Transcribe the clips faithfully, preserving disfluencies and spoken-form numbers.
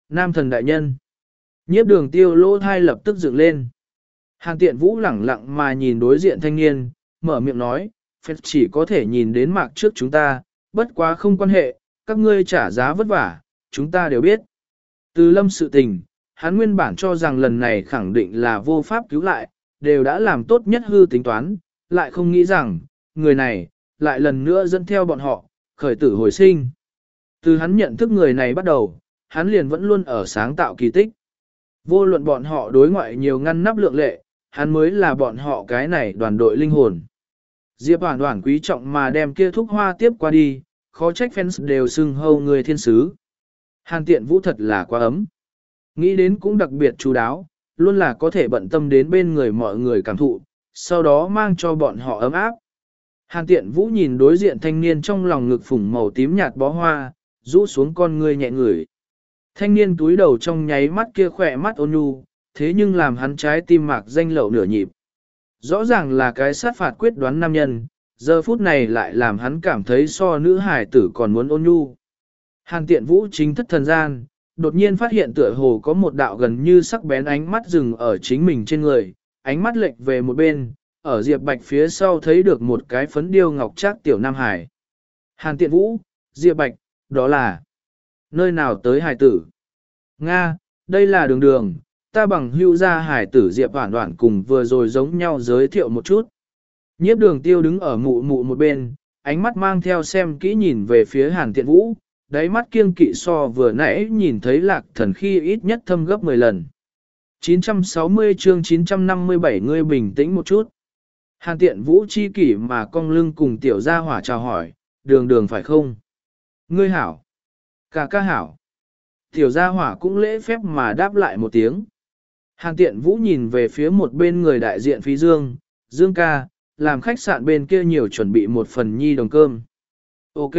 Nam thần đại nhân. Nhiếp đường tiêu lỗ thai lập tức dựng lên. Hàn tiện vũ lẳng lặng mà nhìn đối diện thanh niên, mở miệng nói, phép chỉ có thể nhìn đến mạc trước chúng ta, bất quá không quan hệ, các ngươi trả giá vất vả, chúng ta đều biết. Từ lâm sự tình, hắn nguyên bản cho rằng lần này khẳng định là vô pháp cứu lại, đều đã làm tốt nhất hư tính toán, lại không nghĩ rằng, người này, lại lần nữa dẫn theo bọn họ, khởi tử hồi sinh. Từ hắn nhận thức người này bắt đầu, hắn liền vẫn luôn ở sáng tạo kỳ tích. Vô luận bọn họ đối ngoại nhiều ngăn nắp lượng lệ, hắn mới là bọn họ cái này đoàn đội linh hồn. Diệp Hoản Hoản quý trọng mà đem kia thúc hoa tiếp qua đi, khó trách fans đều xưng hâu người thiên sứ. Hàn tiện vũ thật là quá ấm. Nghĩ đến cũng đặc biệt chú đáo, luôn là có thể bận tâm đến bên người mọi người cảm thụ, sau đó mang cho bọn họ ấm áp. Hàn tiện vũ nhìn đối diện thanh niên trong lòng ngực phủng màu tím nhạt bó hoa, rũ xuống con người nhẹ ngửi. Thanh niên túi đầu trong nháy mắt kia khỏe mắt ôn nhu, thế nhưng làm hắn trái tim mạc danh lậu nửa nhịp. Rõ ràng là cái sát phạt quyết đoán nam nhân, giờ phút này lại làm hắn cảm thấy so nữ hải tử còn muốn ôn nhu. Hàn tiện vũ chính thất thần gian, đột nhiên phát hiện tựa hồ có một đạo gần như sắc bén ánh mắt dừng ở chính mình trên người, ánh mắt lệch về một bên, ở Diệp Bạch phía sau thấy được một cái phấn điêu ngọc trác tiểu nam hải. Hàn tiện vũ, Diệp Bạch, đó là nơi nào tới hải tử? Nga, đây là đường đường, ta bằng hưu gia hải tử Diệp Hoản Hoản cùng vừa rồi giống nhau giới thiệu một chút. Nhiếp đường tiêu đứng ở mụ mụ một bên, ánh mắt mang theo xem kỹ nhìn về phía Hàn tiện vũ, đáy mắt kiêng kỵ so vừa nãy nhìn thấy lạc thần khi ít nhất thâm gấp mười lần. chín trăm sáu mươi chương chín trăm năm mươi bảy ngươi bình tĩnh một chút. Hàn tiện vũ chi kỷ mà cong lưng cùng tiểu gia hỏa chào hỏi, đường đường phải không? Ngươi hảo. Cả ca hảo. Tiểu gia hỏa cũng lễ phép mà đáp lại một tiếng. Hàn tiện vũ nhìn về phía một bên người đại diện phí dương, Dương ca, làm khách sạn bên kia nhiều chuẩn bị một phần nhi đồng cơm. Ok.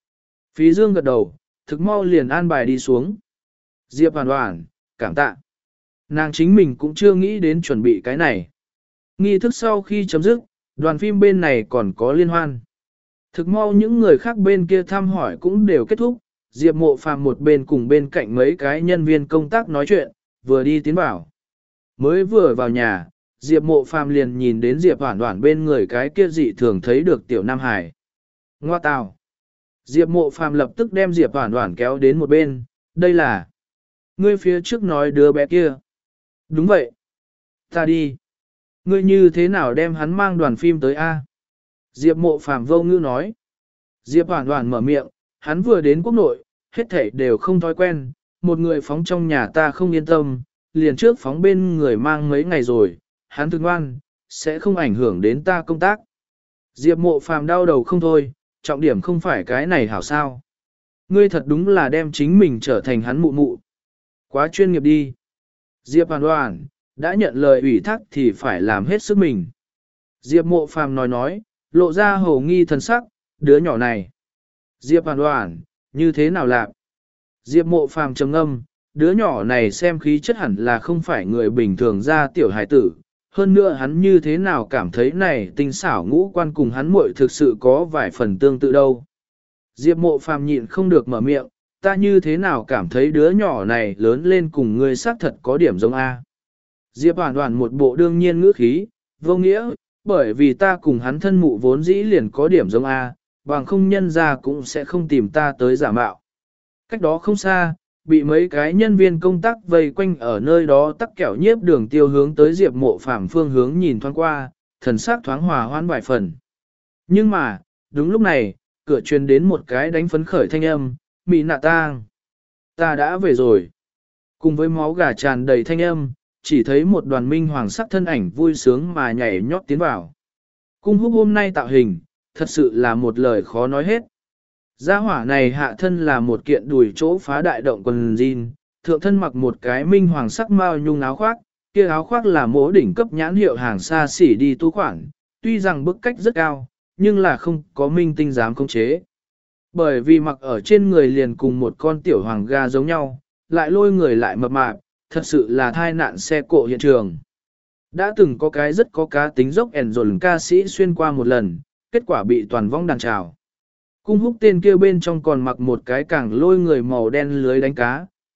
Phí dương gật đầu, thực mau liền an bài đi xuống. Diệp Hoàn Hoàn, cảm tạ. Nàng chính mình cũng chưa nghĩ đến chuẩn bị cái này. Nghi thức sau khi chấm dứt, đoàn phim bên này còn có liên hoan. Thực mau những người khác bên kia thăm hỏi cũng đều kết thúc, Diệp Mộ Phàm một bên cùng bên cạnh mấy cái nhân viên công tác nói chuyện, vừa đi tiến vào. Mới vừa vào nhà, Diệp Mộ Phàm liền nhìn đến Diệp Hoản Hoản bên người cái kia dị thường thấy được tiểu Nam Hải. Ngoa tào. Diệp Mộ Phàm lập tức đem Diệp Hoản Hoản kéo đến một bên, đây là ngươi phía trước nói đứa bé kia. Đúng vậy. Ta đi. Ngươi như thế nào đem hắn mang đoàn phim tới a? Diệp Mộ Phàm vô ngữ nói. Diệp Hoản Hoản mở miệng, hắn vừa đến quốc nội, hết thảy đều không thói quen, một người phóng trong nhà ta không yên tâm, liền trước phóng bên người mang mấy ngày rồi, hắn thương ngoan, sẽ không ảnh hưởng đến ta công tác. Diệp Mộ Phàm đau đầu không thôi, trọng điểm không phải cái này hảo sao. Ngươi thật đúng là đem chính mình trở thành hắn mụ mụ. Quá chuyên nghiệp đi. Diệp Hoàn Hoàn, đã nhận lời ủy thác thì phải làm hết sức mình. Diệp Mộ Phàm nói nói, lộ ra hồ nghi thần sắc, đứa nhỏ này. Diệp Hoàn Hoàn, như thế nào lạc? Diệp Mộ Phàm trầm ngâm, đứa nhỏ này xem khí chất hẳn là không phải người bình thường ra tiểu hải tử. Hơn nữa hắn như thế nào cảm thấy này tinh xảo ngũ quan cùng hắn muội thực sự có vài phần tương tự đâu. Diệp Mộ Phàm nhịn không được mở miệng, ta như thế nào cảm thấy đứa nhỏ này lớn lên cùng ngươi xác thật có điểm giống A. Diệp Hoàn Hoàn một bộ đương nhiên ngữ khí, vô nghĩa, bởi vì ta cùng hắn thân mụ vốn dĩ liền có điểm giống A, bằng không nhân ra cũng sẽ không tìm ta tới giả mạo. Cách đó không xa, bị mấy cái nhân viên công tác vây quanh ở nơi đó tắc kẹo nhiếp đường tiêu hướng tới Diệp Mộ Phàm phương hướng nhìn thoáng qua, thần sắc thoáng hòa hoan vài phần. Nhưng mà, đúng lúc này, cửa truyền đến một cái đánh phấn khởi thanh âm, mị nạ tang. Ta đã về rồi. Cùng với máu gà tràn đầy thanh âm, chỉ thấy một đoàn minh hoàng sắc thân ảnh vui sướng mà nhảy nhót tiến vào. Cung húc hôm nay tạo hình, thật sự là một lời khó nói hết. Gia hỏa này hạ thân là một kiện đùi chỗ phá đại động quần jean, thượng thân mặc một cái minh hoàng sắc mao nhung áo khoác, kia áo khoác là mỗ đỉnh cấp nhãn hiệu hàng xa xỉ đi tu khoản, tuy rằng bức cách rất cao, nhưng là không có minh tinh dám khống chế. Bởi vì mặc ở trên người liền cùng một con tiểu hoàng ga giống nhau, lại lôi người lại mập mạp, thật sự là thai nạn xe cộ hiện trường. Đã từng có cái rất có cá tính dốc ẻn dồn ca sĩ xuyên qua một lần, kết quả bị toàn vong đàn trào. Cung húc tên kia bên trong còn mặc một cái càng lôi người màu đen lưới đánh cá,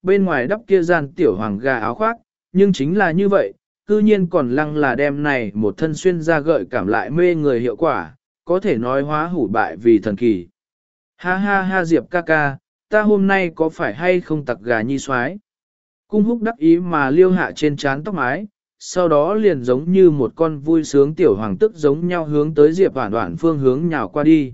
bên ngoài đắp kia gian tiểu hoàng gà áo khoác, nhưng chính là như vậy, cư nhiên còn lăng là đem này một thân xuyên ra gợi cảm lại mê người hiệu quả, có thể nói hóa hủ bại vì thần kỳ. Ha ha ha Diệp ca ca, ta hôm nay có phải hay không tặc gà nhi soái? Cung húc đắc ý mà liêu hạ trên trán tóc mái, sau đó liền giống như một con vui sướng tiểu hoàng tức giống nhau hướng tới Diệp Hoản Hoản phương hướng nhào qua đi.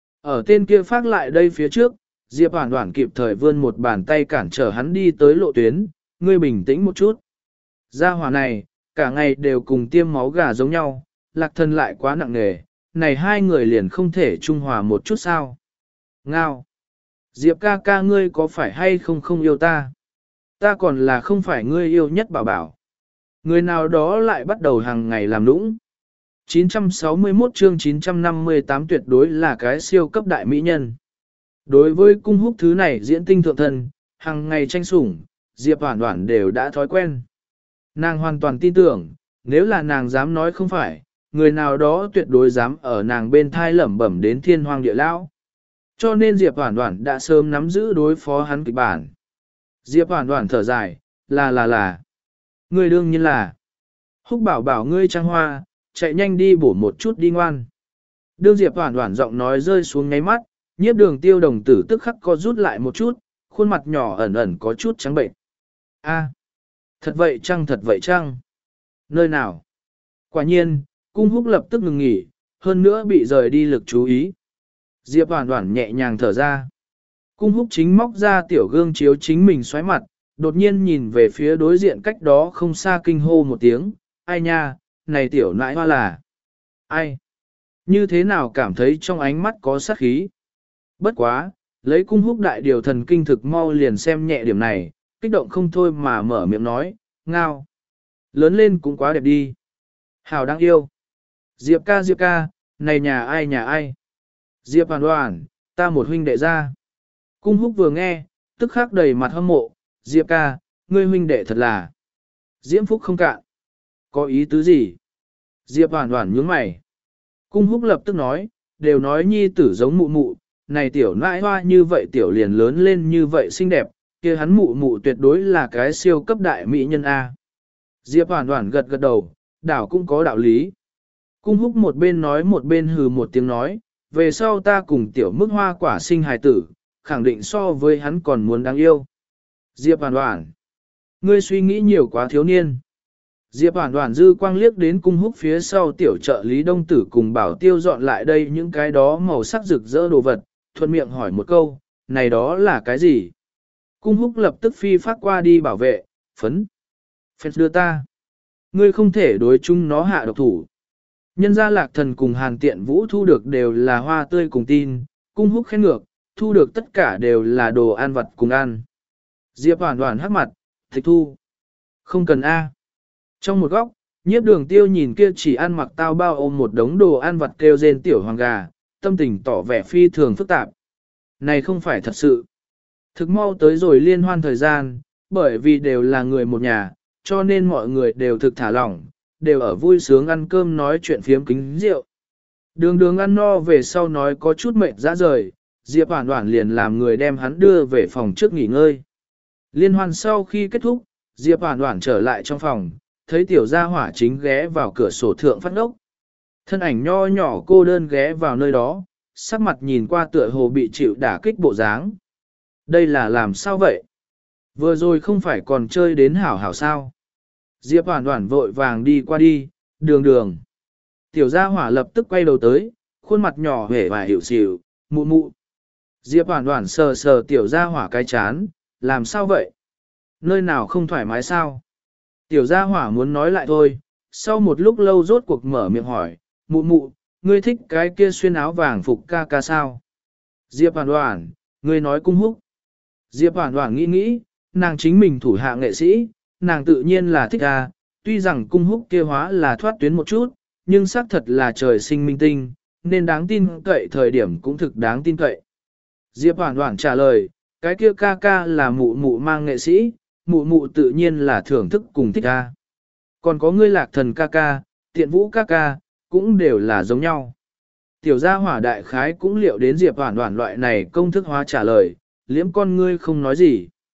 Ở tên kia phát lại đây phía trước, Diệp Hoản Hoản kịp thời vươn một bàn tay cản trở hắn đi tới lộ tuyến, ngươi bình tĩnh một chút. Gia hỏa này, cả ngày đều cùng tiêm máu gà giống nhau, lạc thân lại quá nặng nề, này hai người liền không thể trung hòa một chút sao. Ngao! Diệp ca ca ngươi có phải hay không không yêu ta? Ta còn là không phải ngươi yêu nhất bảo bảo. Người nào đó lại bắt đầu hàng ngày làm nũng. chín trăm sáu mươi mốt chương chín trăm năm mươi tám tuyệt đối là cái siêu cấp đại mỹ nhân. Đối với cung húc thứ này diễn tinh thượng thần, hàng ngày tranh sủng, Diệp Hoản Hoản đều đã thói quen. Nàng hoàn toàn tin tưởng, nếu là nàng dám nói không phải, người nào đó tuyệt đối dám ở nàng bên thai lẩm bẩm đến thiên hoang địa lão. Cho nên Diệp Hoản Hoản đã sớm nắm giữ đối phó hắn kịch bản. Diệp Hoản Hoản thở dài, là là là. Ngươi đương nhiên là. Húc bảo bảo ngươi trăng hoa, chạy nhanh đi bổ một chút đi ngoan. Đương Diệp Hoản Hoản giọng nói rơi xuống ngáy mắt, Nhiếp Đường Tiêu đồng tử tức khắc co rút lại một chút, khuôn mặt nhỏ ẩn ẩn có chút trắng bệnh. A, thật vậy chăng thật vậy chăng? Nơi nào? Quả nhiên, Cung Húc lập tức ngừng nghỉ, hơn nữa bị rời đi lực chú ý. Diệp Hoản Hoản nhẹ nhàng thở ra. Cung Húc chính móc ra tiểu gương chiếu chính mình xoáy mặt, đột nhiên nhìn về phía đối diện cách đó không xa kinh hô một tiếng, ai nha, này tiểu nãi hoa là, ai? Như thế nào cảm thấy trong ánh mắt có sát khí? Bất quá, lấy Cung Húc đại điều thần kinh thực mau liền xem nhẹ điểm này, kích động không thôi mà mở miệng nói, ngao. Lớn lên cũng quá đẹp đi. Hảo đáng yêu. Diệp ca Diệp ca, này nhà ai nhà ai? Diệp Hoản Hoản, ta một huynh đệ ra. Cung Húc vừa nghe, tức khắc đầy mặt hâm mộ, Diệp ca, ngươi huynh đệ thật là diễm phúc không cạn. Có ý tứ gì? Diệp Hoản Hoản nhướng mày. Cung Húc lập tức nói, đều nói nhi tử giống mụ mụ, này tiểu nãi hoa như vậy tiểu liền lớn lên như vậy xinh đẹp, kia hắn mụ mụ tuyệt đối là cái siêu cấp đại mỹ nhân A. Diệp Hoản Hoản gật gật đầu, đảo cũng có đạo lý. Cung Húc một bên nói một bên hừ một tiếng nói, về sau ta cùng tiểu mức hoa quả sinh hài tử, khẳng định so với hắn còn muốn đáng yêu. Diệp Hoản Hoản, ngươi suy nghĩ nhiều quá thiếu niên. Diệp Hoản Hoản dư quang liếc đến Cung Húc phía sau tiểu trợ lý đông tử cùng bảo tiêu dọn lại đây những cái đó màu sắc rực rỡ đồ vật, thuận miệng hỏi một câu, này đó là cái gì? Cung Húc lập tức phi phát qua đi bảo vệ, phấn. Phép đưa ta. Ngươi không thể đối chung nó hạ độc thủ. Nhân gia Lạc Thần cùng Hàn Tiện Vũ thu được đều là hoa tươi cùng tin, Cung Húc khen ngược, thu được tất cả đều là đồ ăn vặt cùng ăn. Diệp Hoản Hoản hắc mặt, tịch thu. Không cần A. Trong một góc, Nhiếp Đường Tiêu nhìn kia chỉ ăn mặc tao bao ôm một đống đồ ăn vặt kêu rên tiểu hoàng gà, tâm tình tỏ vẻ phi thường phức tạp. Này không phải thật sự. Thực mau tới rồi liên hoan thời gian, bởi vì đều là người một nhà, cho nên mọi người đều thực thả lỏng, đều ở vui sướng ăn cơm nói chuyện phiếm kính rượu. Đường đường ăn no về sau nói có chút mệt ra rời, Diệp Hoản Hoản liền làm người đem hắn đưa về phòng trước nghỉ ngơi. Liên hoan sau khi kết thúc, Diệp Hoản Hoản trở lại trong phòng, thấy tiểu gia hỏa chính ghé vào cửa sổ thượng phát ngốc. Thân ảnh nho nhỏ cô đơn ghé vào nơi đó, sắc mặt nhìn qua tựa hồ bị chịu đả kích bộ dáng. Đây là làm sao vậy? Vừa rồi không phải còn chơi đến hảo hảo sao? Diệp Hoản Hoản vội vàng đi qua đi, đường đường. Tiểu gia hỏa lập tức quay đầu tới, khuôn mặt nhỏ hề và hiểu xỉu, mụ mụ. Diệp Hoản Hoản sờ sờ tiểu gia hỏa cái chán, làm sao vậy? Nơi nào không thoải mái sao? Tiểu gia hỏa muốn nói lại thôi, sau một lúc lâu rốt cuộc mở miệng hỏi, mụ mụ, ngươi thích cái kia xuyên áo vàng phục ca ca sao? Diệp Hoản Hoản, ngươi nói Cung Húc. Diệp Hoản Hoản nghĩ nghĩ, nàng chính mình thủ hạ nghệ sĩ, nàng tự nhiên là thích ca, tuy rằng Cung Húc kia hóa là thoát tuyến một chút, nhưng xác thật là trời sinh minh tinh, nên đáng tin cậy thời điểm cũng thực đáng tin cậy. Diệp Hoản Hoản trả lời, cái kia ca ca là mụ mụ mang nghệ sĩ, mụ mụ tự nhiên là thưởng thức cùng thích ca. Còn có ngươi Lạc Thần ca ca, Tiện Vũ ca ca, cũng đều là giống nhau. Tiểu gia hỏa đại khái cũng liệu đến Diệp Hoản Hoản loại này công thức hóa trả lời, liếm con ngươi không nói gì.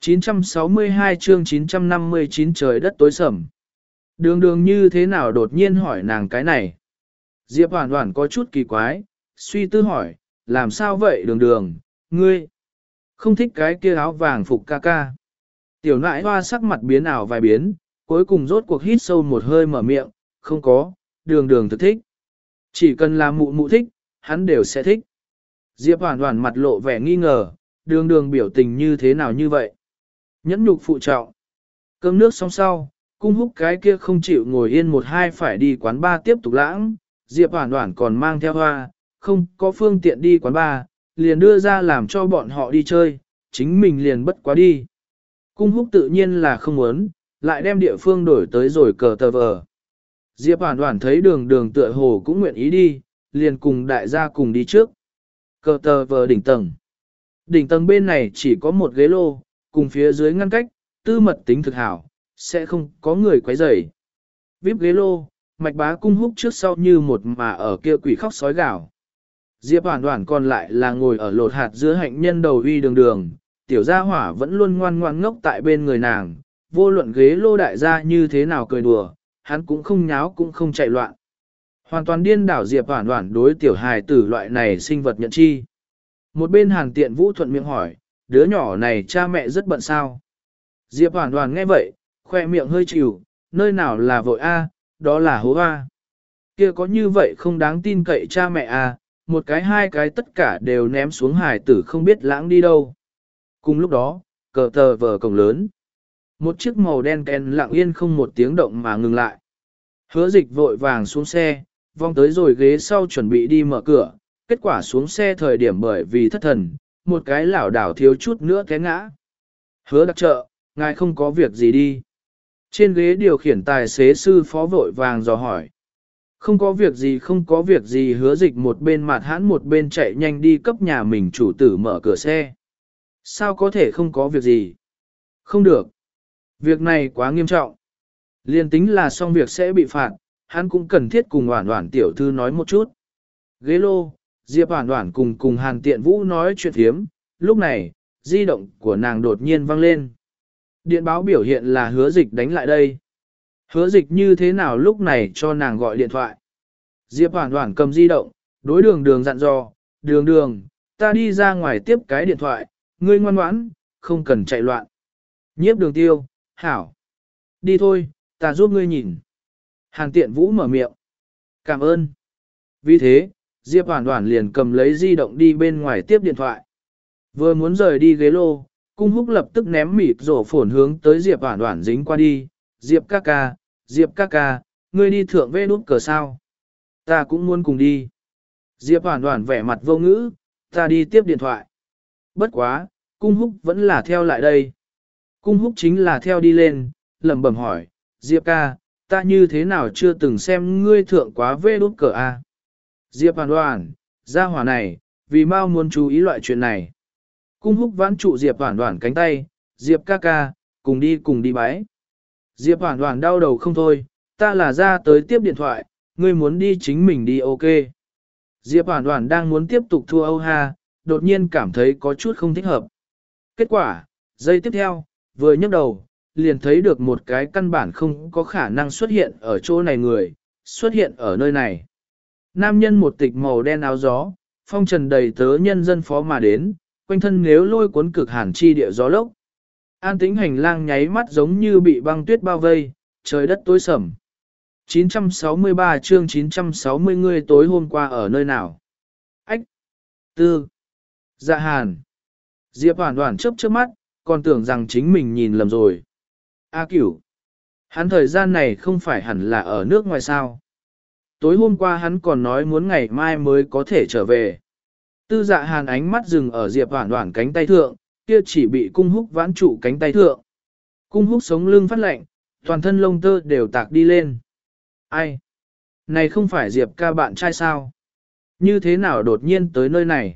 chín trăm sáu mươi hai chương chín trăm năm mươi chín trời đất tối sầm. Đường đường như thế nào đột nhiên hỏi nàng cái này. Diệp Hoàn Hoàn có chút kỳ quái, suy tư hỏi, làm sao vậy đường đường, ngươi không thích cái kia áo vàng phục ca ca. Tiểu nãi hoa sắc mặt biến ảo vài biến, cuối cùng rốt cuộc hít sâu một hơi mở miệng, không có, đường đường thực thích. Chỉ cần là mụ mụ thích, hắn đều sẽ thích. Diệp Hoàn Hoàn mặt lộ vẻ nghi ngờ, đường đường biểu tình như thế nào như vậy. Nhẫn nhục phụ trọng. Cơm nước xong sau, cung húc cái kia không chịu ngồi yên một hai phải đi quán bar tiếp tục lãng. Diệp Hoàn Hoàn còn mang theo hoa, không có phương tiện đi quán bar, liền đưa ra làm cho bọn họ đi chơi, chính mình liền bất quá đi. Cung húc tự nhiên là không muốn, lại đem địa phương đổi tới rồi cờ tờ vờ. Diệp Hoàn Hoàn thấy đường đường tựa hồ cũng nguyện ý đi, liền cùng đại gia cùng đi trước. Cờ tờ vờ đỉnh tầng. Đỉnh tầng bên này chỉ có một ghế lô, cùng phía dưới ngăn cách, tư mật tính thực hảo, sẽ không có người quấy rầy. víp ghế lô, mạch bá cung húc trước sau như một mà ở kia quỷ khóc sói gào. Diệp Hoàn Hoàn còn lại là ngồi ở lột hạt giữa hạnh nhân đầu uy đường đường, tiểu gia hỏa vẫn luôn ngoan ngoan ngốc tại bên người nàng, vô luận ghế lô đại gia như thế nào cười đùa, hắn cũng không nháo cũng không chạy loạn. Hoàn toàn điên đảo Diệp Hoàn Hoàn đối tiểu hài tử loại này sinh vật nhận chi. Một bên Hàn Tiện Vũ thuận miệng hỏi, đứa nhỏ này cha mẹ rất bận sao? Diệp Hoàn Hoàn nghe vậy, khoe miệng hơi chịu, nơi nào là vội a, đó là hố a. Kia có như vậy không đáng tin cậy cha mẹ a, một cái hai cái tất cả đều ném xuống hài tử không biết lãng đi đâu. Cùng lúc đó, cờ tờ vờ cổng lớn. Một chiếc màu đen ken lặng yên không một tiếng động mà ngừng lại. Hứa dịch vội vàng xuống xe, vòng tới rồi ghế sau chuẩn bị đi mở cửa, kết quả xuống xe thời điểm bởi vì thất thần, một cái lảo đảo thiếu chút nữa té ngã. Hứa đặc trợ, ngài không có việc gì đi. Trên ghế điều khiển tài xế sư phó vội vàng dò hỏi. Không có việc gì không có việc gì hứa dịch một bên mặt hãn một bên chạy nhanh đi cấp nhà mình chủ tử mở cửa xe. Sao có thể không có việc gì? Không được. Việc này quá nghiêm trọng. Liên tính là xong việc sẽ bị phạt, hắn cũng cần thiết cùng Hoản Hoản tiểu thư nói một chút. Ghế lô, Diệp Hoản Hoản cùng cùng Hàn Tiện Vũ nói chuyện thiếm, lúc này, di động của nàng đột nhiên vang lên. Điện báo biểu hiện là hứa dịch đánh lại đây. Hứa dịch như thế nào lúc này cho nàng gọi điện thoại. Diệp Hoản Hoản cầm di động, đối đường đường dặn dò, đường đường, ta đi ra ngoài tiếp cái điện thoại, ngươi ngoan ngoãn, không cần chạy loạn. Nhiếp đường tiêu, hảo. Đi thôi, ta giúp ngươi nhìn. Hàn Tiện Vũ mở miệng. Cảm ơn. Vì thế, Diệp Hoản Hoản liền cầm lấy di động đi bên ngoài tiếp điện thoại. Vừa muốn rời đi ghế lô, cung húc lập tức ném mịt rổ phổn hướng tới Diệp Hoản Hoản dính qua đi. Diệp ca ca, Diệp ca ca, ngươi đi thượng vê đút cờ sao? Ta cũng muốn cùng đi. Diệp Hoản Hoản vẻ mặt vô ngữ, ta đi tiếp điện thoại. Bất quá, cung húc vẫn là theo lại đây. Cung húc chính là theo đi lên, lẩm bẩm hỏi, Diệp ca, ta như thế nào chưa từng xem ngươi thượng quá vê đút cờ a? Diệp Hoàn Hoàn, gia hỏa này, vì mau muốn chú ý loại chuyện này. Cung húc vãn trụ Diệp Hoàn Hoàn cánh tay, Diệp ca ca, cùng đi cùng đi bái. Diệp Hoàn Hoàn đau đầu không thôi, ta là ra tới tiếp điện thoại, ngươi muốn đi chính mình đi ok. Diệp Hoàn Hoàn đang muốn tiếp tục thua Âu Ha, đột nhiên cảm thấy có chút không thích hợp. Kết quả, giây tiếp theo, vừa nhấc đầu, liền thấy được một cái căn bản không có khả năng xuất hiện ở chỗ này người, xuất hiện ở nơi này. Nam nhân một tịch màu đen áo gió, phong trần đầy tớ nhân dân phó mà đến, quanh thân nếu lôi cuốn cực hàn chi địa gió lốc. An tĩnh hành lang nháy mắt giống như bị băng tuyết bao vây, trời đất tối sầm. chín trăm sáu mươi ba chương chín trăm sáu mươi ngươi tối hôm qua ở nơi nào? Ách! Tư! Dạ hàn! Diệp Hoàn Hoàn chớp chớp mắt, còn tưởng rằng chính mình nhìn lầm rồi. A cửu! Hắn thời gian này không phải hẳn là ở nước ngoài sao? Tối hôm qua hắn còn nói muốn ngày mai mới có thể trở về. Tư dạ hàn ánh mắt dừng ở Diệp Hoàn Hoàn cánh tay thượng, kia chỉ bị cung húc vãn trụ cánh tay thượng. Cung húc sống lưng phát lạnh, toàn thân lông tơ đều tạc đi lên. Ai? Này không phải Diệp ca bạn trai sao? Như thế nào đột nhiên tới nơi này?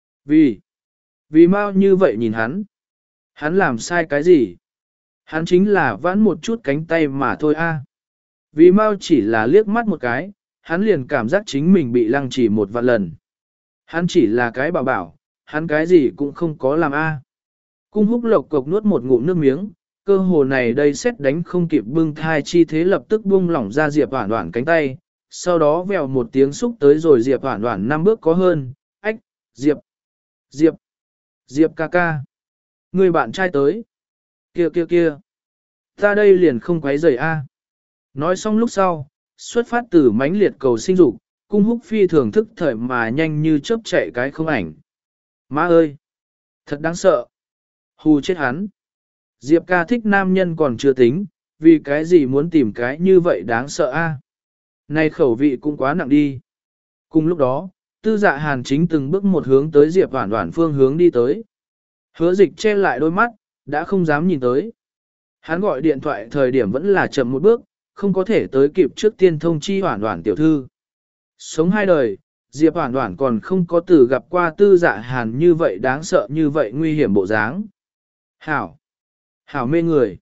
Vì? Vì mau như vậy nhìn hắn? Hắn làm sai cái gì? Hắn chính là vãn một chút cánh tay mà thôi a. Vì mau chỉ là liếc mắt một cái, hắn liền cảm giác chính mình bị lăng trì một vạn lần. Hắn chỉ là cái bảo bảo, hắn cái gì cũng không có làm a. Cung húc lộc cộc nuốt một ngụm nước miếng, cơ hồ này đây xét đánh không kịp bưng thai chi thế lập tức buông lỏng ra Diệp Hoản Hoản cánh tay, sau đó vèo một tiếng xúc tới rồi Diệp Hoản Hoản năm bước có hơn, ách, Diệp, Diệp, Diệp ca ca, người bạn trai tới, kia kia kia, ta đây liền không quấy rầy a. Nói xong lúc sau, xuất phát từ mãnh liệt cầu sinh dục, cung húc phi thường thức thời mà nhanh như chớp chạy cái không ảnh. Má ơi, thật đáng sợ, hù chết hắn. Diệp ca thích nam nhân còn chưa tính, vì cái gì muốn tìm cái như vậy đáng sợ a? Này khẩu vị cũng quá nặng đi. Cùng lúc đó, tư dạ hàn chính từng bước một hướng tới Diệp Hoản Hoản phương hướng đi tới. Hứa dịch che lại đôi mắt, đã không dám nhìn tới. Hắn gọi điện thoại thời điểm vẫn là chậm một bước, không có thể tới kịp trước tiên thông chi Hoản Hoản tiểu thư. Sống hai đời, Diệp Hoản Hoản còn không có từ gặp qua tư dạ hàn như vậy đáng sợ như vậy nguy hiểm bộ dáng. Hảo! Hảo mê người!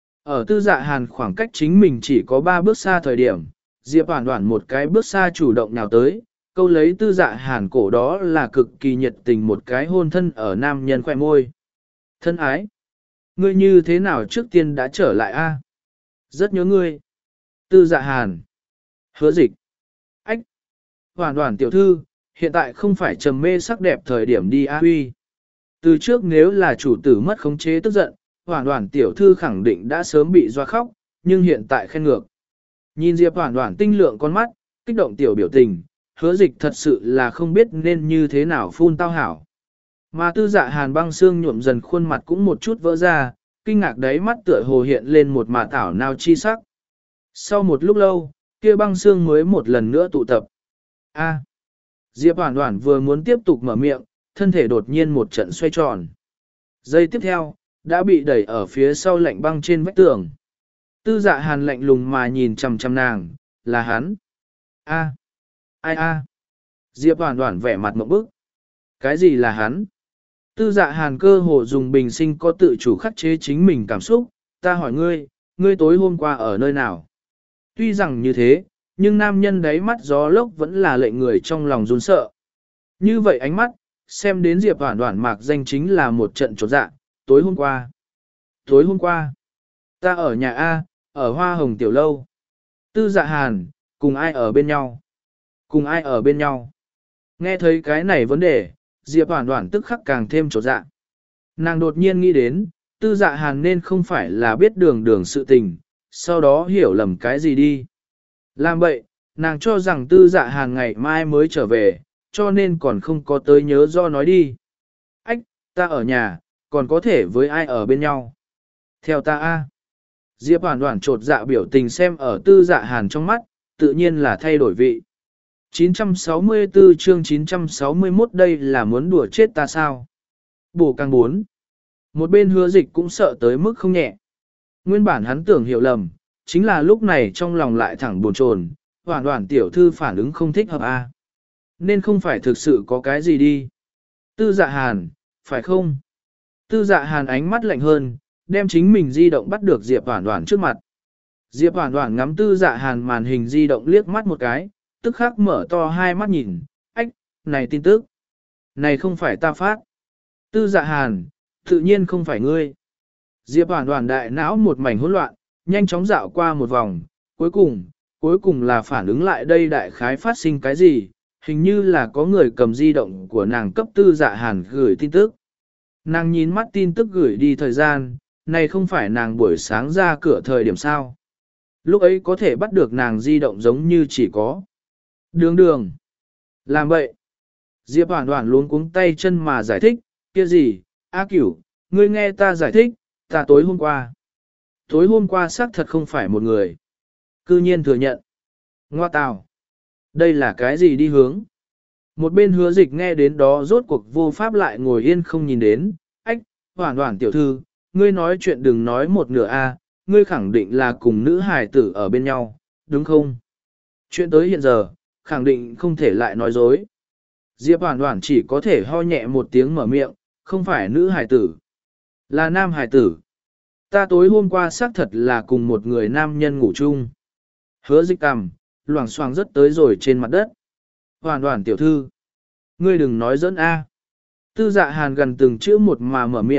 Ở tư dạ hàn khoảng cách chính mình chỉ có ba bước xa thời điểm, Diệp Hoản Hoản một cái bước xa chủ động nhào tới, câu lấy tư dạ hàn cổ đó là cực kỳ nhiệt tình một cái hôn thân ở nam nhân khoe môi. Thân ái! Ngươi như thế nào trước tiên đã trở lại a? Rất nhớ ngươi. Tư dạ hàn. Hứa dịch. Ách. Hoản Hoản tiểu thư, hiện tại không phải trầm mê sắc đẹp thời điểm đi a huy. Từ trước nếu là chủ tử mất khống chế tức giận, Hoản Hoản tiểu thư khẳng định đã sớm bị doa khóc, nhưng hiện tại khen ngược. Nhìn Diệp Hoản Hoản tinh lượng con mắt, kích động tiểu biểu tình, hứa dịch thật sự là không biết nên như thế nào phun tao hảo. Mà tư dạ hàn băng xương nhuộm dần khuôn mặt cũng một chút vỡ ra, kinh ngạc đáy mắt tựa hồ hiện lên một mả tảo nào chi sắc. Sau một lúc lâu, kia băng xương mới một lần nữa tụ tập. A. Diệp Hoản Hoản vừa muốn tiếp tục mở miệng, thân thể đột nhiên một trận xoay tròn. Giây tiếp theo, đã bị đẩy ở phía sau lạnh băng trên vách tường. Tư dạ hàn lạnh lùng mà nhìn chằm chằm nàng, là hắn. A. Ai a? Diệp Hoản Hoản vẻ mặt ngộp bức. Cái gì là hắn? Tư dạ hàn cơ hồ dùng bình sinh có tự chủ khắc chế chính mình cảm xúc, ta hỏi ngươi, ngươi tối hôm qua ở nơi nào? Tuy rằng như thế, nhưng nam nhân đáy mắt gió lốc vẫn là lệnh người trong lòng run sợ. Như vậy ánh mắt, xem đến Diệp Hoản Hoản mạc danh chính là một trận chột dạ, tối hôm qua. Tối hôm qua, ta ở nhà A, ở Hoa Hồng Tiểu Lâu. Tư dạ hàn, cùng ai ở bên nhau? Cùng ai ở bên nhau? Nghe thấy cái này vấn đề, Diệp Hoản Hoản tức khắc càng thêm chột dạ. Nàng đột nhiên nghĩ đến, tư dạ hàn nên không phải là biết đường đường sự tình, sau đó hiểu lầm cái gì đi. Làm vậy, nàng cho rằng tư dạ hàn ngày mai mới trở về, cho nên còn không có tới nhớ do nói đi. Ách, ta ở nhà, còn có thể với ai ở bên nhau? Theo ta a. Diệp Hoản Hoản chột dạ biểu tình xem ở tư dạ hàn trong mắt, tự nhiên là thay đổi vị. chín trăm sáu mươi tư chương chín trăm sáu mươi mốt đây là muốn đùa chết ta sao? Bổ càng bốn. Một bên hứa dịch cũng sợ tới mức không nhẹ. Nguyên bản hắn tưởng hiểu lầm, chính là lúc này trong lòng lại thẳng buồn chồn, Hoản Hoản tiểu thư phản ứng không thích hợp a. Nên không phải thực sự có cái gì đi. Tư dạ hàn, phải không? Tư dạ hàn ánh mắt lạnh hơn, đem chính mình di động bắt được Diệp Hoản Hoản trước mặt. Diệp Hoản Hoản ngắm tư dạ hàn màn hình di động liếc mắt một cái, tức khắc mở to hai mắt nhìn, ách, này tin tức. Này không phải ta phát. Tư dạ hàn, tự nhiên không phải ngươi. Diệp Hoản Hoản đại não một mảnh hỗn loạn, nhanh chóng dạo qua một vòng, cuối cùng, cuối cùng là phản ứng lại đây đại khái phát sinh cái gì, hình như là có người cầm di động của nàng cấp tư dạ hàn gửi tin tức. Nàng nhìn mắt tin tức gửi đi thời gian, này không phải nàng buổi sáng ra cửa thời điểm sao. Lúc ấy có thể bắt được nàng di động giống như chỉ có. Đường đường. Làm vậy. Diệp Hoản Hoản luống cuống tay chân mà giải thích, kia gì, A Cửu, ngươi nghe ta giải thích, ta tối hôm qua. Tối hôm qua xác thật không phải một người. Cư nhiên thừa nhận. Ngoa tào. Đây là cái gì đi hướng? Một bên hứa dịch nghe đến đó rốt cuộc vô pháp lại ngồi yên không nhìn đến. Ách, Hoản Hoản tiểu thư, ngươi nói chuyện đừng nói một nửa a, ngươi khẳng định là cùng nữ hài tử ở bên nhau, đúng không? Chuyện tới hiện giờ, khẳng định không thể lại nói dối. Diệp Hoản Hoản chỉ có thể ho nhẹ một tiếng mở miệng, không phải nữ hài tử, là nam hài tử. Ta tối hôm qua xác thật là cùng một người nam nhân ngủ chung. Hứa dịch cằm, loảng xoảng rất tới rồi trên mặt đất. Hoản Hoản tiểu thư, ngươi đừng nói dẫn a. Tư dạ hàn gần từng chữ một mà mở miệng,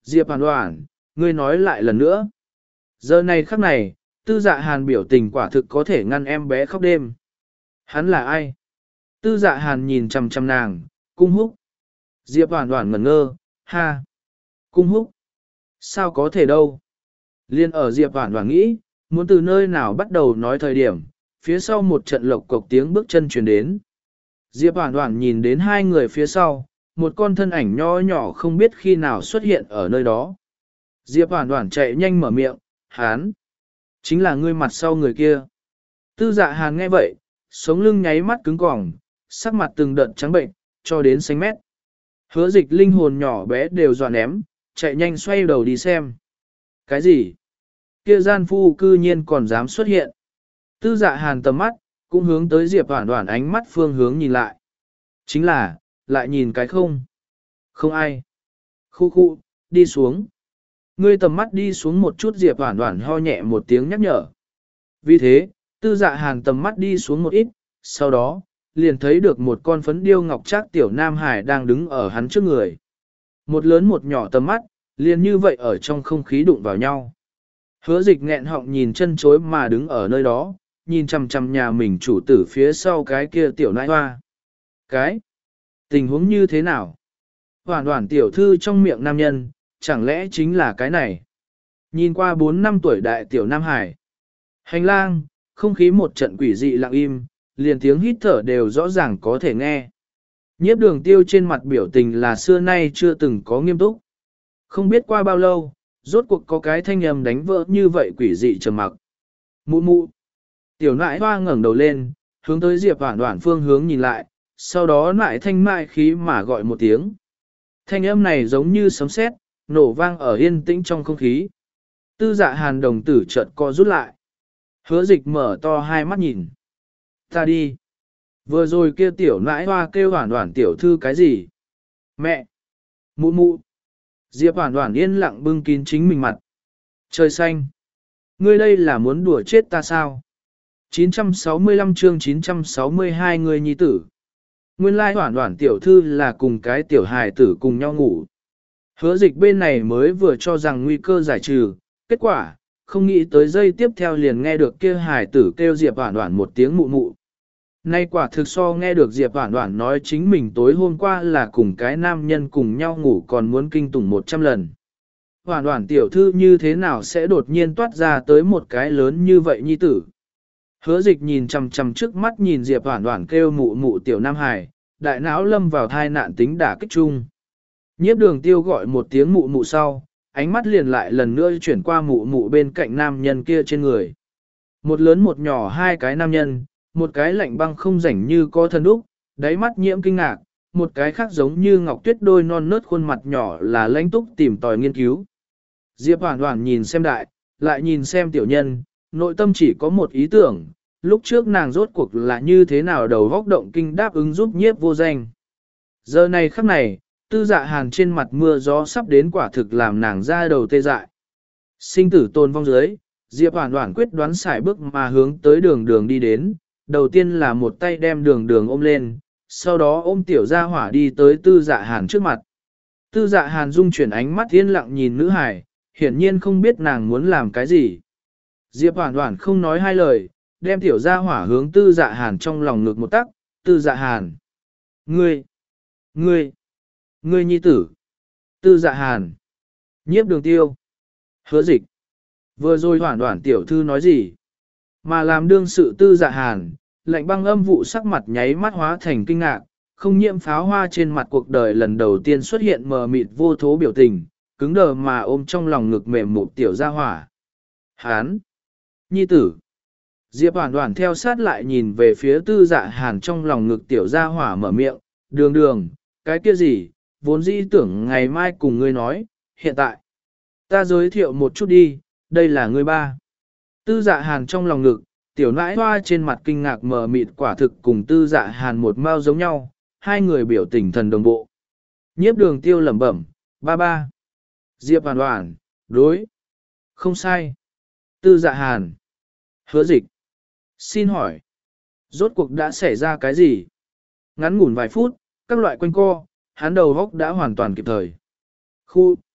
Diệp Hoàn Hoàn, ngươi nói lại lần nữa. Giờ này khắc này, tư dạ hàn biểu tình quả thực có thể ngăn em bé khóc đêm. Hắn là ai? Tư dạ hàn nhìn chằm chằm nàng, cung húc. Diệp Hoàn Hoàn ngẩn ngơ, ha. Cung húc. Sao có thể đâu? Liên ở Diệp Hoàn Hoàn nghĩ, muốn từ nơi nào bắt đầu nói thời điểm, phía sau một trận lộc cộc tiếng bước chân truyền đến. Diệp Hoàn Hoàn nhìn đến hai người phía sau, một con thân ảnh nho nhỏ không biết khi nào xuất hiện ở nơi đó. Diệp Hoàn Hoàn chạy nhanh mở miệng, hán. Chính là ngươi mặt sau người kia. Tư dạ hàn nghe vậy, sống lưng nháy mắt cứng cỏng, sắc mặt từng đợt trắng bệnh, cho đến xanh mét. Hứa dịch linh hồn nhỏ bé đều dọa ném, chạy nhanh xoay đầu đi xem. Cái gì? Kia gian phu cư nhiên còn dám xuất hiện. Tư dạ hàn tầm mắt, cũng hướng tới Diệp Hoàn Hoàn ánh mắt phương hướng nhìn lại. Chính là, lại nhìn cái không. Không ai. Khu khu, đi xuống. Ngươi tầm mắt đi xuống một chút Diệp Hoàn Hoàn ho nhẹ một tiếng nhắc nhở. Vì thế, tư dạ hàn tầm mắt đi xuống một ít, sau đó, liền thấy được một con phấn điêu ngọc trác tiểu Nam Hải đang đứng ở hắn trước người. Một lớn một nhỏ tầm mắt, liền như vậy ở trong không khí đụng vào nhau. Hứa dịch nghẹn họng nhìn chân chối mà đứng ở nơi đó, nhìn chằm chằm nhà mình chủ tử phía sau cái kia tiểu nãi hoa. Cái? Tình huống như thế nào? Hoàn hoàn tiểu thư trong miệng nam nhân, chẳng lẽ chính là cái này? Nhìn qua bốn năm tuổi đại tiểu Nam Hải. Hành lang, không khí một trận quỷ dị lặng im, liền tiếng hít thở đều rõ ràng có thể nghe. Nhiếp đường tiêu trên mặt biểu tình là xưa nay chưa từng có nghiêm túc. Không biết qua bao lâu, rốt cuộc có cái thanh âm đánh vỡ như vậy quỷ dị trầm mặc. Mụ mụ. Tiểu nãi hoa ngẩng đầu lên, hướng tới Diệp Hoàn Hoàn phương hướng nhìn lại, sau đó lại thanh mại khí mà gọi một tiếng. Thanh âm này giống như sấm sét, nổ vang ở yên tĩnh trong không khí. Tư dạ hàn đồng tử chợt co rút lại. Hứa dịch mở to hai mắt nhìn. Ta đi. Vừa rồi kia tiểu nãi hoa kêu Hoàn Hoàn tiểu thư cái gì? Mẹ. Mụ mụ. Diệp Hoàn Hoàn yên lặng bưng kín chính mình mặt. Trời xanh. Ngươi đây là muốn đùa chết ta sao? chín trăm sáu mươi lăm chương chín trăm sáu mươi hai người nhi tử. Nguyên lai Hoàn Hoàn tiểu thư là cùng cái tiểu hài tử cùng nhau ngủ. Hứa dịch bên này mới vừa cho rằng nguy cơ giải trừ, kết quả, không nghĩ tới giây tiếp theo liền nghe được kia hài tử kêu Diệp Hoàn Hoàn một tiếng mụ mụ. Nay quả thực so nghe được Diệp Hoàn Hoàn nói chính mình tối hôm qua là cùng cái nam nhân cùng nhau ngủ còn muốn kinh tủng một trăm lần. Hoàn Hoàn tiểu thư như thế nào sẽ đột nhiên toát ra tới một cái lớn như vậy nhi tử. Hứa dịch nhìn chằm chằm trước mắt nhìn Diệp Hoàn Hoàn kêu mụ mụ tiểu Nam Hải, đại não lâm vào thai nạn tính đả kích chung. Nhiếp đường tiêu gọi một tiếng mụ mụ sau, ánh mắt liền lại lần nữa chuyển qua mụ mụ bên cạnh nam nhân kia trên người. Một lớn một nhỏ hai cái nam nhân, một cái lạnh băng không rảnh như có thân đúc, đáy mắt nhiễm kinh ngạc, một cái khác giống như ngọc tuyết đôi non nớt khuôn mặt nhỏ là lãnh túc tìm tòi nghiên cứu. Diệp Hoàn Hoàn nhìn xem đại, lại nhìn xem tiểu nhân, nội tâm chỉ có một ý tưởng, lúc trước nàng rốt cuộc là như thế nào đầu góc động kinh đáp ứng giúp nhiếp vô danh. Giờ này khắc này, tư dạ hàn trên mặt mưa gió sắp đến quả thực làm nàng ra đầu tê dại. Sinh tử tồn vong dưới, Diệp Hoàn Hoàn quyết đoán xài bước mà hướng tới đường đường đi đến, đầu tiên là một tay đem đường đường ôm lên, sau đó ôm tiểu gia hỏa đi tới tư dạ hàn trước mặt. Tư dạ hàn dung chuyển ánh mắt yên lặng nhìn nữ hải, hiển nhiên không biết nàng muốn làm cái gì. Diệp Hoàn Hoàn không nói hai lời, đem tiểu gia hỏa hướng tư dạ hàn trong lòng ngực một tắc, tư dạ hàn. Ngươi, ngươi, ngươi nhi tử, tư dạ hàn, nhiếp đường tiêu, hứa dịch. Vừa rồi Hoàn Hoàn tiểu thư nói gì? Mà làm đương sự tư dạ hàn, lạnh băng âm vụ sắc mặt nháy mắt hóa thành kinh ngạc, không nhiễm pháo hoa trên mặt cuộc đời lần đầu tiên xuất hiện mờ mịt vô thố biểu tình, cứng đờ mà ôm trong lòng ngực mềm một tiểu gia hỏa. Hán! Nhi tử! Diệp Hoàn Hoàn theo sát lại nhìn về phía tư dạ hàn trong lòng ngực tiểu gia hỏa mở miệng, đường đường, cái kia gì, vốn dĩ tưởng ngày mai cùng ngươi nói, hiện tại. Ta giới thiệu một chút đi, đây là ngươi ba. Tư dạ hàn trong lòng ngực, tiểu nãi hoa trên mặt kinh ngạc mờ mịt quả thực cùng tư dạ hàn một mao giống nhau, hai người biểu tình thần đồng bộ. Nhiếp đường tiêu lẩm bẩm, ba ba. Diệp Hoàn Hoàn, đối. Không sai. Tư dạ hàn. Hứa dịch. Xin hỏi. Rốt cuộc đã xảy ra cái gì? Ngắn ngủn vài phút, các loại quanh co, hắn đầu góc đã hoàn toàn kịp thời. Khu,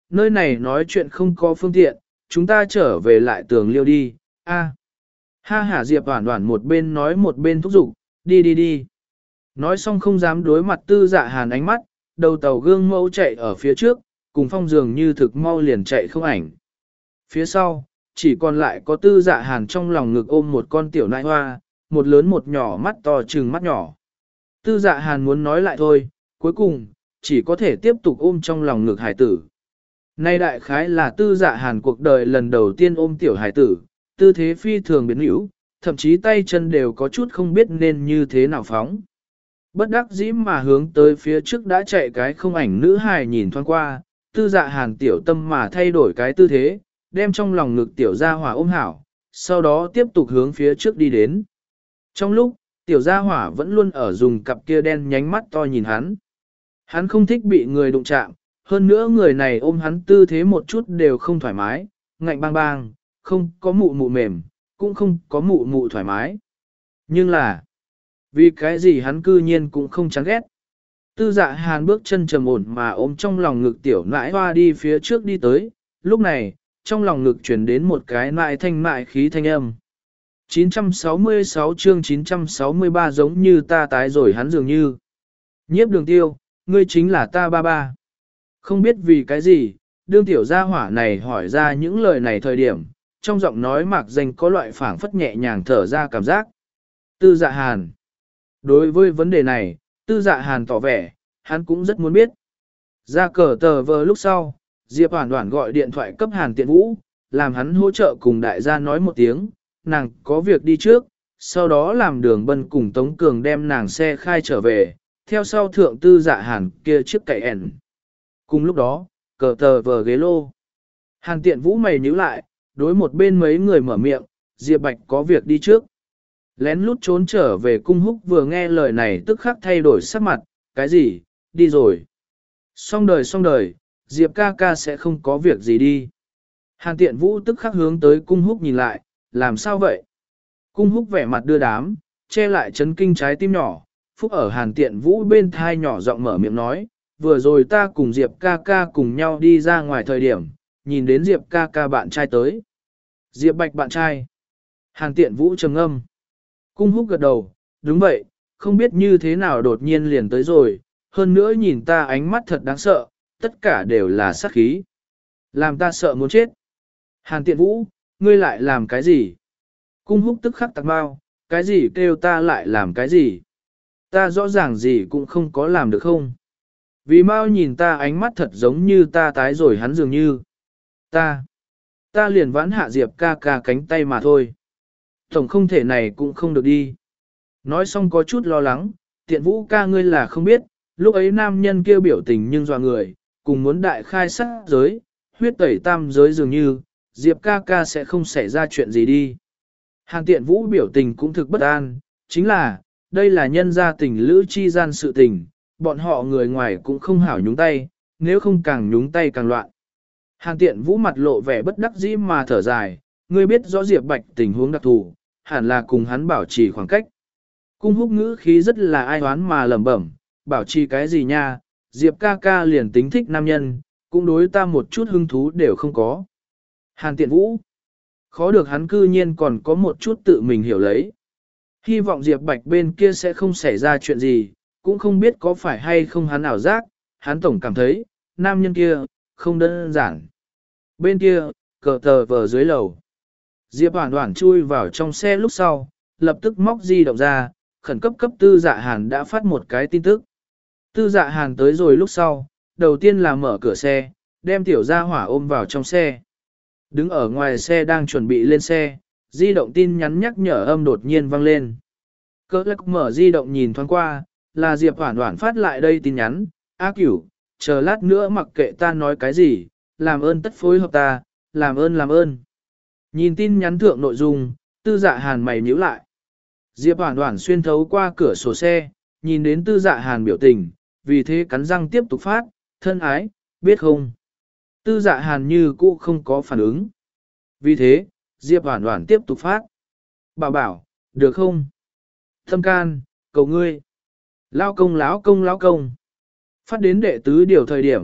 nơi này nói chuyện không có phương tiện, chúng ta trở về lại tường liêu đi, a. Ha hả Diệp Hoản Hoản một bên nói một bên thúc giục, đi đi đi. Nói xong không dám đối mặt Tư Dạ Hàn ánh mắt, đầu tàu gương mẫu chạy ở phía trước, cùng phong dường như thực mau liền chạy không ảnh. Phía sau, chỉ còn lại có Tư Dạ Hàn trong lòng ngực ôm một con tiểu nại hoa, một lớn một nhỏ mắt to trừng mắt nhỏ. Tư Dạ Hàn muốn nói lại thôi, cuối cùng, chỉ có thể tiếp tục ôm trong lòng ngực hải tử. Nay đại khái là Tư Dạ Hàn cuộc đời lần đầu tiên ôm tiểu hải tử, tư thế phi thường biến hữu, thậm chí tay chân đều có chút không biết nên như thế nào phóng. Bất đắc dĩ mà hướng tới phía trước đã chạy cái không ảnh nữ hài nhìn thoáng qua, Tư Dạ Hàn tiểu tâm mà thay đổi cái tư thế, đem trong lòng ngực tiểu gia hỏa ôm hảo, sau đó tiếp tục hướng phía trước đi đến. Trong lúc, tiểu gia hỏa vẫn luôn ở dùng cặp kia đen nhánh mắt to nhìn hắn. Hắn không thích bị người đụng chạm, hơn nữa người này ôm hắn tư thế một chút đều không thoải mái, ngạnh bang bang, không có mụ mụ mềm, cũng không có mụ mụ thoải mái. Nhưng là, vì cái gì hắn cư nhiên cũng không chán ghét. Tư Dạ Hàn bước chân trầm ổn mà ôm trong lòng ngực tiểu nãi hoa đi phía trước đi tới, lúc này, trong lòng ngực chuyển đến một cái nại thanh mại khí thanh âm. chín trăm sáu mươi sáu chương chín trăm sáu mươi ba giống như ta tái rồi hắn dường như. Nhiếp Đường Tiêu, ngươi chính là ta ba ba. Không biết vì cái gì, đương tiểu gia hỏa này hỏi ra những lời này thời điểm, trong giọng nói mạc danh có loại phảng phất nhẹ nhàng thở ra cảm giác. Tư Dạ Hàn. Đối với vấn đề này, Tư Dạ Hàn tỏ vẻ, hắn cũng rất muốn biết. Ra cờ tờ vờ lúc sau, Diệp Hoản Hoản gọi điện thoại cấp Hàn Tiện Vũ, làm hắn hỗ trợ cùng đại gia nói một tiếng, nàng có việc đi trước, sau đó làm Đường Bân cùng Tống Cường đem nàng xe khai trở về, theo sau thượng Tư Dạ Hàn kia chiếc cậy ẻn. Cùng lúc đó, cờ tờ vờ ghế lô. Hàn Tiện Vũ mày nhíu lại, đối một bên mấy người mở miệng, Diệp Bạch có việc đi trước. Lén lút trốn trở về Cung Húc vừa nghe lời này tức khắc thay đổi sắc mặt, cái gì, đi rồi. Xong đời xong đời, Diệp ca ca sẽ không có việc gì đi. Hàn Tiện Vũ tức khắc hướng tới Cung Húc nhìn lại, làm sao vậy? Cung Húc vẻ mặt đưa đám, che lại chấn kinh trái tim nhỏ, phúc ở Hàn Tiện Vũ bên thai nhỏ giọng mở miệng nói, vừa rồi ta cùng Diệp ca ca cùng nhau đi ra ngoài thời điểm, nhìn đến Diệp ca ca bạn trai tới. Diệp Bạch bạn trai. Hàn Tiện Vũ trầm ngâm. Cung Húc gật đầu, đúng vậy, không biết như thế nào đột nhiên liền tới rồi, hơn nữa nhìn ta ánh mắt thật đáng sợ, tất cả đều là sát khí. Làm ta sợ muốn chết. Hàn Tiện Vũ, ngươi lại làm cái gì? Cung Húc tức khắc tạc bao, cái gì kêu ta lại làm cái gì? Ta rõ ràng gì cũng không có làm được không? Vì mau nhìn ta ánh mắt thật giống như ta tái rồi hắn dường như. Ta, ta liền vãn hạ Diệp ca ca cánh tay mà thôi. Tổng không thể này cũng không được đi. Nói xong có chút lo lắng, Tiện Vũ ca ngươi là không biết, lúc ấy nam nhân kêu biểu tình nhưng dọa người, cùng muốn đại khai sát giới, huyết tẩy tam giới dường như, Diệp ca ca sẽ không xảy ra chuyện gì đi. Hàn Tiện Vũ biểu tình cũng thực bất an, chính là, đây là nhân gia tình lữ chi gian sự tình, bọn họ người ngoài cũng không hảo nhúng tay, nếu không càng nhúng tay càng loạn. Hàn Tiện Vũ mặt lộ vẻ bất đắc dĩ mà thở dài, ngươi biết rõ Diệp Bạch tình huống đặc thù, hẳn là cùng hắn bảo trì khoảng cách. Cung Húc ngữ khí rất là ai oán mà lẩm bẩm, bảo trì cái gì nha, Diệp ca ca liền tính thích nam nhân, cũng đối ta một chút hứng thú đều không có. Hàn Tiện Vũ, khó được hắn cư nhiên còn có một chút tự mình hiểu lấy. Hy vọng Diệp Bạch bên kia sẽ không xảy ra chuyện gì, cũng không biết có phải hay không hắn ảo giác, hắn tổng cảm thấy, nam nhân kia, không đơn giản. Bên kia, cờ tờ vờ dưới lầu. Diệp Hoản Hoản chui vào trong xe lúc sau, lập tức móc di động ra, khẩn cấp cấp Tư Dạ Hàn đã phát một cái tin tức. Tư Dạ Hàn tới rồi lúc sau, đầu tiên là mở cửa xe, đem tiểu gia hỏa ôm vào trong xe. Đứng ở ngoài xe đang chuẩn bị lên xe, di động tin nhắn nhắc nhở âm đột nhiên vang lên. Cơ lắc mở di động nhìn thoáng qua, là Diệp Hoản Hoản phát lại đây tin nhắn, A Cửu, chờ lát nữa mặc kệ ta nói cái gì, làm ơn tất phối hợp ta, làm ơn làm ơn. Nhìn tin nhắn thượng nội dung, Tư Dạ Hàn mày nhíu lại. Diệp Hoản Hoản xuyên thấu qua cửa sổ xe, nhìn đến Tư Dạ Hàn biểu tình, vì thế cắn răng tiếp tục phát, thân ái, biết không? Tư Dạ Hàn như cũ không có phản ứng. Vì thế, Diệp Hoản Hoản tiếp tục phát. Bảo bảo, được không? Thâm can, cầu ngươi. Lao công láo công láo công. Phát đến đệ tứ điều thời điểm,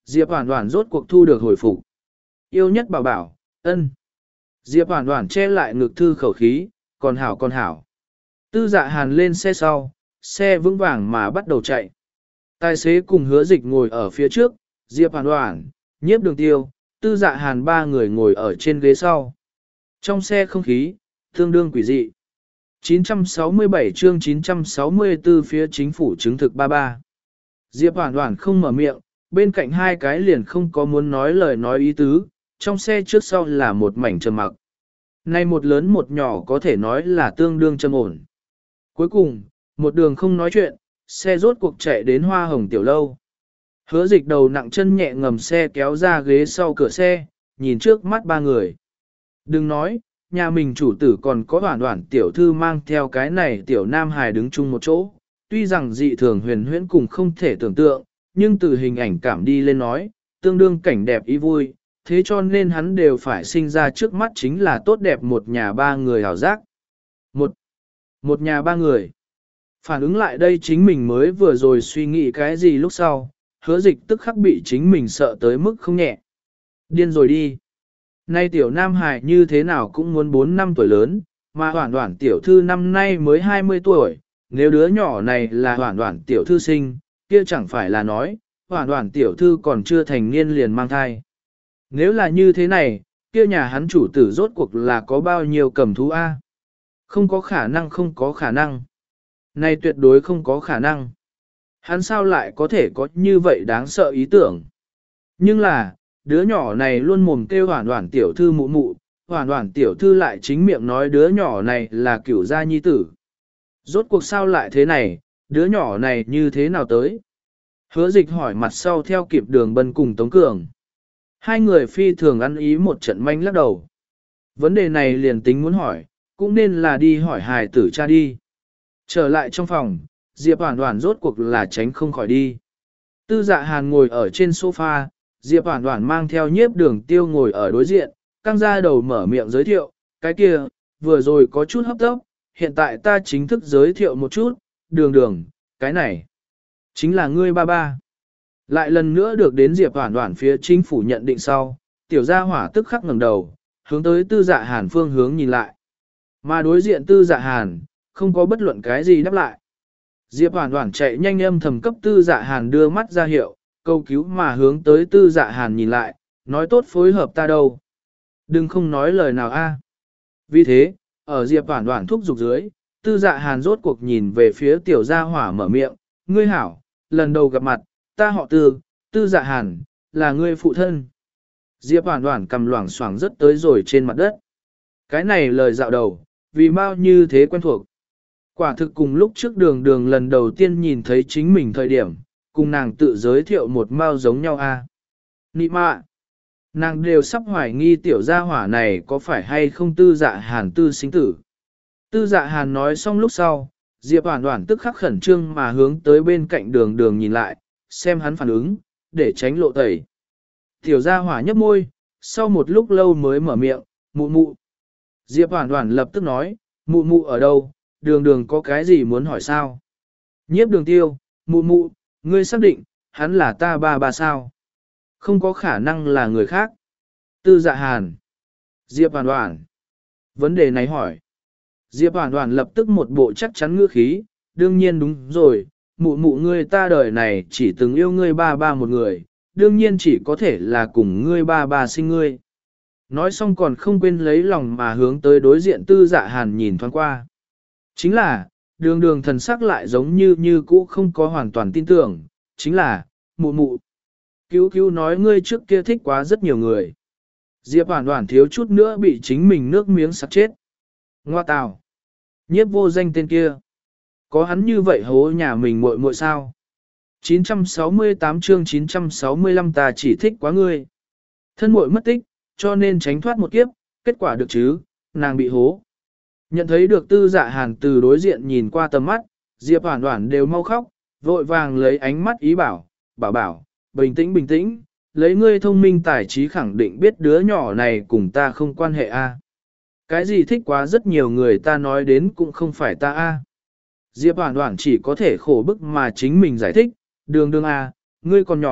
Diệp Hoản Hoản rốt cuộc thu được hồi phục. Yêu nhất bảo bảo, ân. Diệp Hoản Hoản che lại ngực thư khẩu khí, còn hảo còn hảo. Tư Dạ Hàn lên xe sau, xe vững vàng mà bắt đầu chạy. Tài xế cùng Hứa Dịch ngồi ở phía trước, Diệp Hoản Hoản, Nhiếp Đường Tiêu, Tư Dạ Hàn ba người ngồi ở trên ghế sau. Trong xe không khí, tương đương quỷ dị. chín trăm sáu mươi bảy chương chín trăm sáu mươi tư phía chính phủ chứng thực ba ba. Diệp Hoản Hoản không mở miệng, bên cạnh hai cái liền không có muốn nói lời nói ý tứ, trong xe trước sau là một mảnh trầm mặc. Nay một lớn một nhỏ có thể nói là tương đương trầm ổn. Cuối cùng, một đường không nói chuyện, xe rốt cuộc chạy đến Hoa Hồng Tiểu Lâu. Hứa Dịch đầu nặng chân nhẹ ngầm xe kéo ra ghế sau cửa xe, nhìn trước mắt ba người. Đừng nói, nhà mình chủ tử còn có Hoản Hoản tiểu thư mang theo cái này tiểu nam hài đứng chung một chỗ. Tuy rằng dị thường huyền huyễn cùng không thể tưởng tượng, nhưng từ hình ảnh cảm đi lên nói, tương đương cảnh đẹp ý vui, thế cho nên hắn đều phải sinh ra trước mắt chính là tốt đẹp một nhà ba người hảo giác. Một, một nhà ba người. Phản ứng lại đây chính mình mới vừa rồi suy nghĩ cái gì lúc sau, Hứa Dịch tức khắc bị chính mình sợ tới mức không nhẹ. Điên rồi đi. Nay tiểu nam hài như thế nào cũng muốn bốn năm tuổi lớn, mà Hoản Hoản tiểu thư năm nay mới hai mươi tuổi, nếu đứa nhỏ này là Hoản Hoản tiểu thư sinh, kia chẳng phải là nói, Hoản Hoản tiểu thư còn chưa thành niên liền mang thai. Nếu là như thế này, kia nhà hắn chủ tử rốt cuộc là có bao nhiêu cầm thú A? Không có khả năng không có khả năng. Này tuyệt đối không có khả năng. Hắn sao lại có thể có như vậy đáng sợ ý tưởng? Nhưng là, đứa nhỏ này luôn mồm kêu Hoản Hoản tiểu thư mụ mụ, Hoản Hoản tiểu thư lại chính miệng nói đứa nhỏ này là cửu gia nhi tử. Rốt cuộc sao lại thế này, đứa nhỏ này như thế nào tới? Hứa Dịch hỏi mặt sau theo kịp Đường Bân cùng Tống Cường. Hai người phi thường ăn ý một trận manh lắc đầu. Vấn đề này liền tính muốn hỏi, cũng nên là đi hỏi hài tử cha đi. Trở lại trong phòng, Diệp Hoản Hoản rốt cuộc là tránh không khỏi đi. Tư Dạ Hàn ngồi ở trên sofa, Diệp Hoản Hoản mang theo Nhiếp Đường Tiêu ngồi ở đối diện, căng ra đầu mở miệng giới thiệu, cái kia, vừa rồi có chút hấp tấp, hiện tại ta chính thức giới thiệu một chút, Đường Đường, cái này, chính là ngươi ba ba. Lại lần nữa được đến Diệp Hoản Hoản phía chính phủ nhận định sau, tiểu gia hỏa tức khắc ngẩng đầu, hướng tới Tư Dạ Hàn phương hướng nhìn lại. Mà đối diện Tư Dạ Hàn, không có bất luận cái gì đáp lại. Diệp Hoản Hoản chạy nhanh âm thầm cấp Tư Dạ Hàn đưa mắt ra hiệu, câu cứu mà hướng tới Tư Dạ Hàn nhìn lại, nói tốt phối hợp ta đâu. Đừng không nói lời nào a. Vì thế, ở Diệp Hoản Hoản thúc giục dưới, Tư Dạ Hàn rốt cuộc nhìn về phía tiểu gia hỏa mở miệng, ngươi hảo, lần đầu gặp mặt, ta họ Tư, Tư Dạ Hàn, là ngươi phụ thân. Diệp Hoản Hoản cầm loảng xoảng rất tới rồi trên mặt đất. Cái này lời dạo đầu, vì bao như thế quen thuộc. Quả thực cùng lúc trước Đường Đường lần đầu tiên nhìn thấy chính mình thời điểm, cùng nàng tự giới thiệu một mao giống nhau a. À. Nị mạ, nàng đều sắp hoài nghi tiểu gia hỏa này có phải hay không Tư Dạ Hàn tư sinh tử. Tư Dạ Hàn nói xong lúc sau, Diệp Hoản Hoản tức khắc khẩn trương mà hướng tới bên cạnh Đường Đường nhìn lại, xem hắn phản ứng, để tránh lộ tẩy. Tiểu gia hỏa nhấp môi, sau một lúc lâu mới mở miệng, mụ mụ. Diệp Hoản Hoản lập tức nói, mụ mụ ở đâu, Đường Đường có cái gì muốn hỏi sao? Nhiếp Đường Tiêu, mụ mụ, ngươi xác định, hắn là ta ba ba sao? Không có khả năng là người khác. Tư Dạ Hàn. Diệp Hoản Hoản. Vấn đề này hỏi. Diệp Hoản Hoản lập tức một bộ chắc chắn ngữ khí, đương nhiên đúng rồi, mụ mụ ngươi ta đời này chỉ từng yêu ngươi ba ba một người, đương nhiên chỉ có thể là cùng ngươi ba ba sinh ngươi. Nói xong còn không quên lấy lòng mà hướng tới đối diện Tư Dạ Hàn nhìn thoáng qua. Chính là, Đường Đường thần sắc lại giống như như cũ không có hoàn toàn tin tưởng, chính là, mụ mụ. Cứu cứu nói ngươi trước kia thích quá rất nhiều người. Diệp Hoản Hoản thiếu chút nữa bị chính mình nước miếng sặc chết. Ngoa tào. Nhiếp vô danh tên kia. Có hắn như vậy hố nhà mình muội muội sao? chín trăm sáu mươi tám chương chín trăm sáu mươi lăm ta chỉ thích quá ngươi. Thân muội mất tích, cho nên tránh thoát một kiếp, kết quả được chứ, nàng bị hố. Nhận thấy được Tư Dạ Hàn từ đối diện nhìn qua tầm mắt, Diệp Hoản Hoản đều mau khóc, vội vàng lấy ánh mắt ý bảo, bảo bảo, bình tĩnh bình tĩnh, lấy ngươi thông minh tài trí khẳng định biết đứa nhỏ này cùng ta không quan hệ a. Cái gì thích quá rất nhiều người ta nói đến cũng không phải ta a. Diệp Hoản Hoản chỉ có thể khổ bức mà chính mình giải thích, Đường Đường a, ngươi còn nhỏ,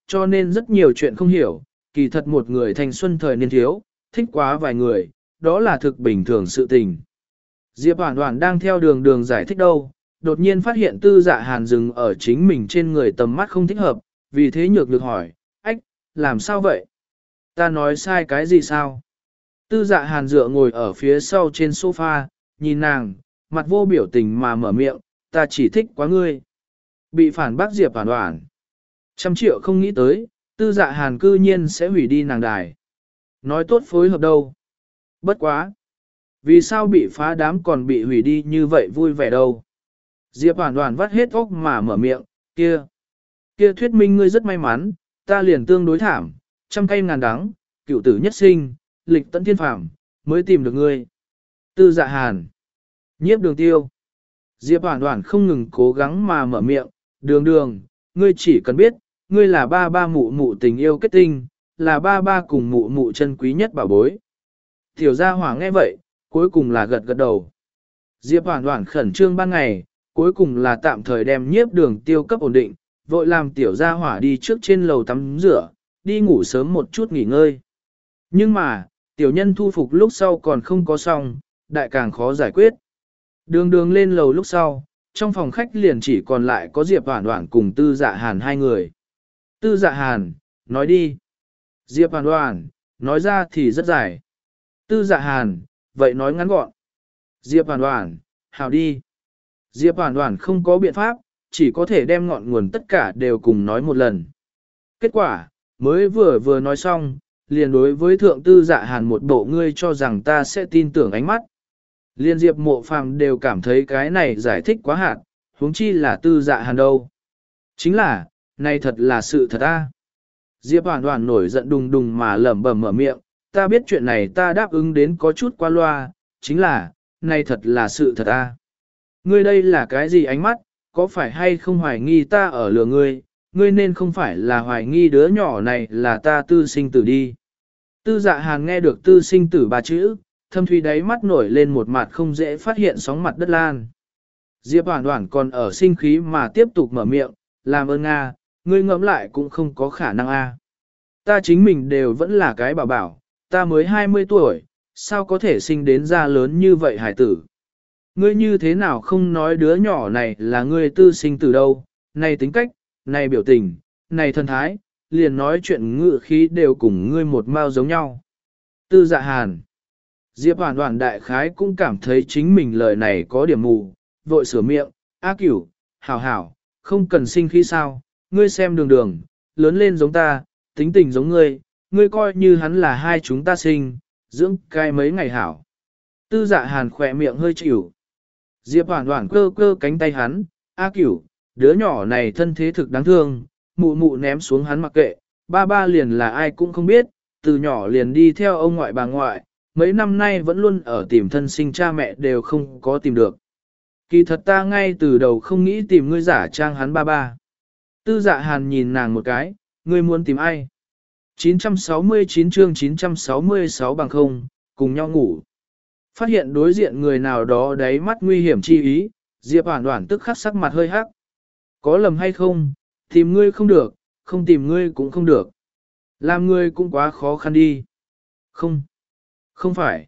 cho nên rất nhiều chuyện không hiểu, kỳ thật một người thanh xuân thời niên thiếu, thích quá vài người, đó là thực bình thường sự tình. Diệp Hoản Hoản đang theo đường đường giải thích đâu, đột nhiên phát hiện tư dạ hàn dừng ở chính mình trên người tầm mắt không thích hợp, vì thế nhược nhược hỏi, ách, làm sao vậy? Ta nói sai cái gì sao? Tư dạ hàn dựa ngồi ở phía sau trên sofa, nhìn nàng, mặt vô biểu tình mà mở miệng, ta chỉ thích quá ngươi. Bị phản bác Diệp Hoản Hoản. Trăm triệu không nghĩ tới, tư dạ hàn cư nhiên sẽ hủy đi nàng đài. Nói tốt phối hợp đâu. Bất quá. Vì sao bị phá đám còn bị hủy đi như vậy vui vẻ đâu. Diệp Hoản Hoản vắt hết óc mà mở miệng, kia. Kia thuyết minh ngươi rất may mắn, ta liền tương đối thảm, trăm cây ngàn đắng, cựu tử nhất sinh, lịch tận thiên phàm, mới tìm được ngươi. Tư dạ hàn. Nhiếp đường tiêu. Diệp Hoản Hoản không ngừng cố gắng mà mở miệng, đường đường, ngươi chỉ cần biết, ngươi là ba ba mụ mụ tình yêu kết tinh, là ba ba cùng mụ mụ chân quý nhất bảo bối. Tiểu gia hỏa nghe vậy, cuối cùng là gật gật đầu. Diệp Hoản Hoản khẩn trương ban ngày, cuối cùng là tạm thời đem nhiếp đường tiêu cấp ổn định, vội làm tiểu gia hỏa đi trước trên lầu tắm rửa, đi ngủ sớm một chút nghỉ ngơi. Nhưng mà, tiểu nhân thu phục lúc sau còn không có xong, đại càng khó giải quyết. Đường đường lên lầu lúc sau, trong phòng khách liền chỉ còn lại có Diệp Hoản Hoản cùng Tư Dạ Hàn hai người. Tư Dạ Hàn, nói đi. Diệp Hoản Hoản, nói ra thì rất dài. Tư Dạ Hàn, vậy nói ngắn gọn. Diệp Hoản Hoản, hào đi. Diệp Hoản Hoản không có biện pháp, chỉ có thể đem ngọn nguồn tất cả đều cùng nói một lần. Kết quả, mới vừa vừa nói xong, liền đối với thượng Tư Dạ Hàn một bộ ngươi cho rằng ta sẽ tin tưởng ánh mắt. Liên Diệp Mộ Phàm đều cảm thấy cái này giải thích quá hạn, huống chi là Tư Dạ Hàn đâu. Chính là, này thật là sự thật a. Diệp Hoản Hoản nổi giận đùng đùng mà lẩm bẩm mở miệng, ta biết chuyện này ta đáp ứng đến có chút qua loa, chính là, này thật là sự thật a. Ngươi đây là cái gì ánh mắt, có phải hay không hoài nghi ta ở lừa ngươi, ngươi nên không phải là hoài nghi đứa nhỏ này là ta tư sinh tử đi. Tư Dạ Hàn nghe được tư sinh tử ba chữ, thâm thủy đáy mắt nổi lên một mặt không dễ phát hiện sóng mặt đất lan. Diệp Hoản Hoản còn ở sinh khí mà tiếp tục mở miệng, làm ơn Nga, ngươi ngẫm lại cũng không có khả năng a. Ta chính mình đều vẫn là cái bảo bảo, ta mới hai mươi tuổi, sao có thể sinh đến ra lớn như vậy hải tử. Ngươi như thế nào không nói đứa nhỏ này là ngươi tư sinh từ đâu, này tính cách, này biểu tình, này thân thái, liền nói chuyện ngự khí đều cùng ngươi một mao giống nhau. Tư Dạ Hàn. Diệp Hoản Hoản đại khái cũng cảm thấy chính mình lời này có điểm mù, vội sửa miệng, A Cửu, hảo hảo, không cần sinh khí sao, ngươi xem đường đường, lớn lên giống ta, tính tình giống ngươi, ngươi coi như hắn là hai chúng ta sinh, dưỡng cai mấy ngày hảo. Tư Dạ Hàn khỏe miệng hơi chịu. Diệp Hoản Hoản cơ cơ cánh tay hắn, A Cửu, đứa nhỏ này thân thế thực đáng thương, mụ mụ ném xuống hắn mặc kệ, ba ba liền là ai cũng không biết, từ nhỏ liền đi theo ông ngoại bà ngoại, mấy năm nay vẫn luôn ở tìm thân sinh cha mẹ đều không có tìm được. Kỳ thật ta ngay từ đầu không nghĩ tìm ngươi giả trang hắn ba ba. Tư Dạ Hàn nhìn nàng một cái, ngươi muốn tìm ai? chín trăm sáu mươi chín chương chín trăm sáu mươi sáu bằng không, cùng nhau ngủ. Phát hiện đối diện người nào đó đáy mắt nguy hiểm chi ý, Diệp Hoản Hoản tức khắc sắc mặt hơi hắc. Có lầm hay không, tìm ngươi không được, không tìm ngươi cũng không được. Làm ngươi cũng quá khó khăn đi. Không, không phải.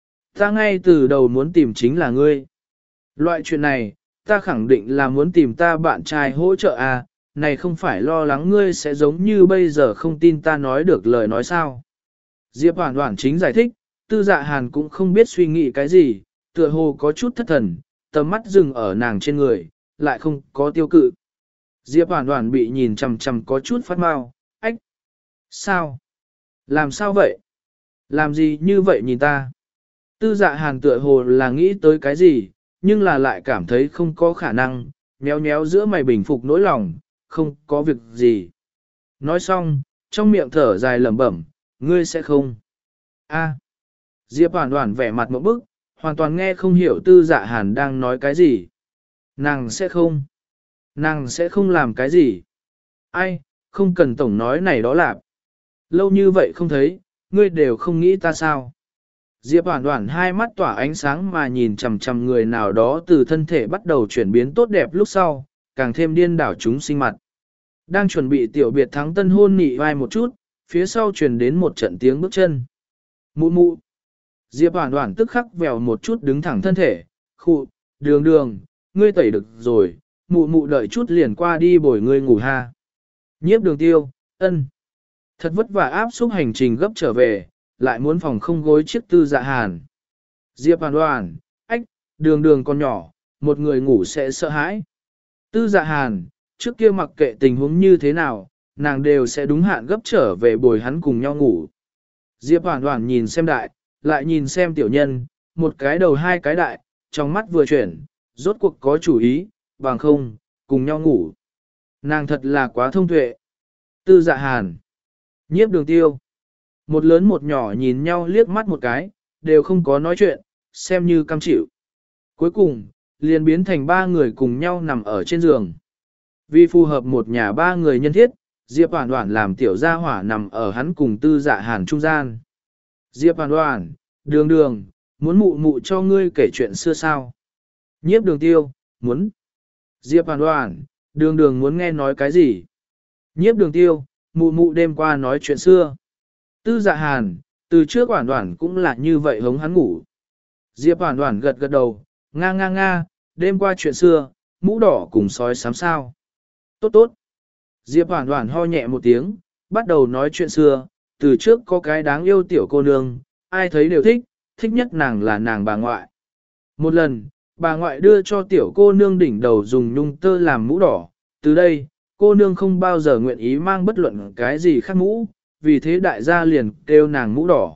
Ta ngay từ đầu muốn tìm chính là ngươi. Loại chuyện này, ta khẳng định là muốn tìm ta bạn trai hỗ trợ à, này không phải lo lắng ngươi sẽ giống như bây giờ không tin ta nói được lời nói sao. Diệp Hoản Hoản chính giải thích, Tư Dạ Hàn cũng không biết suy nghĩ cái gì, tựa hồ có chút thất thần, tầm mắt dừng ở nàng trên người, lại không có tiêu cự. Diệp Hoản Hoản bị nhìn chằm chằm có chút phát mau, ách. Sao? Làm sao vậy? Làm gì như vậy nhìn ta? Tư Dạ Hàn tựa hồ là nghĩ tới cái gì, nhưng là lại cảm thấy không có khả năng, méo méo giữa mày bình phục nỗi lòng, không có việc gì. Nói xong, trong miệng thở dài lẩm bẩm, ngươi sẽ không. A. Diệp Hoản Hoản vẻ mặt một bức, hoàn toàn nghe không hiểu Tư Dạ Hàn đang nói cái gì. Nàng sẽ không. Nàng sẽ không làm cái gì. Ai, không cần tổng nói này đó là. Lâu như vậy không thấy, ngươi đều không nghĩ ta sao. Diệp Hoản Hoản hai mắt tỏa ánh sáng mà nhìn chằm chằm người nào đó từ thân thể bắt đầu chuyển biến tốt đẹp lúc sau, càng thêm điên đảo chúng sinh mặt. Đang chuẩn bị tiểu biệt thắng tân hôn nị vai một chút, phía sau truyền đến một trận tiếng bước chân. Mụ mụ. Diệp Hoản Hoản tức khắc vèo một chút đứng thẳng thân thể, khụ, đường đường, ngươi tẩy được rồi, mụ mụ đợi chút liền qua đi bồi ngươi ngủ ha. Nhiếp đường tiêu, ân. Thật vất vả áp xúc hành trình gấp trở về, lại muốn phòng không gối chiếc tư dạ hàn. Diệp Hoản Hoản, ách, đường đường con nhỏ, một người ngủ sẽ sợ hãi. Tư dạ hàn, trước kia mặc kệ tình huống như thế nào, nàng đều sẽ đúng hạn gấp trở về bồi hắn cùng nhau ngủ. Diệp Hoản Hoản nhìn xem đại, lại nhìn xem tiểu nhân, một cái đầu hai cái đại, trong mắt vừa chuyển, rốt cuộc có chủ ý, bằng không, cùng nhau ngủ. Nàng thật là quá thông tuệ. Tư dạ hàn, nhiếp đường tiêu. Một lớn một nhỏ nhìn nhau liếc mắt một cái, đều không có nói chuyện, xem như cam chịu. Cuối cùng, liền biến thành ba người cùng nhau nằm ở trên giường. Vì phù hợp một nhà ba người nhân thiết, Diệp Hoản Hoản làm tiểu gia hỏa nằm ở hắn cùng tư dạ hàn trung gian. Diệp Hoản Hoản, đường đường, muốn mụ mụ cho ngươi kể chuyện xưa sao? Nhiếp đường tiêu, muốn. Diệp Hoản Hoản, đường đường muốn nghe nói cái gì? Nhiếp đường tiêu, mụ mụ đêm qua nói chuyện xưa. Tư dạ hàn, từ trước Hoản Hoản cũng là như vậy hống hắn ngủ. Diệp Hoản Hoản gật gật đầu, nga nga nga, đêm qua chuyện xưa, mũ đỏ cùng sói xám sao. Tốt tốt. Diệp Hoản Hoản ho nhẹ một tiếng, bắt đầu nói chuyện xưa, từ trước có cái đáng yêu tiểu cô nương, ai thấy đều thích, thích nhất nàng là nàng bà ngoại. Một lần, bà ngoại đưa cho tiểu cô nương đỉnh đầu dùng nhung tơ làm mũ đỏ, từ đây, cô nương không bao giờ nguyện ý mang bất luận cái gì khác mũ, vì thế đại gia liền kêu nàng mũ đỏ.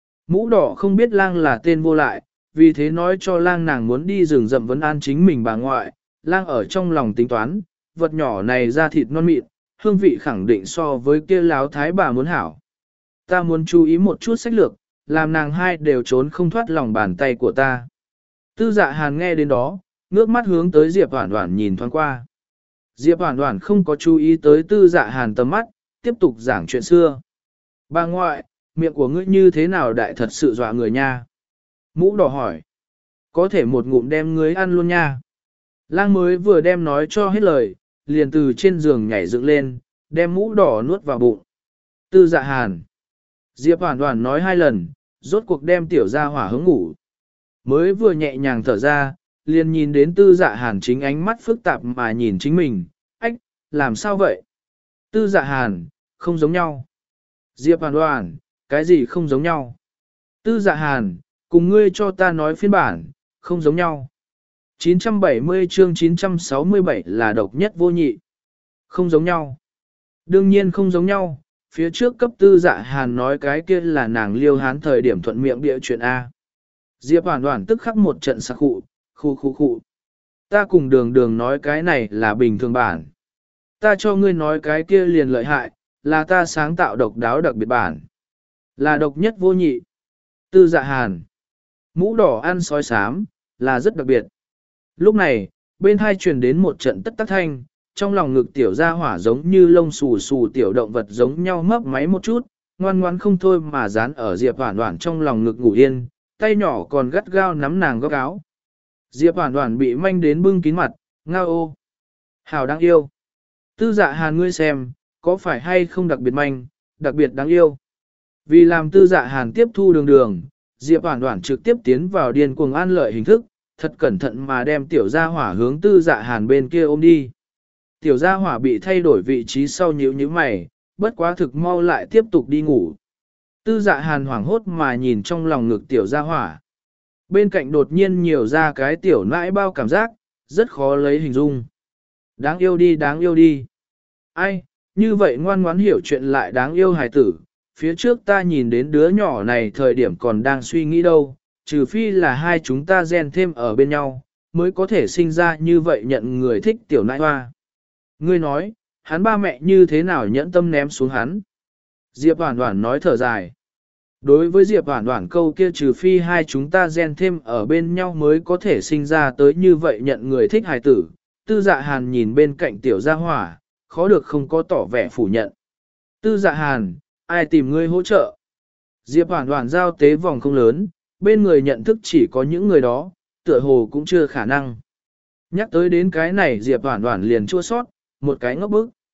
Mũ đỏ không biết lang là tên vô lại, vì thế nói cho lang nàng muốn đi rừng rậm vấn an chính mình bà ngoại, lang ở trong lòng tính toán, vật nhỏ này da thịt non mịn, hương vị khẳng định so với kia láo thái bà muốn hảo. Ta muốn chú ý một chút sách lược, làm nàng hai đều trốn không thoát lòng bàn tay của ta. Tư dạ hàn nghe đến đó, ngước mắt hướng tới Diệp Hoản Hoản nhìn thoáng qua. Diệp Hoản Hoản không có chú ý tới tư dạ hàn tầm mắt, tiếp tục giảng chuyện xưa. Bà ngoại, miệng của ngươi như thế nào đại thật sự dọa người nha. Mũ đỏ hỏi. Có thể một ngụm đem ngươi ăn luôn nha. Lang mới vừa đem nói cho hết lời, liền từ trên giường nhảy dựng lên, đem mũ đỏ nuốt vào bụng. Tư dạ hàn. Diệp Hoản Hoản nói hai lần, rốt cuộc đem tiểu gia hỏa hướng ngủ. Mới vừa nhẹ nhàng thở ra, liền nhìn đến tư dạ hàn chính ánh mắt phức tạp mà nhìn chính mình, ách, làm sao vậy? Tư dạ hàn, không giống nhau. Diệp Hoản Hoản, cái gì không giống nhau? Tư dạ hàn, cùng ngươi cho ta nói phiên bản, không giống nhau. chín trăm bảy mươi chương chín trăm sáu mươi bảy là độc nhất vô nhị. Không giống nhau. Đương nhiên không giống nhau, phía trước cấp tư dạ hàn nói cái kia là nàng liêu hán thời điểm thuận miệng bịa chuyện A. Diệp Hoản Hoản tức khắc một trận sặc khụ, khu khu khu. Ta cùng đường đường nói cái này là bình thường bản. Ta cho ngươi nói cái kia liền lợi hại, là ta sáng tạo độc đáo đặc biệt bản. Là độc nhất vô nhị. Tư dạ hàn. Mũ đỏ ăn sói xám, là rất đặc biệt. Lúc này, bên hai truyền đến một trận tất tắc thanh, trong lòng ngực tiểu gia hỏa giống như lông xù xù tiểu động vật giống nhau mấp máy một chút, ngoan ngoan không thôi mà dán ở Diệp Hoản Hoản trong lòng ngực ngủ yên, tay nhỏ còn gắt gao nắm nàng góc áo. Diệp Hoản Hoản bị manh đến bưng kín mặt, ngao ô. Hảo đáng yêu. Tư dạ hàn ngươi xem, có phải hay không đặc biệt manh, đặc biệt đáng yêu. Vì làm tư dạ hàn tiếp thu đường đường, Diệp Hoản Hoản trực tiếp tiến vào điên cuồng an lợi hình thức, thật cẩn thận mà đem tiểu gia hỏa hướng tư dạ hàn bên kia ôm đi. Tiểu gia hỏa bị thay đổi vị trí sau nhíu nhíu mày, bất quá thực mau lại tiếp tục đi ngủ. Tư dạ hàn hoảng hốt mà nhìn trong lòng ngực tiểu gia hỏa. Bên cạnh đột nhiên nhiều ra cái tiểu nãi bao cảm giác, rất khó lấy hình dung. Đáng yêu đi đáng yêu đi. Ai, như vậy ngoan ngoãn hiểu chuyện lại đáng yêu hài tử. Phía trước ta nhìn đến đứa nhỏ này thời điểm còn đang suy nghĩ đâu, trừ phi là hai chúng ta gen thêm ở bên nhau, mới có thể sinh ra như vậy nhận người thích tiểu nãi hoa. Ngươi nói, hắn ba mẹ như thế nào nhẫn tâm ném xuống hắn. Diệp Hoản Hoản nói thở dài. Đối với Diệp Hoản Hoản câu kia trừ phi hai chúng ta gen thêm ở bên nhau mới có thể sinh ra tới như vậy nhận người thích hài tử, tư dạ hàn nhìn bên cạnh tiểu gia hỏa, khó được không có tỏ vẻ phủ nhận. Tư dạ hàn, ai tìm ngươi hỗ trợ? Diệp Hoản Hoản giao tế vòng không lớn, bên người nhận thức chỉ có những người đó, tựa hồ cũng chưa khả năng. Nhắc tới đến cái này Diệp Hoản Hoản liền chua sót, một cái ngốc bức.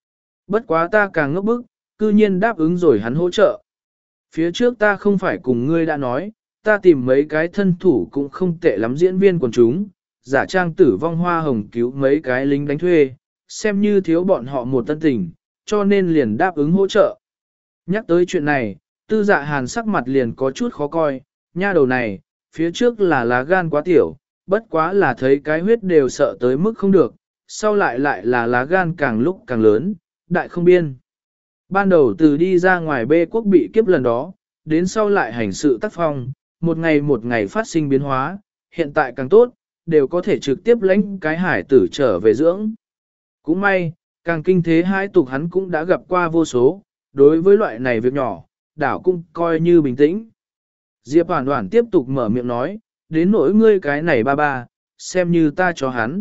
Bất quá ta càng ngốc bức, cư nhiên đáp ứng rồi hắn hỗ trợ. Phía trước ta không phải cùng ngươi đã nói, ta tìm mấy cái thân thủ cũng không tệ lắm diễn viên quần chúng, giả trang tử vong hoa hồng cứu mấy cái lính đánh thuê, xem như thiếu bọn họ một tân tình, cho nên liền đáp ứng hỗ trợ. Nhắc tới chuyện này, tư dạ hàn sắc mặt liền có chút khó coi, nha đầu này, phía trước là lá gan quá tiểu, bất quá là thấy cái huyết đều sợ tới mức không được, sau lại lại là lá gan càng lúc càng lớn, đại không biên. Ban đầu từ đi ra ngoài bê quốc bị kiếp lần đó, đến sau lại hành sự tác phong, một ngày một ngày phát sinh biến hóa, hiện tại càng tốt, đều có thể trực tiếp lãnh cái hải tử trở về dưỡng. Cũng may, càng kinh thế hai tục hắn cũng đã gặp qua vô số, đối với loại này việc nhỏ, đảo cũng coi như bình tĩnh. Diệp Hoàn Hoàn tiếp tục mở miệng nói, đến nỗi ngươi cái này ba ba, xem như ta cho hắn.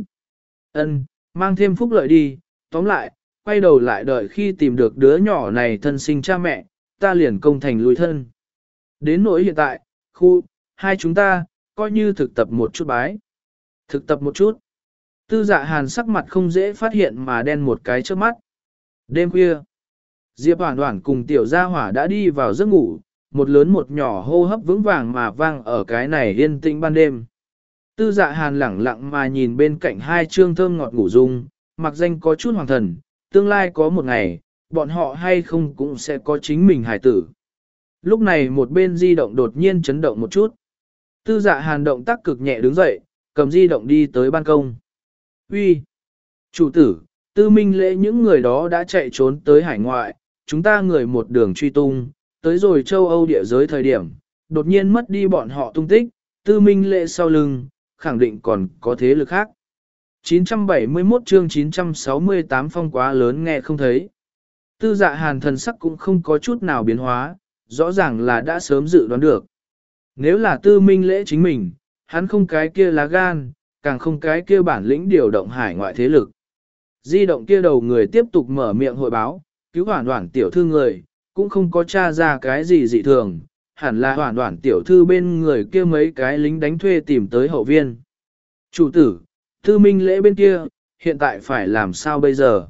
Ân, mang thêm phúc lợi đi, tóm lại, quay đầu lại đợi khi tìm được đứa nhỏ này thân sinh cha mẹ, ta liền công thành lùi thân. Đến nỗi hiện tại, khu, hai chúng ta, coi như thực tập một chút bái. Thực tập một chút. Tư dạ hàn sắc mặt không dễ phát hiện mà đen một cái trước mắt. Đêm khuya, Diệp Hoàn Hoàn cùng tiểu gia hỏa đã đi vào giấc ngủ, một lớn một nhỏ hô hấp vững vàng mà vang ở cái này yên tĩnh ban đêm. Tư dạ hàn lẳng lặng mà nhìn bên cạnh hai trương thơm ngọt ngủ dung, mặc danh có chút hoàng thần, tương lai có một ngày, bọn họ hay không cũng sẽ có chính mình hải tử. Lúc này một bên di động đột nhiên chấn động một chút. Tư dạ hàn động tác cực nhẹ đứng dậy, cầm di động đi tới ban công. Uy, chủ tử, tư minh lễ những người đó đã chạy trốn tới hải ngoại, chúng ta người một đường truy tung, tới rồi châu Âu địa giới thời điểm, đột nhiên mất đi bọn họ tung tích, tư minh lễ sau lưng, khẳng định còn có thế lực khác. chín trăm bảy mươi mốt chương chín trăm sáu mươi tám phong quá lớn nghe không thấy. Tư dạ hàn thần sắc cũng không có chút nào biến hóa, rõ ràng là đã sớm dự đoán được. Nếu là tư minh lễ chính mình, hắn không cái kia lá gan, càng không cái kia bản lĩnh điều động hải ngoại thế lực. Di động kia đầu người tiếp tục mở miệng hội báo, cứu Hoản Hoản tiểu thư người, cũng không có tra ra cái gì dị thường, hẳn là Hoản Hoản tiểu thư bên người kia mấy cái lính đánh thuê tìm tới hậu viên. Chủ tử, tư minh lễ bên kia, hiện tại phải làm sao bây giờ?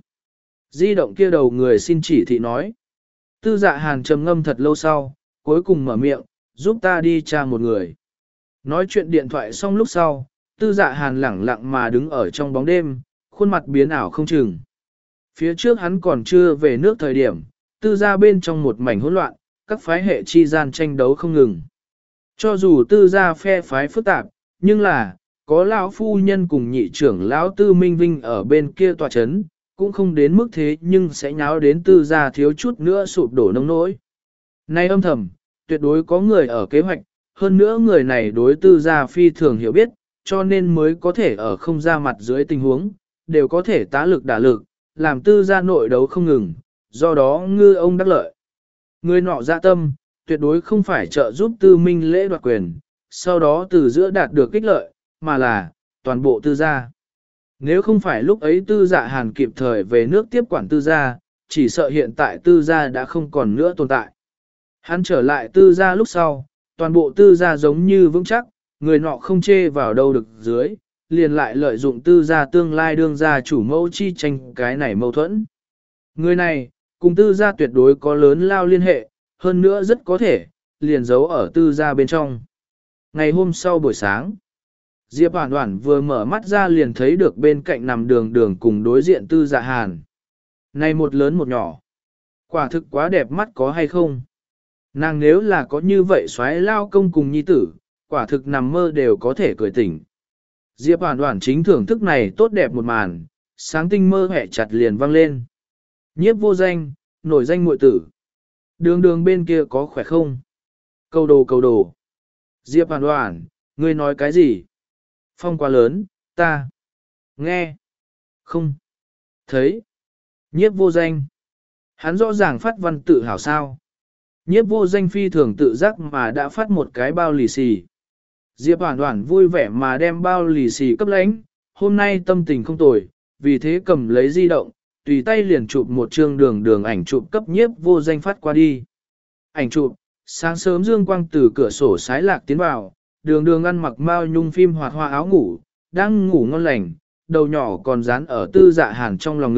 Di động kia đầu người xin chỉ thị nói. Tư dạ hàn trầm ngâm thật lâu sau, cuối cùng mở miệng, giúp ta đi tra một người. Nói chuyện điện thoại xong lúc sau, tư dạ hàn lẳng lặng mà đứng ở trong bóng đêm, khuôn mặt biến ảo không chừng. Phía trước hắn còn chưa về nước thời điểm, tư gia bên trong một mảnh hỗn loạn, các phái hệ chi gian tranh đấu không ngừng. Cho dù tư gia phe phái phức tạp, nhưng là, có lão phu nhân cùng nhị trưởng lão tư minh vinh ở bên kia tòa chấn, cũng không đến mức thế nhưng sẽ nháo đến tư gia thiếu chút nữa sụp đổ nông nỗi. Nay âm thầm, tuyệt đối có người ở kế hoạch, hơn nữa người này đối tư gia phi thường hiểu biết, cho nên mới có thể ở không ra mặt dưới tình huống, đều có thể tá lực đả lực, làm tư gia nội đấu không ngừng, do đó ngư ông đắc lợi. Người nọ dạ tâm, tuyệt đối không phải trợ giúp tư minh lễ đoạt quyền, sau đó từ giữa đạt được kích lợi, mà là toàn bộ tư gia. Nếu không phải lúc ấy tư dạ hàn kịp thời về nước tiếp quản tư gia, chỉ sợ hiện tại tư gia đã không còn nữa tồn tại. Hắn trở lại tư gia lúc sau, toàn bộ tư gia giống như vững chắc, người nọ không chê vào đâu được dưới, liền lại lợi dụng tư gia tương lai đương gia chủ mẫu chi tranh cái này mâu thuẫn. Người này, cùng tư gia tuyệt đối có lớn lao liên hệ, hơn nữa rất có thể, liền giấu ở tư gia bên trong. Ngày hôm sau buổi sáng, Diệp Hoàn Hoàn vừa mở mắt ra liền thấy được bên cạnh nằm đường đường cùng đối diện tư dạ hàn. Này một lớn một nhỏ. Quả thực quá đẹp mắt có hay không? Nàng nếu là có như vậy xoáy lao công cùng nhi tử, quả thực nằm mơ đều có thể cười tỉnh. Diệp Hoàn Hoàn chính thưởng thức này tốt đẹp một màn, sáng tinh mơ hẹ chặt liền vang lên. Nhiếp vô danh, nổi danh muội tử. Đường đường bên kia có khỏe không? Cầu đồ cầu đồ. Diệp Hoàn Hoàn, ngươi nói cái gì? Phong quá lớn, ta. Nghe. Không. Thấy. Nhiếp vô danh. Hắn rõ ràng phát văn tự hào sao. Nhiếp vô danh phi thường tự giác mà đã phát một cái bao lì xì. Diệp Hoàn Hoàn vui vẻ mà đem bao lì xì cấp lãnh, hôm nay tâm tình không tồi, vì thế cầm lấy di động, tùy tay liền chụp một chương đường đường ảnh chụp cấp nhiếp vô danh phát qua đi. Ảnh chụp, sáng sớm dương quang từ cửa sổ sái lạc tiến vào, đường đường ăn mặc mao nhung phim hoạt hoa áo ngủ, đang ngủ ngon lành, đầu nhỏ còn dán ở tư dạ hàn trong lòng ngực,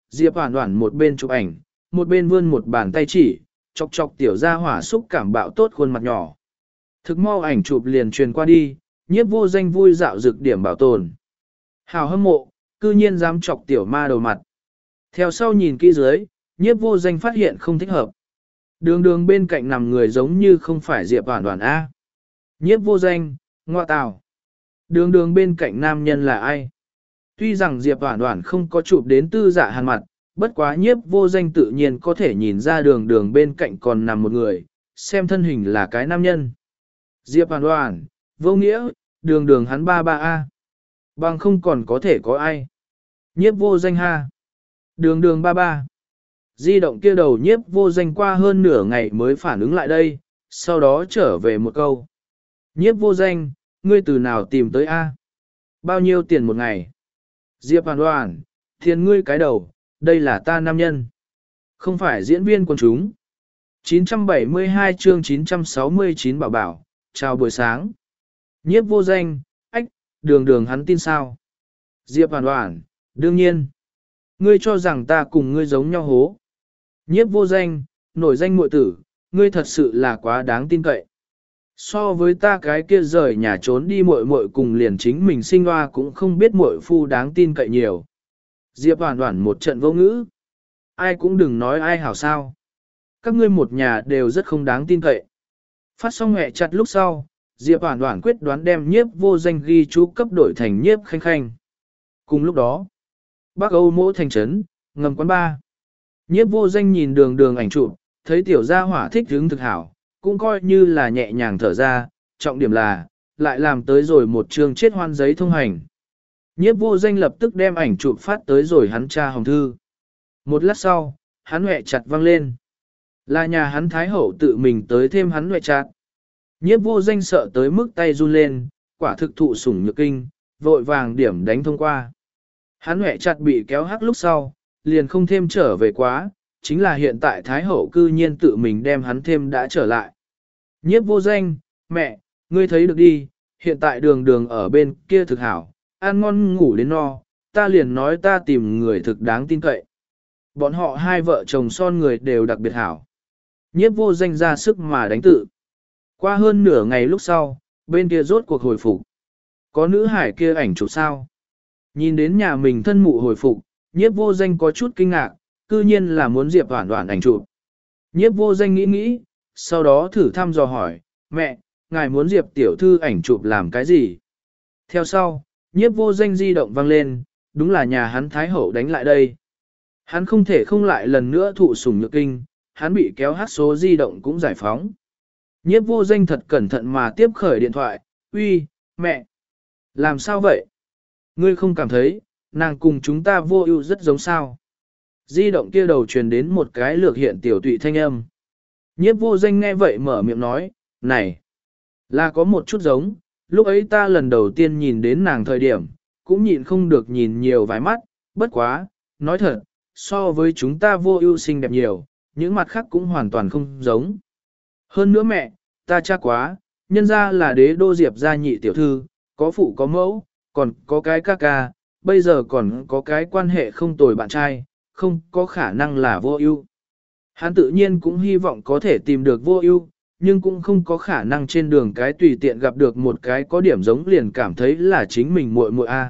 Diệp Hoản Hoản một bên chụp ảnh, một bên vươn một bàn tay chỉ, chọc chọc tiểu gia hỏa xúc cảm bạo tốt khuôn mặt nhỏ. Thực mau ảnh chụp liền truyền qua đi, Nhiếp Vô Danh vui dạo dược điểm bảo tồn. Hào hâm mộ, cư nhiên dám chọc tiểu ma đầu mặt. Theo sau nhìn kỹ dưới, Nhiếp Vô Danh phát hiện không thích hợp. Đường đường bên cạnh nằm người giống như không phải Diệp Hoản Hoản A. Nhiếp Vô Danh, ngoa tào. Đường đường bên cạnh nam nhân là ai? Tuy rằng Diệp Hoản Hoản không có chụp đến Tư Dạ Hàn mặt, bất quá Nhiếp Vô Danh tự nhiên có thể nhìn ra đường đường bên cạnh còn nằm một người, xem thân hình là cái nam nhân. Diệp Hoản Hoản, vô nghĩa, đường đường hắn ba ba A. Bằng không còn có thể có ai. Nhiếp Vô Danh ha. Đường đường ba ba. Di động kia đầu Nhiếp Vô Danh qua hơn nửa ngày mới phản ứng lại đây, sau đó trở về một câu. Nhiếp Vô Danh, ngươi từ nào tìm tới A? Bao nhiêu tiền một ngày? Diệp Hoản Hoản, tiền ngươi cái đầu, đây là ta nam nhân. Không phải diễn viên quần chúng. chín trăm bảy mươi hai chương chín trăm sáu mươi chín bảo bảo, chào buổi sáng. Nhiếp Vô Danh, ách, đường đường hắn tin sao? Diệp Hoản Hoản, đương nhiên. Ngươi cho rằng ta cùng ngươi giống nhau hố. Nhiếp Vô Danh, nổi danh muội tử, ngươi thật sự là quá đáng tin cậy. So với ta cái kia rời nhà trốn đi muội muội cùng liền chính mình sinh hoa cũng không biết muội phu đáng tin cậy nhiều. Diệp Hoản Hoản một trận vô ngữ. Ai cũng đừng nói ai hảo sao. Các ngươi một nhà đều rất không đáng tin cậy. Phát xong hẹ chặt lúc sau, Diệp Hoản Hoản quyết đoán đem Nhiếp Vô Danh ghi chú cấp đổi thành Nhiếp Khanh Khanh. Cùng lúc đó, Bắc Âu Mỗ thành trấn, ngầm quán ba. Nhiếp Vô Danh nhìn đường đường ảnh chụp, thấy tiểu gia hỏa thích hứng thực hảo, cũng coi như là nhẹ nhàng thở ra, trọng điểm là, lại làm tới rồi một chương chết hoan giấy thông hành. Nhiếp Vô Danh lập tức đem ảnh chụp phát tới rồi hắn tra hồng thư. Một lát sau, hắn huệ chặt vang lên. Là nhà hắn Thái Hậu tự mình tới thêm hắn huệ chặt. Nhiếp Vô Danh sợ tới mức tay run lên, quả thực thụ sủng nhược kinh, vội vàng điểm đánh thông qua. Hắn huệ chặt bị kéo hắc lúc sau, liền không thêm trở về quá, chính là hiện tại Thái Hậu cư nhiên tự mình đem hắn thêm đã trở lại. Nhiếp Vô Danh, mẹ, ngươi thấy được đi, hiện tại đường đường ở bên kia thực hảo, ăn ngon ngủ đến no, ta liền nói ta tìm người thực đáng tin cậy. Bọn họ hai vợ chồng son người đều đặc biệt hảo. Nhiếp Vô Danh ra sức mà đánh tự. Qua hơn nửa ngày lúc sau, bên kia rốt cuộc hồi phục. Có nữ hải kia ảnh chụp sao? Nhìn đến nhà mình thân mụ hồi phục, Nhiếp Vô Danh có chút kinh ngạc, cư nhiên là muốn Diệp Hoản Hoản ảnh chụp. Nhiếp Vô Danh nghĩ nghĩ, sau đó thử thăm dò hỏi, mẹ, ngài muốn Diệp tiểu thư ảnh chụp làm cái gì? Theo sau, Nhiếp Vô Danh di động vang lên, đúng là nhà hắn Thái Hậu đánh lại đây. Hắn không thể không lại lần nữa thụ sủng nhược kinh, hắn bị kéo hát số di động cũng giải phóng. Nhiếp Vô Danh thật cẩn thận mà tiếp khởi điện thoại, uy, mẹ, làm sao vậy? Ngươi không cảm thấy, nàng cùng chúng ta vô ưu rất giống sao? Di động kia đầu truyền đến một cái lược hiện tiểu tụy thanh âm. Nhiếp Vô Danh nghe vậy mở miệng nói, này, là có một chút giống, lúc ấy ta lần đầu tiên nhìn đến nàng thời điểm, cũng nhịn không được nhìn nhiều vài mắt, bất quá, nói thật, so với chúng ta vô ưu xinh đẹp nhiều, những mặt khác cũng hoàn toàn không giống. Hơn nữa mẹ, ta cha quá, nhân ra là đế đô Diệp gia nhị tiểu thư, có phụ có mẫu, còn có cái ca ca, bây giờ còn có cái quan hệ không tồi bạn trai, không có khả năng là vô ưu. Hắn tự nhiên cũng hy vọng có thể tìm được vô ưu, nhưng cũng không có khả năng trên đường cái tùy tiện gặp được một cái có điểm giống liền cảm thấy là chính mình muội muội a.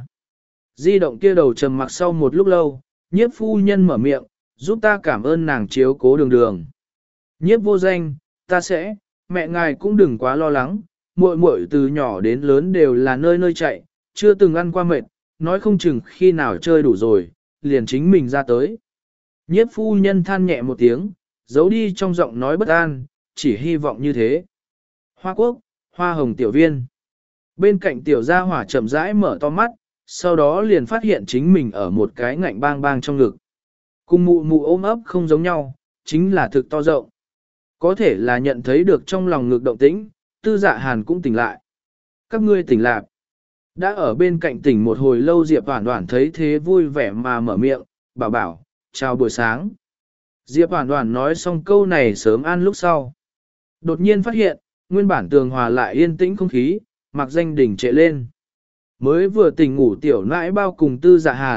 Di động kia đầu trầm mặc sau một lúc lâu, Nhiếp phu nhân mở miệng, giúp ta cảm ơn nàng chiếu cố đường đường. Nhiếp Vô Danh, ta sẽ, mẹ ngài cũng đừng quá lo lắng, muội muội từ nhỏ đến lớn đều là nơi nơi chạy, chưa từng ăn qua mệt, nói không chừng khi nào chơi đủ rồi, liền chính mình ra tới. Nhiếp phu nhân than nhẹ một tiếng, giấu đi trong giọng nói bất an, chỉ hy vọng như thế. Hoa Quốc, Hoa Hồng tiểu viên. Bên cạnh tiểu gia hỏa chậm rãi mở to mắt, sau đó liền phát hiện chính mình ở một cái ngạnh bang bang trong ngực. Cùng mụ mụ ôm ấp không giống nhau, chính là thực to rộng. Có thể là nhận thấy được trong lòng ngực động tĩnh, Tư Dạ Hàn cũng tỉnh lại. Các ngươi tỉnh lạc. Đã ở bên cạnh tỉnh một hồi lâu Diệp Hoản Hoản thấy thế vui vẻ mà mở miệng, bảo bảo, chào buổi sáng. Diệp Hoản Hoản nói xong câu này sớm ăn lúc sau. Đột nhiên phát hiện, nguyên bản tường hòa lại yên tĩnh không khí, mặc danh đỉnh trệ lên. Mới vừa tỉnh ngủ tiểu nãi bao cùng Tư Dạ Hàn,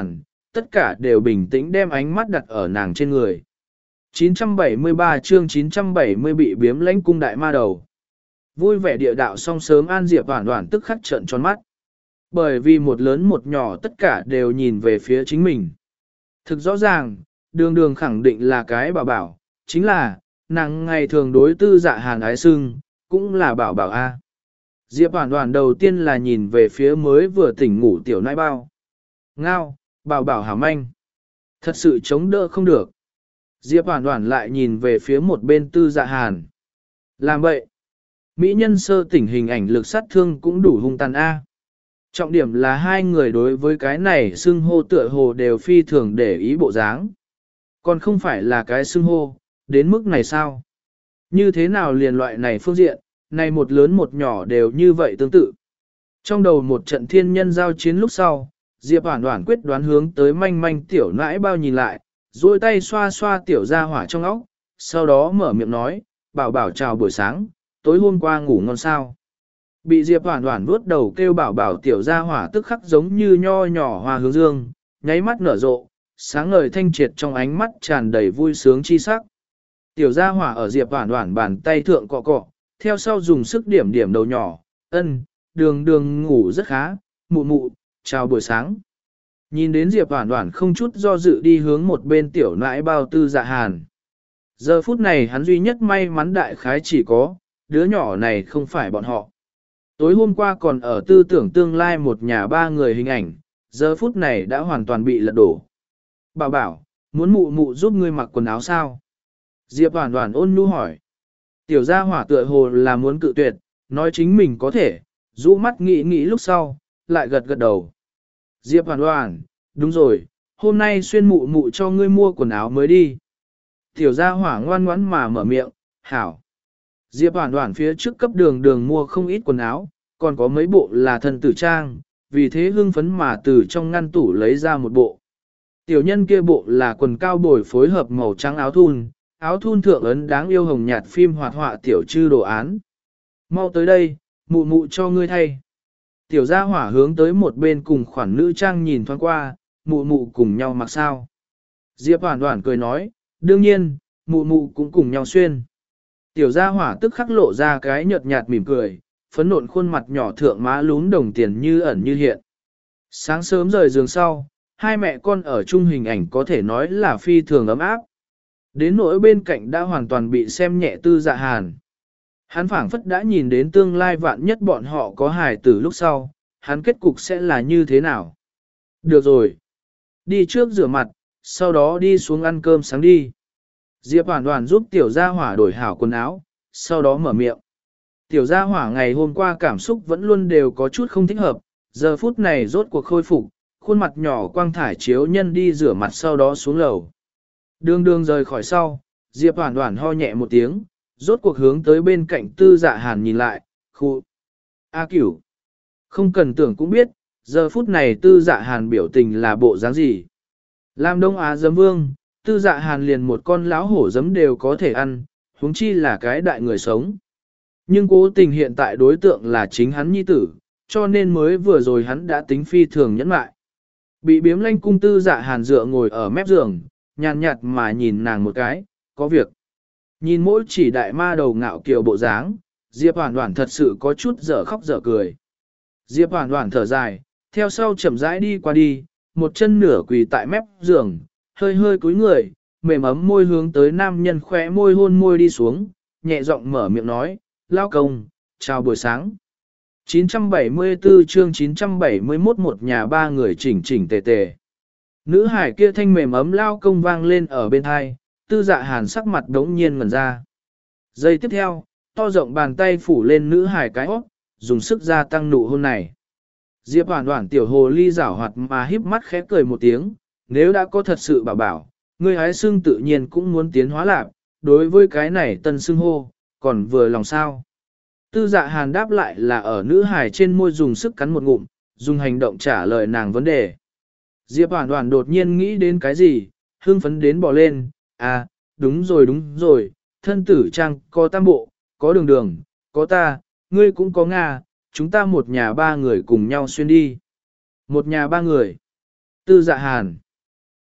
tất cả đều bình tĩnh đem ánh mắt đặt ở nàng trên người. chín trăm bảy mươi ba chương chín trăm bảy mươi bị biếm lãnh cung đại ma đầu. Vui vẻ địa đạo xong sớm An Diệp Hoản Hoản tức khắc trợn tròn mắt. Bởi vì một lớn một nhỏ tất cả đều nhìn về phía chính mình. Thực rõ ràng, đường đường khẳng định là cái bảo bảo, chính là, nàng ngày thường đối tư dạ hàn ái sưng, cũng là bảo bảo A. Diệp Hoản Hoản đầu tiên là nhìn về phía mới vừa tỉnh ngủ tiểu nãi bao. Ngao, bảo bảo hảo manh. Thật sự chống đỡ không được. Diệp Hoản Hoản lại nhìn về phía một bên tư dạ hàn. Làm vậy, mỹ nhân sơ tỉnh hình ảnh lực sát thương cũng đủ hung tàn A. Trọng điểm là hai người đối với cái này xưng hô tựa hồ đều phi thường để ý bộ dáng. Còn không phải là cái xưng hô, đến mức này sao? Như thế nào liền loại này phương diện, này một lớn một nhỏ đều như vậy tương tự. Trong đầu một trận thiên nhân giao chiến lúc sau, Diệp Hoản Hoản quyết đoán hướng tới manh manh tiểu nãi bao nhìn lại, duỗi tay xoa xoa tiểu ra hỏa trong óc, sau đó mở miệng nói, bảo bảo chào buổi sáng, tối hôm qua ngủ ngon sao. Bị Diệp Hoản Hoản vuốt đầu kêu bảo bảo tiểu ra hỏa tức khắc giống như nho nhỏ hoa hướng dương, nháy mắt nở rộ, sáng ngời thanh triệt trong ánh mắt tràn đầy vui sướng chi sắc. Tiểu gia hỏa ở Diệp Hoản Hoản bàn tay thượng cọ cọ, theo sau dùng sức điểm điểm đầu nhỏ, ân, đường đường ngủ rất khá, mụ mụ, chào buổi sáng. Nhìn đến Diệp Hoản Hoản không chút do dự đi hướng một bên tiểu nãi bao tư dạ hàn. Giờ phút này hắn duy nhất may mắn đại khái chỉ có, đứa nhỏ này không phải bọn họ. Tối hôm qua còn ở tư tưởng tương lai một nhà ba người hình ảnh, giờ phút này đã hoàn toàn bị lật đổ. Bảo bảo, muốn mụ mụ giúp ngươi mặc quần áo sao? Diệp Hoản Hoản ôn nhu hỏi. Tiểu gia hỏa tựa hồ là muốn cự tuyệt, nói chính mình có thể, rũ mắt nghĩ nghĩ lúc sau, lại gật gật đầu. Diệp Hoản Hoản, đúng rồi, hôm nay xuyên mụ mụ cho ngươi mua quần áo mới đi. Tiểu gia hỏa ngoan ngoãn mà mở miệng, hảo. Diệp Hoản Hoản phía trước cấp đường đường mua không ít quần áo, còn có mấy bộ là thân tử trang, vì thế hưng phấn mà từ trong ngăn tủ lấy ra một bộ. Tiểu nhân kia bộ là quần cao bồi phối hợp màu trắng áo thun, áo thun thượng ấn đáng yêu hồng nhạt phim hoạt họa tiểu trư đồ án. Mau tới đây, mụ mụ cho ngươi thay. Tiểu gia hỏa hướng tới một bên cùng khoản nữ trang nhìn thoáng qua, mụ mụ cùng nhau mặc sao. Diệp Hoản Hoản cười nói, đương nhiên, mụ mụ cũng cùng nhau xuyên. Tiểu gia hỏa tức khắc lộ ra cái nhợt nhạt mỉm cười, phấn nộn khuôn mặt nhỏ thượng má lún đồng tiền như ẩn như hiện. Sáng sớm rời giường sau, hai mẹ con ở chung hình ảnh có thể nói là phi thường ấm áp. Đến nỗi bên cạnh đã hoàn toàn bị xem nhẹ tư dạ hàn. Hắn phảng phất đã nhìn đến tương lai vạn nhất bọn họ có hài tử lúc sau, hắn kết cục sẽ là như thế nào. Được rồi. Đi trước rửa mặt, sau đó đi xuống ăn cơm sáng đi. Diệp Hoản Hoản giúp tiểu gia hỏa đổi hảo quần áo, sau đó mở miệng. Tiểu gia hỏa ngày hôm qua cảm xúc vẫn luôn đều có chút không thích hợp, giờ phút này rốt cuộc khôi phục, khuôn mặt nhỏ quang thải chiếu nhân đi rửa mặt sau đó xuống lầu. Đường đường rời khỏi sau, Diệp Hoản Hoản ho nhẹ một tiếng, rốt cuộc hướng tới bên cạnh tư dạ hàn nhìn lại, khu. A cửu. Không cần tưởng cũng biết, giờ phút này tư dạ hàn biểu tình là bộ dáng gì. Làm Đông Á giấm vương, tư dạ hàn liền một con láo hổ giấm đều có thể ăn, huống chi là cái đại người sống. Nhưng cố tình hiện tại đối tượng là chính hắn nhi tử, cho nên mới vừa rồi hắn đã tính phi thường nhẫn mại. Bị biếm lanh cung tư dạ hàn dựa ngồi ở mép giường, nhàn nhạt mà nhìn nàng một cái, có việc. Nhìn mỗi chỉ đại ma đầu ngạo kiều bộ dáng, Diệp Hoản Hoản thật sự có chút dở khóc dở cười. Diệp Hoản Hoản thở dài, theo sau chậm rãi đi qua đi, một chân nửa quỳ tại mép giường, hơi hơi cúi người, mềm ấm môi hướng tới nam nhân khóe môi hôn môi đi xuống, nhẹ giọng mở miệng nói, lao công, chào buổi sáng. chín trăm bảy mươi tư chương chín trăm bảy mươi mốt một nhà ba người chỉnh chỉnh tề tề. Nữ hải kia thanh mềm ấm lao công vang lên ở bên hai, tư dạ hàn sắc mặt đống nhiên ngẩn ra. Giây tiếp theo, to rộng bàn tay phủ lên nữ hải cái óc, dùng sức gia tăng nụ hôn này. Diệp Hoản Hoản tiểu hồ ly giảo hoạt mà híp mắt khẽ cười một tiếng, nếu đã có thật sự bảo bảo, người hái xưng tự nhiên cũng muốn tiến hóa lạc, đối với cái này tân xưng hô, còn vừa lòng sao. Tư dạ hàn đáp lại là ở nữ hải trên môi dùng sức cắn một ngụm, dùng hành động trả lời nàng vấn đề. Diệp Hoản Hoản đột nhiên nghĩ đến cái gì, hưng phấn đến bỏ lên, à, đúng rồi đúng rồi, thân tử trang có tam bộ, có đường đường, có ta, ngươi cũng có Nga, chúng ta một nhà ba người cùng nhau xuyên đi. Một nhà ba người. Tư dạ hàn.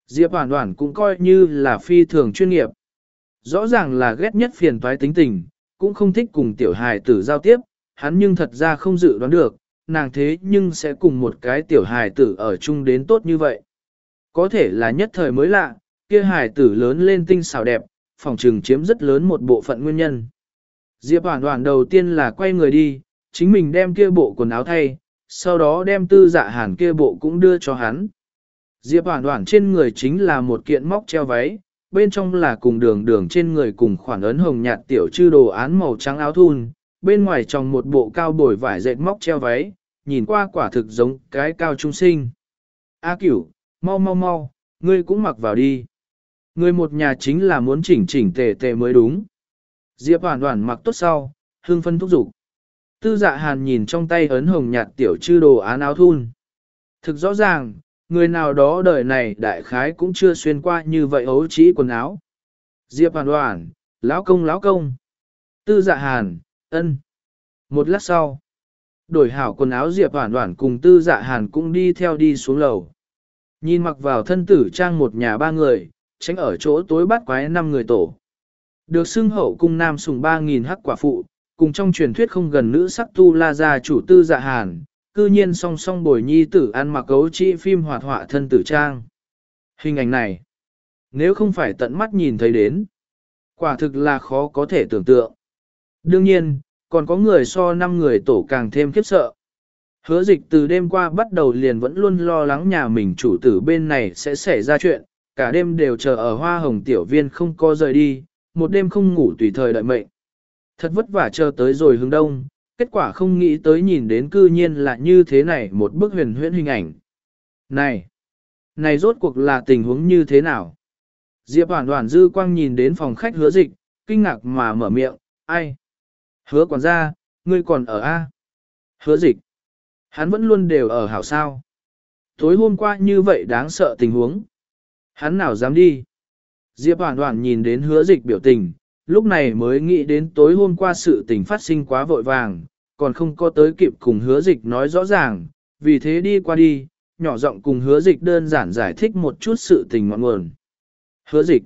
Diệp Hoản Hoản cũng coi như là phi thường chuyên nghiệp. Rõ ràng là ghét nhất phiền toái tính tình, cũng không thích cùng tiểu hài tử giao tiếp, hắn nhưng thật ra không dự đoán được, nàng thế nhưng sẽ cùng một cái tiểu hài tử ở chung đến tốt như vậy. Có thể là nhất thời mới lạ, kia hài tử lớn lên tinh xảo đẹp, phòng trừng chiếm rất lớn một bộ phận nguyên nhân. Diệp Hoản Hoản đầu tiên là quay người đi, chính mình đem kia bộ quần áo thay, sau đó đem Tư Dạ Hàn kia bộ cũng đưa cho hắn. Diệp Hoản Hoản trên người chính là một kiện móc treo váy, bên trong là cùng đường đường trên người cùng khoản ấn hồng nhạt tiểu chư đồ án màu trắng áo thun, bên ngoài trong một bộ cao bồi vải dệt móc treo váy, nhìn qua quả thực giống cái cao trung sinh. A Cửu, mau mau mau, ngươi cũng mặc vào đi. Ngươi một nhà chính là muốn chỉnh chỉnh tề tề mới đúng. Diệp Hoản Hoản mặc tốt sau, hương phân thúc giục. Tư Dạ Hàn nhìn trong tay ấn hồng nhạt tiểu chư đồ án áo thun. Thực rõ ràng, người nào đó đời này đại khái cũng chưa xuyên qua như vậy ấu trĩ quần áo. Diệp Hoản Hoản, lão công lão công. Tư Dạ Hàn, ân. Một lát sau, đổi hảo quần áo Diệp Hoản Hoản cùng Tư Dạ Hàn cũng đi theo đi xuống lầu. Nhìn mặc vào thân tử trang một nhà ba người, tránh ở chỗ tối bắt quái năm người tổ. Được xưng hậu cung nam sùng ba nghìn hắc quả phụ, cùng trong truyền thuyết không gần nữ sắc tu la gia chủ Tư Dạ Hàn, cư nhiên song song bồi nhi tử ăn mặc ấu trĩ phim hoạt họa thân tử trang. Hình ảnh này, nếu không phải tận mắt nhìn thấy đến, quả thực là khó có thể tưởng tượng. Đương nhiên, còn có người so năm người tổ càng thêm khiếp sợ. Hứa Dịch từ đêm qua bắt đầu liền vẫn luôn lo lắng nhà mình chủ tử bên này sẽ xảy ra chuyện, cả đêm đều chờ ở hoa hồng tiểu viên không có rời đi, một đêm không ngủ tùy thời đợi mệnh. Thật vất vả chờ tới rồi hướng đông, kết quả không nghĩ tới nhìn đến cư nhiên là như thế này một bức huyền huyễn hình ảnh. Này! Này rốt cuộc là tình huống như thế nào? Diệp Hoản Hoản dư quang nhìn đến phòng khách Hứa Dịch, kinh ngạc mà mở miệng, ai? Hứa quản gia, ngươi còn ở A? Hứa Dịch! Hắn vẫn luôn đều ở hảo sao? Tối hôm qua như vậy đáng sợ tình huống. Hắn nào dám đi? Diệp Hoản Hoản nhìn đến Hứa Dịch biểu tình, lúc này mới nghĩ đến tối hôm qua sự tình phát sinh quá vội vàng, còn không có tới kịp cùng Hứa Dịch nói rõ ràng, vì thế đi qua đi, nhỏ giọng cùng Hứa Dịch đơn giản giải thích một chút sự tình ngọn nguồn. Hứa Dịch?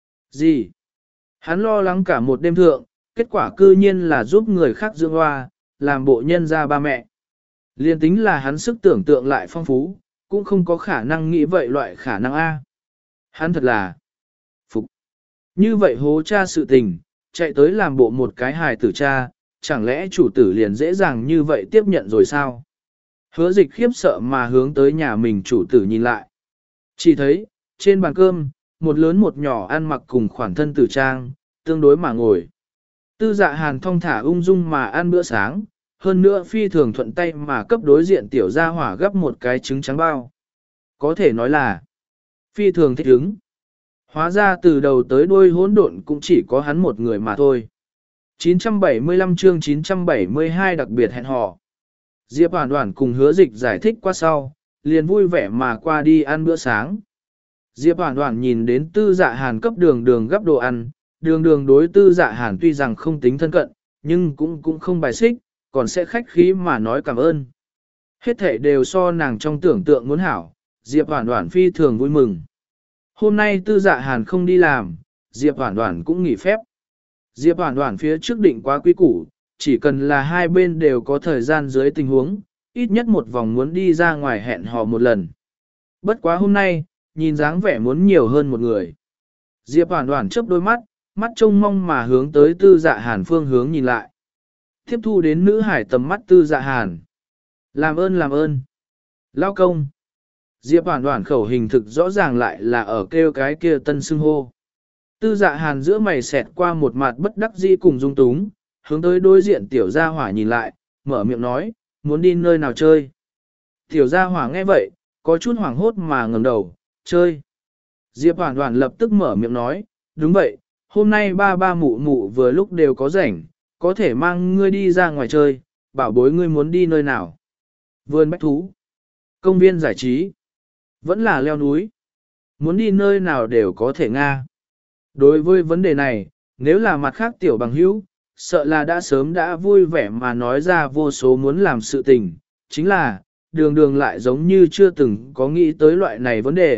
Gì? Hắn lo lắng cả một đêm thượng, kết quả cư nhiên là giúp người khác dưỡng hoa, làm bộ nhân ra ba mẹ. Liên tính là hắn sức tưởng tượng lại phong phú, cũng không có khả năng nghĩ vậy loại khả năng A. Hắn thật là phục. Như vậy hố cha sự tình, chạy tới làm bộ một cái hài tử cha, chẳng lẽ chủ tử liền dễ dàng như vậy tiếp nhận rồi sao? Hứa Dịch khiếp sợ mà hướng tới nhà mình chủ tử nhìn lại. Chỉ thấy, trên bàn cơm, một lớn một nhỏ ăn mặc cùng khoản thân tử trang, tương đối mà ngồi. Tư Dạ Hàn thong thả ung dung mà ăn bữa sáng, hơn nữa phi thường thuận tay mà cấp đối diện tiểu gia hỏa gấp một cái trứng trắng bao. Có thể nói là phi thường thích ứng. Hóa ra từ đầu tới đuôi hỗn độn cũng chỉ có hắn một người mà thôi. chín trăm bảy mươi lăm chương chín trăm bảy mươi hai đặc biệt hẹn hò. Diệp Hoản Hoản cùng Hứa Dịch giải thích qua sau, liền vui vẻ mà qua đi ăn bữa sáng. Diệp Hoản Hoản nhìn đến Tư Dạ Hàn cấp đường đường gấp đồ ăn, đường đường đối Tư Dạ Hàn tuy rằng không tính thân cận, nhưng cũng cũng không bài xích, còn sẽ khách khí mà nói cảm ơn. Hết thảy đều so nàng trong tưởng tượng muốn hảo, Diệp Hoản Hoản phi thường vui mừng. Hôm nay Tư Dạ Hàn không đi làm, Diệp Hoản Hoản cũng nghỉ phép. Diệp Hoản Hoản phía trước định quá quý củ, chỉ cần là hai bên đều có thời gian dưới tình huống, ít nhất một vòng muốn đi ra ngoài hẹn hò một lần. Bất quá hôm nay, nhìn dáng vẻ muốn nhiều hơn một người. Diệp Hoản Hoản chớp đôi mắt, mắt trông mong mà hướng tới Tư Dạ Hàn phương hướng nhìn lại. Tiếp thu đến nữ hải tầm mắt Tư Dạ Hàn. Làm ơn làm ơn. Lao công. Diệp Hoản Hoản khẩu hình thực rõ ràng lại là ở kêu cái kia tân xưng hô. Tư Dạ Hàn giữa mày xẹt qua một mặt bất đắc dĩ cùng dung túng, hướng tới đối diện tiểu gia hỏa nhìn lại, mở miệng nói, muốn đi nơi nào chơi. Tiểu gia hỏa nghe vậy, có chút hoảng hốt mà ngẩng đầu, chơi. Diệp Hoản Hoản lập tức mở miệng nói, đúng vậy, hôm nay ba ba mụ mụ vừa lúc đều có rảnh, có thể mang ngươi đi ra ngoài chơi, bảo bối ngươi muốn đi nơi nào. Vườn bách thú, công viên giải trí, vẫn là leo núi, muốn đi nơi nào đều có thể nga. Đối với vấn đề này, nếu là mặt khác tiểu bằng hữu, sợ là đã sớm đã vui vẻ mà nói ra vô số muốn làm sự tình, chính là, đường đường lại giống như chưa từng có nghĩ tới loại này vấn đề,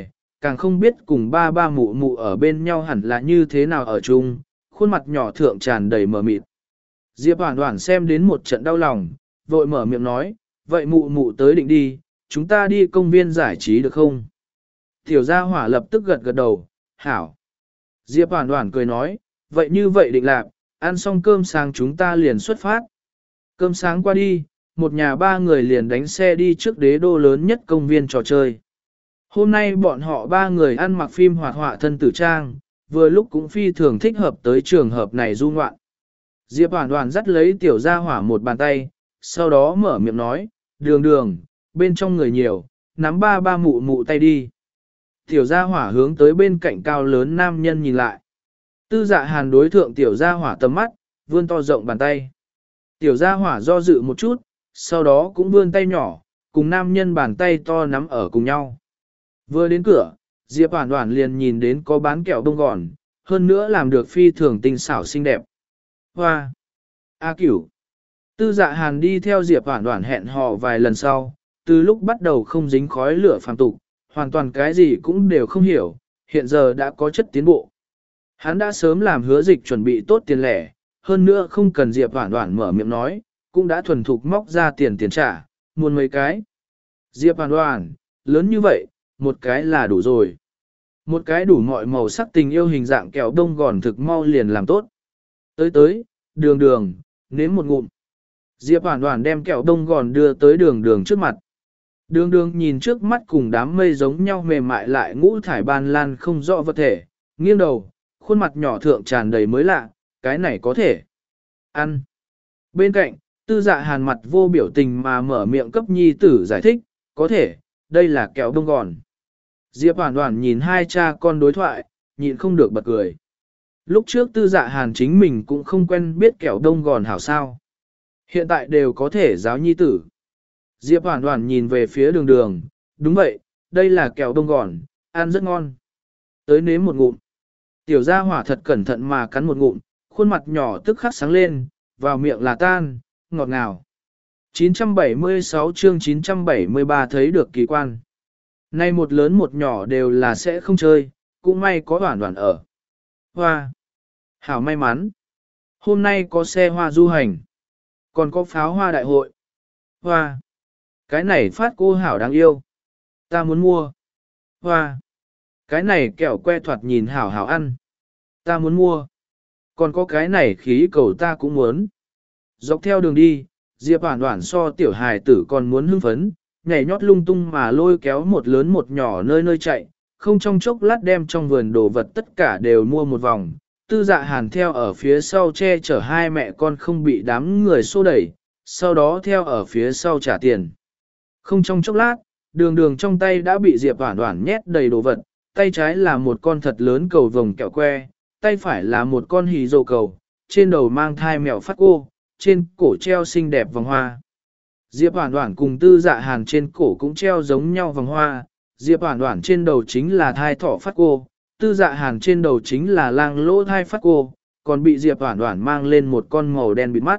càng không biết cùng ba ba mụ mụ ở bên nhau hẳn là như thế nào ở chung, khuôn mặt nhỏ thượng tràn đầy mờ mịt. Diệp Hoản Hoản xem đến một trận đau lòng, vội mở miệng nói, vậy mụ mụ tới định đi, chúng ta đi công viên giải trí được không? Tiểu gia hỏa lập tức gật gật đầu, hảo. Diệp Hoản Hoản cười nói, vậy như vậy định lạc, ăn xong cơm sáng chúng ta liền xuất phát. Cơm sáng qua đi, một nhà ba người liền đánh xe đi trước đế đô lớn nhất công viên trò chơi. Hôm nay bọn họ ba người ăn mặc phim hoạt họa thân tử trang, vừa lúc cũng phi thường thích hợp tới trường hợp này du ngoạn. Diệp Hoản Hoản dắt lấy tiểu gia hỏa một bàn tay, sau đó mở miệng nói, đường đường, bên trong người nhiều, nắm ba ba mụ mụ tay đi. Tiểu gia hỏa hướng tới bên cạnh cao lớn nam nhân nhìn lại. Tư Dạ Hàn đối thượng tiểu gia hỏa tầm mắt, vươn to rộng bàn tay. Tiểu gia hỏa do dự một chút, sau đó cũng vươn tay nhỏ, cùng nam nhân bàn tay to nắm ở cùng nhau. Vừa đến cửa, Diệp Hoản Hoản liền nhìn đến có bán kẹo bông gòn, hơn nữa làm được phi thường tinh xảo xinh đẹp. Hoa! A Cửu! Tư Dạ Hàn đi theo Diệp Hoản Hoản hẹn hò vài lần sau, từ lúc bắt đầu không dính khói lửa phàm tục, hoàn toàn cái gì cũng đều không hiểu, hiện giờ đã có chất tiến bộ. Hắn đã sớm làm hứa dịch chuẩn bị tốt tiền lẻ, hơn nữa không cần Diệp Hoản Hoản mở miệng nói, cũng đã thuần thục móc ra tiền tiền trả, muốn mấy cái. Diệp Hoản Hoản, lớn như vậy, một cái là đủ rồi. Một cái đủ mọi màu sắc tình yêu hình dạng kẹo đông gòn thực mau liền làm tốt. Tới tới, đường đường, nếm một ngụm. Diệp Hoản Hoản đem kẹo đông gòn đưa tới đường đường trước mặt. Đường đường nhìn trước mắt cùng đám mây giống nhau mềm mại lại ngũ thải ban lan không rõ vật thể, nghiêng đầu, khuôn mặt nhỏ thượng tràn đầy mới lạ, cái này có thể ăn. Bên cạnh, Tư Dạ Hàn mặt vô biểu tình mà mở miệng cấp nhi tử giải thích, có thể, đây là kẹo đông gòn. Diệp Hoản Hoản nhìn hai cha con đối thoại, nhịn không được bật cười. Lúc trước Tư Dạ Hàn chính mình cũng không quen biết kẹo đông gòn hảo sao. Hiện tại đều có thể giáo nhi tử. Diệp Hoản Hoản nhìn về phía đường đường, đúng vậy, đây là kẹo đông gòn, ăn rất ngon. Tới nếm một ngụm. Tiểu gia hỏa thật cẩn thận mà cắn một ngụm, khuôn mặt nhỏ tức khắc sáng lên, vào miệng là tan, ngọt ngào. chín trăm bảy mươi sáu chương chín trăm bảy mươi ba thấy được kỳ quan. Nay một lớn một nhỏ đều là sẽ không chơi, cũng may có Hoản Hoản ở. Hoa! Hảo may mắn! Hôm nay có xe hoa du hành, còn có pháo hoa đại hội. Hoa! Cái này phát cô hảo đáng yêu. Ta muốn mua. Hoa! Cái này kẹo que thoạt nhìn hảo hảo ăn. Ta muốn mua. Còn có cái này khí cầu ta cũng muốn. Dọc theo đường đi, Diệp Hoản Hoản so tiểu hài tử còn muốn hưng phấn, nhảy nhót lung tung mà lôi kéo một lớn một nhỏ nơi nơi chạy, không trong chốc lát đem trong vườn đồ vật tất cả đều mua một vòng. Tư Dạ Hàn theo ở phía sau che chở hai mẹ con không bị đám người xô đẩy, sau đó theo ở phía sau trả tiền. Không trong chốc lát, đường đường trong tay đã bị Diệp Hoản Hoản nhét đầy đồ vật, tay trái là một con thật lớn cầu vồng kẹo que, tay phải là một con hì dầu cầu, trên đầu mang thai mèo phát cô, trên cổ treo xinh đẹp vòng hoa. Diệp Hoản Hoản cùng Tư Dạ Hàn trên cổ cũng treo giống nhau vòng hoa, Diệp Hoản Hoản trên đầu chính là thai thỏ phát cô, Tư Dạ Hàn trên đầu chính là lang lỗ thai phát cô, còn bị Diệp Hoản Hoản mang lên một con màu đen bịt mắt.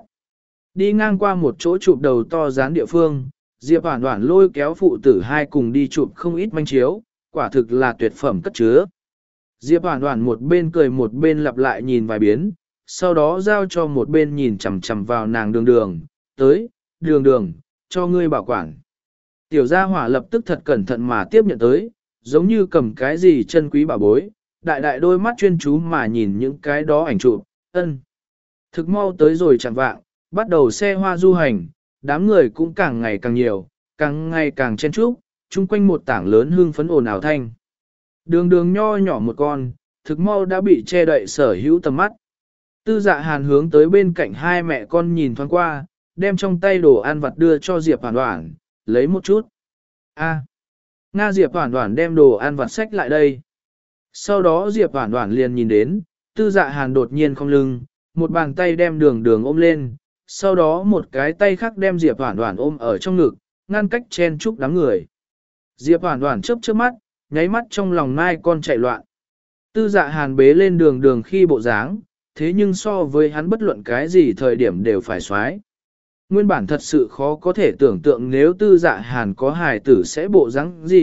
Đi ngang qua một chỗ chụp đầu to dán địa phương, Diệp Hoản Hoản lôi kéo phụ tử hai cùng đi chụp không ít manh chiếu, quả thực là tuyệt phẩm cất chứa. Diệp Hoản Hoản một bên cười một bên lặp lại nhìn vài biến, sau đó giao cho một bên nhìn chằm chằm vào nàng đường đường, tới, đường đường, cho ngươi bảo quản. Tiểu gia hỏa lập tức thật cẩn thận mà tiếp nhận tới, giống như cầm cái gì chân quý bảo bối, đại đại đôi mắt chuyên chú mà nhìn những cái đó ảnh chụp, ân. Thực mau tới rồi chẳng vạng, bắt đầu xe hoa du hành, đám người cũng càng ngày càng nhiều, càng ngày càng chen chúc, chung quanh một tảng lớn hương phấn ồn ào thanh. Đường đường nho nhỏ một con, thực mau đã bị che đậy sở hữu tầm mắt. Tư Dạ Hàn hướng tới bên cạnh hai mẹ con nhìn thoáng qua, đem trong tay đồ ăn vặt đưa cho Diệp Hoản Hoản, lấy một chút. A. Nga Diệp Hoản Hoản đem đồ ăn vặt xách lại đây. Sau đó Diệp Hoản Hoản liền nhìn đến, Tư Dạ Hàn đột nhiên không lưng, một bàn tay đem đường đường ôm lên, sau đó một cái tay khác đem Diệp Hoản Hoản ôm ở trong ngực, ngăn cách chen chúc đám người. Diệp Hoản Hoản chớp chớp mắt, nháy mắt trong lòng nai con chạy loạn. Tư Dạ Hàn bế lên đường đường khi bộ dáng, thế nhưng so với hắn bất luận cái gì thời điểm đều phải xoái. Nguyên bản thật sự khó có thể tưởng tượng nếu Tư Dạ Hàn có hài tử sẽ bộ dáng gì,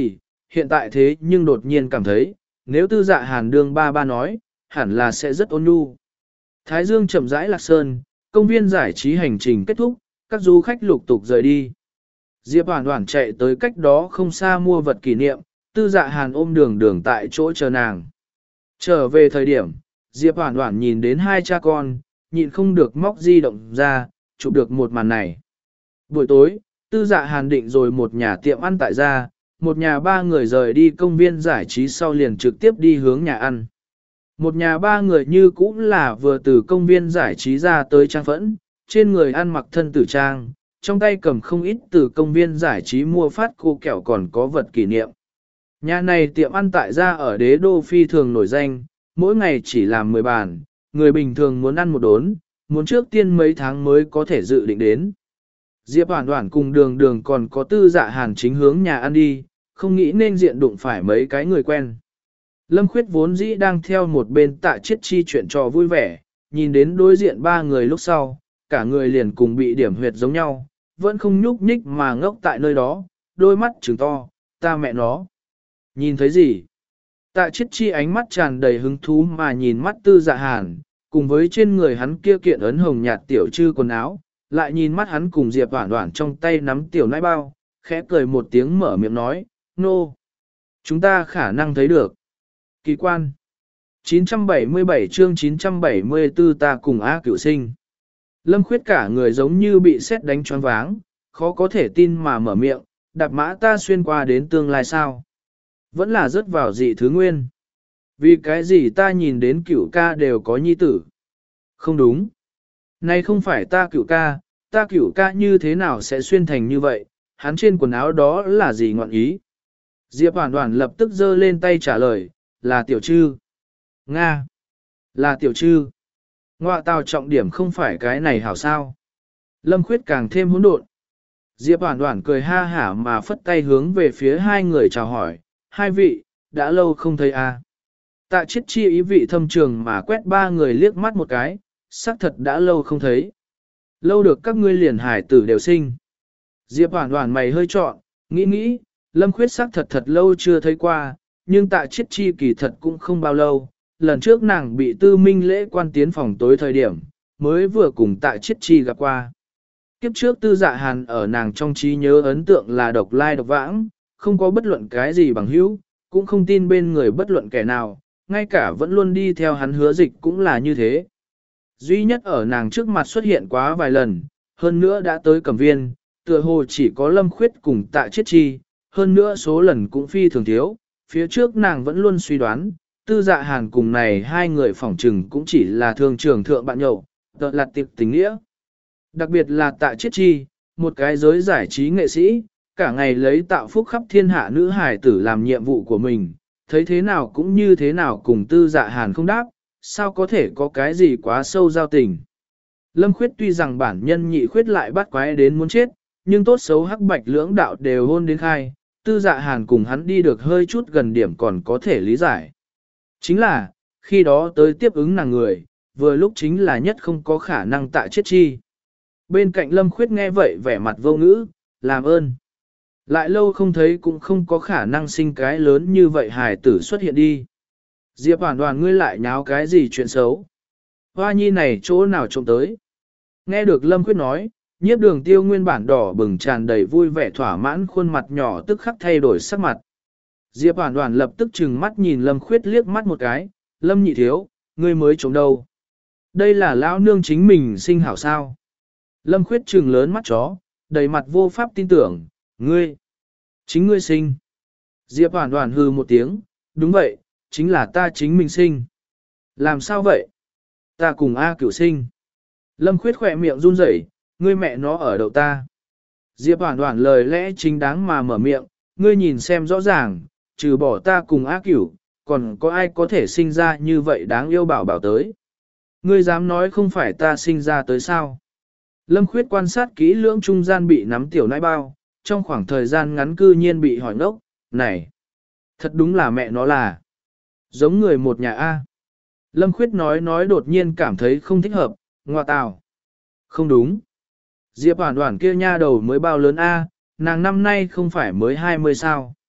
hiện tại thế nhưng đột nhiên cảm thấy, nếu tư dạ hàn đương ba ba nói, hẳn là sẽ rất ôn nhu. Thái dương chậm rãi lạc sơn, công viên giải trí hành trình kết thúc, các du khách lục tục rời đi. Diệp Hoản Hoản chạy tới cách đó không xa mua vật kỷ niệm, tư dạ hàn ôm đường đường tại chỗ chờ nàng. Trở về thời điểm, Diệp Hoản Hoản nhìn đến hai cha con, nhịn không được móc di động ra, chụp được một màn này. Buổi tối, tư dạ hàn định rồi một nhà tiệm ăn tại gia, một nhà ba người rời đi công viên giải trí sau liền trực tiếp đi hướng nhà ăn. Một nhà ba người như cũng là vừa từ công viên giải trí ra tới trang phẫn, trên người ăn mặc thân tử trang, trong tay cầm không ít từ công viên giải trí mua phát cô kẹo còn có vật kỷ niệm. Nhà này tiệm ăn tại gia ở đế đô phi thường nổi danh, mỗi ngày chỉ làm mười bàn, người bình thường muốn ăn một đốn, muốn trước tiên mấy tháng mới có thể dự định đến. Diệp Hoản Hoản cùng đường đường còn có tư dạ hàn chính hướng nhà ăn đi, không nghĩ nên diện đụng phải mấy cái người quen. Lâm Khuyết vốn dĩ đang theo một bên Tạ Chiết Chi chuyện trò vui vẻ, nhìn đến đối diện ba người lúc sau, cả người liền cùng bị điểm huyệt giống nhau, vẫn không nhúc nhích mà ngốc tại nơi đó, đôi mắt trừng to, ta mẹ nó. Nhìn thấy gì? Tạ Chiết Chi ánh mắt tràn đầy hứng thú mà nhìn mắt tư dạ hàn, cùng với trên người hắn kia kiện ấn hồng nhạt tiểu trư quần áo, lại nhìn mắt hắn cùng Diệp Hoản Hoản trong tay nắm tiểu nãi bao, khẽ cười một tiếng mở miệng nói, nô. No. Chúng ta khả năng thấy được. Kỳ quan. chín trăm bảy mươi bảy chương chín trăm bảy mươi tư ta cùng A Cửu Sinh. Lâm Khuyết cả người giống như bị sét đánh choáng váng, khó có thể tin mà mở miệng, đạp mã ta xuyên qua đến tương lai sao. Vẫn là rớt vào dị thứ nguyên. Vì cái gì ta nhìn đến Cửu ca đều có nhi tử. Không đúng. Này không phải ta Cửu ca, ta Cửu ca như thế nào sẽ xuyên thành như vậy, hắn trên quần áo đó là gì ngọn ý. Diệp Hoản Hoản lập tức giơ lên tay trả lời, là tiểu trư. Nga. Là tiểu trư. Ngoạ tào trọng điểm không phải cái này hảo sao. Lâm Khuyết càng thêm hỗn độn. Diệp Hoản Hoản cười ha hả mà phất tay hướng về phía hai người chào hỏi, hai vị, đã lâu không thấy a. À. Tạ Chiết Chi ý vị thâm trường mà quét ba người liếc mắt một cái, xác thật đã lâu không thấy. Lâu được các ngươi liền hải tử đều sinh. Diệp Hoản Hoản mày hơi trọn, nghĩ nghĩ, Lâm Khuyết xác thật thật lâu chưa thấy qua, nhưng Tạ Chiết Chi kỳ thật cũng không bao lâu. Lần trước nàng bị tư minh lễ quan tiến phòng tối thời điểm, mới vừa cùng Tạ Chiết Chi gặp qua. Kiếp trước tư dạ hàn ở nàng trong trí nhớ ấn tượng là độc lai độc vãng, không có bất luận cái gì bằng hữu, cũng không tin bên người bất luận kẻ nào, ngay cả vẫn luôn đi theo hắn hứa dịch cũng là như thế. Duy nhất ở nàng trước mặt xuất hiện quá vài lần, hơn nữa đã tới cẩm viên, tựa hồ chỉ có Lâm Khuyết cùng Tạ Chiết Chi, hơn nữa số lần cũng phi thường thiếu, phía trước nàng vẫn luôn suy đoán, tư dạ hàn cùng này hai người phỏng trừng cũng chỉ là thương trường thượng bạn nhậu, tợ lạt tiệp tình nghĩa. Đặc biệt là Tạ Chiết Chi, một cái giới giải trí nghệ sĩ, cả ngày lấy tạo phúc khắp thiên hạ nữ hài tử làm nhiệm vụ của mình, thấy thế nào cũng như thế nào cùng tư dạ hàn không đáp, sao có thể có cái gì quá sâu giao tình. Lâm Khuyết tuy rằng bản nhân nhị khuyết lại bắt quái đến muốn chết, nhưng tốt xấu hắc bạch lưỡng đạo đều hôn đến khai, tư dạ hàn cùng hắn đi được hơi chút gần điểm còn có thể lý giải. Chính là, khi đó tới tiếp ứng nàng người, vừa lúc chính là nhất không có khả năng Tạ Chiết Chi. Bên cạnh Lâm Khuyết nghe vậy vẻ mặt vô ngữ, làm ơn. Lại lâu không thấy cũng không có khả năng sinh cái lớn như vậy hài tử xuất hiện đi. Diệp Hoản Hoản ngươi lại nháo cái gì chuyện xấu. Hoa nhi này chỗ nào trông tới. Nghe được Lâm Khuyết nói, nhiếp đường tiêu nguyên bản đỏ bừng tràn đầy vui vẻ thỏa mãn khuôn mặt nhỏ tức khắc thay đổi sắc mặt. Diệp Hoản Hoản lập tức trừng mắt nhìn Lâm Khuyết liếc mắt một cái, Lâm nhị thiếu, ngươi mới trống đâu. Đây là lão nương chính mình sinh hảo sao. Lâm Khuyết trừng lớn mắt chó, đầy mặt vô pháp tin tưởng, ngươi, chính ngươi sinh. Diệp Hoản Hoản hừ một tiếng, đúng vậy, chính là ta chính mình sinh. Làm sao vậy? Ta cùng A Cửu sinh. Lâm Khuyết khỏe miệng run rẩy, ngươi mẹ nó ở đậu ta. Diệp Hoản Hoản lời lẽ chính đáng mà mở miệng, ngươi nhìn xem rõ ràng, trừ bỏ ta cùng A Cửu, còn có ai có thể sinh ra như vậy đáng yêu bảo bảo tới. Ngươi dám nói không phải ta sinh ra tới sao? Lâm Khuyết quan sát kỹ lưỡng trung gian bị nắm tiểu nãi bao, trong khoảng thời gian ngắn cư nhiên bị hỏi ngốc, này, thật đúng là mẹ nó là, giống người một nhà A. Lâm Khuyết nói nói đột nhiên cảm thấy không thích hợp, ngoa tào. Không đúng. Diệp Hoản Hoản kia nha đầu mới bao lớn A, nàng năm nay không phải mới hai mươi sao.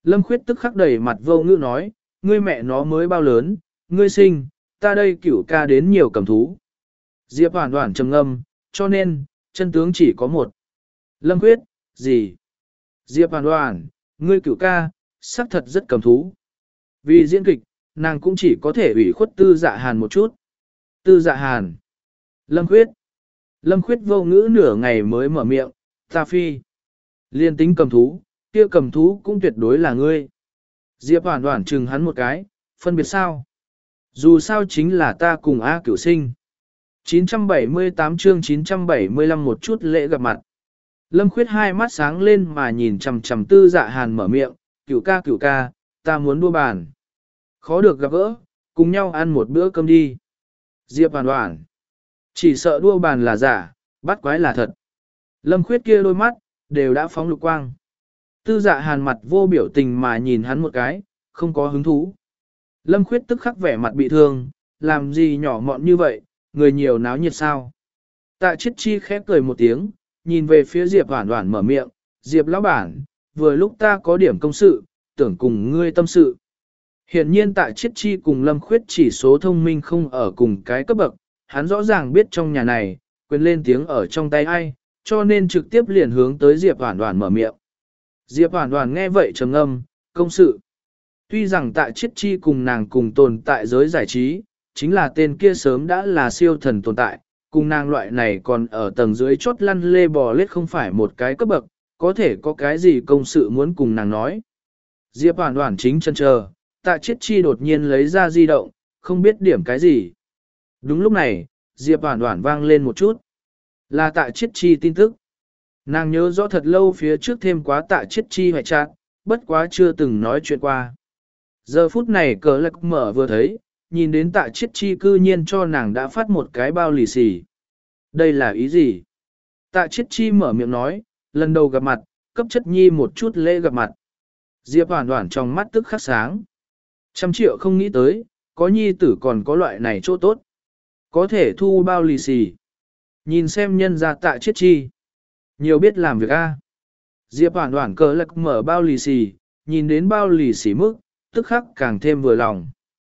Lâm Khuyết tức khắc đầy mặt vô ngữ nói, ngươi mẹ nó mới bao lớn, ngươi sinh, ta đây cửu ca đến nhiều cầm thú. Diệp Hoàn Hoàn trầm ngâm, cho nên, chân tướng chỉ có một. Lâm Khuyết, gì? Diệp Hoàn Hoàn, ngươi cửu ca, xác thật rất cầm thú. Vì diễn kịch, nàng cũng chỉ có thể ủy khuất Tư Dạ Hàn một chút. Tư Dạ Hàn. Lâm Khuyết. Lâm Khuyết vô ngữ nửa ngày mới mở miệng, ta phi. Liên tính cầm thú, kia cầm thú cũng tuyệt đối là ngươi. Diệp Hoàn Hoàn chừng hắn một cái, phân biệt sao? Dù sao chính là ta cùng A Cửu Sinh. chín trăm bảy mươi tám chương chín trăm bảy mươi lăm một chút lễ gặp mặt. Lâm Khuyết hai mắt sáng lên mà nhìn chằm chằm Tư Dạ Hàn mở miệng, Cửu ca cửu ca, ta muốn đua bàn. Khó được gặp gỡ, cùng nhau ăn một bữa cơm đi. Diệp Hoàn Hoàn. Chỉ sợ đua bàn là giả, bắt quái là thật. Lâm Khuyết kia đôi mắt, đều đã phóng lục quang. Tư Dạ Hàn mặt vô biểu tình mà nhìn hắn một cái, không có hứng thú. Lâm Khuyết tức khắc vẻ mặt bị thương, làm gì nhỏ mọn như vậy, người nhiều náo nhiệt sao. Tạ Chiết Chi khép cười một tiếng, nhìn về phía Diệp Hoàn Hoàn mở miệng, Diệp lão bản, vừa lúc ta có điểm công sự, tưởng cùng ngươi tâm sự. Hiện nhiên Tạ Chiết Chi cùng Lâm Khuyết chỉ số thông minh không ở cùng cái cấp bậc, hắn rõ ràng biết trong nhà này, quyền lên tiếng ở trong tay ai, cho nên trực tiếp liền hướng tới Diệp Hoàn Hoàn mở miệng. Diệp Hoàn Hoàn nghe vậy trầm ngâm, công sự. Tuy rằng Tạ Chiết Chi cùng nàng cùng tồn tại giới giải trí, chính là tên kia sớm đã là siêu thần tồn tại, cùng nàng loại này còn ở tầng dưới chốt lăn lê bò lết không phải một cái cấp bậc, có thể có cái gì công sự muốn cùng nàng nói. Diệp Hoàn Hoàn chính chân chờ, Tạ Chiết Chi đột nhiên lấy ra di động, không biết điểm cái gì. Đúng lúc này, Diệp Hoàn Hoàn vang lên một chút. Là Tạ Chiết Chi tin tức. Nàng nhớ rõ thật lâu phía trước thêm quá Tạ Chiết Chi hoại trạng, bất quá chưa từng nói chuyện qua. Giờ phút này cờ lạc mở vừa thấy, nhìn đến Tạ Chiết Chi cư nhiên cho nàng đã phát một cái bao lì xì. Đây là ý gì? Tạ Chiết Chi mở miệng nói, lần đầu gặp mặt, cấp chất nhi một chút lễ gặp mặt. Diệp Hoàn Hoàn trong mắt tức khắc sáng. Trăm triệu không nghĩ tới, có nhi tử còn có loại này chỗ tốt. Có thể thu bao lì xì. Nhìn xem nhân ra Tạ Chiết Chi. Nhiều biết làm việc a. Diệp Hoàn Hoàn cờ lạc mở bao lì xì, nhìn đến bao lì xì mức, tức khắc càng thêm vừa lòng.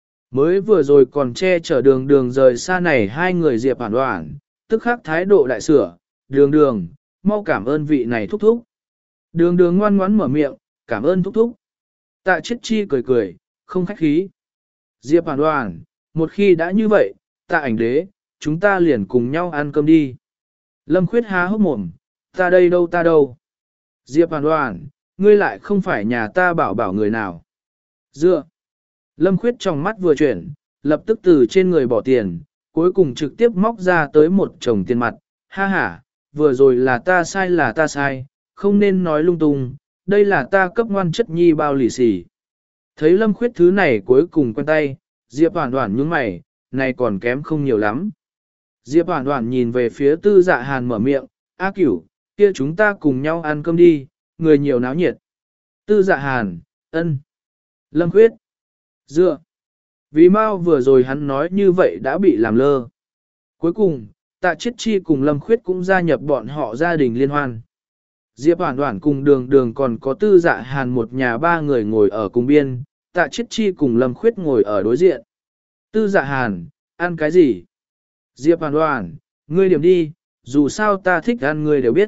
Mới vừa rồi còn che chở đường đường rời xa này hai người Diệp Hoàn Hoàn, tức khắc thái độ đại sửa, đường đường, mau cảm ơn vị này thúc thúc. Đường đường ngoan ngoãn mở miệng, cảm ơn thúc thúc. Tạ Chiết Chi cười cười, không khách khí. Diệp Hoàn Hoàn, một khi đã như vậy, Tạ ảnh đế, chúng ta liền cùng nhau ăn cơm đi. Lâm Khuyết há hốc mồm, ta đây đâu ta đâu. Diệp Hoàn Hoàn, ngươi lại không phải nhà ta bảo bảo người nào. Dựa. Lâm Khuyết trong mắt vừa chuyển, lập tức từ trên người bỏ tiền, cuối cùng trực tiếp móc ra tới một chồng tiền mặt. Ha ha, vừa rồi là ta sai là ta sai, không nên nói lung tung, đây là ta cấp ngoan chất nhi bao lì xì. Thấy Lâm Khuyết thứ này cuối cùng quen tay, Diệp Hoàn Hoàn nhướng mày, này còn kém không nhiều lắm. Diệp Hoàn Hoàn nhìn về phía Tư Dạ Hàn mở miệng, A Cửu, kia chúng ta cùng nhau ăn cơm đi, người nhiều náo nhiệt. Tư Dạ Hàn, ân. Lâm Khuyết, dựa. Vì mau vừa rồi hắn nói như vậy đã bị làm lơ. Cuối cùng, Tạ Chiết Chi cùng Lâm Khuyết cũng gia nhập bọn họ gia đình liên hoan. Diệp Hoàn Hoàn cùng đường đường còn có Tư Dạ Hàn một nhà ba người ngồi ở cùng biên, Tạ Chiết Chi cùng Lâm Khuyết ngồi ở đối diện. Tư Dạ Hàn, ăn cái gì? Diệp Hoàn Hoàn, ngươi điểm đi, dù sao ta thích ăn ngươi đều biết.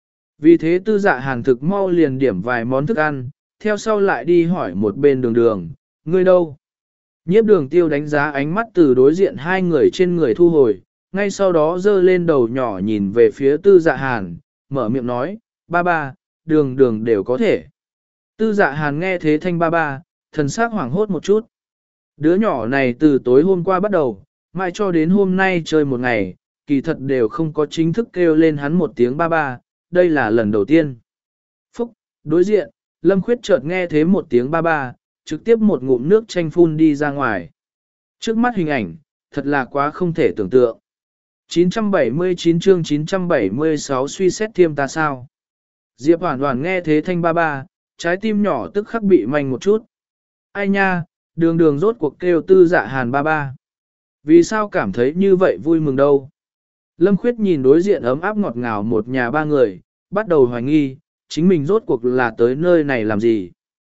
Vì thế Tư Dạ Hàn thực mau liền điểm vài món thức ăn, theo sau lại đi hỏi một bên đường đường, ngươi đâu? Nhiếp Đường Tiêu đánh giá ánh mắt từ đối diện hai người trên người thu hồi, ngay sau đó giơ lên đầu nhỏ nhìn về phía Tư Dạ Hàn, mở miệng nói, ba ba, đường đường đều có thể. Tư Dạ Hàn nghe thế thanh ba ba, thần sắc hoảng hốt một chút. Đứa nhỏ này từ tối hôm qua bắt đầu, mãi cho đến hôm nay chơi một ngày, kỳ thật đều không có chính thức kêu lên hắn một tiếng ba ba, đây là lần đầu tiên. Phúc, đối diện, Lâm Khuyết chợt nghe thế một tiếng ba ba, trực tiếp một ngụm nước chanh phun đi ra ngoài. Trước mắt hình ảnh, thật là quá không thể tưởng tượng. chín trăm bảy mươi chín chương chín trăm bảy mươi sáu suy xét thiêm ta sao. Diệp Hoàn Hoàn nghe thế thanh ba ba, trái tim nhỏ tức khắc bị manh một chút. Ai nha, đường đường rốt cuộc kêu Tư Dạ Hàn ba ba. Vì sao cảm thấy như vậy vui mừng đâu? Lâm Khuyết nhìn đối diện ấm áp ngọt ngào một nhà ba người, bắt đầu hoài nghi, chính mình rốt cuộc là tới nơi này làm gì?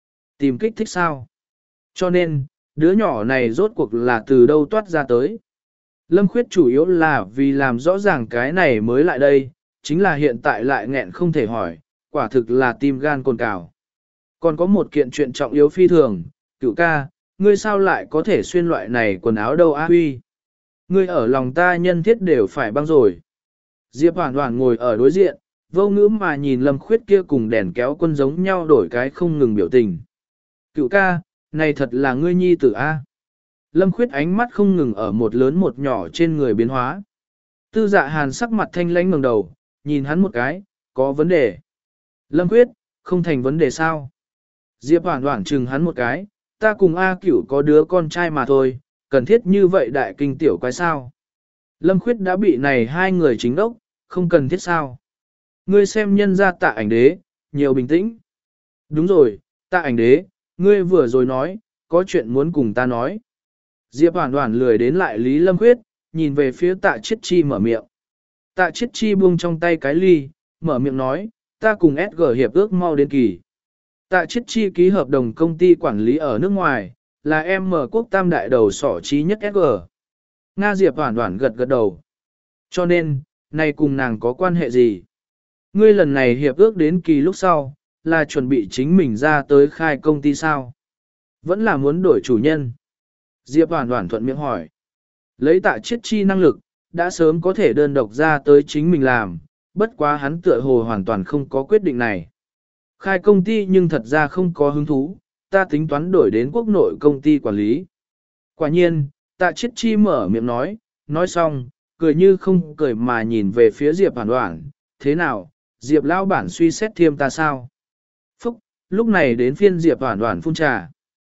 tìm kích thích sao? Cho nên, đứa nhỏ này rốt cuộc là từ đâu toát ra tới. Lâm Khuyết chủ yếu là vì làm rõ ràng cái này mới lại đây, chính là hiện tại lại nghẹn không thể hỏi, quả thực là tim gan cồn cào. Còn có một kiện chuyện trọng yếu phi thường, cựu ca, ngươi sao lại có thể xuyên loại này quần áo đâu á huy? Ngươi ở lòng ta nhân thiết đều phải băng rồi. Diệp Hoản Hoản ngồi ở đối diện, vô ngữ mà nhìn Lâm Khuyết kia cùng đèn kéo quân giống nhau đổi cái không ngừng biểu tình. Cựu ca, này thật là ngươi nhi tử A. Lâm Khuyết ánh mắt không ngừng ở một lớn một nhỏ trên người biến hóa. Tư Dạ Hàn sắc mặt thanh lãnh ngẩng đầu, nhìn hắn một cái, có vấn đề. Lâm Khuyết, không thành vấn đề sao? Diệp Hoản Hoản chừng hắn một cái, ta cùng A Cửu có đứa con trai mà thôi, cần thiết như vậy đại kinh tiểu quái sao? Lâm Khuyết đã bị này hai người chính đốc, không cần thiết sao? Ngươi xem nhân ra Tạ Ảnh Đế, nhiều bình tĩnh. Đúng rồi, Tạ Ảnh Đế, ngươi vừa rồi nói, có chuyện muốn cùng ta nói. Diệp Hoản Hoản lười đến lại Lý Lâm Khuyết, nhìn về phía Tạ Chiết Chi mở miệng. Tạ Chiết Chi buông trong tay cái ly, mở miệng nói, ta cùng ét giê hiệp ước mau đến kỳ. Tạ Chiết Chi ký hợp đồng công ty quản lý ở nước ngoài, là em mở quốc tam đại đầu sỏ trí nhất ét giê. Nga Diệp Hoản Hoản gật gật đầu. Cho nên, này cùng nàng có quan hệ gì? Ngươi lần này hiệp ước đến kỳ lúc sau, là chuẩn bị chính mình ra tới khai công ty sao? Vẫn là muốn đổi chủ nhân. Diệp Hoản Hoản thuận miệng hỏi. Lấy Tạ Chiết Chi năng lực, đã sớm có thể đơn độc ra tới chính mình làm, bất quá hắn tựa hồ hoàn toàn không có quyết định này. Khai công ty nhưng thật ra không có hứng thú, ta tính toán đổi đến quốc nội công ty quản lý. Quả nhiên, Tạ Chiết Chi mở miệng nói, nói xong, cười như không cười mà nhìn về phía Diệp Hoản Hoản, thế nào, Diệp lão bản suy xét thêm ta sao? Phúc, lúc này đến phiên Diệp Hoản Hoản phun trà.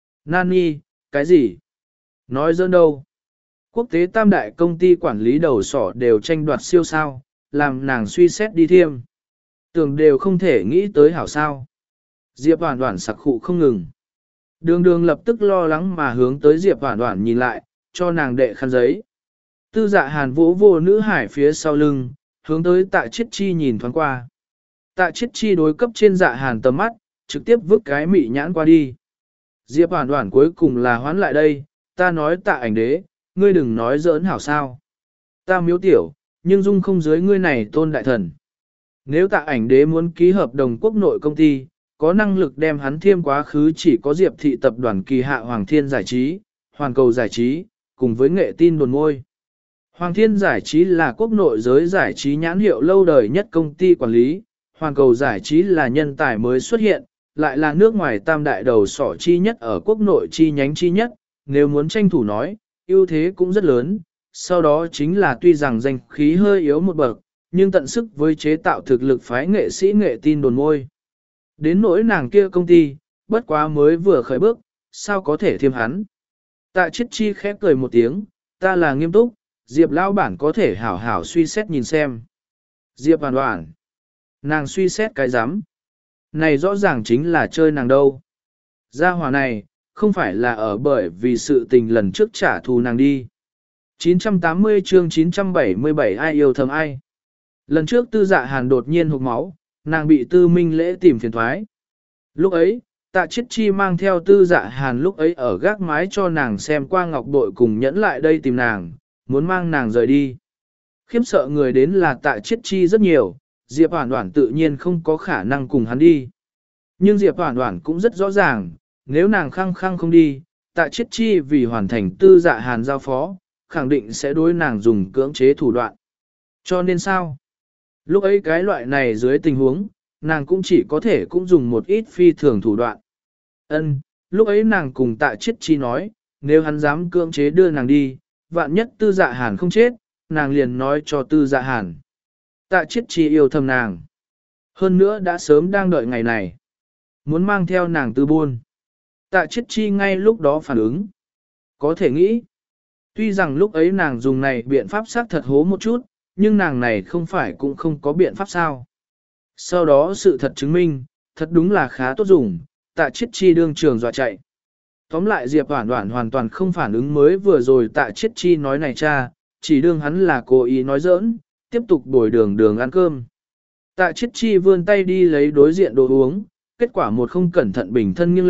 Nani, cái gì? Nói dỡn đâu? Quốc tế tam đại công ty quản lý đầu sỏ đều tranh đoạt siêu sao, làm nàng suy xét đi thêm. Tưởng đều không thể nghĩ tới hảo sao. Diệp Hoản Hoản sặc khụ không ngừng. Đường đường lập tức lo lắng mà hướng tới Diệp Hoản Hoản nhìn lại, cho nàng đệ khăn giấy. Tư Dạ Hàn vỗ vô nữ hải phía sau lưng, hướng tới Tạ Chiết Chi nhìn thoáng qua. Tạ Chiết Chi đối cấp trên Dạ Hàn tầm mắt, trực tiếp vứt cái mị nhãn qua đi. Diệp Hoản Hoản cuối cùng là hoán lại đây, ta nói Tạ Ảnh Đế, ngươi đừng nói giỡn hảo sao. Ta miếu tiểu, nhưng dung không dưới ngươi này tôn đại thần. Nếu Tạ Ảnh Đế muốn ký hợp đồng quốc nội công ty, có năng lực đem hắn thiêm quá khứ chỉ có Diệp thị tập đoàn kỳ hạ Hoàng Thiên Giải trí, Hoàn Cầu Giải trí, cùng với nghệ tin đồn môi. Hoàng Thiên Giải trí là quốc nội giới giải trí nhãn hiệu lâu đời nhất công ty quản lý, Hoàn Cầu Giải trí là nhân tài mới xuất hiện, lại là nước ngoài tam đại đầu sỏ chi nhất ở quốc nội chi nhánh chi nhất, nếu muốn tranh thủ nói, ưu thế cũng rất lớn, sau đó chính là tuy rằng danh khí hơi yếu một bậc, nhưng tận sức với chế tạo thực lực phái nghệ sĩ nghệ tin đồn môi. Đến nỗi nàng kia công ty, bất quá mới vừa khởi bước, sao có thể thêm hắn. Tạ Chiết Chi khép cười một tiếng, ta là nghiêm túc, Diệp lão bản có thể hảo hảo suy xét nhìn xem. Diệp Hoản Hoản, nàng suy xét cái rắm này rõ ràng chính là chơi nàng đâu. Gia hỏa này, không phải là ở bởi vì sự tình lần trước trả thù nàng đi. chín trăm tám mươi chương chín trăm bảy mươi bảy ai yêu thầm ai. Lần trước Tư Dạ Hàn đột nhiên hộc máu, nàng bị Tư Minh Lễ tìm phiền thoái. Lúc ấy, Tạ Chiết Chi mang theo Tư Dạ Hàn lúc ấy ở gác mái cho nàng xem qua ngọc bội cùng nhẫn lại đây tìm nàng, muốn mang nàng rời đi. Khiếm sợ người đến là Tạ Chiết Chi rất nhiều, Diệp Hoản Hoản tự nhiên không có khả năng cùng hắn đi. Nhưng Diệp Hoản Hoản cũng rất rõ ràng, nếu nàng khăng khăng không đi, Tạ Chiết Chi vì hoàn thành Tư Dạ Hàn giao phó, khẳng định sẽ đối nàng dùng cưỡng chế thủ đoạn. Cho nên sao? Lúc ấy cái loại này dưới tình huống, nàng cũng chỉ có thể cũng dùng một ít phi thường thủ đoạn. Ân, lúc ấy nàng cùng Tạ Chiết Chi nói, nếu hắn dám cưỡng chế đưa nàng đi, vạn nhất Tư Dạ Hàn không chết, nàng liền nói cho Tư Dạ Hàn. Tạ Chiết Chi yêu thầm nàng. Hơn nữa đã sớm đang đợi ngày này. Muốn mang theo nàng tư buôn. Tạ Chiết Chi ngay lúc đó phản ứng. Có thể nghĩ. Tuy rằng lúc ấy nàng dùng này biện pháp xác thật hố một chút, nhưng nàng này không phải cũng không có biện pháp sao. Sau đó sự thật chứng minh, thật đúng là khá tốt dùng, Tạ Chiết Chi đương trường dọa chạy. Tóm lại Diệp Hoản Hoản hoàn toàn không phản ứng mới vừa rồi Tạ Chiết Chi nói này cha, chỉ đương hắn là cố ý nói giỡn, tiếp tục bồi đường đường ăn cơm. Tạ Chiết Chi vươn tay đi lấy đối diện đồ uống, kết quả một không cẩn thận bình thân nghiêng lệch,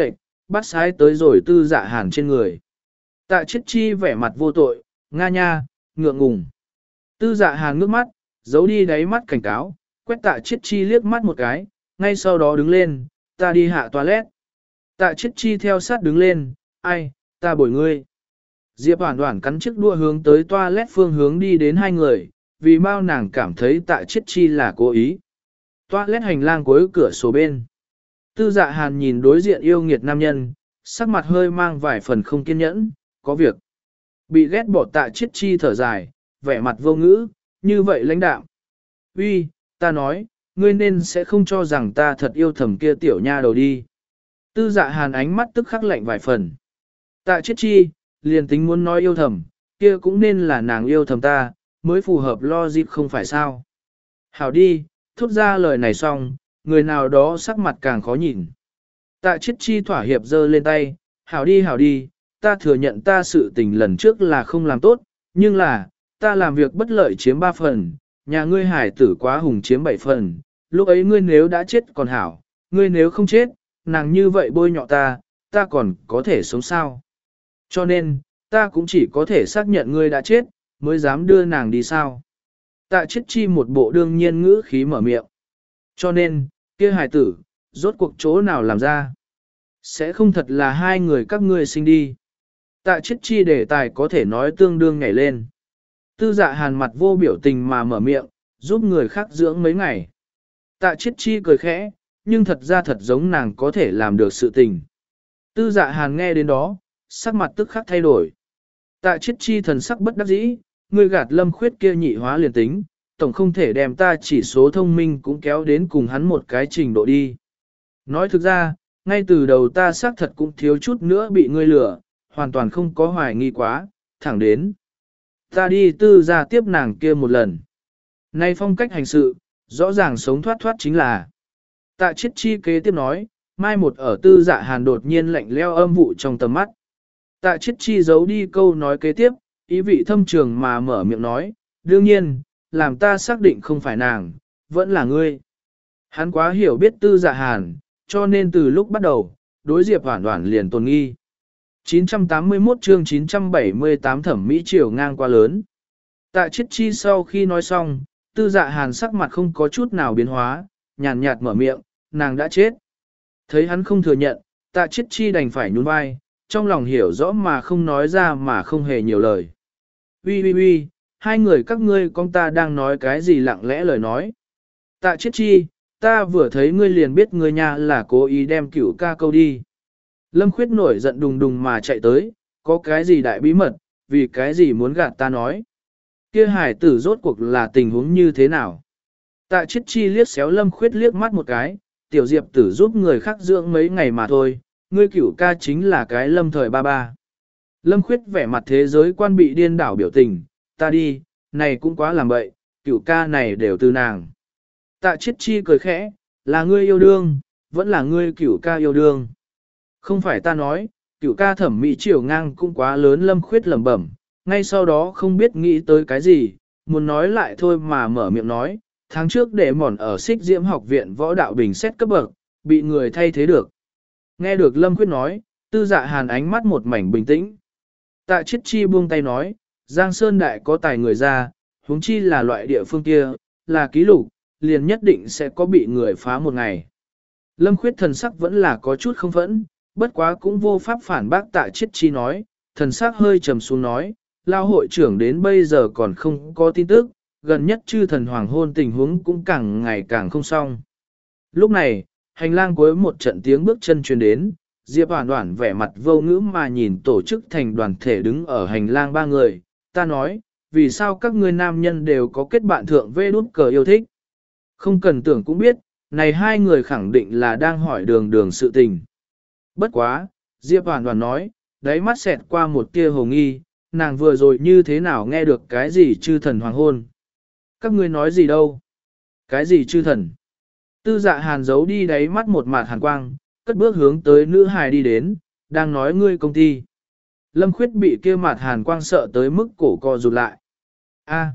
bắt sái tới rồi tư dạ hàn trên người. Tạ Chiết Chi vẻ mặt vô tội, nga nha, ngượng ngùng. Tư dạ hàn ngước mắt, giấu đi đáy mắt cảnh cáo, quét Tạ Chiết Chi liếc mắt một cái, ngay sau đó đứng lên, ta đi hạ toilet. Tạ Chiết Chi theo sát đứng lên, ai, ta bồi ngươi. Diệp Hoản Hoản cắn chiếc đũa hướng tới toilet phương hướng đi đến hai người, vì mau nàng cảm thấy Tạ Chiết Chi là cố ý. Toilet hành lang cuối cửa sổ bên. Tư dạ hàn nhìn đối diện yêu nghiệt nam nhân, sắc mặt hơi mang vài phần không kiên nhẫn, có việc. Bị ghét bỏ Tạ Chiết Chi thở dài, vẻ mặt vô ngữ, như vậy lãnh đạm. Uy, ta nói, ngươi nên sẽ không cho rằng ta thật yêu thầm kia tiểu nha đầu đi. Tư dạ hàn ánh mắt tức khắc lạnh vài phần. Tạ Chiết Chi, liền tính muốn nói yêu thầm, kia cũng nên là nàng yêu thầm ta, mới phù hợp logic không phải sao. Hảo đi, thốt ra lời này xong, người nào đó sắc mặt càng khó nhìn. Tạ Chiết Chi thỏa hiệp giơ lên tay, hảo đi hảo đi, ta thừa nhận ta sự tình lần trước là không làm tốt, nhưng là, ta làm việc bất lợi chiếm ba phần, nhà ngươi hải tử quá hùng chiếm bảy phần, lúc ấy ngươi nếu đã chết còn hảo, ngươi nếu không chết, nàng như vậy bôi nhọ ta, ta còn có thể sống sao. Cho nên, ta cũng chỉ có thể xác nhận ngươi đã chết, mới dám đưa nàng đi sao. Tạ Chiết Chi một bộ đương nhiên ngữ khí mở miệng. Cho nên, kia hài tử, rốt cuộc chỗ nào làm ra. Sẽ không thật là hai người các ngươi sinh đi. Tạ Chiết Chi đề tài có thể nói tương đương nhảy lên. Tư dạ hàn mặt vô biểu tình mà mở miệng, giúp người khác dưỡng mấy ngày. Tạ Chiết Chi cười khẽ, nhưng thật ra thật giống nàng có thể làm được sự tình. Tư dạ hàn nghe đến đó, sắc mặt tức khắc thay đổi. Tạ Chiết Chi thần sắc bất đắc dĩ, ngươi gạt Lâm Khuyết kia nhị hóa liền tính, tổng không thể đem ta chỉ số thông minh cũng kéo đến cùng hắn một cái trình độ đi. Nói thực ra, ngay từ đầu ta xác thật cũng thiếu chút nữa bị ngươi lừa, hoàn toàn không có hoài nghi quá, thẳng đến. Ta đi tư ra tiếp nàng kia một lần. Nay phong cách hành sự, rõ ràng sống thoát thoát chính là. Tạ Chiết Chi kế tiếp nói, mai một ở tư dạ hàn đột nhiên lạnh leo âm vụ trong tầm mắt. Tạ Chiết Chi giấu đi câu nói kế tiếp, ý vị thâm trường mà mở miệng nói, đương nhiên, làm ta xác định không phải nàng, vẫn là ngươi. Hắn quá hiểu biết tư dạ hàn, cho nên từ lúc bắt đầu, đối Diệp Hoản Hoản liền tồn nghi. chín trăm tám mươi mốt chương chín trăm bảy mươi tám thẩm mỹ chiều ngang qua lớn. Tạ Chiết Chi sau khi nói xong, tư dạ hàn sắc mặt không có chút nào biến hóa, nhàn nhạt mở miệng, nàng đã chết. Thấy hắn không thừa nhận, Tạ Chiết Chi đành phải nhún vai, trong lòng hiểu rõ mà không nói ra mà không hề nhiều lời. Ui ui ui, hai người các ngươi con ta đang nói cái gì lặng lẽ lời nói. Tạ Chiết Chi, ta vừa thấy ngươi liền biết ngươi nhà là cố ý đem cửu ca câu đi. Lâm Khuyết nổi giận đùng đùng mà chạy tới, có cái gì đại bí mật, vì cái gì muốn gạt ta nói. Kia hải tử rốt cuộc là tình huống như thế nào? Tạ Chiết Chi liếc xéo Lâm Khuyết liếc mắt một cái, tiểu diệp tử giúp người khác dưỡng mấy ngày mà thôi, ngươi cửu ca chính là cái lâm thời ba ba. Lâm Khuyết vẻ mặt thế giới quan bị điên đảo biểu tình, ta đi, này cũng quá làm bậy, cửu ca này đều từ nàng. Tạ Chiết Chi cười khẽ, là ngươi yêu đương, vẫn là ngươi cửu ca yêu đương. Không phải ta nói, cửu ca thẩm mỹ chiều ngang cũng quá lớn. Lâm Khuyết lẩm bẩm, ngay sau đó không biết nghĩ tới cái gì, muốn nói lại thôi mà mở miệng nói, tháng trước để mòn ở Xích Diễm học viện võ đạo bình xét cấp bậc, bị người thay thế được. Nghe được Lâm Khuyết nói, tư dạ hàn ánh mắt một mảnh bình tĩnh. Tạ Chiết Chi buông tay nói, Giang Sơn Đại có tài người ra, huống chi là loại địa phương kia, là ký lục, liền nhất định sẽ có bị người phá một ngày. Lâm Khuyết thần sắc vẫn là có chút không phẫn, bất quá cũng vô pháp phản bác Tạ Chiết Chi nói, thần sắc hơi trầm xuống nói, lao hội trưởng đến bây giờ còn không có tin tức, gần nhất chư thần hoàng hôn tình huống cũng càng ngày càng không xong. Lúc này, hành lang cuối một trận tiếng bước chân truyền đến, Diệp Hoản Hoản vẻ mặt vô ngữ mà nhìn tổ chức thành đoàn thể đứng ở hành lang ba người, ta nói, vì sao các ngươi nam nhân đều có kết bạn thượng vê đút cờ yêu thích. Không cần tưởng cũng biết, này hai người khẳng định là đang hỏi đường đường sự tình. Bất quá, Diệp Hoản Hoản nói, đáy mắt xẹt qua một tia hồ nghi, nàng vừa rồi như thế nào nghe được cái gì chư thần hoàng hôn. Các ngươi nói gì đâu? Cái gì chư thần? Tư dạ hàn giấu đi đáy mắt một mạt hàn quang, cất bước hướng tới nữ hài đi đến, đang nói ngươi công ty. Lâm Khuyết bị kia mạt hàn quang sợ tới mức cổ co rụt lại. A,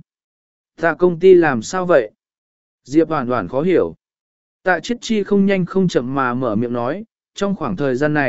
ta công ty làm sao vậy? Diệp Hoản Hoản khó hiểu. Tạ Chiết Chi không nhanh không chậm mà mở miệng nói, trong khoảng thời gian này,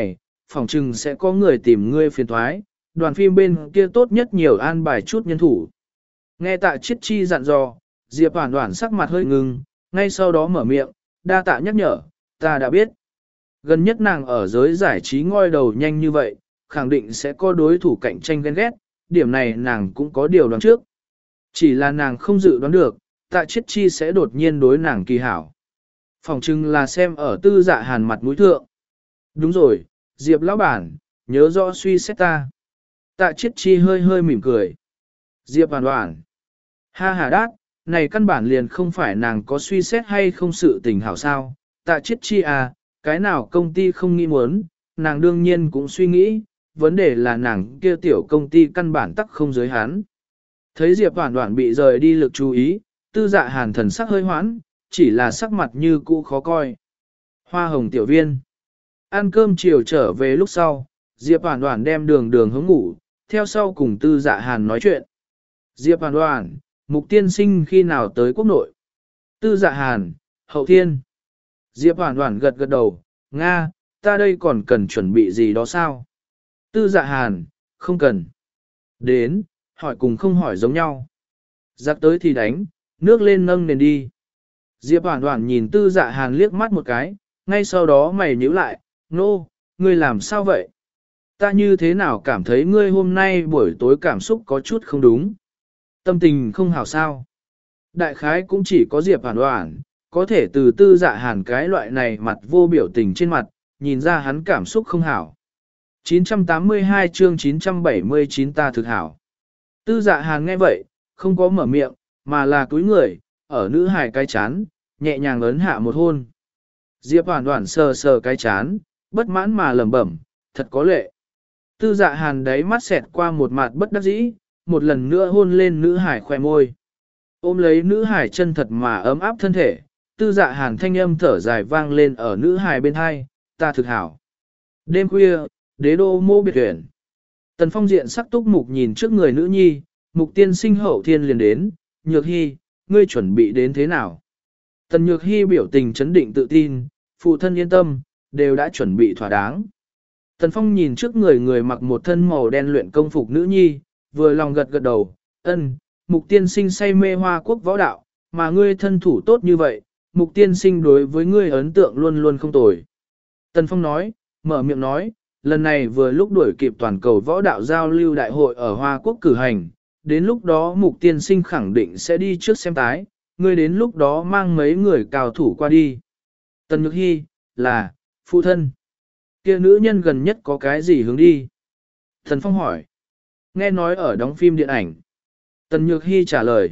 phỏng chừng sẽ có người tìm ngươi phiền thoái, đoàn phim bên kia tốt nhất nhiều an bài chút nhân thủ. Nghe Tạ Chiết Chi dặn dò, Diệp Hoản Hoản sắc mặt hơi ngừng, ngay sau đó mở miệng, đa tạ nhắc nhở, ta đã biết. Gần nhất nàng ở giới giải trí ngoi đầu nhanh như vậy, khẳng định sẽ có đối thủ cạnh tranh ghen ghét, điểm này nàng cũng có điều đoán trước. Chỉ là nàng không dự đoán được, Tạ Chiết Chi sẽ đột nhiên đối nàng kỳ hảo. Phòng chừng là xem ở Tư Dạ Hàn mặt mũi thượng. Đúng rồi, Diệp lão bản, nhớ rõ suy xét ta. Tạ Chiết Chi hơi hơi mỉm cười. Diệp Hoản Hoản. Ha ha đát, này căn bản liền không phải nàng có suy xét hay không sự tình hảo sao. Tạ Chiết Chi à, cái nào công ty không nghĩ muốn, nàng đương nhiên cũng suy nghĩ, vấn đề là nàng kia tiểu công ty căn bản tắc không giới hắn. Thấy Diệp Hoản Hoản bị rời đi lực chú ý, Tư Dạ Hàn thần sắc hơi hoãn, chỉ là sắc mặt như cũ khó coi. Hoa hồng tiểu viên. Ăn cơm chiều trở về lúc sau, Diệp Hoản Hoản đem đường đường hướng ngủ, theo sau cùng Tư Dạ Hàn nói chuyện. Diệp Hoản Hoản, Mục tiên sinh khi nào tới quốc nội? Tư Dạ Hàn, hậu thiên. Diệp Hoản Hoản gật gật đầu, Nga, ta đây còn cần chuẩn bị gì đó sao? Tư Dạ Hàn, không cần. Đến, hỏi cùng không hỏi giống nhau. Giặc tới thì đánh, nước lên nâng nền đi. Diệp Hoản Hoản nhìn Tư Dạ Hàn liếc mắt một cái, ngay sau đó mày nhíu lại, nô, no, ngươi làm sao vậy? Ta như thế nào cảm thấy ngươi hôm nay buổi tối cảm xúc có chút không đúng? Tâm tình không hảo sao? Đại khái cũng chỉ có Diệp Hoản Hoản, có thể từ Tư Dạ Hàn cái loại này mặt vô biểu tình trên mặt, nhìn ra hắn cảm xúc không hảo. chín trăm tám mươi hai chương chín trăm bảy mươi chín ta thực hảo. Tư Dạ Hàn nghe vậy, không có mở miệng, mà là cúi người, ở nữ hài cái chán, nhẹ nhàng ấn hạ một hôn. Diệp Hoản Hoản sờ sờ cái chán, bất mãn mà lẩm bẩm, thật có lệ. Tư Dạ Hàn đáy mắt xẹt qua một mặt bất đắc dĩ, một lần nữa hôn lên nữ hải khoe môi. Ôm lấy nữ hải chân thật mà ấm áp thân thể, Tư Dạ Hàn thanh âm thở dài vang lên ở nữ hải bên hai, ta thực hảo. Đêm khuya, đế đô mô biệt tuyển. Tần Phong diện sắc túc mục nhìn trước người nữ nhi, Mục tiên sinh hậu thiên liền đến, Nhược Hy, ngươi chuẩn bị đến thế nào? Tần Nhược Hy biểu tình chấn định tự tin, phụ thân yên tâm, đều đã chuẩn bị thỏa đáng. Tần Phong nhìn trước người người mặc một thân màu đen luyện công phục nữ nhi, vừa lòng gật gật đầu, ân, Mục tiên sinh say mê Hoa Quốc võ đạo, mà ngươi thân thủ tốt như vậy, Mục tiên sinh đối với ngươi ấn tượng luôn luôn không tồi. Tần Phong nói, mở miệng nói, lần này vừa lúc đuổi kịp toàn cầu võ đạo giao lưu đại hội ở Hoa Quốc cử hành, đến lúc đó Mục tiên sinh khẳng định sẽ đi trước xem tái, ngươi đến lúc đó mang mấy người cao thủ qua đi. Tần Nhược Hy, là, phụ thân. Kia nữ nhân gần nhất có cái gì hướng đi? Tần Phong hỏi. Nghe nói ở đóng phim điện ảnh. Tần Nhược Hy trả lời.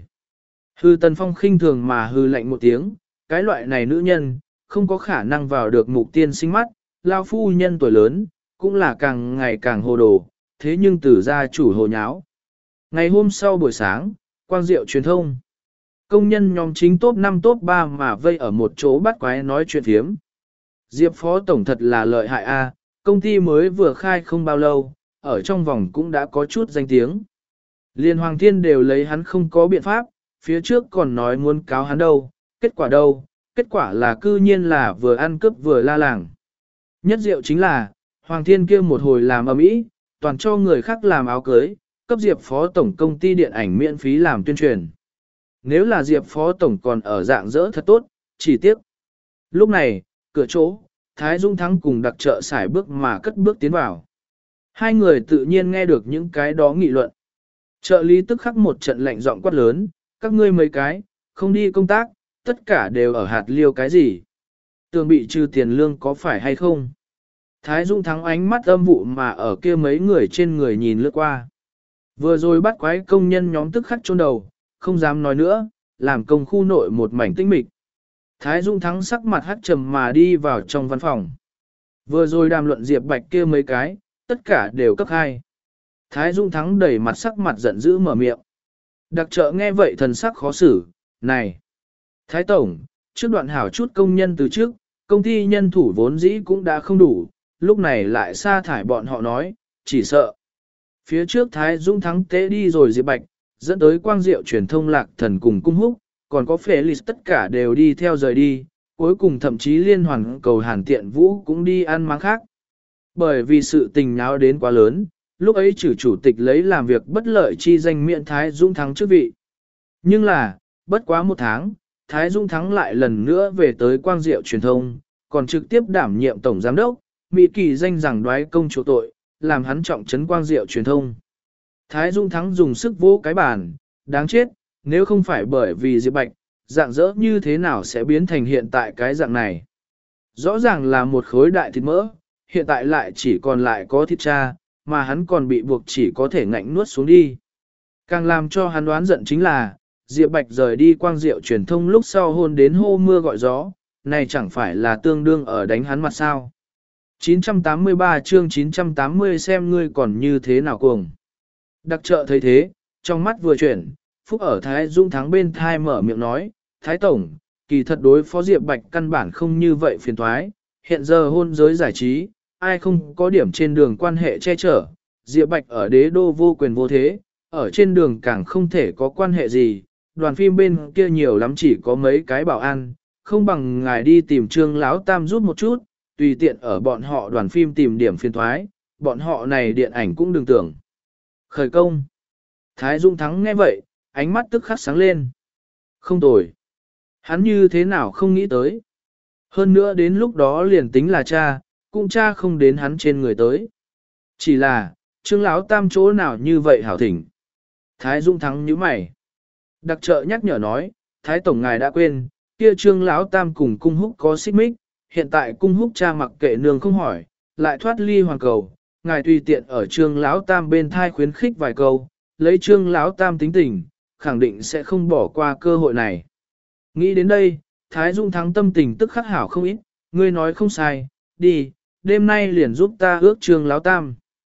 Hư Tần Phong khinh thường mà hư lạnh một tiếng, cái loại này nữ nhân, không có khả năng vào được Mục tiên sinh mắt, lao phu nhân tuổi lớn, cũng là càng ngày càng hồ đồ, thế nhưng từ gia chủ hồ nháo. Ngày hôm sau buổi sáng, quang diệu truyền thông. Công nhân nhóm chính top năm top ba mà vây ở một chỗ bắt quái nói chuyện thiếm. Diệp phó tổng thật là lợi hại a, công ty mới vừa khai không bao lâu, ở trong vòng cũng đã có chút danh tiếng. Liên Hoàng Thiên đều lấy hắn không có biện pháp, phía trước còn nói muốn cáo hắn đâu, kết quả đâu, kết quả là cư nhiên là vừa ăn cướp vừa la làng. Nhất diệu chính là, Hoàng Thiên kia một hồi làm ầm ĩ, toàn cho người khác làm áo cưới, cấp Diệp phó tổng công ty điện ảnh miễn phí làm tuyên truyền. Nếu là Diệp phó tổng còn ở dạng dỡ thật tốt, chỉ tiếc. Lúc này, cửa chỗ, Thái Dung Thắng cùng đặc trợ xài bước mà cất bước tiến vào. Hai người tự nhiên nghe được những cái đó nghị luận. Trợ lý tức khắc một trận lạnh giọng quát lớn, các ngươi mấy cái, không đi công tác, tất cả đều ở hạt liêu cái gì. Tường bị trừ tiền lương có phải hay không? Thái Dung Thắng ánh mắt âm vụ mà ở kia mấy người trên người nhìn lướt qua. Vừa rồi bắt quái công nhân nhóm tức khắc chôn đầu, không dám nói nữa, làm công khu nội một mảnh tĩnh mịch. Thái Dung Thắng sắc mặt hắt trầm mà đi vào trong văn phòng. Vừa rồi đàm luận Diệp Bạch kia mấy cái, tất cả đều cấp hai. Thái Dung Thắng đẩy mặt sắc mặt giận dữ mở miệng. Đặc trợ nghe vậy thần sắc khó xử, này. Thái Tổng, trước đoạn hảo chút công nhân từ trước, công ty nhân thủ vốn dĩ cũng đã không đủ, lúc này lại sa thải bọn họ nói, chỉ sợ. Phía trước Thái Dung Thắng tế đi rồi Diệp Bạch, dẫn tới quang diệu truyền thông lạc thần cùng cung húc, còn có Felix tất cả đều đi theo rời đi, cuối cùng thậm chí liên hoàn cầu Hàn Tiện Vũ cũng đi ăn máng khác. Bởi vì sự tình nháo đến quá lớn, lúc ấy trừ chủ tịch lấy làm việc bất lợi chi danh miễn Thái Dũng Thắng chức vị. Nhưng là, bất quá một tháng, Thái Dũng Thắng lại lần nữa về tới Quang Diệu truyền thông, còn trực tiếp đảm nhiệm tổng giám đốc, Mỹ Kỳ danh rằng đoái công chỗ tội, làm hắn trọng trấn Quang Diệu truyền thông. Thái Dũng Thắng dùng sức vỗ cái bàn, đáng chết, nếu không phải bởi vì Diệp Bạch, dạng dỡ như thế nào sẽ biến thành hiện tại cái dạng này. Rõ ràng là một khối đại thịt mỡ, hiện tại lại chỉ còn lại có thịt cha, mà hắn còn bị buộc chỉ có thể ngạnh nuốt xuống đi. Càng làm cho hắn đoán giận chính là, Diệp Bạch rời đi Quang Diệu truyền thông lúc sau hôn đến hô mưa gọi gió, này chẳng phải là tương đương ở đánh hắn mặt sao. chín trăm tám mươi ba chương chín trăm tám mươi xem ngươi còn như thế nào cuồng. Đặc trợ thấy thế, trong mắt vừa chuyển, Phúc ở Thái Dũng Thắng bên thai mở miệng nói, Thái Tổng, kỳ thật đối phó Diệp Bạch căn bản không như vậy phiền thoái, hiện giờ hôn giới giải trí, ai không có điểm trên đường quan hệ che chở, Diệp Bạch ở đế đô vô quyền vô thế, ở trên đường càng không thể có quan hệ gì, đoàn phim bên kia nhiều lắm chỉ có mấy cái bảo an, không bằng ngài đi tìm Trương Lão Tam giúp một chút, tùy tiện ở bọn họ đoàn phim tìm điểm phiền thoái, bọn họ này điện ảnh cũng đừng tưởng. Khởi công. Thái Dung Thắng nghe vậy, ánh mắt tức khắc sáng lên. Không tồi. Hắn như thế nào không nghĩ tới. Hơn nữa đến lúc đó liền tính là cha, cũng cha không đến hắn trên người tới. Chỉ là, Trương Lão Tam chỗ nào như vậy hảo thỉnh. Thái Dung Thắng nhíu mày. Đặc trợ nhắc nhở nói, Thái Tổng ngài đã quên, kia Trương Lão Tam cùng cung húc có xích mích, hiện tại cung húc cha mặc kệ nương không hỏi, lại thoát ly hoàng cầu, ngài tùy tiện ở Trương Lão Tam bên thai khuyến khích vài câu, lấy Trương Lão Tam tính tình, khẳng định sẽ không bỏ qua cơ hội này. Nghĩ đến đây, Thái Dung Thắng tâm tình tức khắc hảo không ít, ngươi nói không sai, đi, đêm nay liền giúp ta ước Trương Lão Tam.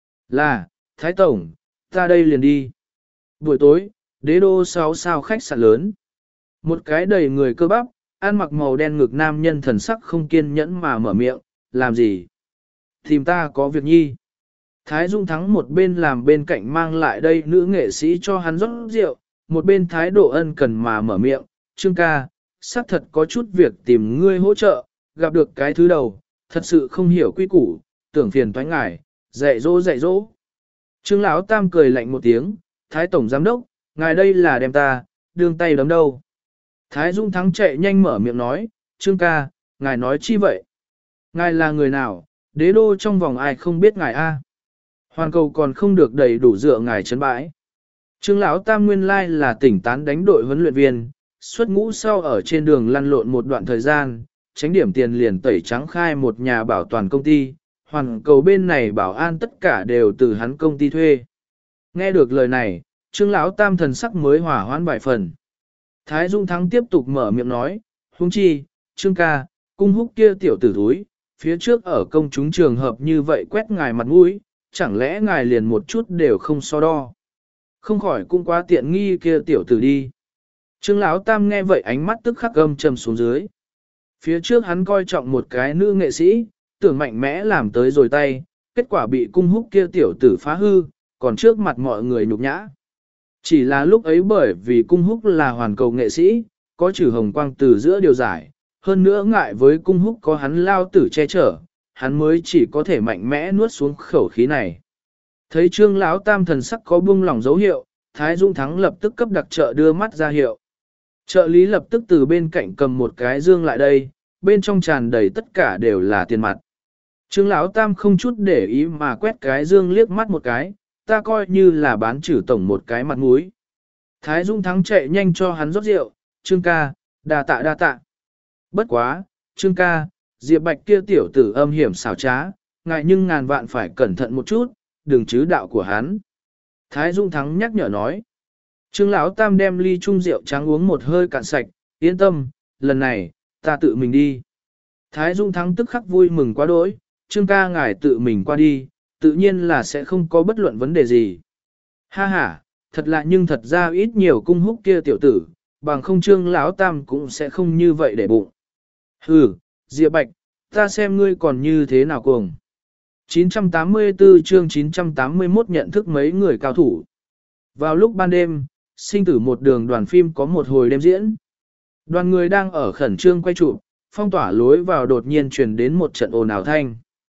Là, Thái Tổng, ta đây liền đi. Buổi tối, đế đô sáu sao khách sạn lớn. Một cái đầy người cơ bắp, ăn mặc màu đen ngực nam nhân thần sắc không kiên nhẫn mà mở miệng, làm gì? Tìm ta có việc nhi. Thái Dung Thắng một bên làm bên cạnh mang lại đây nữ nghệ sĩ cho hắn rót rượu, một bên thái độ ân cần mà mở miệng, Trương ca, xác thật có chút việc tìm ngươi hỗ trợ, gặp được cái thứ đầu, thật sự không hiểu quy củ, tưởng phiền toái ngài, dạy dỗ dạy dỗ. Trương Lão Tam cười lạnh một tiếng, Thái Tổng Giám Đốc, ngài đây là đem ta, đương tay đấm đâu. Thái Dung Thắng chạy nhanh mở miệng nói, Trương ca, ngài nói chi vậy? Ngài là người nào, đế đô trong vòng ai không biết ngài a? Hoàn cầu còn không được đầy đủ dựa ngài chấn bãi. Trương Lão Tam nguyên lai là tỉnh tán đánh đội huấn luyện viên, xuất ngũ sau ở trên đường lăn lộn một đoạn thời gian, tránh điểm tiền liền tẩy trắng khai một nhà bảo toàn công ty, hoàn cầu bên này bảo an tất cả đều từ hắn công ty thuê. Nghe được lời này, Trương Lão Tam thần sắc mới hỏa hoãn vài phần. Thái Dung Thắng tiếp tục mở miệng nói, huống chi, Trương ca, cung húc kia tiểu tử thúi, phía trước ở công chúng trường hợp như vậy quét ngài mặt mũi, chẳng lẽ ngài liền một chút đều không so đo. Không khỏi cũng quá tiện nghi kia tiểu tử đi. Trương Lão Tam nghe vậy ánh mắt tức khắc gầm trầm xuống dưới. Phía trước hắn coi trọng một cái nữ nghệ sĩ, tưởng mạnh mẽ làm tới rồi tay, kết quả bị cung húc kia tiểu tử phá hư, còn trước mặt mọi người nhục nhã. Chỉ là lúc ấy bởi vì cung húc là hoàn cầu nghệ sĩ, có trừ hồng quang từ giữa điều giải, hơn nữa ngại với cung húc có hắn lao tử che chở, hắn mới chỉ có thể mạnh mẽ nuốt xuống khẩu khí này. Thấy Trương Lão Tam thần sắc có buông lỏng dấu hiệu, Thái Dung Thắng lập tức cấp đặc trợ đưa mắt ra hiệu. Trợ lý lập tức từ bên cạnh cầm một cái dương lại đây, bên trong tràn đầy tất cả đều là tiền mặt. Trương Lão Tam không chút để ý mà quét cái dương liếc mắt một cái, ta coi như là bán trừ tổng một cái mặt mũi. Thái Dung Thắng chạy nhanh cho hắn rót rượu, Trương ca, đa tạ đa tạ. Bất quá, Trương ca, Diệp Bạch kia tiểu tử âm hiểm xảo trá, ngại nhưng ngàn vạn phải cẩn thận một chút, đừng chứ đạo của hắn. Thái Dung Thắng nhắc nhở nói. Trương Lão Tam đem ly chung rượu trắng uống một hơi cạn sạch, yên tâm, lần này, ta tự mình đi. Thái Dung Thắng tức khắc vui mừng quá đỗi, Trương ca ngài tự mình qua đi, tự nhiên là sẽ không có bất luận vấn đề gì. Ha ha, thật lạ nhưng thật ra ít nhiều cung húc kia tiểu tử, bằng không Trương Lão Tam cũng sẽ không như vậy để bụng. Hừ, Diệp Bạch, ta xem ngươi còn như thế nào cùng. chín trăm tám mươi tư chương chín trăm tám mươi mốt nhận thức mấy người cao thủ. Vào lúc ban đêm, sinh tử một đường đoàn phim có một hồi đêm diễn. Đoàn người đang ở khẩn trương quay chụp, phong tỏa lối vào đột nhiên truyền đến một trận ồn ào thanh.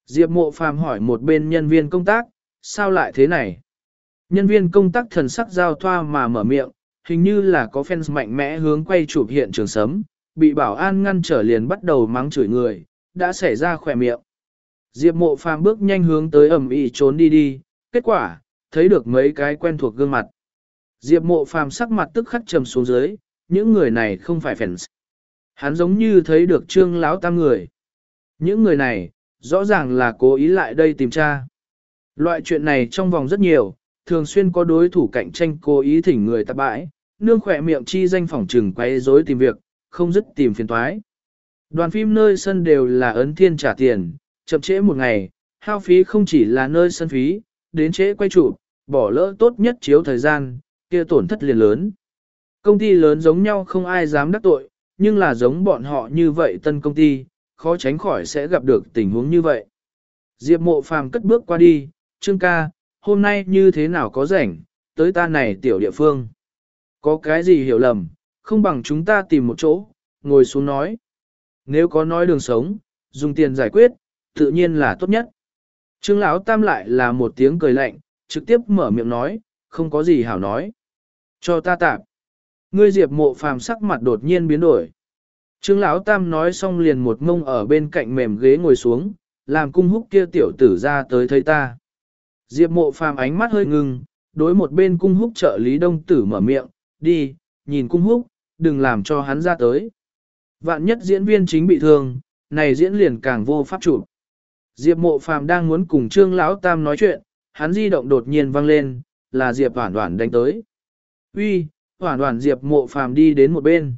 Diệp Mộ Phàm hỏi một bên nhân viên công tác, sao lại thế này? Nhân viên công tác thần sắc giao thoa mà mở miệng, hình như là có fans mạnh mẽ hướng quay chụp hiện trường sớm, bị bảo an ngăn trở liền bắt đầu mắng chửi người, đã xảy ra khỏe miệng. Diệp Mộ Phàm bước nhanh hướng tới ẩm ĩ trốn đi đi, kết quả, thấy được mấy cái quen thuộc gương mặt. Diệp Mộ Phàm sắc mặt tức khắc trầm xuống dưới, những người này không phải fans. Hắn giống như thấy được Trương lão tam người. Những người này, rõ ràng là cố ý lại đây tìm tra. Loại chuyện này trong vòng rất nhiều, thường xuyên có đối thủ cạnh tranh cố ý thỉnh người ta bãi, nương khỏe miệng chi danh phỏng trừng quay rối tìm việc, không dứt tìm phiền toái. Đoàn phim nơi sân đều là ấn thiên trả tiền, chậm trễ một ngày, hao phí không chỉ là nơi sân phí, đến trễ quay chụp, bỏ lỡ tốt nhất chiếu thời gian, kia tổn thất liền lớn. Công ty lớn giống nhau không ai dám đắc tội, nhưng là giống bọn họ như vậy tân công ty, khó tránh khỏi sẽ gặp được tình huống như vậy. Diệp Mộ Phàm cất bước qua đi, Trương ca, hôm nay như thế nào có rảnh, tới ta này tiểu địa phương. Có cái gì hiểu lầm, không bằng chúng ta tìm một chỗ, ngồi xuống nói. Nếu có nói đường sống, dùng tiền giải quyết, tự nhiên là tốt nhất. Trương Lão Tam lại là một tiếng cười lạnh, trực tiếp mở miệng nói, không có gì hảo nói. Cho ta tạm. Ngươi Diệp Mộ Phàm sắc mặt đột nhiên biến đổi. Trương Lão Tam nói xong liền một ngông ở bên cạnh mềm ghế ngồi xuống, làm cung húc kia tiểu tử ra tới thấy ta. Diệp Mộ Phàm ánh mắt hơi ngưng, đối một bên cung húc trợ lý đông tử mở miệng, đi, nhìn cung húc, đừng làm cho hắn ra tới. Vạn nhất diễn viên chính bị thương, này diễn liền càng vô pháp chụp. Diệp Mộ Phàm đang muốn cùng Trương Lão Tam nói chuyện, hắn di động đột nhiên vang lên, là Diệp Hoản Hoản đánh tới. Uy, Hoản Hoản. Diệp Mộ Phàm đi đến một bên.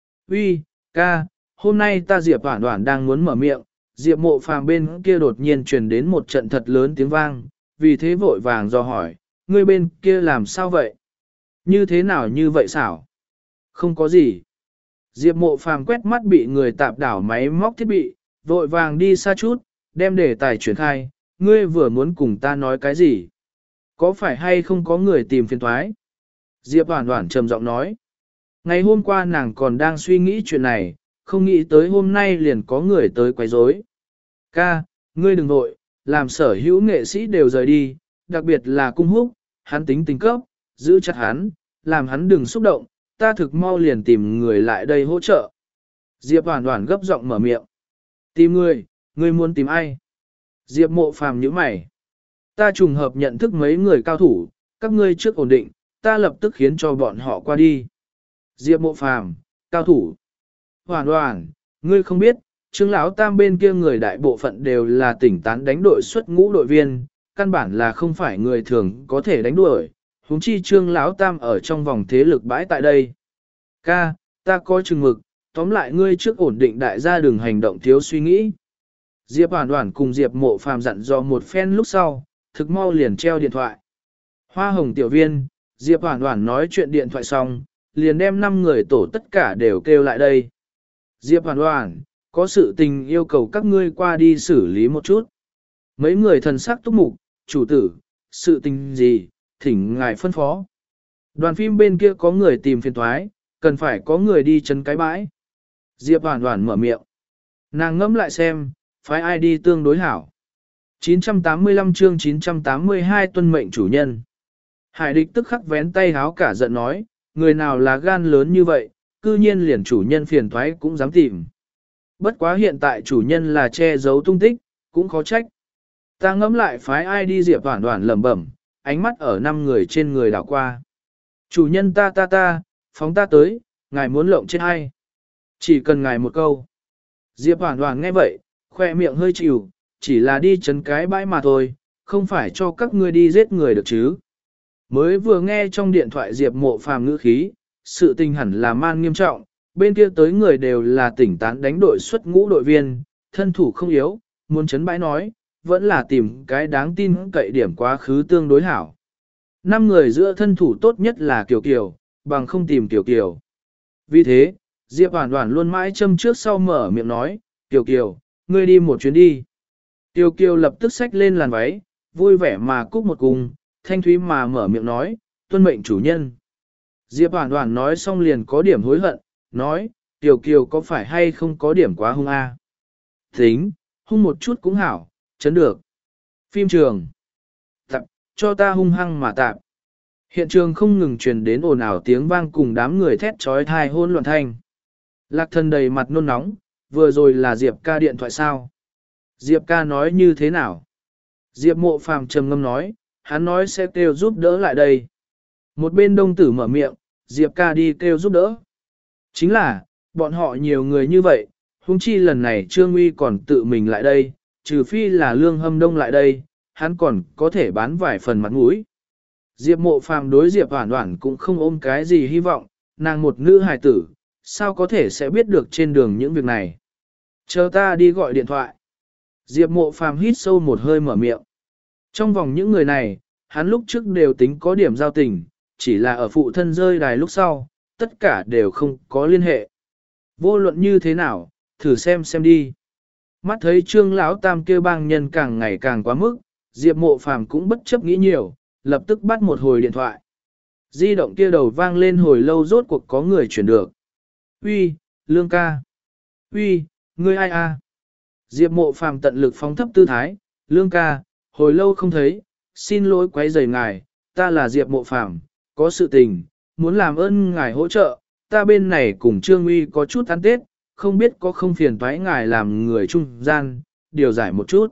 Uy, ca, hôm nay ta Diệp Hoản Hoản đang muốn mở miệng, Diệp Mộ Phàm bên kia đột nhiên truyền đến một trận thật lớn tiếng vang, vì thế vội vàng do hỏi, ngươi bên kia làm sao vậy? Như thế nào như vậy xảo? Không có gì. Diệp Mộ Phàm quét mắt bị người tạp đảo máy móc thiết bị, vội vàng đi xa chút, đem đề tài chuyển khai, ngươi vừa muốn cùng ta nói cái gì? Có phải hay không có người tìm phiền toái? Diệp Hoản Hoản trầm giọng nói. Ngày hôm qua nàng còn đang suy nghĩ chuyện này, không nghĩ tới hôm nay liền có người tới quấy rối. Ca, ngươi đừng nội, làm sở hữu nghệ sĩ đều rời đi, đặc biệt là cung húc, hắn tính tình cấp, giữ chặt hắn, làm hắn đừng xúc động, ta thực mau liền tìm người lại đây hỗ trợ. Diệp Hoản Hoản gấp giọng mở miệng. Tìm người, ngươi muốn tìm ai? Diệp Mộ Phàm nhíu mày. Ta trùng hợp nhận thức mấy người cao thủ, các ngươi trước ổn định, ta lập tức khiến cho bọn họ qua đi. Diệp Mộ Phàm, cao thủ. Hoản Hoản, ngươi không biết, Trương Lão Tam bên kia người đại bộ phận đều là tỉnh tán đánh đội xuất ngũ đội viên, căn bản là không phải người thường có thể đánh đuổi, huống chi Trương Lão Tam ở trong vòng thế lực bãi tại đây. Ca, ta có chừng mực, tóm lại ngươi trước ổn định đại gia đừng hành động thiếu suy nghĩ. Diệp Hoản Hoản cùng Diệp Mộ Phàm dặn dò một phen lúc sau, thực mau liền treo điện thoại. Hoa hồng tiểu viên, Diệp Hoản Hoản nói chuyện điện thoại xong, liền đem năm người tổ tất cả đều kêu lại đây. Diệp Hoản Hoản, có sự tình yêu cầu các ngươi qua đi xử lý một chút. Mấy người thần sắc túc mục, chủ tử, sự tình gì, thỉnh ngài phân phó. Đoàn phim bên kia có người tìm phiền toái, cần phải có người đi chấn cái bãi. Diệp Hoản Hoản mở miệng. Nàng ngẫm lại xem, phái ai đi tương đối hảo. chín trăm tám mươi lăm chương chín trăm tám mươi hai tuân mệnh chủ nhân. Hải địch tức khắc vén tay háo cả giận nói, người nào là gan lớn như vậy, cư nhiên liền chủ nhân phiền toái cũng dám tìm. Bất quá hiện tại chủ nhân là che giấu tung tích, cũng khó trách. Ta ngẫm lại phái ai đi. Diệp Hoản Hoản lẩm bẩm, ánh mắt ở năm người trên người đảo qua. Chủ nhân ta ta ta, phóng ta tới, ngài muốn lộng chết ai? Chỉ cần ngài một câu. Diệp Hoản Hoản nghe vậy, khoe miệng hơi chịu, chỉ là đi chấn cái bãi mà thôi, không phải cho các ngươi đi giết người được chứ. Mới vừa nghe trong điện thoại Diệp Mộ Phàm ngữ khí, sự tình hẳn là man nghiêm trọng, bên kia tới người đều là tỉnh tán đánh đội xuất ngũ đội viên, thân thủ không yếu, muốn chấn bãi nói, vẫn là tìm cái đáng tin cậy điểm quá khứ tương đối hảo. Năm người giữa thân thủ tốt nhất là Kiều Kiều, bằng không tìm Kiều Kiều. Vì thế, Diệp Hoản Hoản luôn mãi châm trước sau mở miệng nói, Kiều Kiều, ngươi đi một chuyến đi. Kiều Kiều lập tức xách lên làn váy, vui vẻ mà cúc một cung, thanh thúy mà mở miệng nói, tuân mệnh chủ nhân. Diệp Hoản Hoản nói xong liền có điểm hối hận, nói, Kiều Kiều có phải hay không có điểm quá hung a? Tính, hung một chút cũng hảo, chấn được. Phim trường. Tạp, cho ta hung hăng mà tạp. Hiện trường không ngừng truyền đến ồn ào tiếng vang cùng đám người thét trói thai hôn loạn thanh. Lạc thần đầy mặt nôn nóng, vừa rồi là Diệp ca điện thoại sao? Diệp ca nói như thế nào? Diệp mộ phàm trầm ngâm nói, hắn nói sẽ kêu giúp đỡ lại đây. Một bên đông tử mở miệng, Diệp ca đi kêu giúp đỡ. Chính là, bọn họ nhiều người như vậy, huống chi lần này Trương Uy còn tự mình lại đây, trừ phi là Lương Hâm Đông lại đây, hắn còn có thể bán vài phần mặt mũi. Diệp mộ phàm đối Diệp Hoản Hoản cũng không ôm cái gì hy vọng, nàng một nữ hài tử, sao có thể sẽ biết được trên đường những việc này. Chờ ta đi gọi điện thoại. Diệp mộ phàm hít sâu một hơi mở miệng. Trong vòng những người này, hắn lúc trước đều tính có điểm giao tình, chỉ là ở phụ thân rơi đài lúc sau, tất cả đều không có liên hệ. Vô luận như thế nào, thử xem xem đi. Mắt thấy Trương lão tam kêu bang nhân càng ngày càng quá mức, Diệp mộ phàm cũng bất chấp nghĩ nhiều, lập tức bắt một hồi điện thoại. Di động kia đầu vang lên hồi lâu rốt cuộc có người chuyển được. Uy, Lương ca. Uy, ngươi ai a? Diệp mộ phàm tận lực phóng thấp tư thái. Lương ca, hồi lâu không thấy, xin lỗi quấy rầy ngài, ta là Diệp mộ phàm, có sự tình, muốn làm ơn ngài hỗ trợ, ta bên này cùng Trương Uy có chút ăn tết, không biết có không phiền toái ngài làm người trung gian, điều giải một chút.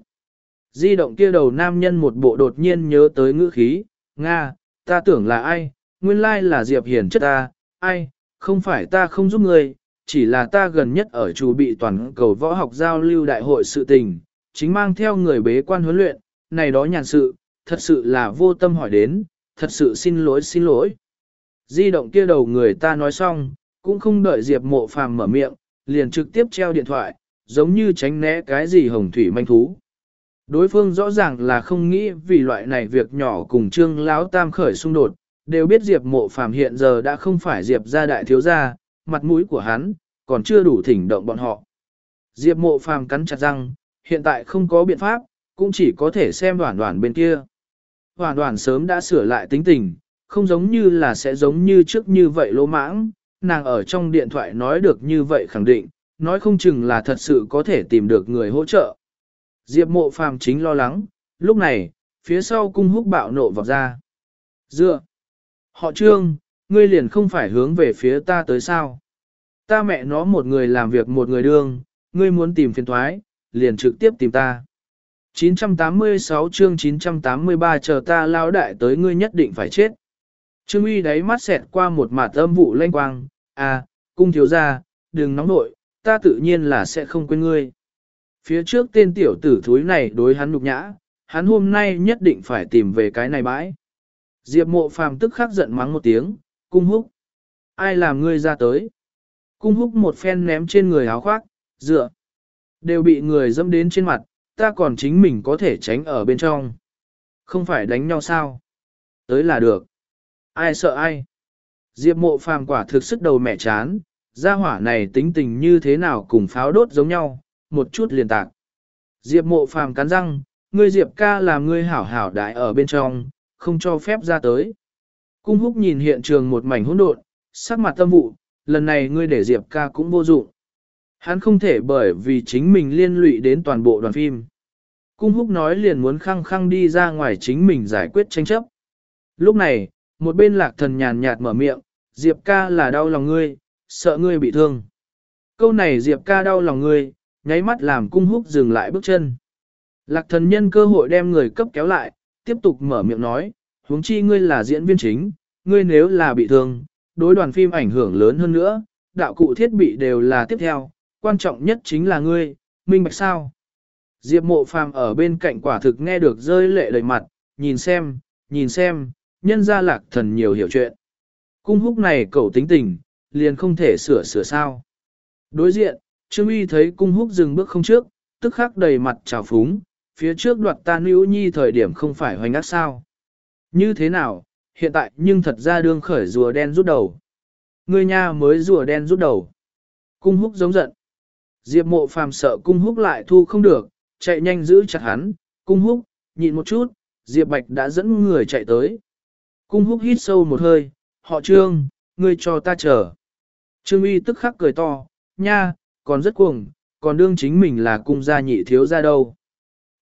Di động kia đầu nam nhân một bộ đột nhiên nhớ tới ngữ khí, Nga, ta tưởng là ai, nguyên lai là Diệp Hiển chất ta, ai, không phải ta không giúp người, chỉ là ta gần nhất ở chủ bị toàn cầu võ học giao lưu đại hội sự tình, chính mang theo người bế quan huấn luyện, này đó nhàn sự, thật sự là vô tâm hỏi đến, thật sự xin lỗi xin lỗi. Di động kia đầu người ta nói xong, cũng không đợi Diệp mộ phàm mở miệng, liền trực tiếp treo điện thoại, giống như tránh né cái gì hồng thủy manh thú. Đối phương rõ ràng là không nghĩ vì loại này việc nhỏ cùng Trương Lão Tam khởi xung đột, đều biết Diệp mộ phàm hiện giờ đã không phải Diệp gia đại thiếu gia, mặt mũi của hắn, còn chưa đủ thỉnh động bọn họ. Diệp mộ phàm cắn chặt răng, hiện tại không có biện pháp, cũng chỉ có thể xem Đoản Đoản bên kia. Đoản Đoản sớm đã sửa lại tính tình, không giống như là sẽ giống như trước như vậy lỗ mãng, nàng ở trong điện thoại nói được như vậy khẳng định, nói không chừng là thật sự có thể tìm được người hỗ trợ. Diệp mộ phàm chính lo lắng, lúc này, phía sau cung húc bạo nộ vọt ra. Dựa! Họ Trương, ngươi liền không phải hướng về phía ta tới sao? Ta mẹ nó một người làm việc một người đương, ngươi muốn tìm phiền thoái, liền trực tiếp tìm ta. chín trăm tám mươi sáu chương chín trăm tám mươi ba chờ ta lao đại tới ngươi nhất định phải chết. Trương Uy đáy mắt xẹt qua một mạt âm vụ lanh quang, à, cung thiếu gia, đừng nóng nội, ta tự nhiên là sẽ không quên ngươi. Phía trước tên tiểu tử thúi này đối hắn nhục nhã, hắn hôm nay nhất định phải tìm về cái này bãi. Diệp mộ phàm tức khắc giận mắng một tiếng, cung húc. Ai làm ngươi ra tới? Cung húc một phen ném trên người áo khoác, dựa. Đều bị người dẫm đến trên mặt, ta còn chính mình có thể tránh ở bên trong. Không phải đánh nhau sao? Tới là được. Ai sợ ai? Diệp mộ phàm quả thực sức đầu mẹ chán, gia hỏa này tính tình như thế nào cùng pháo đốt giống nhau, một chút liền tạc. Diệp mộ phàm cắn răng, ngươi Diệp ca làm ngươi hảo hảo đại ở bên trong, không cho phép ra tới. Cung húc nhìn hiện trường một mảnh hỗn độn, sắc mặt tâm vụ, lần này ngươi để Diệp ca cũng vô dụng. Hắn không thể bởi vì chính mình liên lụy đến toàn bộ đoàn phim. Cung húc nói liền muốn khăng khăng đi ra ngoài chính mình giải quyết tranh chấp. Lúc này, một bên lạc thần nhàn nhạt mở miệng, Diệp ca là đau lòng ngươi, sợ ngươi bị thương. Câu này Diệp ca đau lòng ngươi, nháy mắt làm cung húc dừng lại bước chân. Lạc thần nhân cơ hội đem người cấp kéo lại, tiếp tục mở miệng nói, huống chi ngươi là diễn viên chính, ngươi nếu là bị thương, đối đoàn phim ảnh hưởng lớn hơn nữa, đạo cụ thiết bị đều là tiếp theo, quan trọng nhất chính là ngươi, minh bạch sao. Diệp mộ phàm ở bên cạnh quả thực nghe được rơi lệ đầy mặt, nhìn xem, nhìn xem, nhân ra lạc thần nhiều hiểu chuyện. Cung húc này cậu tính tình, liền không thể sửa sửa sao. Đối diện, Trương Uy thấy cung húc dừng bước không trước, tức khắc đầy mặt trào phúng, phía trước đoạt ta nữ nhi thời điểm không phải hoành ác sao. Như thế nào, hiện tại nhưng thật ra đương khởi rùa đen rút đầu. Ngươi nha mới rùa đen rút đầu. Cung húc giống giận. Diệp mộ phàm sợ cung húc lại thu không được, chạy nhanh giữ chặt hắn, cung húc, nhịn một chút, Diệp Bạch đã dẫn người chạy tới. Cung húc hít sâu một hơi, họ Trương, ngươi cho ta chờ. Trương Uy tức khắc cười to, nha, còn rất cuồng, còn đương chính mình là cung gia nhị thiếu gia đâu.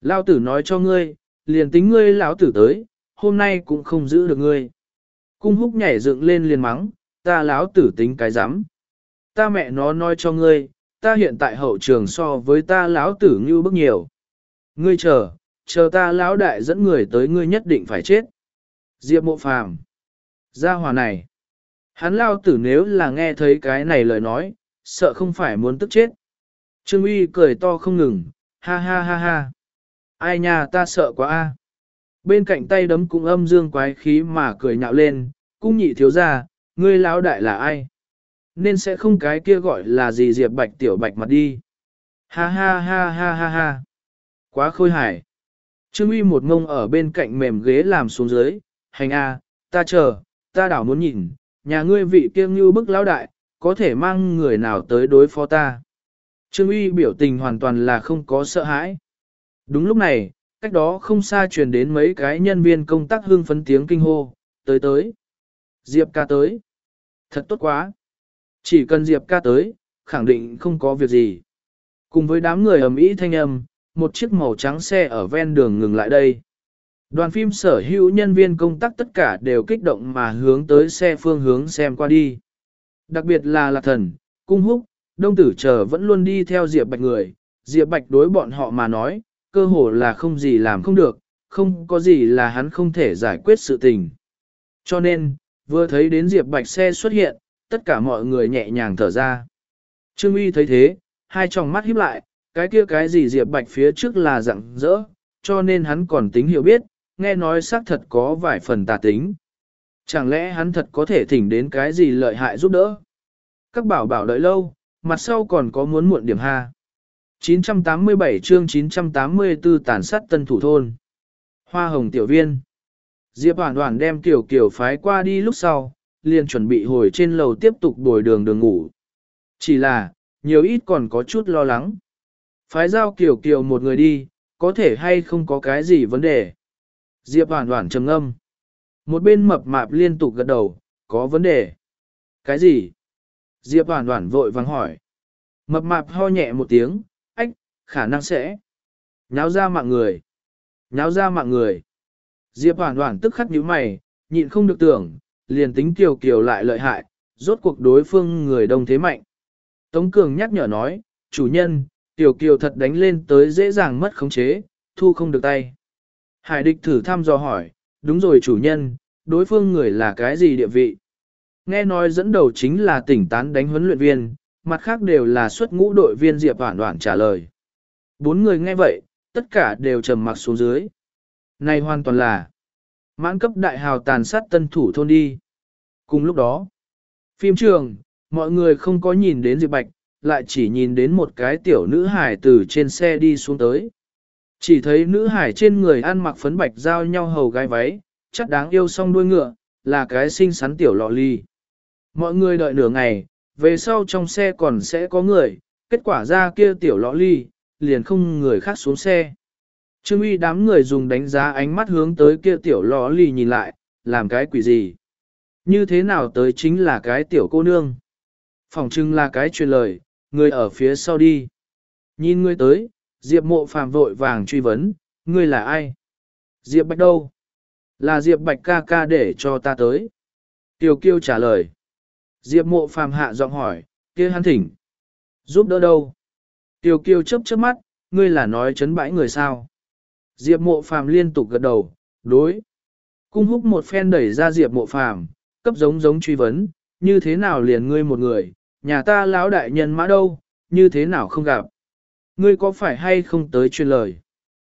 Lão tử nói cho ngươi, liền tính ngươi lão tử tới, hôm nay cũng không giữ được ngươi. Cung húc nhảy dựng lên liền mắng, ta lão tử tính cái rắm. Ta mẹ nó nói cho ngươi, ta hiện tại hậu trường so với ta lão tử như bức nhiều. Ngươi chờ, chờ ta lão đại dẫn người tới ngươi nhất định phải chết. Diệp Mộ Phàm, gia hòa này. Hắn lao tử nếu là nghe thấy cái này lời nói, sợ không phải muốn tức chết. Trương Uy cười to không ngừng, ha ha ha ha. Ai nha ta sợ quá a. Bên cạnh tay đấm cũng âm dương quái khí mà cười nhạo lên, cung nhị thiếu gia, ngươi lão đại là ai? Nên sẽ không cái kia gọi là gì Diệp Bạch tiểu bạch mặt đi. Ha ha ha ha ha ha. Quá khôi hài. Trương Uy một ngông ở bên cạnh mềm ghế làm xuống dưới, hành a, ta chờ, ta đảo muốn nhìn, nhà ngươi vị kia như bức lão đại, có thể mang người nào tới đối phó ta. Trương Uy biểu tình hoàn toàn là không có sợ hãi. Đúng lúc này, cách đó không xa truyền đến mấy cái nhân viên công tác hưng phấn tiếng kinh hô, tới tới. Diệp ca tới. Thật tốt quá. Chỉ cần Diệp ca tới, khẳng định không có việc gì. Cùng với đám người ầm ĩ thanh âm, một chiếc màu trắng xe ở ven đường ngừng lại đây. Đoàn phim sở hữu nhân viên công tác tất cả đều kích động mà hướng tới xe phương hướng xem qua đi. Đặc biệt là Lạc Thần, Cung Húc, Đông Tử chờ vẫn luôn đi theo Diệp Bạch người. Diệp Bạch đối bọn họ mà nói, cơ hồ là không gì làm không được, không có gì là hắn không thể giải quyết sự tình. Cho nên, vừa thấy đến Diệp Bạch xe xuất hiện, tất cả mọi người nhẹ nhàng thở ra. Trương Uy thấy thế, hai tròng mắt híp lại, cái kia cái gì Diệp Bạch phía trước là rạng rỡ, cho nên hắn còn tính hiểu biết, nghe nói xác thật có vài phần tà tính. Chẳng lẽ hắn thật có thể thỉnh đến cái gì lợi hại giúp đỡ? Các bảo bảo đợi lâu, mặt sau còn có muốn muộn điểm ha. chín trăm tám mươi bảy chương chín trăm tám mươi tư tàn sát tân thủ thôn. Hoa hồng tiểu viên. Diệp Hoàn Hoàn đem Kiều Kiều phái qua đi lúc sau, liền chuẩn bị hồi trên lầu tiếp tục bồi đường đường ngủ. Chỉ là, nhiều ít còn có chút lo lắng. Phái giao Kiều Kiều một người đi, có thể hay không có cái gì vấn đề. Diệp Hoàn Hoàn trầm ngâm. Một bên mập mạp liên tục gật đầu, có vấn đề. Cái gì? Diệp Hoàn Hoàn vội vàng hỏi. Mập mạp ho nhẹ một tiếng, ách, khả năng sẽ nháo ra mạng người. Nháo ra mạng người. Diệp Hoàn Hoàn tức khắc nhíu mày, nhịn không được tưởng, liền tính Kiều Kiều lại lợi hại, rốt cuộc đối phương người đông thế mạnh. Tống Cường nhắc nhở nói, chủ nhân, Kiều Kiều thật đánh lên tới dễ dàng mất khống chế, thu không được tay. Hải địch thử thăm dò hỏi, đúng rồi chủ nhân, đối phương người là cái gì địa vị? Nghe nói dẫn đầu chính là tỉnh tán đánh huấn luyện viên, mặt khác đều là xuất ngũ đội viên Diệp Hoàn Hoàn trả lời. Bốn người nghe vậy, tất cả đều trầm mặc xuống dưới. Này hoàn toàn là mãn cấp đại hào tàn sát tân thủ thôn đi. Cùng lúc đó, phim trường, mọi người không có nhìn đến Diệp Bạch, lại chỉ nhìn đến một cái tiểu nữ hải từ trên xe đi xuống tới. Chỉ thấy nữ hải trên người ăn mặc phấn bạch giao nhau hầu gai váy, chắc đáng yêu song đuôi ngựa, là cái xinh xắn tiểu lọ ly. Mọi người đợi nửa ngày, về sau trong xe còn sẽ có người, kết quả ra kia tiểu lọ ly, liền không người khác xuống xe. Trương Uy đám người dùng đánh giá ánh mắt hướng tới kia tiểu lọ ly nhìn lại, làm cái quỷ gì? Như thế nào tới chính là cái tiểu cô nương? Phỏng chừng là cái truyền lời, người ở phía sau đi. Nhìn người tới, Diệp Mộ Phàm vội vàng truy vấn, ngươi là ai? Diệp Bạch đâu? Là Diệp Bạch ca ca để cho ta tới. Tiểu Kiêu trả lời. Diệp Mộ Phàm hạ giọng hỏi, kia hắn thỉnh. Giúp đỡ đâu? Tiểu Kiêu chớp chớp mắt, ngươi là nói chấn bãi người sao? Diệp Mộ Phàm liên tục gật đầu, đối. Cung Húc một phen đẩy ra Diệp Mộ Phàm, cấp giống giống truy vấn, như thế nào liền ngươi một người, nhà ta lão đại nhân mã đâu, như thế nào không gặp? Ngươi có phải hay không tới truyền lời?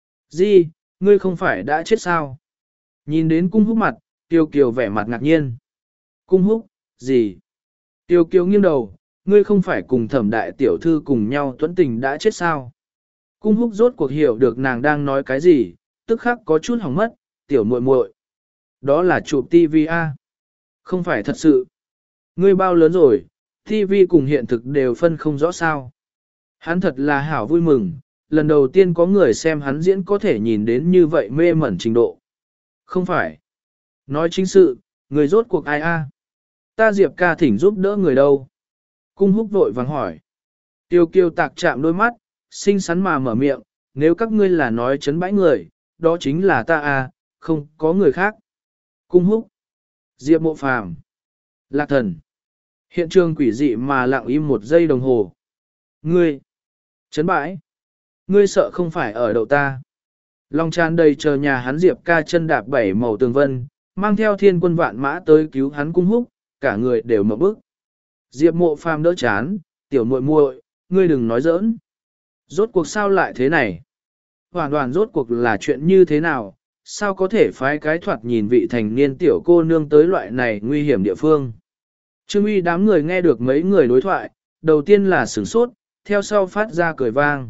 Gì, ngươi không phải đã chết sao? Nhìn đến Cung Húc mặt, Tiêu Kiều vẻ mặt ngạc nhiên. Cung Húc, gì? Tiêu Kiều nghiêng đầu, ngươi không phải cùng thẩm đại tiểu thư cùng nhau tuẫn tình đã chết sao? Cung Húc rốt cuộc hiểu được nàng đang nói cái gì, tức khắc có chút hỏng mất, tiểu muội muội. Đó là chụp ti vi a, không phải thật sự. Ngươi bao lớn rồi, ti vi cùng hiện thực đều phân không rõ sao. Hắn thật là hảo vui mừng, lần đầu tiên có người xem hắn diễn có thể nhìn đến như vậy mê mẩn trình độ. Không phải. Nói chính sự, người rốt cuộc ai a? Ta Diệp ca thỉnh giúp đỡ người đâu? Cung Húc vội vàng hỏi. Tiêu Kiều tạc chạm đôi mắt, xinh xắn mà mở miệng, nếu các ngươi là nói chấn bãi người, đó chính là ta à, không có người khác. Cung húc, Diệp Mộ Phàm, Lạc Thần. Hiện trường quỷ dị mà lặng im một giây đồng hồ. Ngươi, chấn bãi, ngươi sợ không phải ở đậu ta. Long tràn đầy chờ nhà hắn Diệp ca chân đạp bảy màu tường vân, mang theo thiên quân vạn mã tới cứu hắn cung húc, cả người đều mở bức. Diệp Mộ Phàm đỡ chán, tiểu muội muội, ngươi đừng nói giỡn. Rốt cuộc sao lại thế này? Hoàn toàn rốt cuộc là chuyện như thế nào? Sao có thể phái cái thoạt nhìn vị thành niên tiểu cô nương tới loại này nguy hiểm địa phương? Trương Uy đám người nghe được mấy người đối thoại, đầu tiên là sửng sốt, theo sau phát ra cười vang.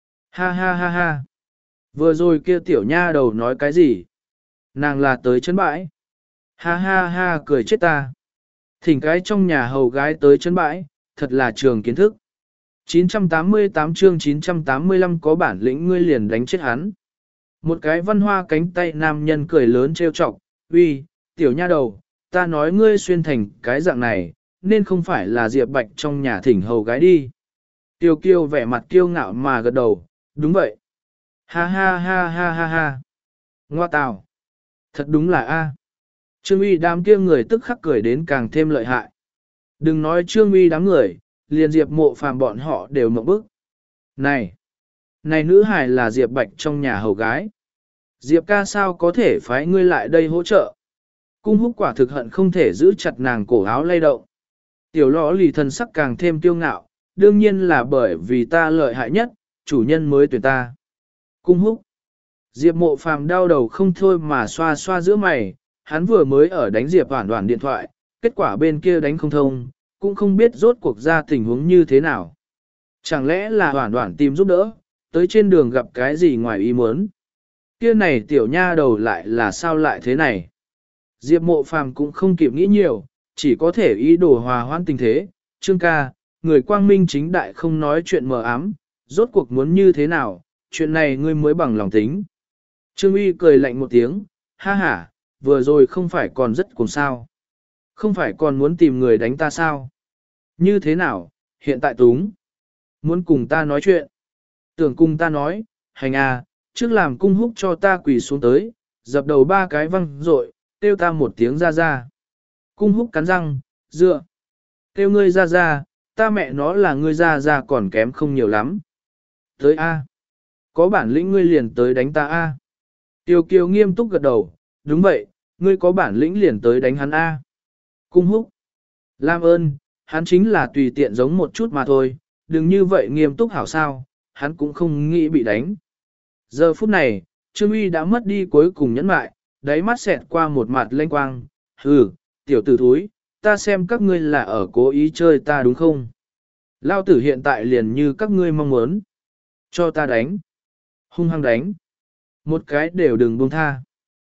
Ha ha ha ha. Vừa rồi kia tiểu nha đầu nói cái gì? Nàng là tới chân bãi. Ha ha ha cười chết ta. Thỉnh cái trong nhà hầu gái tới chân bãi, thật là trường kiến thức. chín trăm tám mươi tám chương chín trăm tám mươi lăm có bản lĩnh ngươi liền đánh chết hắn. Một cái văn hoa cánh tay nam nhân cười lớn trêu chọc, uy, tiểu nha đầu, ta nói ngươi xuyên thành cái dạng này, nên không phải là Diệp Bạch trong nhà thỉnh hầu gái đi. Tiêu kiêu vẻ mặt kiêu ngạo mà gật đầu, đúng vậy. Ha ha ha ha ha ha. Ngoa tào. Thật đúng là A. Trương Uy đám kia người tức khắc cười đến càng thêm lợi hại. Đừng nói Trương Uy đám người, liền Diệp Mộ Phàm bọn họ đều mộng bức. Này! Này nữ hài là Diệp Bạch trong nhà hầu gái. Diệp ca sao có thể phái ngươi lại đây hỗ trợ? Cung húc quả thực hận không thể giữ chặt nàng cổ áo lay động. Tiểu lõ lì thần sắc càng thêm kiêu ngạo, đương nhiên là bởi vì ta lợi hại nhất, chủ nhân mới tuyển ta. Cung húc. Diệp Mộ Phàm đau đầu không thôi mà xoa xoa giữa mày, hắn vừa mới ở đánh Diệp Hoản Hoản điện thoại, kết quả bên kia đánh không thông, cũng không biết rốt cuộc ra tình huống như thế nào. Chẳng lẽ là Hoản Hoản tìm giúp đỡ, tới trên đường gặp cái gì ngoài ý muốn. Kia này tiểu nha đầu lại là sao lại thế này. Diệp Mộ Phàm cũng không kịp nghĩ nhiều, chỉ có thể ý đồ hòa hoãn tình thế. Trương ca, người quang minh chính đại không nói chuyện mờ ám, rốt cuộc muốn như thế nào, chuyện này ngươi mới bằng lòng tính. Trương Uy cười lạnh một tiếng, ha ha, vừa rồi không phải còn rất cuồng sao. Không phải còn muốn tìm người đánh ta sao? Như thế nào, hiện tại túng. Muốn cùng ta nói chuyện. Tưởng cùng ta nói, hành à, trước làm cung húc cho ta quỳ xuống tới, dập đầu ba cái văng rội, kêu ta một tiếng ra ra. Cung húc cắn răng, dựa. Kêu ngươi ra ra, ta mẹ nó là ngươi ra ra còn kém không nhiều lắm. Tới A. Có bản lĩnh ngươi liền tới đánh ta A. Tiêu kiều nghiêm túc gật đầu, đúng vậy, ngươi có bản lĩnh liền tới đánh hắn A. Cung húc. Lam ơn, hắn chính là tùy tiện giống một chút mà thôi, đừng như vậy nghiêm túc hảo sao, hắn cũng không nghĩ bị đánh. Giờ phút này, Trương Uy đã mất đi cuối cùng nhẫn mại, đáy mắt xẹt qua một mặt lênh quang, hừ, tiểu tử thúi, ta xem các ngươi là ở cố ý chơi ta đúng không? Lao tử hiện tại liền như các ngươi mong muốn. Cho ta đánh. Hung hăng đánh. Một cái đều đừng buông tha.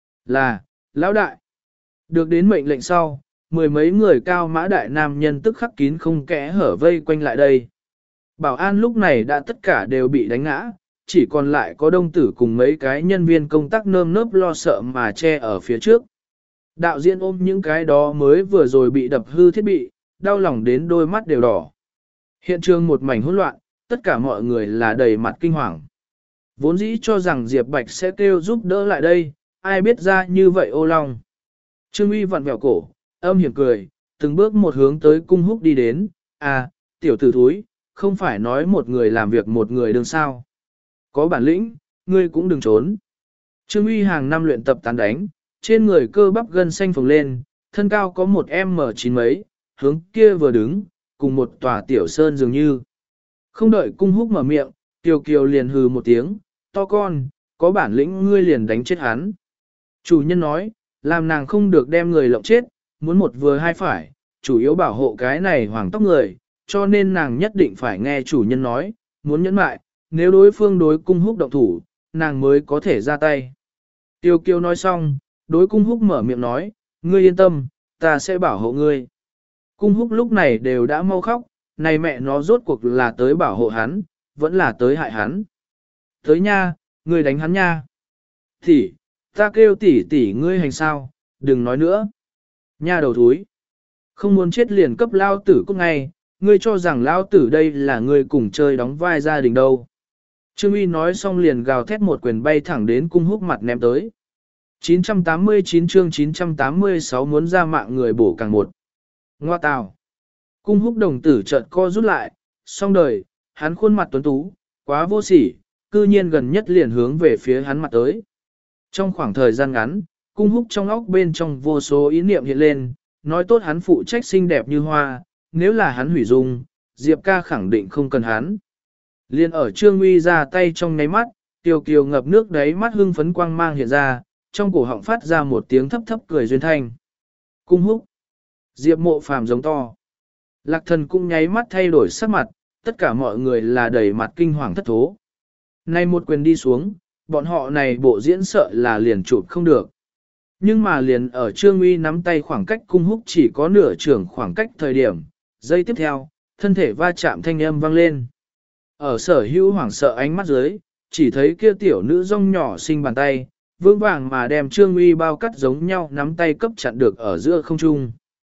Là, lão đại. Được đến mệnh lệnh sau, mười mấy người cao mã đại nam nhân tức khắc kín không kẽ hở vây quanh lại đây. Bảo an lúc này đã tất cả đều bị đánh ngã, chỉ còn lại có đông tử cùng mấy cái nhân viên công tác nơm nớp lo sợ mà che ở phía trước. Đạo diễn ôm những cái đó mới vừa rồi bị đập hư thiết bị, đau lòng đến đôi mắt đều đỏ. Hiện trường một mảnh hỗn loạn, tất cả mọi người là đầy mặt kinh hoàng. Vốn dĩ cho rằng Diệp Bạch sẽ kêu giúp đỡ lại đây, ai biết ra như vậy ô long. Trương Uy vặn vẹo cổ, âm hiểm cười, từng bước một hướng tới cung húc đi đến, à, tiểu tử thúi, không phải nói một người làm việc một người đương sao. Có bản lĩnh, ngươi cũng đừng trốn. Trương Uy hàng năm luyện tập tán đánh, trên người cơ bắp gân xanh phồng lên, thân cao có một em chín mấy, hướng kia vừa đứng, cùng một tòa tiểu sơn dường như. Không đợi cung húc mở miệng, Kiều Kiều liền hừ một tiếng, to con, có bản lĩnh ngươi liền đánh chết hắn. Chủ nhân nói, làm nàng không được đem người lộng chết, muốn một vừa hai phải, chủ yếu bảo hộ cái này hoàng tóc người, cho nên nàng nhất định phải nghe chủ nhân nói, muốn nhẫn mại, nếu đối phương đối cung húc động thủ, nàng mới có thể ra tay. Tiêu Kiều nói xong, đối cung húc mở miệng nói, ngươi yên tâm, ta sẽ bảo hộ ngươi. Cung húc lúc này đều đã mau khóc, này mẹ nó rốt cuộc là tới bảo hộ hắn, vẫn là tới hại hắn. Tới nha, ngươi đánh hắn nha. Tỷ, ta kêu tỷ tỷ ngươi hành sao, đừng nói nữa. Nha đầu thúi. Không muốn chết liền cấp lao tử cút ngay, ngươi cho rằng lao tử đây là ngươi cùng chơi đóng vai gia đình đâu. Trương Uy nói xong liền gào thét một quyền bay thẳng đến cung húc mặt ném tới. chín trăm tám mươi chín chương chín trăm tám mươi sáu muốn ra mạng người bổ càng một. Ngoa tào. Cung húc đồng tử chợt co rút lại, xong đời, hắn khuôn mặt tuấn tú, quá vô sỉ, cư nhiên gần nhất liền hướng về phía hắn mặt tới. Trong khoảng thời gian ngắn, cung húc trong óc bên trong vô số ý niệm hiện lên, nói tốt hắn phụ trách xinh đẹp như hoa, nếu là hắn hủy dung, Diệp ca khẳng định không cần hắn. Liên ở Trương Uy ra tay trong nháy mắt, Tiêu Kiều ngập nước đáy mắt hưng phấn quang mang hiện ra, trong cổ họng phát ra một tiếng thấp thấp cười duyên thanh. Cung húc. Diệp Mộ Phàm giống to. Lạc Thần cũng nháy mắt thay đổi sắc mặt, tất cả mọi người là đầy mặt kinh hoàng thất thố. Nay một quyền đi xuống, bọn họ này bộ diễn sợ là liền chụp không được. Nhưng mà liền ở Trương Uy nắm tay khoảng cách cung húc chỉ có nửa trưởng khoảng cách thời điểm, giây tiếp theo, thân thể va chạm thanh âm vang lên. Ở sở hữu hoảng sợ ánh mắt dưới, chỉ thấy kia tiểu nữ rong nhỏ xinh bàn tay, vững vàng mà đem Trương Uy bao cắt giống nhau nắm tay cấp chặn được ở giữa không trung.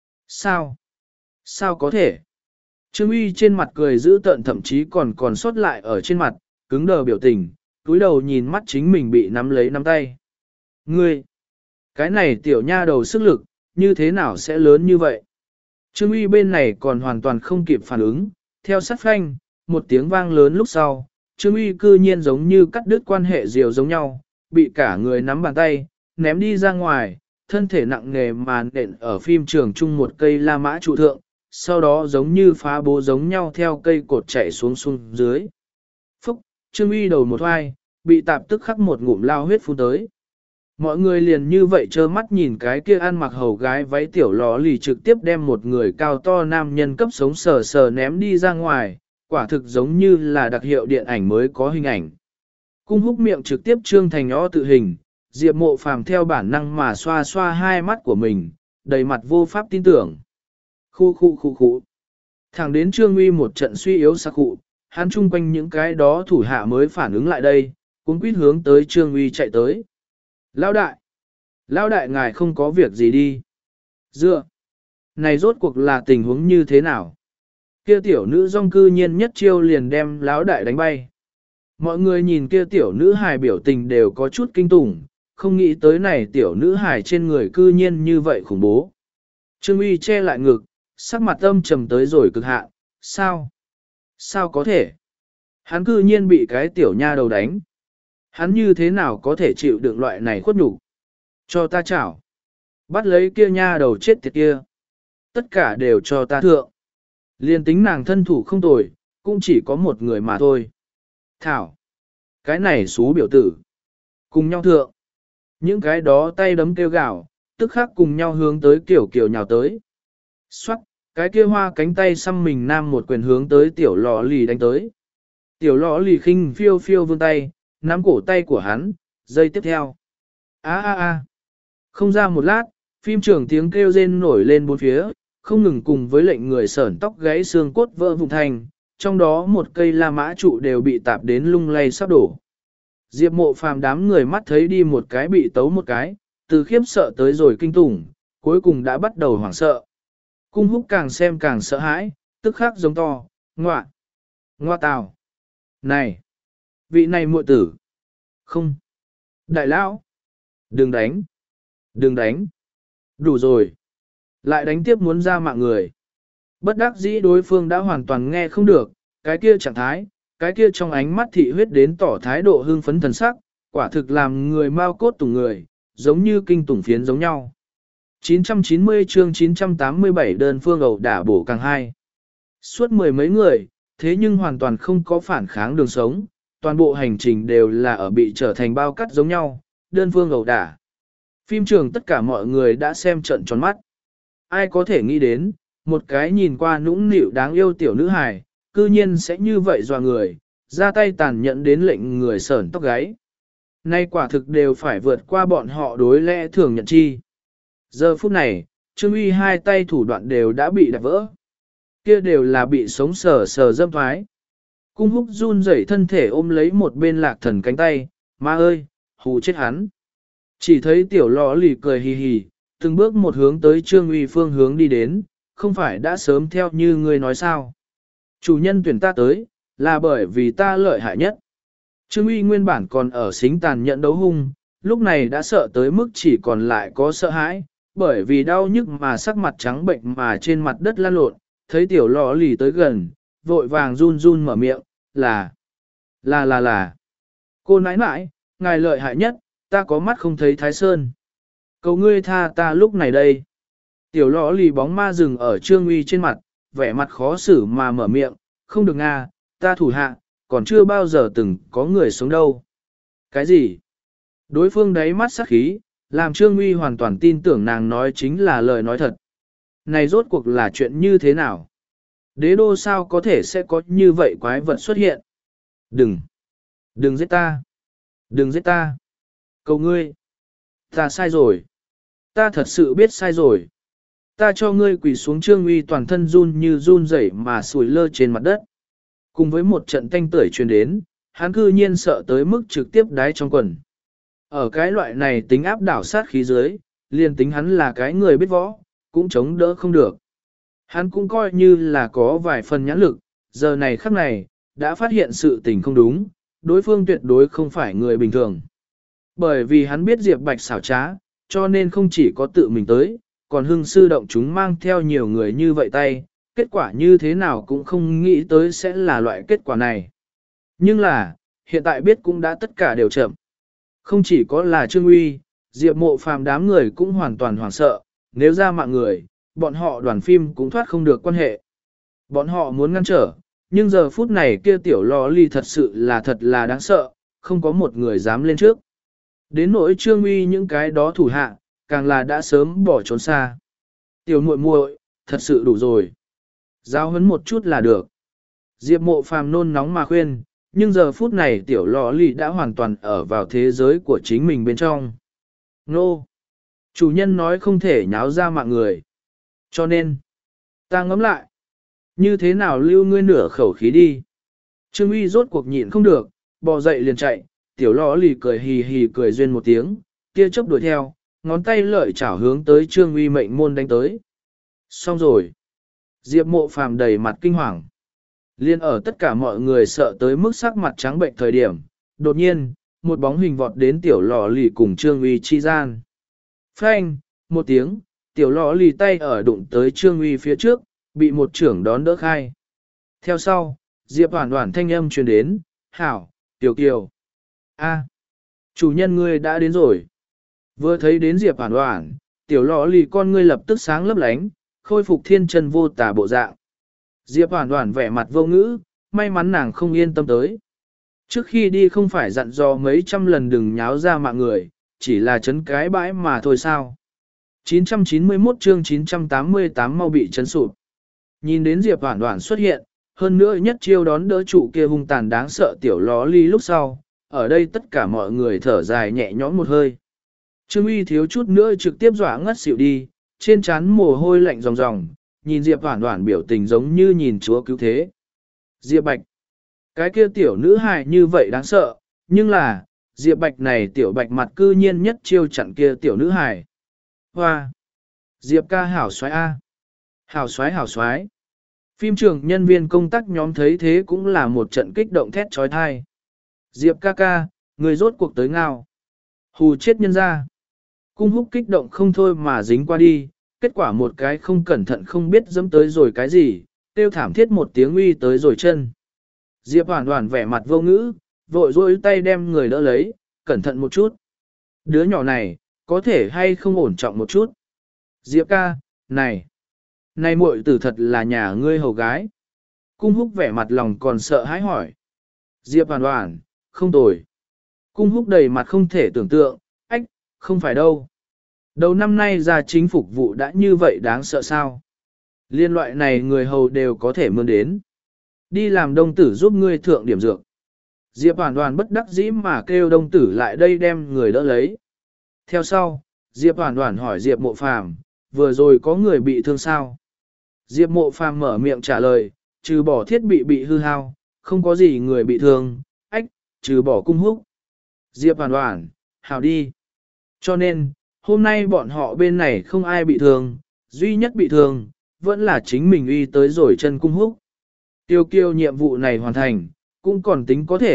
Sao? Sao có thể? Trương Uy trên mặt cười giữ tợn thậm chí còn còn sót lại ở trên mặt, cứng đờ biểu tình, túi đầu nhìn mắt chính mình bị nắm lấy nắm tay. Ngươi! Cái này tiểu nha đầu sức lực, như thế nào sẽ lớn như vậy? Trương Uy bên này còn hoàn toàn không kịp phản ứng, theo sát phanh, một tiếng vang lớn lúc sau, Trương Uy cư nhiên giống như cắt đứt quan hệ diều giống nhau, bị cả người nắm bàn tay, ném đi ra ngoài, thân thể nặng nề mà nện ở phim trường chung một cây la mã trụ thượng, sau đó giống như phá bố giống nhau theo cây cột chạy xuống xuống dưới. Phúc, Trương Uy đầu một hoai, bị tạp tức khắc một ngụm lao huyết phun tới. Mọi người liền như vậy trơ mắt nhìn cái kia ăn mặc hầu gái váy tiểu lò lì trực tiếp đem một người cao to nam nhân cấp sống sờ sờ ném đi ra ngoài, quả thực giống như là đặc hiệu điện ảnh mới có hình ảnh. Cung húc miệng trực tiếp trương thành o tự hình, Diệp Mộ Phàm theo bản năng mà xoa xoa hai mắt của mình, đầy mặt vô pháp tin tưởng. Khu khu khu khu. Thẳng đến Trương Uy một trận suy yếu sắc cụ, hắn chung quanh những cái đó thủ hạ mới phản ứng lại đây, cũng quýt hướng tới Trương Uy chạy tới. Lão đại! Lão đại ngài không có việc gì đi. Dựa! Này rốt cuộc là tình huống như thế nào? Kia tiểu nữ dòng cư nhiên nhất chiêu liền đem lão đại đánh bay. Mọi người nhìn kia tiểu nữ hài biểu tình đều có chút kinh tủng, không nghĩ tới này tiểu nữ hài trên người cư nhiên như vậy khủng bố. Trương Uy che lại ngực, sắc mặt âm trầm tới rồi cực hạn, sao? Sao có thể? Hắn cư nhiên bị cái tiểu nha đầu đánh. Hắn như thế nào có thể chịu đựng loại này khuất nhục? Cho ta chảo. Bắt lấy kia nha đầu chết tiệt kia. Tất cả đều cho ta thượng. Liên tính nàng thân thủ không tồi, cũng chỉ có một người mà thôi. Thảo. Cái này xú biểu tử. Cùng nhau thượng. Những cái đó tay đấm kêu gào, tức khắc cùng nhau hướng tới kiểu kiểu nhào tới. Xoát, cái kia hoa cánh tay xăm mình nam một quyền hướng tới tiểu lò lì đánh tới. Tiểu lò lì khinh phiêu phiêu vươn tay, nắm cổ tay của hắn, giây tiếp theo. Á á á. Không ra một lát, phim trường tiếng kêu rên nổi lên bốn phía, không ngừng cùng với lệnh người sởn tóc gãy xương cốt vỡ vụn thành, trong đó một cây la mã trụ đều bị tạp đến lung lay sắp đổ. Diệp Mộ Phàm đám người mắt thấy đi một cái bị tấu một cái, từ khiếp sợ tới rồi kinh tủng, cuối cùng đã bắt đầu hoảng sợ. Cung húc càng xem càng sợ hãi, tức khắc giống to, ngoạ, ngoa tào. Này, vị này muội tử. Không. Đại lão. Đừng đánh. Đừng đánh. Đủ rồi. Lại đánh tiếp muốn ra mạng người. Bất đắc dĩ đối phương đã hoàn toàn nghe không được, cái kia trạng thái, cái kia trong ánh mắt thị huyết đến tỏ thái độ hưng phấn thần sắc, quả thực làm người mau cốt tủng người, giống như kinh tủng phiến giống nhau. chín trăm chín mươi chương chín trăm tám mươi bảy đơn phương ẩu đả bổ càng hai. Suốt mười mấy người, thế nhưng hoàn toàn không có phản kháng đường sống, toàn bộ hành trình đều là ở bị trở thành bao cắt giống nhau, đơn phương ẩu đả. Phim trường tất cả mọi người đã xem trận tròn mắt. Ai có thể nghĩ đến, một cái nhìn qua nũng nịu đáng yêu tiểu nữ hài, cư nhiên sẽ như vậy dọa người, ra tay tàn nhẫn đến lệnh người sởn tóc gáy. Nay quả thực đều phải vượt qua bọn họ đối lẽ thường nhận chi. Giờ phút này, Trương Uy hai tay thủ đoạn đều đã bị đập vỡ. Kia đều là bị sống sờ sờ dâm thoái. Cung húc run rẩy thân thể ôm lấy một bên lạc thần cánh tay, ma ơi, hù chết hắn. Chỉ thấy tiểu lọ lì cười hì hì, từng bước một hướng tới Trương Uy phương hướng đi đến, không phải đã sớm theo như ngươi nói sao. Chủ nhân tuyển ta tới, là bởi vì ta lợi hại nhất. Trương Uy nguyên bản còn ở xính tàn nhẫn đấu hung, lúc này đã sợ tới mức chỉ còn lại có sợ hãi, bởi vì đau nhức mà sắc mặt trắng bệnh mà trên mặt đất lăn lộn, thấy tiểu lọ lì tới gần, vội vàng run run mở miệng, là, là là là, cô nãi nãi, ngài lợi hại nhất, ta có mắt không thấy Thái Sơn. Cầu ngươi tha ta lúc này đây. Tiểu lọ lì bóng ma rừng ở Trương Uy trên mặt, vẻ mặt khó xử mà mở miệng, không được nga, ta thủ hạ, còn chưa bao giờ từng có người sống đâu. Cái gì? Đối phương đáy mắt sắc khí, làm Trương Uy hoàn toàn tin tưởng nàng nói chính là lời nói thật. Này rốt cuộc là chuyện như thế nào? Đế đô sao có thể sẽ có như vậy quái vật xuất hiện? Đừng! Đừng giết ta! Đừng giết ta! Cầu ngươi! Ta sai rồi! Ta thật sự biết sai rồi! Ta cho ngươi quỳ xuống. Trương Uy toàn thân run như run rẩy mà sùi lơ trên mặt đất. Cùng với một trận tanh tưởi truyền đến, hắn cư nhiên sợ tới mức trực tiếp đái trong quần. Ở cái loại này tính áp đảo sát khí dưới, liền tính hắn là cái người biết võ, cũng chống đỡ không được. Hắn cũng coi như là có vài phần nhãn lực, giờ này khắc này, đã phát hiện sự tình không đúng, đối phương tuyệt đối không phải người bình thường. Bởi vì hắn biết Diệp Bạch xảo trá, cho nên không chỉ có tự mình tới, còn hưng sư động chúng mang theo nhiều người như vậy tay, kết quả như thế nào cũng không nghĩ tới sẽ là loại kết quả này. Nhưng là, hiện tại biết cũng đã tất cả đều chậm. Không chỉ có là Trương Uy, Diệp Mộ Phàm đám người cũng hoàn toàn hoảng sợ, nếu ra mạng người, bọn họ đoàn phim cũng thoát không được quan hệ. Bọn họ muốn ngăn trở, nhưng giờ phút này kia tiểu lò ly thật sự là thật là đáng sợ, không có một người dám lên trước. Đến nỗi Trương Uy những cái đó thủ hạ, càng là đã sớm bỏ trốn xa. Tiểu muội muội, thật sự đủ rồi. Giáo huấn một chút là được. Diệp Mộ Phàm nôn nóng mà khuyên, nhưng giờ phút này tiểu lò lì đã hoàn toàn ở vào thế giới của chính mình bên trong. Nô! Chủ nhân nói không thể nháo ra mạng người. Cho nên, ta ngẫm lại. Như thế nào lưu ngươi nửa khẩu khí đi? Trương Uy rốt cuộc nhịn không được, bò dậy liền chạy, tiểu lò lì cười hì hì cười duyên một tiếng, kia chớp đuổi theo, ngón tay lợi chảo hướng tới Trương Uy mệnh môn đánh tới. Xong rồi. Diệp Mộ Phàm đầy mặt kinh hoàng. Liên ở tất cả mọi người sợ tới mức sắc mặt trắng bệnh thời điểm, đột nhiên, một bóng hình vọt đến tiểu lò lì cùng Trương Uy chi gian. Phanh, một tiếng, tiểu lò lì tay ở đụng tới Trương Uy phía trước, bị một trưởng đón đỡ khai. Theo sau, Diệp Hoản Hoản thanh âm truyền đến, hảo, tiểu kiều. A, chủ nhân ngươi đã đến rồi. Vừa thấy đến Diệp Hoản Hoản, tiểu lò lì con ngươi lập tức sáng lấp lánh, khôi phục thiên chân vô tà bộ dạng. Diệp Hoản Hoản vẻ mặt vô ngữ, may mắn nàng không yên tâm tới. Trước khi đi không phải dặn dò mấy trăm lần đừng nháo ra mạng người, chỉ là chấn cái bãi mà thôi sao. chín trăm chín mươi mốt chương chín trăm tám mươi tám mau bị chấn sụp. Nhìn đến Diệp Hoản Hoản xuất hiện, hơn nữa nhất chiêu đón đỡ trụ kia hung tàn đáng sợ tiểu ló ly lúc sau, ở đây tất cả mọi người thở dài nhẹ nhõm một hơi. Trương Uy thiếu chút nữa trực tiếp dọa ngất xỉu đi, trên trán mồ hôi lạnh ròng ròng, nhìn Diệp Hoản Hoản biểu tình giống như nhìn chúa cứu thế. Diệp Bạch, cái kia tiểu nữ hài như vậy đáng sợ, nhưng là, Diệp Bạch này tiểu bạch mặt cư nhiên nhất chiêu chặn kia tiểu nữ hài. Hoa! Diệp ca hảo xoái A. Hảo xoái hảo xoái. Phim trường nhân viên công tác nhóm thấy thế cũng là một trận kích động thét trói thai. Diệp ca ca, người rốt cuộc tới ngao. Hù chết nhân ra. Cung húc kích động không thôi mà dính qua đi, kết quả một cái không cẩn thận không biết dẫm tới rồi cái gì, tiêu thảm thiết một tiếng uy tới rồi chân. Diệp Hoản Hoản vẻ mặt vô ngữ, vội dôi tay đem người đỡ lấy, cẩn thận một chút. Đứa nhỏ này, có thể hay không ổn trọng một chút. Diệp ca, này, này muội tử thật là nhà ngươi hầu gái. Cung húc vẻ mặt lòng còn sợ hãi hỏi. Diệp Hoản Hoản, không tồi. Cung húc đầy mặt không thể tưởng tượng, ách, không phải đâu. Đầu năm nay ra chính phục vụ đã như vậy đáng sợ sao. Liên loại này người hầu đều có thể mượn đến. Đi làm đông tử giúp ngươi thượng điểm dược. Diệp Hoản Hoản bất đắc dĩ mà kêu đông tử lại đây đem người đỡ lấy. Theo sau, Diệp Hoản Hoản hỏi Diệp Mộ Phàm, vừa rồi có người bị thương sao? Diệp Mộ Phàm mở miệng trả lời, trừ bỏ thiết bị bị hư hao, không có gì người bị thương, ách, trừ bỏ cung húc. Diệp Hoản Hoản, hảo đi. Cho nên, hôm nay bọn họ bên này không ai bị thương, duy nhất bị thương, vẫn là chính mình uy tới rồi chân cung húc. Tiêu kiêu nhiệm vụ này hoàn thành, cũng còn tính có thể,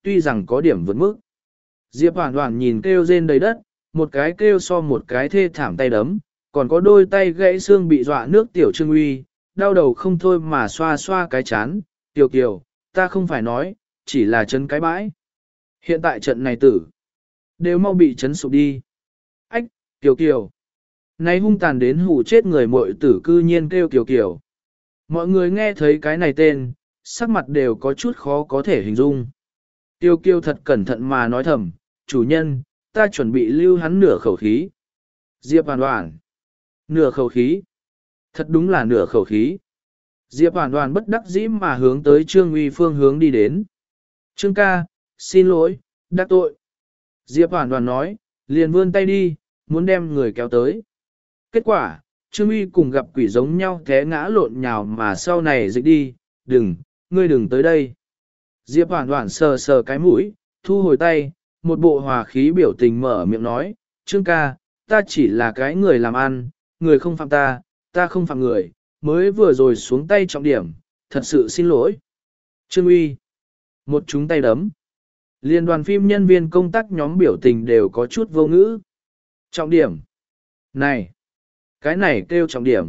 tuy rằng có điểm vượt mức. Diệp Hoản Hoản nhìn kêu rên đầy đất, một cái kêu so một cái thê thảm tay đấm, còn có đôi tay gãy xương bị dọa nước tiểu Trương Uy, đau đầu không thôi mà xoa xoa cái chán, Kiều Kiều, ta không phải nói, chỉ là chấn cái bãi. Hiện tại trận này tử, đều mau bị chấn sụp đi. Ách, Kiều Kiều. Này hung tàn đến hù chết người muội tử cư nhiên kêu Kiều Kiều. Mọi người nghe thấy cái này tên, sắc mặt đều có chút khó có thể hình dung. Kiều Kiều thật cẩn thận mà nói thầm, chủ nhân, ta chuẩn bị lưu hắn nửa khẩu khí. Diệp Hoàn Hoàn. Nửa khẩu khí. Thật đúng là nửa khẩu khí. Diệp Hoàn Hoàn bất đắc dĩ mà hướng tới Trương Uy phương hướng đi đến. Trương ca, xin lỗi, đắc tội. Diệp Hoàn Hoàn nói, liền vươn tay đi, muốn đem người kéo tới. Kết quả, Trương Uy cùng gặp quỷ giống nhau té ngã lộn nhào mà sau này dịch đi, đừng, ngươi đừng tới đây. Diệp Hoàn Hoàn sờ sờ cái mũi, thu hồi tay, một bộ hòa khí biểu tình mở miệng nói, Trương ca, ta chỉ là cái người làm ăn, người không phạm ta, ta không phạm người, mới vừa rồi xuống tay trọng điểm, thật sự xin lỗi. Trương Uy, một chúng tay đấm. Liên đoàn phim nhân viên công tác nhóm biểu tình đều có chút vô ngữ. Trọng điểm. Này, cái này kêu trọng điểm.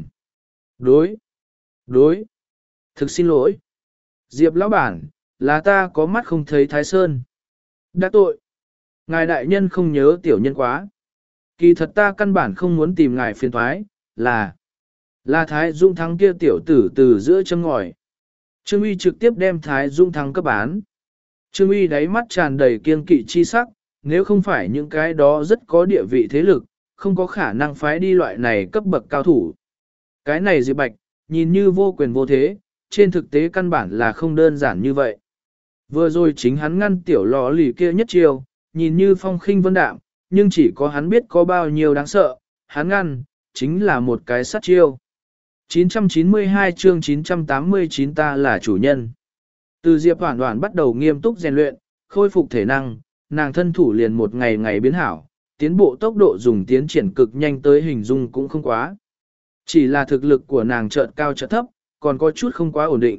Đối, đối, thực xin lỗi. Diệp lão bản, là ta có mắt không thấy Thái Sơn. Đã tội. Ngài đại nhân không nhớ tiểu nhân quá. Kỳ thật ta căn bản không muốn tìm ngài phiền thoái, là là Thái Dung Thắng kia tiểu tử từ giữa châm ngòi. Trương Uy trực tiếp đem Thái Dung Thắng cấp bán. Trương Uy đáy mắt tràn đầy kiêng kỵ chi sắc, nếu không phải những cái đó rất có địa vị thế lực, không có khả năng phái đi loại này cấp bậc cao thủ. Cái này Diệp Bạch, nhìn như vô quyền vô thế, trên thực tế căn bản là không đơn giản như vậy. Vừa rồi chính hắn ngăn tiểu lò lì kia nhất chiêu, nhìn như phong khinh vân đạm, nhưng chỉ có hắn biết có bao nhiêu đáng sợ, hắn ngăn, chính là một cái sát chiêu. chín trăm chín mươi hai chương chín trăm tám mươi chín ta là chủ nhân. Từ Diệp Hoản Hoản bắt đầu nghiêm túc rèn luyện, khôi phục thể năng, nàng thân thủ liền một ngày ngày biến hảo, tiến bộ tốc độ dùng tiến triển cực nhanh tới hình dung cũng không quá. Chỉ là thực lực của nàng chợt cao chợt thấp, còn có chút không quá ổn định.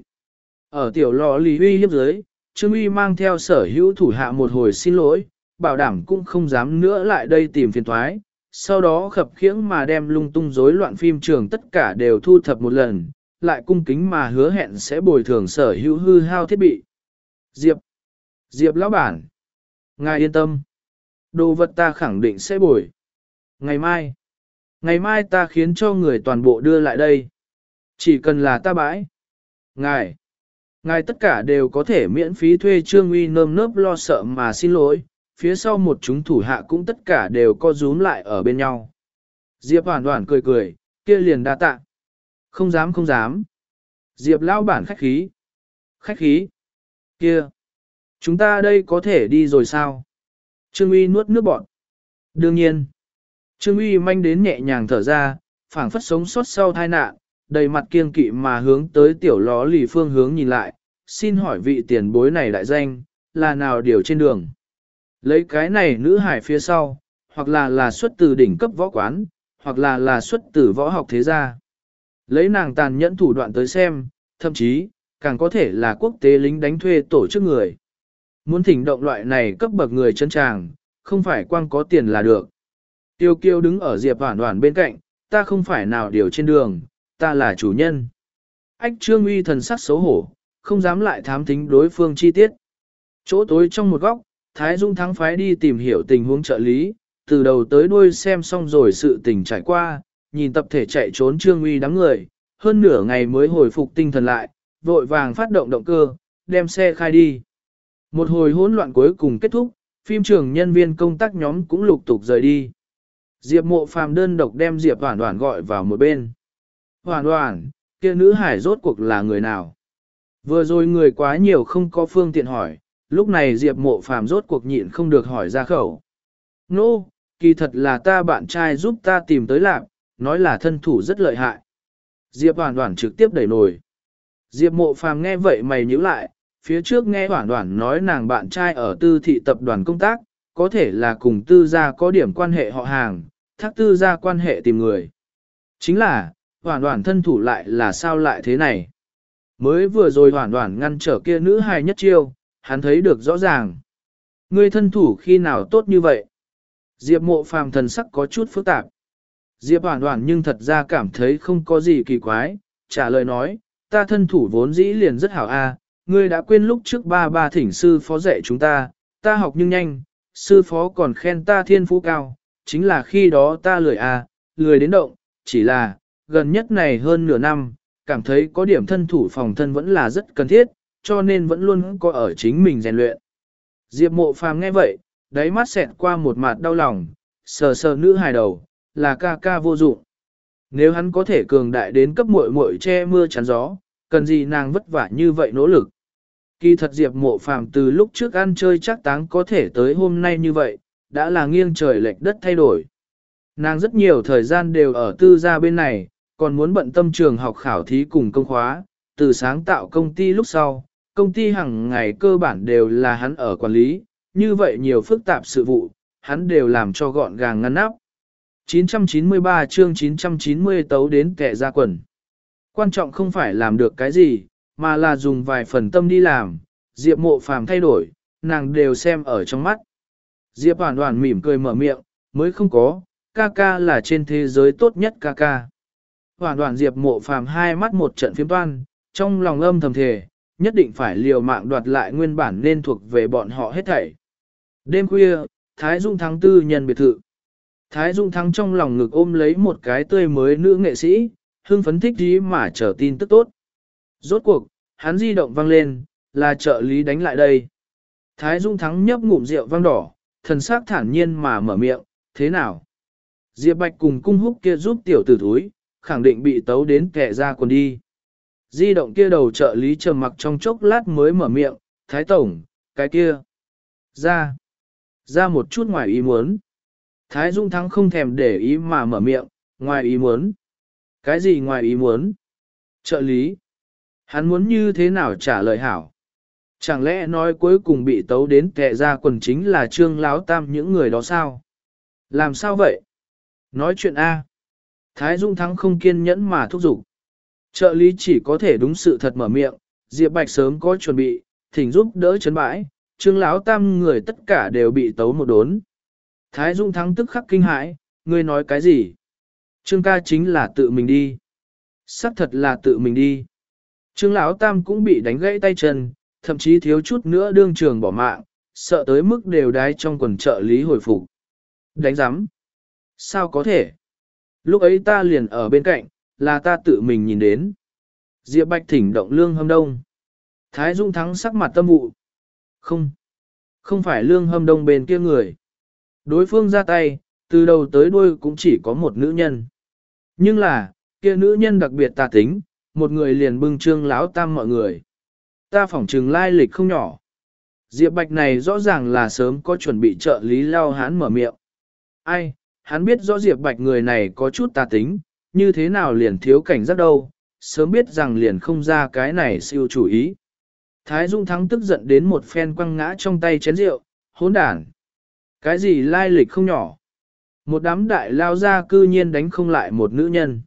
Ở tiểu lò lì uy hiếp dưới, Trương Uy mang theo sở hữu thủ hạ một hồi xin lỗi, bảo đảm cũng không dám nữa lại đây tìm phiền thoái, sau đó khập khiễng mà đem lung tung rối loạn phim trường tất cả đều thu thập một lần, lại cung kính mà hứa hẹn sẽ bồi thường sở hữu hư hao thiết bị. Diệp, Diệp lão bản, ngài yên tâm, đồ vật ta khẳng định sẽ bồi. Ngày mai, ngày mai ta khiến cho người toàn bộ đưa lại đây. Chỉ cần là ta bãi. Ngài, ngài tất cả đều có thể miễn phí thuê Trương Uy nơm nớp lo sợ mà xin lỗi, phía sau một chúng thủ hạ cũng tất cả đều co rúm lại ở bên nhau. Diệp Hoàn Hoàn cười cười, kia liền đa tạ. Không dám không dám. Diệp lão bản khách khí. Khách khí. Kia. Chúng ta đây có thể đi rồi sao? Trương Uy nuốt nước bọt. Đương nhiên. Trương Uy manh đến nhẹ nhàng thở ra, phảng phất sống sót sau tai nạn, đầy mặt kiêng kỵ mà hướng tới tiểu ló lì phương hướng nhìn lại. Xin hỏi vị tiền bối này đại danh, là nào điều trên đường? Lấy cái này nữ hải phía sau, hoặc là là xuất từ đỉnh cấp võ quán, hoặc là là xuất từ võ học thế gia. Lấy nàng tàn nhẫn thủ đoạn tới xem, thậm chí, càng có thể là quốc tế lính đánh thuê tổ chức người. Muốn thỉnh động loại này cấp bậc người chân tràng, không phải quang có tiền là được. Tiêu Kiêu đứng ở Diệp Hoản Hoản bên cạnh, ta không phải nào điều trên đường, ta là chủ nhân. Ách Trương Uy thần sắc xấu hổ, không dám lại thám thính đối phương chi tiết. Chỗ tối trong một góc, Thái Dung Thắng phái đi tìm hiểu tình huống trợ lý, từ đầu tới đuôi xem xong rồi sự tình trải qua, nhìn tập thể chạy trốn Trương Uy đám người, hơn nửa ngày mới hồi phục tinh thần lại, vội vàng phát động động cơ, đem xe khai đi. Một hồi hỗn loạn cuối cùng kết thúc, phim trường nhân viên công tác nhóm cũng lục tục rời đi. Diệp Mộ Phàm đơn độc đem Diệp Hoản Hoản gọi vào một bên. Hoản Hoản, kia nữ hải rốt cuộc là người nào? Vừa rồi người quá nhiều không có phương tiện hỏi, lúc này Diệp Mộ Phàm rốt cuộc nhịn không được hỏi ra khẩu. Nô, no, kỳ thật là ta bạn trai giúp ta tìm tới lạc, nói là thân thủ rất lợi hại. Diệp Hoản Hoản trực tiếp đẩy nổi. Diệp Mộ Phàm nghe vậy mày nhíu lại, phía trước nghe Hoản Hoản nói nàng bạn trai ở tư thị tập đoàn công tác, có thể là cùng tư gia có điểm quan hệ họ hàng, thác tư gia quan hệ tìm người. Chính là, Hoản Hoản thân thủ lại là sao lại thế này? Mới vừa rồi Hoản Hoản ngăn trở kia nữ hài nhất chiêu, hắn thấy được rõ ràng. Ngươi thân thủ khi nào tốt như vậy? Diệp mộ phàm thần sắc có chút phức tạp. Diệp Hoản Hoản nhưng thật ra cảm thấy không có gì kỳ quái, trả lời nói, ta thân thủ vốn dĩ liền rất hảo a, ngươi đã quên lúc trước ba ba thỉnh sư phó dạy chúng ta, ta học nhưng nhanh, sư phó còn khen ta thiên phú cao, chính là khi đó ta lười a, lười đến động, chỉ là, gần nhất này hơn nửa năm, cảm thấy có điểm thân thủ phòng thân vẫn là rất cần thiết, cho nên vẫn luôn có ở chính mình rèn luyện. Diệp mộ phàm nghe vậy, đáy mắt xẹt qua một mặt đau lòng, sờ sờ nữ hài đầu, là ca ca vô dụng. Nếu hắn có thể cường đại đến cấp muội muội che mưa chắn gió, cần gì nàng vất vả như vậy nỗ lực. Kỳ thật Diệp mộ phàm từ lúc trước ăn chơi chắc táng có thể tới hôm nay như vậy, đã là nghiêng trời lệch đất thay đổi. Nàng rất nhiều thời gian đều ở tư gia bên này, còn muốn bận tâm trường học khảo thí cùng công khóa, từ sáng tạo công ty lúc sau, công ty hàng ngày cơ bản đều là hắn ở quản lý, như vậy nhiều phức tạp sự vụ, hắn đều làm cho gọn gàng ngăn nắp. chín trăm chín mươi ba chương chín trăm chín mươi tấu đến kẻ ra quần. Quan trọng không phải làm được cái gì, mà là dùng vài phần tâm đi làm, Diệp mộ phàm thay đổi, nàng đều xem ở trong mắt. Diệp Hoản Hoản mỉm cười mở miệng, mới không có, ca ca là trên thế giới tốt nhất ca ca. Hoản Hoản Diệp mộ phàm hai mắt một trận phiếm toan, trong lòng âm thầm thề, nhất định phải liều mạng đoạt lại nguyên bản nên thuộc về bọn họ hết thảy. Đêm khuya, Thái Dung Thắng tư nhân biệt thự. Thái Dung Thắng trong lòng ngực ôm lấy một cái tươi mới nữ nghệ sĩ, hưng phấn thích gì mà chờ tin tức tốt. Rốt cuộc, hắn di động vang lên, là trợ lý đánh lại đây. Thái Dung Thắng nhấp ngụm rượu vang đỏ, thần sắc thản nhiên mà mở miệng, thế nào? Diệp Bạch cùng cung húc kia giúp tiểu tử thúi, khẳng định bị tấu đến kẻ ra quần đi. Di động kia đầu trợ lý trầm mặc trong chốc lát mới mở miệng, Thái Tổng, cái kia. Ra. Ra một chút ngoài ý muốn. Thái Dung Thắng không thèm để ý mà mở miệng, ngoài ý muốn. Cái gì ngoài ý muốn? Trợ lý. Hắn muốn như thế nào trả lời hảo? Chẳng lẽ nói cuối cùng bị tấu đến kẻ ra quần chính là Trương Láo Tam những người đó sao? Làm sao vậy? Nói chuyện A. Thái Dung Thắng không kiên nhẫn mà thúc giục. Trợ lý chỉ có thể đúng sự thật mở miệng, Diệp Bạch sớm có chuẩn bị, thỉnh giúp đỡ chấn bãi, Trương Láo Tam người tất cả đều bị tấu một đốn. Thái Dung Thắng tức khắc kinh hãi, ngươi nói cái gì? Trương ca chính là tự mình đi. Sắc thật là tự mình đi. Trương Lão Tam cũng bị đánh gãy tay chân, thậm chí thiếu chút nữa đương trường bỏ mạng, sợ tới mức đều đái trong quần trợ lý hồi phục. Đánh giám. Sao có thể? Lúc ấy ta liền ở bên cạnh, là ta tự mình nhìn đến. Diệp Bạch thỉnh động Lương Hâm Đông. Thái Dung Thắng sắc mặt tâm vụ. Không. Không phải Lương Hâm Đông bên kia người. Đối phương ra tay, từ đầu tới đuôi cũng chỉ có một nữ nhân. Nhưng là, kia nữ nhân đặc biệt tà tính, một người liền bưng Trương Lão Tam mọi người. Ta phỏng trừng lai lịch không nhỏ. Diệp Bạch này rõ ràng là sớm có chuẩn bị trợ lý lao hán mở miệng. Ai, hắn biết rõ Diệp Bạch người này có chút tà tính, như thế nào liền thiếu cảnh giác đâu, sớm biết rằng liền không ra cái này siêu chủ ý. Thái Dung Thắng tức giận đến một phen quăng ngã trong tay chén rượu, hỗn đản. Cái gì lai lịch không nhỏ? Một đám đại lao ra cư nhiên đánh không lại một nữ nhân.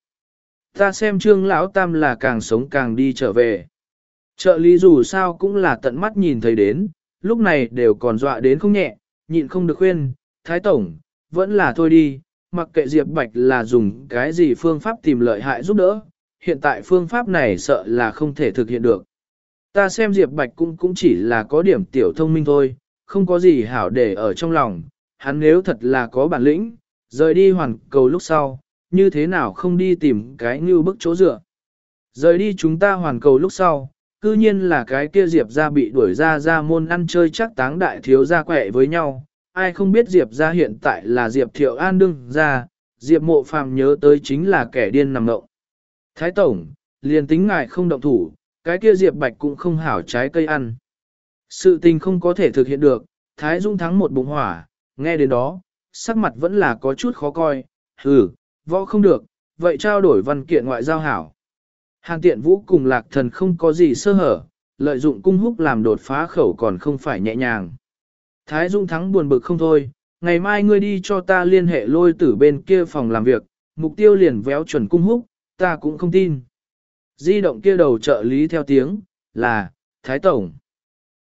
Ta xem Trương Lão Tam là càng sống càng đi trở về. Trợ lý dù sao cũng là tận mắt nhìn thấy đến, lúc này đều còn dọa đến không nhẹ, nhịn không được khuyên, Thái Tổng, vẫn là thôi đi, mặc kệ Diệp Bạch là dùng cái gì phương pháp tìm lợi hại giúp đỡ, hiện tại phương pháp này sợ là không thể thực hiện được. Ta xem Diệp Bạch cũng cũng chỉ là có điểm tiểu thông minh thôi, không có gì hảo để ở trong lòng, hắn nếu thật là có bản lĩnh, rời đi hoàn cầu lúc sau, như thế nào không đi tìm cái như bức chỗ dựa. Rời đi chúng ta hoàn cầu lúc sau, cư nhiên là cái kia Diệp ra bị đuổi ra ra môn ăn chơi chắc táng đại thiếu ra quẹ với nhau. Ai không biết Diệp ra hiện tại là Diệp Thiệu An đương ra, Diệp Mộ Phàm nhớ tới chính là kẻ điên nằm ngộng. Thái Tổng, liền tính ngài không động thủ, cái kia Diệp Bạch cũng không hảo trái cây ăn. Sự tình không có thể thực hiện được, Thái Dung Thắng một bụng hỏa, nghe đến đó, sắc mặt vẫn là có chút khó coi, hừ, võ không được, vậy trao đổi văn kiện ngoại giao hảo. Hàn Tiện Vũ cùng Lạc Thần không có gì sơ hở, lợi dụng cung húc làm đột phá khẩu còn không phải nhẹ nhàng. Thái Dung Thắng buồn bực không thôi, ngày mai ngươi đi cho ta liên hệ lôi tử bên kia phòng làm việc, mục tiêu liền véo chuẩn cung húc, ta cũng không tin. Di động kia đầu trợ lý theo tiếng, là, Thái Tổng.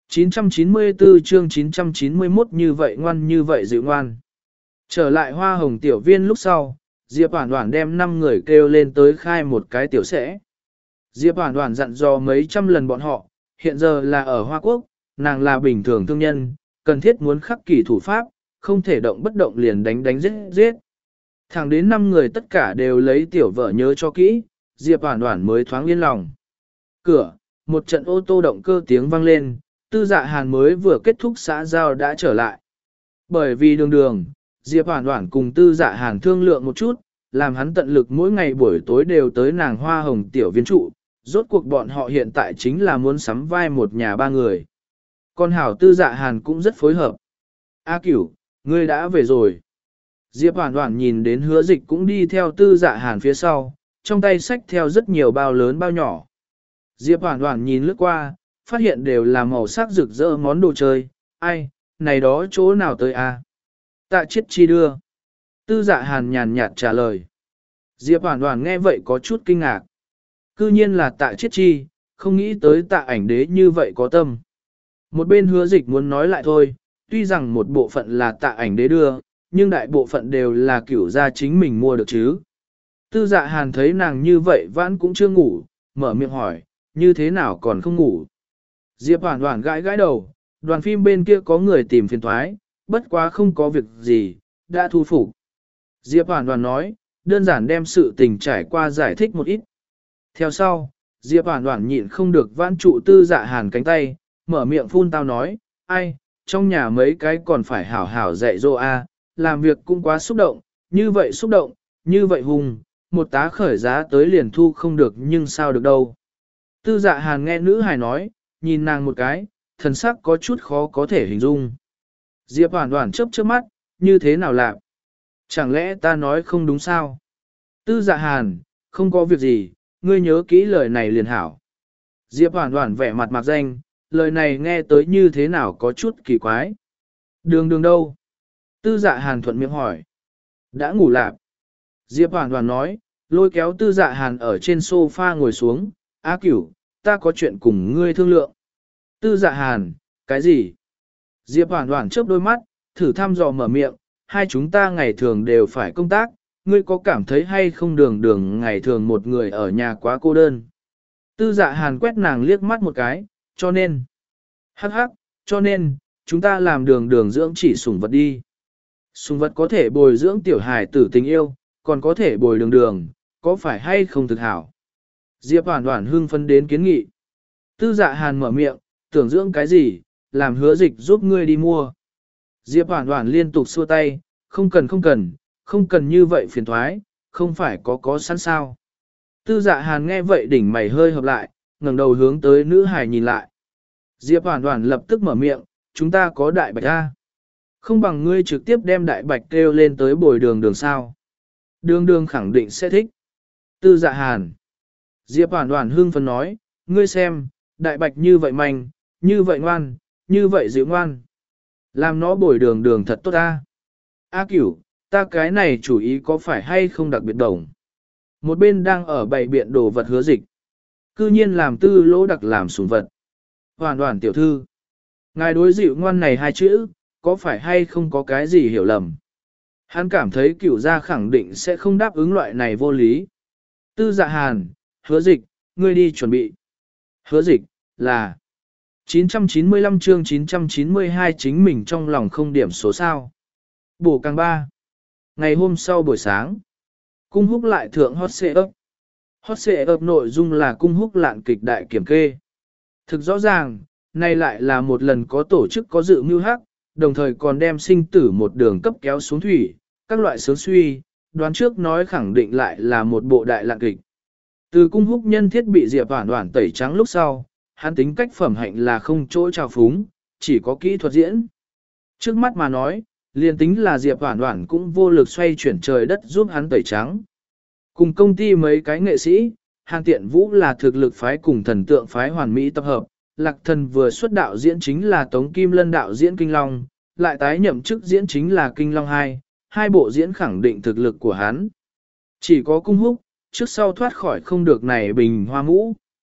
chín trăm chín mươi tư chương chín trăm chín mươi mốt như vậy ngoan như vậy dịu ngoan. Trở lại hoa hồng tiểu viên lúc sau, Diệp Hoản Hoản đem năm người kêu lên tới khai một cái tiểu sẽ. Diệp Hoản Hoản dặn dò mấy trăm lần bọn họ, hiện giờ là ở Hoa Quốc, nàng là bình thường thương nhân, cần thiết muốn khắc kỷ thủ pháp, không thể động bất động liền đánh đánh giết giết. Thẳng đến năm người tất cả đều lấy tiểu vợ nhớ cho kỹ, Diệp Hoản Hoản mới thoáng yên lòng. Cửa, một trận ô tô động cơ tiếng vang lên, Tư Dạ Hàn mới vừa kết thúc xã giao đã trở lại. Bởi vì đường đường, Diệp Hoản Hoản cùng Tư Dạ Hàn thương lượng một chút, làm hắn tận lực mỗi ngày buổi tối đều tới nàng hoa hồng tiểu viên trụ, rốt cuộc bọn họ hiện tại chính là muốn sắm vai một nhà ba người. Con hảo Tư Dạ Hàn cũng rất phối hợp. A Cửu, ngươi đã về rồi. Diệp Hoản Hoản nhìn đến Hứa Dịch cũng đi theo Tư Dạ Hàn phía sau, trong tay xách theo rất nhiều bao lớn bao nhỏ. Diệp Hoản Hoản nhìn lướt qua, phát hiện đều là màu sắc rực rỡ món đồ chơi, ai, này đó chỗ nào tới a? Tạ Chiết Chi đưa. Tư Dạ Hàn nhàn nhạt trả lời. Diệp Hoản Hoản nghe vậy có chút kinh ngạc. Cư nhiên là Tạ Chiết Chi, không nghĩ tới Tạ Ảnh Đế như vậy có tâm. Một bên Hứa Dịch muốn nói lại thôi, tuy rằng một bộ phận là Tạ Ảnh Đế đưa, nhưng đại bộ phận đều là Cửu gia chính mình mua được chứ. Tư Dạ Hàn thấy nàng như vậy vẫn cũng chưa ngủ, mở miệng hỏi, như thế nào còn không ngủ. Diệp Hoản Hoản gãi gãi đầu, đoàn phim bên kia có người tìm phiền toái, bất quá không có việc gì, đã thu phục. Diệp Hoản Hoản nói, đơn giản đem sự tình trải qua giải thích một ít. Theo sau, Diệp Hoản Hoản nhịn không được vãn trụ Tư Dạ Hàn cánh tay, mở miệng phun tao nói, ai, trong nhà mấy cái còn phải hảo hảo dạy dỗ a, làm việc cũng quá xúc động, như vậy xúc động, như vậy hùng, một tá khởi giá tới liền thu không được nhưng sao được đâu. Tư Dạ Hàn nghe nữ hài nói, nhìn nàng một cái, thần sắc có chút khó có thể hình dung. Diệp Hoản Hoản chớp chớp mắt, như thế nào làm? Chẳng lẽ ta nói không đúng sao? Tư Dạ Hàn, không có việc gì, ngươi nhớ kỹ lời này liền hảo. Diệp Hoản Hoản vẻ mặt mạc danh, lời này nghe tới như thế nào có chút kỳ quái. Đường đường đâu? Tư Dạ Hàn thuận miệng hỏi. Đã ngủ lạp. Diệp Hoản Hoản nói, lôi kéo Tư Dạ Hàn ở trên sofa ngồi xuống, Á Cửu, ta có chuyện cùng ngươi thương lượng. Tư Dạ Hàn, cái gì? Diệp Hoản Hoản chớp đôi mắt, thử thăm dò mở miệng, hai chúng ta ngày thường đều phải công tác, ngươi có cảm thấy hay không đường đường ngày thường một người ở nhà quá cô đơn. Tư Dạ Hàn quét nàng liếc mắt một cái, cho nên. Hắc hắc, cho nên, chúng ta làm đường đường dưỡng chỉ sủng vật đi. Sủng vật có thể bồi dưỡng tiểu hài tử tình yêu, còn có thể bồi đường đường, có phải hay không thực hảo? Diệp Hoản Hoản hưng phấn đến kiến nghị. Tư Dạ Hàn mở miệng, tưởng dưỡng cái gì, làm Hứa Dịch giúp ngươi đi mua. Diệp Hoản Hoản liên tục xua tay, không cần không cần, không cần như vậy phiền toái, không phải có có sẵn sao. Tư Dạ Hàn nghe vậy đỉnh mày hơi hợp lại, ngẩng đầu hướng tới nữ hài nhìn lại. Diệp Hoản Hoản lập tức mở miệng, chúng ta có đại bạch A. Không bằng ngươi trực tiếp đem đại bạch kêu lên tới bồi đường đường sao. Đường đường khẳng định sẽ thích. Tư Dạ Hàn. Diệp Hoản Hoản hưng phấn nói, ngươi xem, đại bạch như vậy manh, như vậy ngoan, như vậy dịu ngoan. Làm nó bồi đường đường thật tốt ta. A Cửu, ta cái này chủ ý có phải hay không đặc biệt đồng. Một bên đang ở bày biện đồ vật Hứa Dịch. Cư nhiên làm Tư Lỗ Đặc làm sủng vật. Hoản Hoản tiểu thư. Ngài đối dịu ngoan này hai chữ, có phải hay không có cái gì hiểu lầm. Hắn cảm thấy Cửu gia khẳng định sẽ không đáp ứng loại này vô lý. Tư Dạ Hàn, Hứa Dịch, ngươi đi chuẩn bị. Hứa Dịch, là chín trăm chín mươi lăm chương chín trăm chín mươi hai chính mình trong lòng không điểm số sao. Bổ càng ba. Ngày hôm sau buổi sáng, Cung Húc lại thượng hot xệ ấp. Hot xệ ấp nội dung là Cung Húc lạn kịch đại kiểm kê. Thực rõ ràng, này lại là một lần có tổ chức có dự mưu hắc, đồng thời còn đem sinh tử một đường cấp kéo xuống thủy, các loại sướng suy, đoán trước nói khẳng định lại là một bộ đại lạn kịch. Từ Cung Húc nhân thiết bị Diệp Hoản Hoản tẩy trắng lúc sau, hắn tính cách phẩm hạnh là không chỗ trào phúng, chỉ có kỹ thuật diễn. Trước mắt mà nói, liền tính là Diệp Hoản Hoản cũng vô lực xoay chuyển trời đất giúp hắn tẩy trắng. Cùng công ty mấy cái nghệ sĩ, Hàn Tiện Vũ là thực lực phái cùng thần tượng phái hoàn mỹ tập hợp, Lạc Thần vừa xuất đạo diễn chính là Tống Kim Lân đạo diễn Kinh Long, lại tái nhậm chức diễn chính là Kinh Long hai, hai bộ diễn khẳng định thực lực của hắn. Chỉ có Cung Húc, trước sau thoát khỏi không được này bình hoa mũ.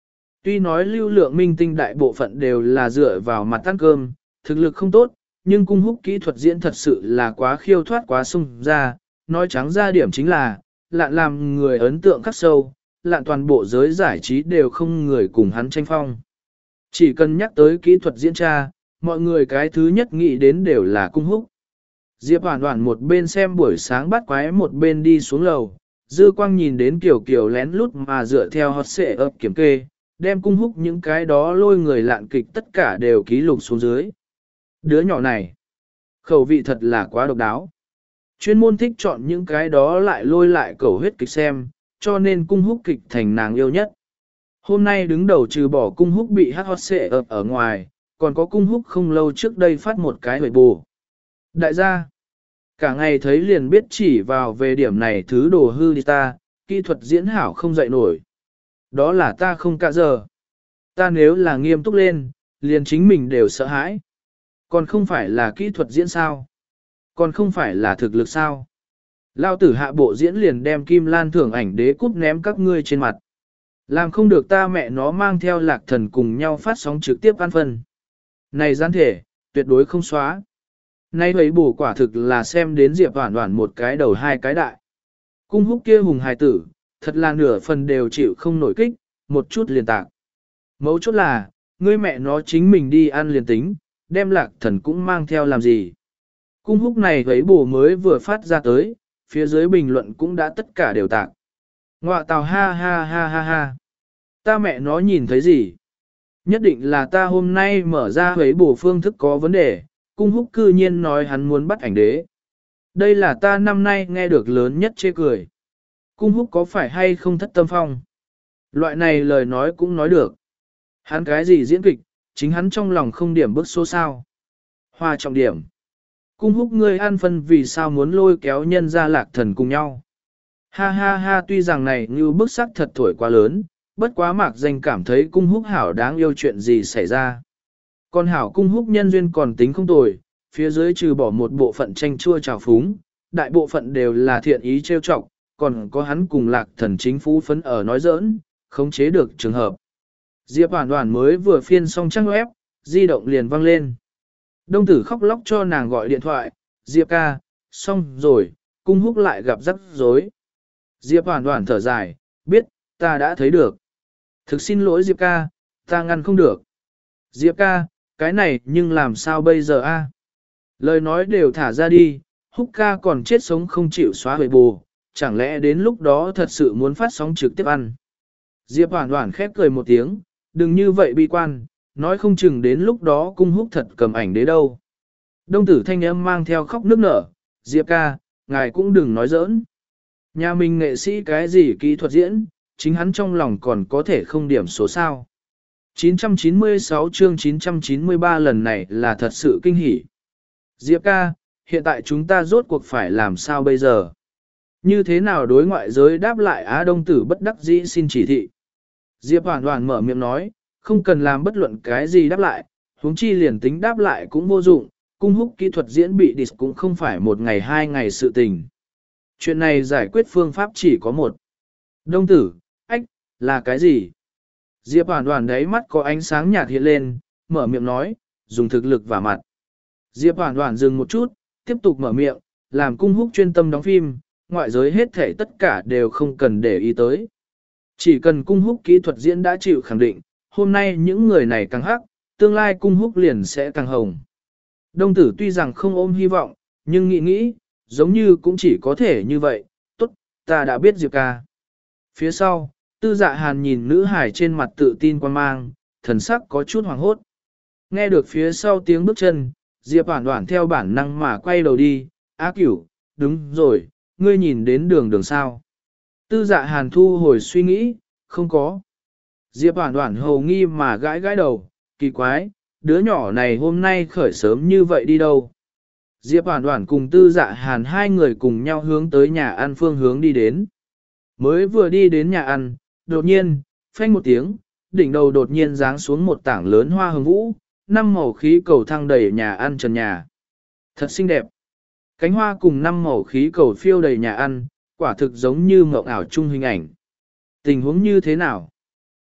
Tuy nói lưu lượng minh tinh đại bộ phận đều là dựa vào mặt ăn cơm, thực lực không tốt, nhưng cung húc kỹ thuật diễn thật sự là quá khiêu thoát quá sung ra, nói trắng ra điểm chính là, lạn làm người ấn tượng khắc sâu, lạn toàn bộ giới giải trí đều không người cùng hắn tranh phong. Chỉ cần nhắc tới kỹ thuật diễn tra, mọi người cái thứ nhất nghĩ đến đều là cung húc. Diệp Hoàn Hoàn một bên xem buổi sáng bắt quái một bên đi xuống lầu, dư quang nhìn đến kiểu kiểu lén lút mà dựa theo hot xệ ấp kiểm kê, đem cung húc những cái đó lôi người lạn kịch tất cả đều ký lục xuống dưới. Đứa nhỏ này, khẩu vị thật là quá độc đáo. Chuyên môn thích chọn những cái đó lại lôi lại cầu huyết kịch xem, cho nên cung húc kịch thành nàng yêu nhất. Hôm nay đứng đầu trừ bỏ cung húc bị hát hot xệ ập ở ngoài, còn có cung húc không lâu trước đây phát một cái hồi bù. Đại gia, cả ngày thấy liền biết chỉ vào về điểm này thứ đồ hư đi ta, kỹ thuật diễn hảo không dậy nổi. Đó là ta không cả giờ. Ta nếu là nghiêm túc lên, liền chính mình đều sợ hãi. Còn không phải là kỹ thuật diễn sao? Còn không phải là thực lực sao? Lao tử hạ bộ diễn liền đem Kim Lan thưởng ảnh đế cúp ném các ngươi trên mặt. Làm không được ta mẹ nó mang theo lạc thần cùng nhau phát sóng trực tiếp ăn phân. Này gián thể, tuyệt đối không xóa. Nay thấy bổ quả thực là xem đến Diệp Hoản Hoản một cái đầu hai cái đại. Cung húc kia hùng hài tử, thật là nửa phần đều chịu không nổi kích, một chút liền tạc. Mấu chốt là, ngươi mẹ nó chính mình đi ăn liền tính, đem lạc thần cũng mang theo làm gì. Cung húc này thấy bổ mới vừa phát ra tới, phía dưới bình luận cũng đã tất cả đều tạc. Ngoạ tào ha ha ha ha ha. Ta mẹ nó nhìn thấy gì? Nhất định là ta hôm nay mở ra thấy bổ phương thức có vấn đề, cung húc cư nhiên nói hắn muốn bắt ảnh đế. Đây là ta năm nay nghe được lớn nhất chê cười. Cung húc có phải hay không thất tâm phong? Loại này lời nói cũng nói được. Hắn cái gì diễn kịch, chính hắn trong lòng không điểm bức số sao. Hoa trọng điểm. Cung húc ngươi ăn phân vì sao muốn lôi kéo nhân ra lạc thần cùng nhau. Ha ha ha tuy rằng này như bức sắc thật thổi quá lớn, bất quá mạc danh cảm thấy cung húc hảo đáng yêu chuyện gì xảy ra. Còn hảo cung húc nhân duyên còn tính không tồi, phía dưới trừ bỏ một bộ phận tranh chua trào phúng, đại bộ phận đều là thiện ý trêu chọc, còn có hắn cùng lạc thần chính phú phấn ở nói giỡn, khống chế được trường hợp. Diệp Hoàn Hoàn mới vừa phiên xong trang web, di động liền vang lên. Đông tử khóc lóc cho nàng gọi điện thoại, Diệp ca, xong rồi, cung húc lại gặp rắc rối. Diệp Hoàn Hoàn thở dài, biết, ta đã thấy được. Thực xin lỗi Diệp ca, ta ngăn không được. Diệp ca, cái này nhưng làm sao bây giờ a? Lời nói đều thả ra đi, húc ca còn chết sống không chịu xóa huệ bù, chẳng lẽ đến lúc đó thật sự muốn phát sóng trực tiếp ăn. Diệp Hoàn Hoàn khép cười một tiếng, đừng như vậy bi quan, nói không chừng đến lúc đó cung húc thật cầm ảnh đế đâu. Đông tử thanh âm mang theo khóc nức nở, Diệp ca, ngài cũng đừng nói giỡn. Nhà mình nghệ sĩ cái gì kỹ thuật diễn, chính hắn trong lòng còn có thể không điểm số sao. chín trăm chín mươi sáu chương chín trăm chín mươi ba lần này là thật sự kinh hỉ. Diệp ca, hiện tại chúng ta rốt cuộc phải làm sao bây giờ? Như thế nào đối ngoại giới đáp lại Á Đông tử bất đắc dĩ xin chỉ thị? Diệp Hoàn Hoàn mở miệng nói, không cần làm bất luận cái gì đáp lại, huống chi liền tính đáp lại cũng vô dụng, cung húc kỹ thuật diễn bị dis cũng không phải một ngày hai ngày sự tình. Chuyện này giải quyết phương pháp chỉ có một. Đông tử, ách, là cái gì? Diệp Hoàn Hoàn đấy mắt có ánh sáng nhạt hiện lên, mở miệng nói, dùng thực lực và mặt. Diệp Hoàn Hoàn dừng một chút, tiếp tục mở miệng, làm cung húc chuyên tâm đóng phim, ngoại giới hết thể tất cả đều không cần để ý tới. Chỉ cần cung húc kỹ thuật diễn đã chịu khẳng định, hôm nay những người này càng hắc, tương lai cung húc liền sẽ càng hồng. Đông tử tuy rằng không ôm hy vọng, nhưng nghĩ nghĩ, giống như cũng chỉ có thể như vậy, tốt, ta đã biết Diệp ca. Phía sau, tư dạ hàn nhìn nữ hải trên mặt tự tin quan mang, thần sắc có chút hoàng hốt. Nghe được phía sau tiếng bước chân, Diệp Hoàn Hoàn theo bản năng mà quay đầu đi, á cửu, đúng rồi, ngươi nhìn đến đường đường sao. Tư dạ hàn thu hồi suy nghĩ, không có. Diệp Hoàn Hoàn hầu nghi mà gãi gãi đầu, kỳ quái, đứa nhỏ này hôm nay khởi sớm như vậy đi đâu. Diệp Hoàn Hoàn cùng tư dạ hàn hai người cùng nhau hướng tới nhà ăn phương hướng đi đến. Mới vừa đi đến nhà ăn, đột nhiên, phanh một tiếng, đỉnh đầu đột nhiên giáng xuống một tảng lớn hoa hồng vũ, năm màu khí cầu thăng đầy nhà ăn trần nhà. Thật xinh đẹp. Cánh hoa cùng năm màu khí cầu phiêu đầy nhà ăn, quả thực giống như mộng ảo chung hình ảnh. Tình huống như thế nào?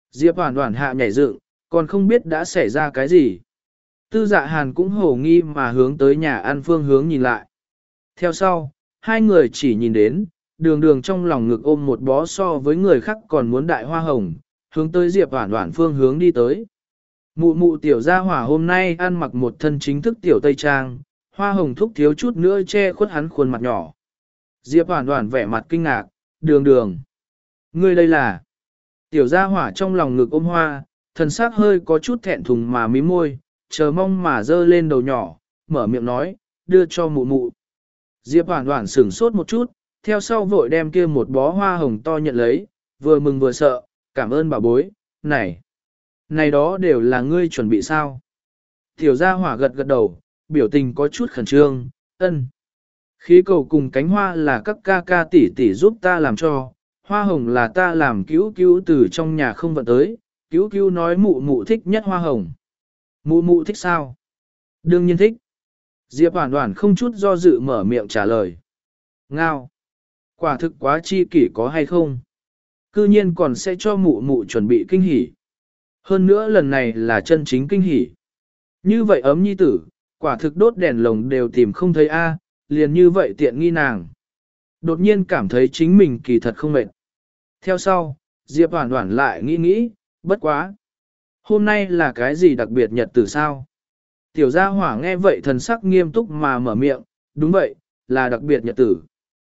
Diệp Hoàn Hoàn hạ nhảy dựng, còn không biết đã xảy ra cái gì. Tư Dạ Hàn cũng hồ nghi mà hướng tới nhà ăn phương hướng nhìn lại. Theo sau, hai người chỉ nhìn đến, đường đường trong lòng ngực ôm một bó so với người khác còn muốn đại hoa hồng, hướng tới Diệp Hoàn Hoàn phương hướng đi tới. Mụ mụ tiểu gia hỏa hôm nay ăn mặc một thân chính thức tiểu tây trang, hoa hồng thúc thiếu chút nữa che khuất hắn khuôn mặt nhỏ. Diệp Hoàn Hoàn vẻ mặt kinh ngạc, đường đường. Ngươi đây là... Tiểu gia hỏa trong lòng ngực ôm hoa, thần sắc hơi có chút thẹn thùng mà mím môi, chờ mong mà dơ lên đầu nhỏ, mở miệng nói, đưa cho mụ mụ. Diệp Hoàn Hoàn sửng sốt một chút, theo sau vội đem kia một bó hoa hồng to nhận lấy, vừa mừng vừa sợ, cảm ơn bà bối, này. Này đó đều là ngươi chuẩn bị sao? Tiểu gia hỏa gật gật đầu, biểu tình có chút khẩn trương, ân. Khí cầu cùng cánh hoa là các ca ca tỷ tỷ giúp ta làm cho, hoa hồng là ta làm cứu cứu từ trong nhà không vận tới, cứu cứu nói mụ mụ thích nhất hoa hồng. Mụ mụ thích sao? Đương nhiên thích. Diệp Hoàn Hoàn không chút do dự mở miệng trả lời. Ngao. Quả thực quá chi kỷ có hay không? Cư nhiên còn sẽ cho mụ mụ chuẩn bị kinh hỉ. Hơn nữa lần này là chân chính kinh hỉ. Như vậy ấm nhi tử, quả thực đốt đèn lồng đều tìm không thấy a, liền như vậy tiện nghi nàng. Đột nhiên cảm thấy chính mình kỳ thật không mệt. Theo sau, Diệp Hoàn Hoàn lại nghĩ nghĩ, bất quá. Hôm nay là cái gì đặc biệt nhật tử sao? Tiểu gia hỏa nghe vậy thần sắc nghiêm túc mà mở miệng, đúng vậy, là đặc biệt nhật tử.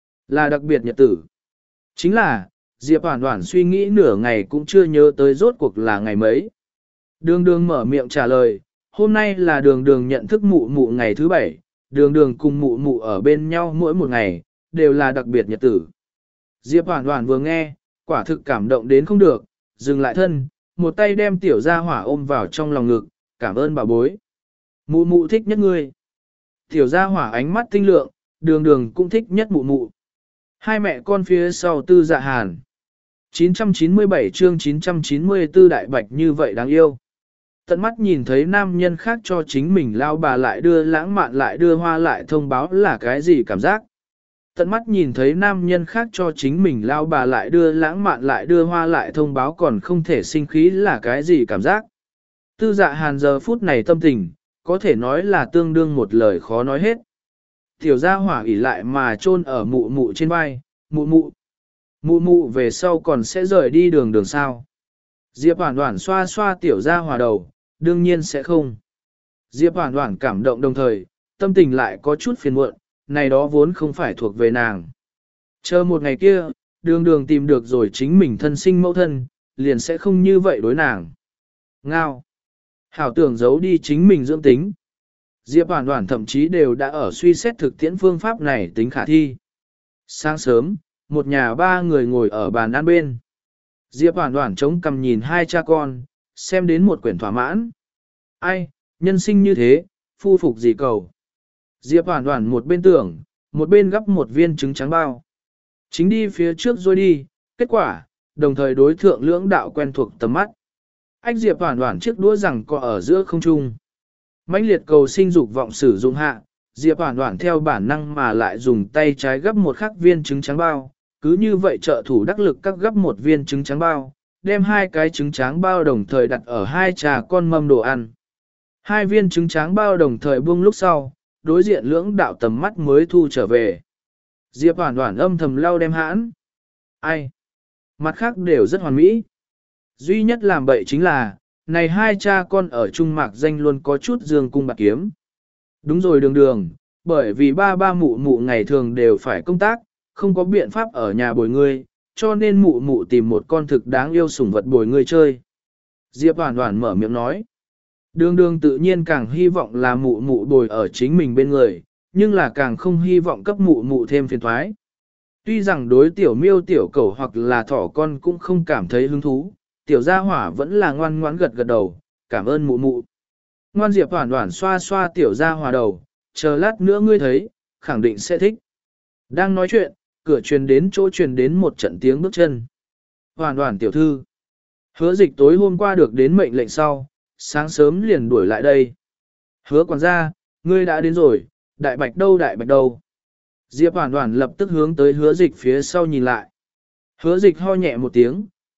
Là đặc biệt nhật tử. Chính là, Diệp Hoàn Hoàn suy nghĩ nửa ngày cũng chưa nhớ tới rốt cuộc là ngày mấy. Đường đường mở miệng trả lời, hôm nay là đường đường nhận thức mụ mụ ngày thứ bảy, đường đường cùng mụ mụ ở bên nhau mỗi một ngày, đều là đặc biệt nhật tử. Diệp Hoàn Hoàn vừa nghe, quả thực cảm động đến không được, dừng lại thân, một tay đem tiểu gia hỏa ôm vào trong lòng ngực, cảm ơn bà bối. Mụ mụ thích nhất ngươi. Tiểu gia hỏa ánh mắt tinh lượng, đường đường cũng thích nhất mụ mụ. Hai mẹ con phía sau Tư Dạ Hàn. chín trăm chín mươi bảy chương chín trăm chín mươi tư đại bạch như vậy đáng yêu. Tận mắt nhìn thấy nam nhân khác cho chính mình lao bà lại đưa lãng mạn lại đưa hoa lại thông báo là cái gì cảm giác. Tận mắt nhìn thấy nam nhân khác cho chính mình lao bà lại đưa lãng mạn lại đưa hoa lại thông báo còn không thể sinh khí là cái gì cảm giác. Tư Dạ Hàn giờ phút này tâm tình, có thể nói là tương đương một lời khó nói hết. Tiểu gia hỏa ỉ lại mà chôn ở mụ mụ trên vai, mụ mụ. Mụ mụ về sau còn sẽ rời đi đường đường sao. Diệp Hoàn Hoàn xoa xoa tiểu gia hỏa đầu, đương nhiên sẽ không. Diệp Hoàn Hoàn cảm động đồng thời, tâm tình lại có chút phiền muộn, này đó vốn không phải thuộc về nàng. Chờ một ngày kia, đường đường tìm được rồi chính mình thân sinh mẫu thân, liền sẽ không như vậy đối nàng. Ngao. Hảo tưởng giấu đi chính mình dưỡng tính. Diệp Hoàn Hoàn thậm chí đều đã ở suy xét thực tiễn phương pháp này tính khả thi. Sáng sớm, một nhà ba người ngồi ở bàn ăn bên. Diệp Hoàn Hoàn chống cằm nhìn hai cha con, xem đến một quyển thỏa mãn. Ai, nhân sinh như thế, phu phục gì cầu. Diệp Hoàn Hoàn một bên tưởng, một bên gấp một viên trứng trắng bao. Chính đi phía trước rồi đi, kết quả, đồng thời đối thượng lưỡng đạo quen thuộc tầm mắt. Ách Diệp Hoàn Hoàn chiếc đũa rằng có ở giữa không trung. Mãnh liệt cầu sinh dục vọng sử dụng hạ, Diệp Hoàn Hoàn theo bản năng mà lại dùng tay trái gấp một khắc viên trứng trắng bao, cứ như vậy trợ thủ đắc lực các gấp một viên trứng trắng bao, đem hai cái trứng trắng bao đồng thời đặt ở hai trà con mâm đồ ăn. Hai viên trứng trắng bao đồng thời buông lúc sau, đối diện lưỡng đạo tầm mắt mới thu trở về. Diệp Hoàn Hoàn âm thầm lau đem hãn. Ai? Mặt khác đều rất hoàn mỹ. Duy nhất làm bậy chính là, này hai cha con ở Trung Mạc danh luôn có chút dương cung bạc kiếm. Đúng rồi đường đường, bởi vì ba ba mụ mụ ngày thường đều phải công tác, không có biện pháp ở nhà bồi ngươi, cho nên mụ mụ tìm một con thực đáng yêu sủng vật bồi ngươi chơi. Diệp Hoàn Hoàn mở miệng nói. Đường đường tự nhiên càng hy vọng là mụ mụ bồi ở chính mình bên người, nhưng là càng không hy vọng cấp mụ mụ thêm phiền thoái. Tuy rằng đối tiểu miêu tiểu cẩu hoặc là thỏ con cũng không cảm thấy hứng thú, tiểu gia hỏa vẫn là ngoan ngoãn gật gật đầu, cảm ơn mụ mụ. Ngoan Diệp Hoàn Hoàn xoa xoa tiểu gia hỏa đầu, chờ lát nữa ngươi thấy, khẳng định sẽ thích. Đang nói chuyện, cửa truyền đến chỗ truyền đến một trận tiếng bước chân. Hoàn Hoàn tiểu thư. Hứa Dịch tối hôm qua được đến mệnh lệnh sau, sáng sớm liền đuổi lại đây. Hứa quản gia, ngươi đã đến rồi, đại bạch đâu đại bạch đâu. Diệp Hoàn Hoàn lập tức hướng tới Hứa Dịch phía sau nhìn lại. Hứa Dịch ho nhẹ một tiếng,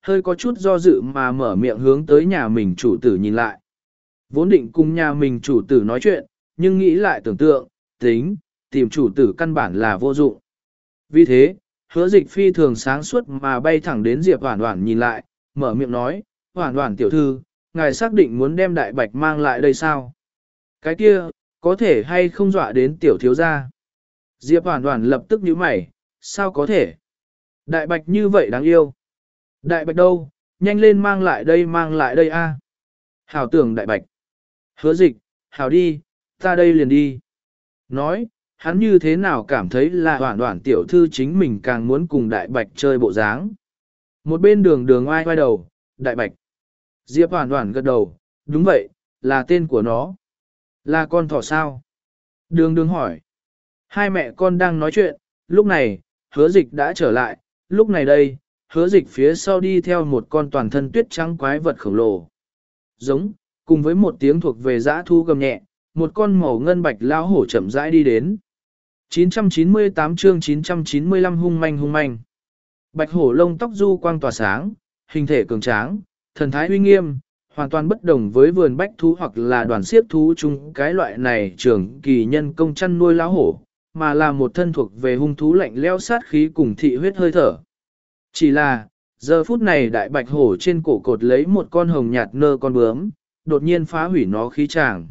hơi có chút do dự mà mở miệng hướng tới nhà mình chủ tử nhìn lại. Vốn định cùng nhà mình chủ tử nói chuyện, nhưng nghĩ lại tưởng tượng, tính, tìm chủ tử căn bản là vô dụng. Vì thế, hứa dịch phi thường sáng suốt mà bay thẳng đến Diệp Hoản Hoản nhìn lại, mở miệng nói, Hoản Hoản tiểu thư, ngài xác định muốn đem đại bạch mang lại đây sao? Cái kia, có thể hay không dọa đến tiểu thiếu gia? Diệp Hoản Hoản lập tức nhíu mày, sao có thể? Đại bạch như vậy đáng yêu. Đại bạch đâu, nhanh lên mang lại đây mang lại đây a. Hảo tưởng đại bạch. Hứa dịch, hảo đi, ta đây liền đi. Nói, hắn như thế nào cảm thấy là Hoản Hoản tiểu thư chính mình càng muốn cùng đại bạch chơi bộ dáng. Một bên đường đường oai oai đầu, đại bạch. Diệp Hoản Hoản gật đầu, đúng vậy, là tên của nó. Là con thỏ sao? Đường đường hỏi. Hai mẹ con đang nói chuyện, lúc này, hứa dịch đã trở lại, lúc này đây, hứa dịch phía sau đi theo một con toàn thân tuyết trắng quái vật khổng lồ. Giống, cùng với một tiếng thuộc về dã thu gầm nhẹ, một con màu ngân bạch lao hổ chậm rãi đi đến. chín trăm chín mươi tám chương chín trăm chín mươi lăm hung manh hung manh. Bạch hổ lông tóc du quang tỏa sáng, hình thể cường tráng, thần thái uy nghiêm, hoàn toàn bất đồng với vườn bách thú hoặc là đoàn siếc thú chung cái loại này trưởng kỳ nhân công chăn nuôi lão hổ, mà là một thân thuộc về hung thú lạnh lẽo sát khí cùng thị huyết hơi thở. Chỉ là, giờ phút này đại bạch hổ trên cổ cột lấy một con hồng nhạt nơ con bướm, đột nhiên phá hủy nó khí tràng.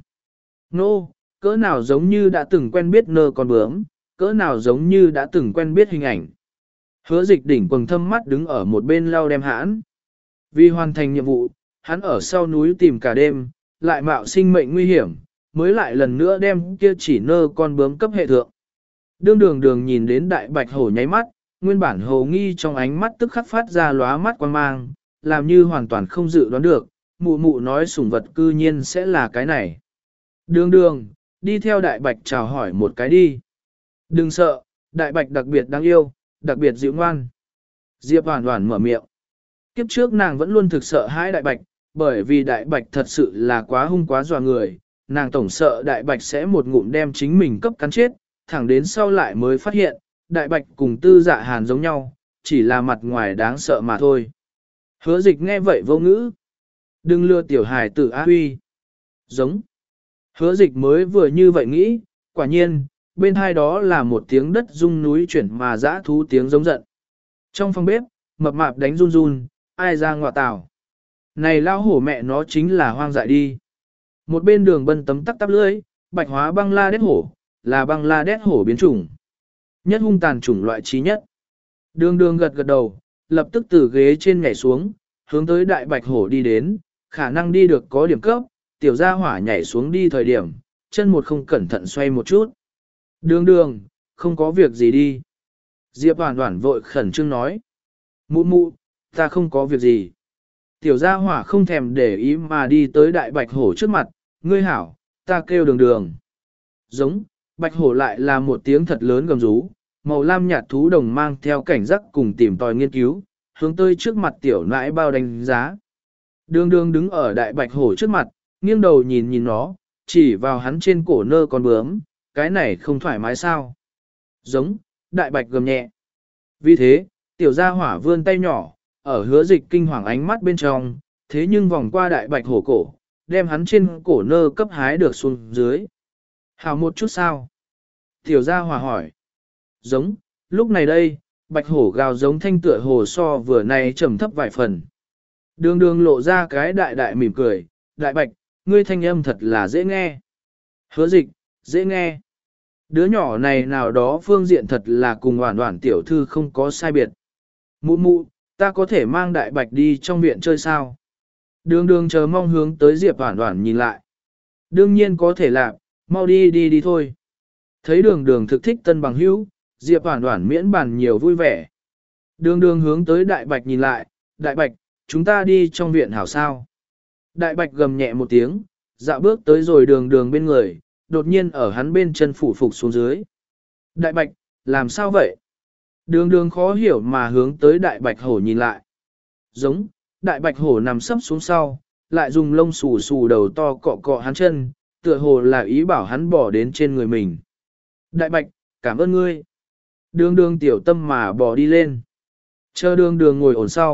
Nô, cỡ nào giống như đã từng quen biết nơ con bướm, cỡ nào giống như đã từng quen biết hình ảnh. Hứa dịch đỉnh quầng thâm mắt đứng ở một bên lau đem hãn. Vì hoàn thành nhiệm vụ, hắn ở sau núi tìm cả đêm, lại mạo sinh mệnh nguy hiểm, mới lại lần nữa đem kia chỉ nơ con bướm cấp hệ thượng. Đương đường đường nhìn đến đại bạch hổ nháy mắt, nguyên bản hồ nghi trong ánh mắt tức khắc phát ra lóa mắt quan mang, làm như hoàn toàn không dự đoán được, mụ mụ nói sủng vật cư nhiên sẽ là cái này. Đường đường, đi theo đại bạch chào hỏi một cái đi. Đừng sợ, đại bạch đặc biệt đáng yêu, đặc biệt dịu ngoan. Diệp Hoản Hoản mở miệng. Kiếp trước nàng vẫn luôn thực sợ hãi đại bạch, bởi vì đại bạch thật sự là quá hung quá dọa người, nàng tổng sợ đại bạch sẽ một ngụm đem chính mình cấp cắn chết, thẳng đến sau lại mới phát hiện, đại bạch cùng tư dạ hàn giống nhau, chỉ là mặt ngoài đáng sợ mà thôi. Hứa dịch nghe vậy vô ngữ. Đừng lừa tiểu hài tử á huy. Giống. Hứa dịch mới vừa như vậy nghĩ, quả nhiên, bên hai đó là một tiếng đất rung núi chuyển mà dã thú tiếng giống giận. Trong phòng bếp, mập mạp đánh run run, ai ra ngọa tảo. Này lao hổ mẹ nó chính là hoang dại đi. Một bên đường bân tấm tắc tắp lưỡi, bạch hóa băng la đét hổ, là băng la đét hổ biến chủng. Nhất hung tàn chủng loại trí nhất. Đường đường gật gật đầu, lập tức từ ghế trên nhảy xuống, hướng tới đại bạch hổ đi đến, khả năng đi được có điểm cấp, tiểu gia hỏa nhảy xuống đi thời điểm, chân một không cẩn thận xoay một chút. Đường đường, không có việc gì đi. Diệp Hoản Hoản vội khẩn trương nói. Mụ mụ, ta không có việc gì. Tiểu gia hỏa không thèm để ý mà đi tới đại bạch hổ trước mặt, ngươi hảo, ta kêu đường đường. Giống, bạch hổ lại là một tiếng thật lớn gầm rú, màu lam nhạt thú đồng mang theo cảnh giác cùng tìm tòi nghiên cứu, hướng tới trước mặt tiểu nãi bao đánh giá. Đường đường đứng ở đại bạch hổ trước mặt, nghiêng đầu nhìn nhìn nó, chỉ vào hắn trên cổ nơ con bướm, cái này không thoải mái sao. Giống, đại bạch gầm nhẹ. Vì thế, tiểu gia hỏa vươn tay nhỏ, ở hứa dịch kinh hoàng ánh mắt bên trong, thế nhưng vòng qua đại bạch hổ cổ, đem hắn trên cổ nơ cấp hái được xuống dưới. Hào một chút sao? Tiểu gia hỏa hỏi. Giống, lúc này đây, bạch hổ gào giống thanh tựa hồ so vừa nay trầm thấp vài phần. Đường đường lộ ra cái đại đại mỉm cười, đại bạch, ngươi thanh âm thật là dễ nghe. Hứa dịch, dễ nghe. Đứa nhỏ này nào đó phương diện thật là cùng Hoản Hoản tiểu thư không có sai biệt. Mụ mụ, ta có thể mang đại bạch đi trong viện chơi sao? Đường đường chờ mong hướng tới Diệp Hoản Hoản nhìn lại. Đương nhiên có thể làm, mau đi đi đi thôi. Thấy đường đường thực thích tân bằng hữu, Diệp Hoản Hoản miễn bàn nhiều vui vẻ. Đường đường hướng tới đại bạch nhìn lại, đại bạch, chúng ta đi trong viện hảo sao? Đại bạch gầm nhẹ một tiếng, dạo bước tới rồi đường đường bên người, đột nhiên ở hắn bên chân phủ phục xuống dưới. Đại bạch, làm sao vậy? Đường đường khó hiểu mà hướng tới đại bạch hổ nhìn lại. Giống, đại bạch hổ nằm sấp xuống sau, lại dùng lông xù xù đầu to cọ cọ hắn chân, tựa hồ là ý bảo hắn bỏ đến trên người mình. Đại bạch, cảm ơn ngươi. Đường đường tiểu tâm mà bỏ đi lên. Chờ đường đường ngồi ổn sau,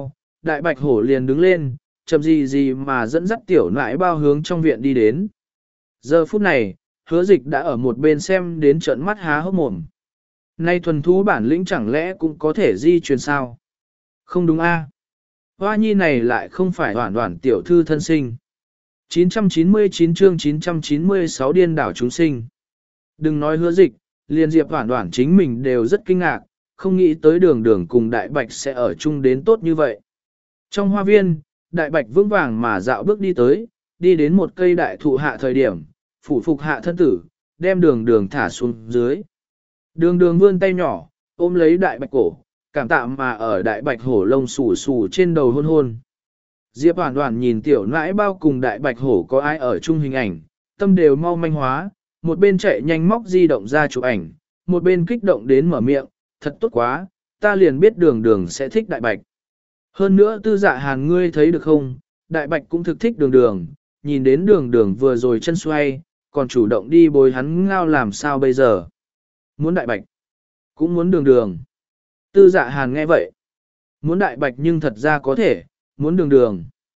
đại bạch hổ liền đứng lên, chậm gì gì mà dẫn dắt tiểu nãi bao hướng trong viện đi đến. Giờ phút này, hứa dịch đã ở một bên xem đến trợn mắt há hốc mồm. Nay thuần thú bản lĩnh chẳng lẽ cũng có thể di truyền sao? Không đúng a? Hoa nhi này lại không phải hoàn hoàn tiểu thư thân sinh. chín trăm chín mươi chín chương chín trăm chín mươi sáu điên đảo chúng sinh. Đừng nói hứa dịch, liền diệp hoàn hoàn chính mình đều rất kinh ngạc, không nghĩ tới đường đường cùng đại bạch sẽ ở chung đến tốt như vậy. Trong hoa viên, đại bạch vững vàng mà dạo bước đi tới, đi đến một cây đại thụ hạ thời điểm, phủ phục hạ thân tử, đem đường đường thả xuống dưới. Đường đường vươn tay nhỏ, ôm lấy đại bạch cổ, cảm tạ mà ở đại bạch hổ lông xù xù trên đầu hôn hôn. Diệp Hoàn Hoàn nhìn tiểu nãi bao cùng đại bạch hổ có ai ở chung hình ảnh, tâm đều mau manh hóa, một bên chạy nhanh móc di động ra chụp ảnh, một bên kích động đến mở miệng, thật tốt quá, ta liền biết đường đường sẽ thích đại bạch. Hơn nữa tư dạ hàn ngươi thấy được không, đại bạch cũng thực thích đường đường, nhìn đến đường đường vừa rồi chân xoay, còn chủ động đi bồi hắn ngao làm sao bây giờ. Muốn đại bạch, cũng muốn đường đường. Tư dạ hàn nghe vậy, muốn đại bạch nhưng thật ra có thể, muốn đường đường.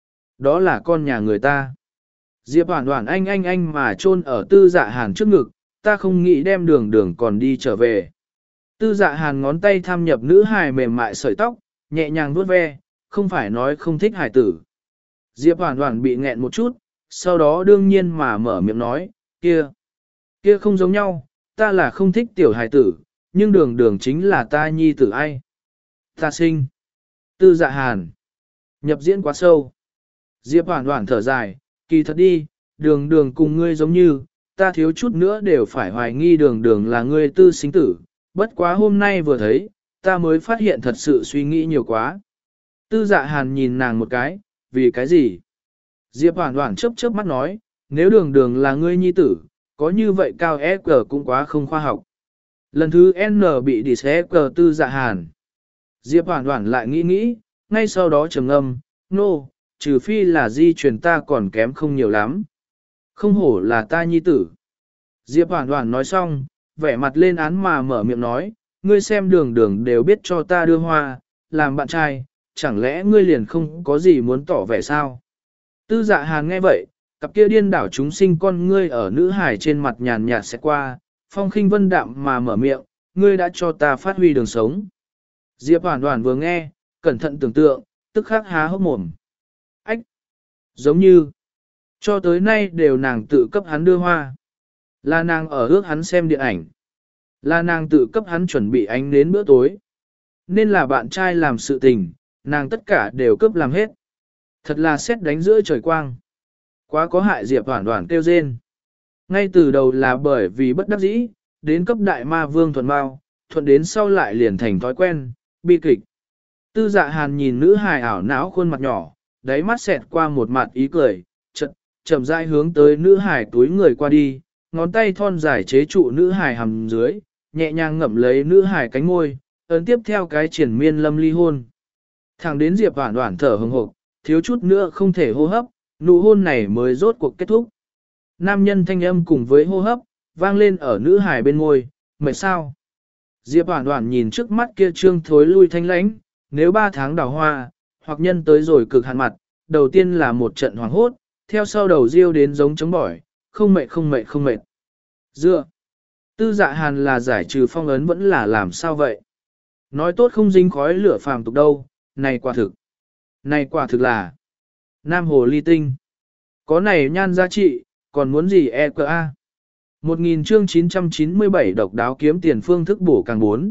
Đó là con nhà người ta. Diệp Hoàn Hoàn anh anh anh mà chôn ở tư dạ hàn trước ngực, ta không nghĩ đem đường đường còn đi trở về. Tư dạ hàn ngón tay tham nhập nữ hài mềm mại sợi tóc, nhẹ nhàng vuốt ve, không phải nói không thích hài tử. Diệp Hoàn Hoàn bị nghẹn một chút, sau đó đương nhiên mà mở miệng nói, kia, kia không giống nhau, ta là không thích tiểu hài tử, nhưng đường đường chính là ta nhi tử ai. Ta sinh. Tư dạ hàn. Nhập diễn quá sâu. Diệp Hoàn Hoàn thở dài, kỳ thật đi, đường đường cùng ngươi giống như, ta thiếu chút nữa đều phải hoài nghi đường đường là ngươi tư sinh tử, bất quá hôm nay vừa thấy, ta mới phát hiện thật sự suy nghĩ nhiều quá. Tư dạ hàn nhìn nàng một cái, vì cái gì? Diệp Hoàn Hoàn chớp chớp mắt nói, nếu đường đường là ngươi nhi tử, có như vậy cao ép cờ cũng quá không khoa học. Lần thứ N bị đi xé cờ tư dạ hàn. Diệp Hoàn Hoàn lại nghĩ nghĩ, ngay sau đó trầm ngâm, nô, no, trừ phi là di truyền ta còn kém không nhiều lắm. Không hổ là ta nhi tử. Diệp Hoàn Hoàn nói xong, vẻ mặt lên án mà mở miệng nói, ngươi xem đường đường đều biết cho ta đưa hoa, làm bạn trai, chẳng lẽ ngươi liền không có gì muốn tỏ vẻ sao? Tư dạ hàn nghe vậy, cặp kia điên đảo chúng sinh con ngươi ở nữ hải trên mặt nhàn nhạt sẽ qua, phong khinh vân đạm mà mở miệng, ngươi đã cho ta phát huy đường sống. Diệp Hoàn Hoàn vừa nghe, cẩn thận tưởng tượng, tức khắc há hốc mồm. Ách! Giống như, cho tới nay đều nàng tự cấp hắn đưa hoa. Là nàng ở ước hắn xem điện ảnh. Là nàng tự cấp hắn chuẩn bị ánh đến bữa tối. Nên là bạn trai làm sự tình, nàng tất cả đều cấp làm hết. Thật là xét đánh giữa trời quang. Quá có hại Diệp Hoàn Hoàn kêu rên. Ngay từ đầu là bởi vì bất đắc dĩ, đến cấp đại ma vương thuần bao, thuận đến sau lại liền thành thói quen, bi kịch. Tư dạ hàn nhìn nữ hài ảo não khuôn mặt nhỏ, đáy mắt xẹt qua một mặt ý cười, chậm, chậm rãi hướng tới nữ hài túi người qua đi, ngón tay thon dài chế trụ nữ hài hầm dưới, nhẹ nhàng ngậm lấy nữ hài cánh môi, ấn tiếp theo cái triển miên lâm ly hôn. Thẳng đến Diệp Hoàn Hoàn thở hừng hực, thiếu chút nữa không thể hô hấp, nụ hôn này mới rốt cuộc kết thúc. Nam nhân thanh âm cùng với hô hấp, vang lên ở nữ hài bên môi, mệt sao? Diệp Hoàn Hoàn nhìn trước mắt kia trương thối lui thanh lãnh, nếu ba tháng đào hoa, hoặc nhân tới rồi cực hạn mặt, đầu tiên là một trận hoàng hốt, theo sau đầu riêu đến giống chống bỏi, không mệt không mệt không mệt. Dựa, tư dạ hàn là giải trừ phong ấn vẫn là làm sao vậy? Nói tốt không dính khói lửa phàm tục đâu, này quả thực. Này quả thực là Nam Hồ Ly Tinh. Có này nhan giá trị, còn muốn gì e cờ a? Một nghìn chương chín trăm chín mươi bảy độc đáo kiếm tiền phương thức bổ càng bốn.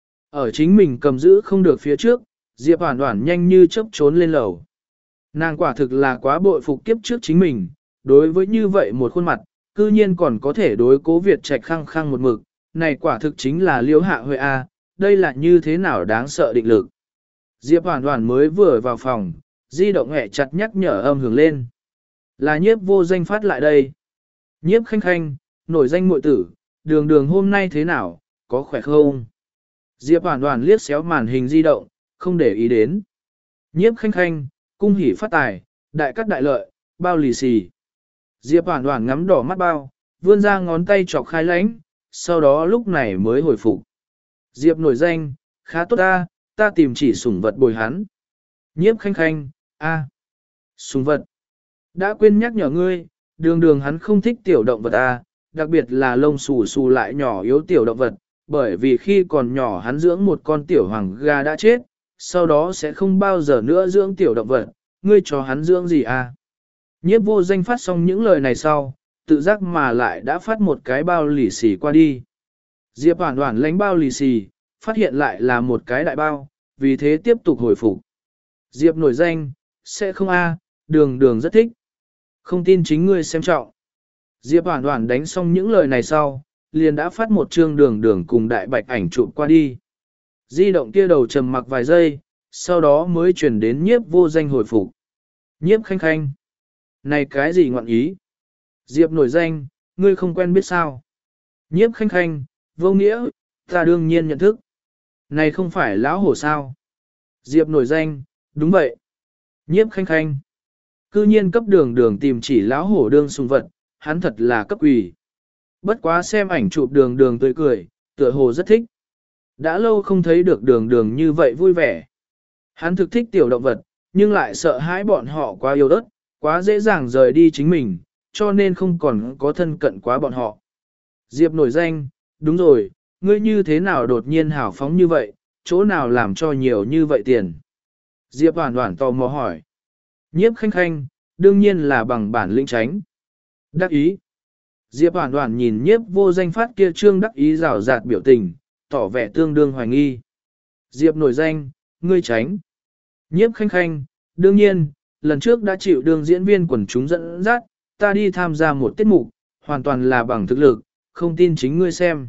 Ở chính mình cầm giữ không được phía trước, Diệp Hoàn Hoàn nhanh như chớp trốn lên lầu. Nàng quả thực là quá bội phục kiếp trước chính mình, đối với như vậy một khuôn mặt, cư nhiên còn có thể đối Cố Việt Trạch khăng khăng một mực, này quả thực chính là Liễu Hạ Huệ A, đây là như thế nào đáng sợ định lực. Diệp Hoàn Hoàn mới vừa vào phòng, di động hẹ chặt nhắc nhở âm hưởng lên. Là Nhiếp Vô Danh phát lại đây. Nhiếp Khanh Khanh, nổi danh muội tử, đường đường hôm nay thế nào, có khỏe không? Diệp Hoàn Hoàn liếc xéo màn hình di động, không để ý đến. Nhiếp Khanh Khanh, cung hỉ phát tài, đại cắt đại lợi, bao lì xì. Diệp Hoàn Hoàn ngắm đỏ mắt bao, vươn ra ngón tay chọc khai lánh, sau đó lúc này mới hồi phục. Diệp nổi danh, khá tốt ta, ta tìm chỉ sủng vật bồi hắn. Nhiếp khanh khanh, a, súng vật. Đã quên nhắc nhở ngươi, đường đường hắn không thích tiểu động vật a, đặc biệt là lông xù xù lại nhỏ yếu tiểu động vật, bởi vì khi còn nhỏ hắn dưỡng một con tiểu hoàng gà đã chết, sau đó sẽ không bao giờ nữa dưỡng tiểu động vật, ngươi cho hắn dưỡng gì a? Nhiếp vô danh phát xong những lời này sau, tự giác mà lại đã phát một cái bao lì xì qua đi. Diệp Hoản Hoản lánh bao lì xì, phát hiện lại là một cái đại bao, vì thế tiếp tục hồi phục. Diệp nổi danh, sẽ không a, đường đường rất thích. Không tin chính ngươi xem trọng. Diệp Hoản Hoản đánh xong những lời này sau, liền đã phát một chương đường đường cùng đại bạch ảnh chụp qua đi. Di động kia đầu trầm mặc vài giây, sau đó mới chuyển đến nhiếp vô danh hồi phục. Nhiếp khanh khanh. Này cái gì ngọn ý? Diệp nổi danh, ngươi không quen biết sao? Nhiếp khanh khanh, vô nghĩa, ta đương nhiên nhận thức. Này không phải lão hổ sao? Diệp nổi danh, đúng vậy. Nhiếp khanh khanh. Cư nhiên cấp đường đường tìm chỉ lão hổ đương sùng vật, hắn thật là cấp quỷ. Bất quá xem ảnh chụp đường đường tươi cười, tựa hồ rất thích. Đã lâu không thấy được đường đường như vậy vui vẻ. Hắn thực thích tiểu động vật, nhưng lại sợ hãi bọn họ quá yêu đất, quá dễ dàng rời đi chính mình, cho nên không còn có thân cận quá bọn họ. Diệp nổi danh, đúng rồi, ngươi như thế nào đột nhiên hào phóng như vậy, chỗ nào làm cho nhiều như vậy tiền? Diệp Hoản Hoản tò mò hỏi. Nhiếp khanh khanh, đương nhiên là bằng bản lĩnh tránh. Đắc ý. Diệp Hoản Hoản nhìn nhiếp vô danh phát kia trương đắc ý rào rạt biểu tình, tỏ vẻ tương đương hoài nghi. Diệp nổi danh, ngươi tránh. Nhiếp khanh khanh, đương nhiên, lần trước đã chịu đương diễn viên quần chúng dẫn dắt, ta đi tham gia một tiết mục, hoàn toàn là bằng thực lực, không tin chính ngươi xem.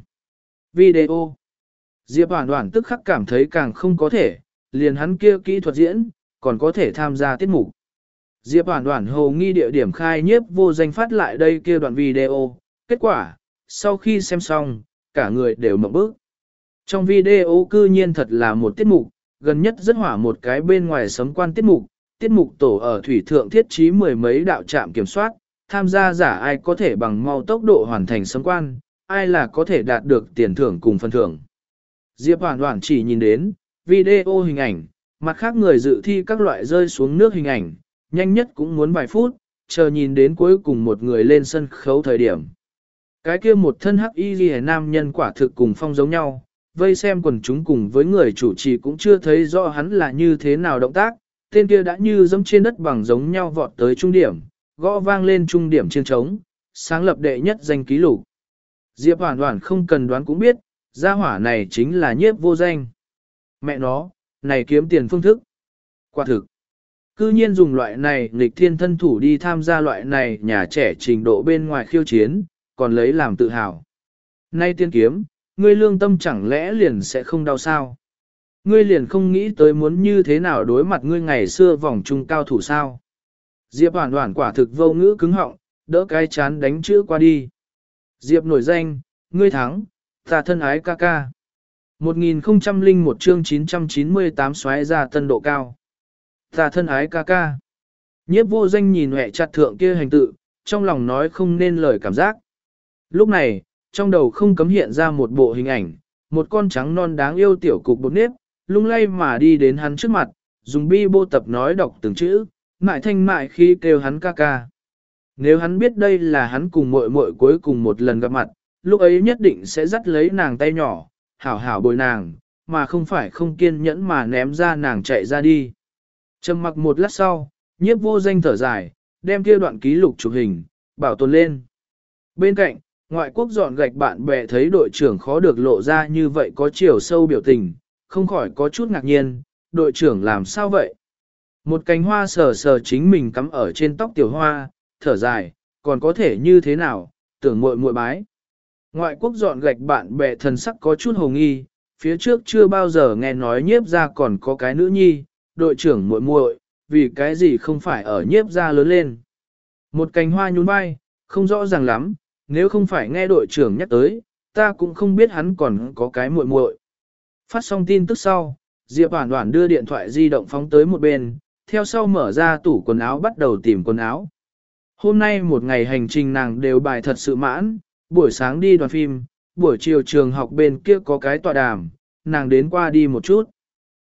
Video. Diệp Hoản Hoản tức khắc cảm thấy càng không có thể, liền hắn kia kỹ thuật diễn, còn có thể tham gia tiết mục. Diệp Hoản Hoản hồ nghi địa điểm khai nhiếp vô danh phát lại đây kia đoạn video, kết quả, sau khi xem xong, cả người đều mộng bức. Trong video cư nhiên thật là một tiết mục, gần nhất rất hỏa một cái bên ngoài sấm quan tiết mục, tiết mục tổ ở thủy thượng thiết trí mười mấy đạo trạm kiểm soát, tham gia giả ai có thể bằng mau tốc độ hoàn thành sấm quan, ai là có thể đạt được tiền thưởng cùng phần thưởng. Diệp Hoản Hoản chỉ nhìn đến video hình ảnh, mặt khác người dự thi các loại rơi xuống nước hình ảnh, nhanh nhất cũng muốn vài phút, chờ nhìn đến cuối cùng một người lên sân khấu thời điểm. Cái kia một thân hắc y liễu nam nhân quả thực cùng phong giống nhau, vây xem quần chúng cùng với người chủ trì cũng chưa thấy rõ hắn là như thế nào động tác, tên kia đã như dẫm trên đất bằng giống nhau vọt tới trung điểm, gõ vang lên trung điểm chiêng trống, sáng lập đệ nhất danh ký lục. Diệp Hoản Hoản không cần đoán cũng biết, gia hỏa này chính là nhiếp vô danh. Mẹ nó, này kiếm tiền phương thức. Quả thực. Cư nhiên dùng loại này nghịch thiên thân thủ đi tham gia loại này nhà trẻ trình độ bên ngoài khiêu chiến, còn lấy làm tự hào. Nay tiên kiếm, ngươi lương tâm chẳng lẽ liền sẽ không đau sao? Ngươi liền không nghĩ tới muốn như thế nào đối mặt ngươi ngày xưa vòng trung cao thủ sao? Diệp Hoản Hoản quả thực vô ngữ cứng họng, đỡ cái chán đánh chữ qua đi. Diệp nổi danh, ngươi thắng, ta thân ái ca ca. một nghìn không trăm lẻ một chương chín trăm chín mươi tám xoáy ra tân độ cao. Ta thân ái ca ca. Nhiếp vô danh nhìn hẹ chặt thượng kia hành tự, trong lòng nói không nên lời cảm giác. Lúc này, trong đầu không cấm hiện ra một bộ hình ảnh, một con trắng non đáng yêu tiểu cục bột nếp, lung lay mà đi đến hắn trước mặt, dùng bi bô tập nói đọc từng chữ, mại thanh mại khi kêu hắn ca ca. Nếu hắn biết đây là hắn cùng muội muội cuối cùng một lần gặp mặt, lúc ấy nhất định sẽ dắt lấy nàng tay nhỏ, hảo hảo bồi nàng, mà không phải không kiên nhẫn mà ném ra nàng chạy ra đi. Trầm mặc một lát sau, nhiếp vô danh thở dài, đem kia đoạn ký lục chụp hình, bảo tồn lên. Bên cạnh, ngoại quốc dọn gạch bạn bè thấy đội trưởng khó được lộ ra như vậy có chiều sâu biểu tình, không khỏi có chút ngạc nhiên, đội trưởng làm sao vậy? Một cánh hoa sờ sờ chính mình cắm ở trên tóc tiểu hoa, thở dài, còn có thể như thế nào, tưởng muội muội bái. Ngoại quốc dọn gạch bạn bè thần sắc có chút hồ nghi, phía trước chưa bao giờ nghe nói nhiếp ra còn có cái nữ nhi, đội trưởng muội muội, vì cái gì không phải ở nhiếp ra lớn lên. Một cánh hoa nhún vai, không rõ ràng lắm, nếu không phải nghe đội trưởng nhắc tới, ta cũng không biết hắn còn có cái muội muội. Phát xong tin tức sau, Diệp Hoản Hoản đưa điện thoại di động phóng tới một bên, theo sau mở ra tủ quần áo bắt đầu tìm quần áo. Hôm nay một ngày hành trình nàng đều bài thật sự mãn, buổi sáng đi đoàn phim, buổi chiều trường học bên kia có cái tọa đàm, nàng đến qua đi một chút.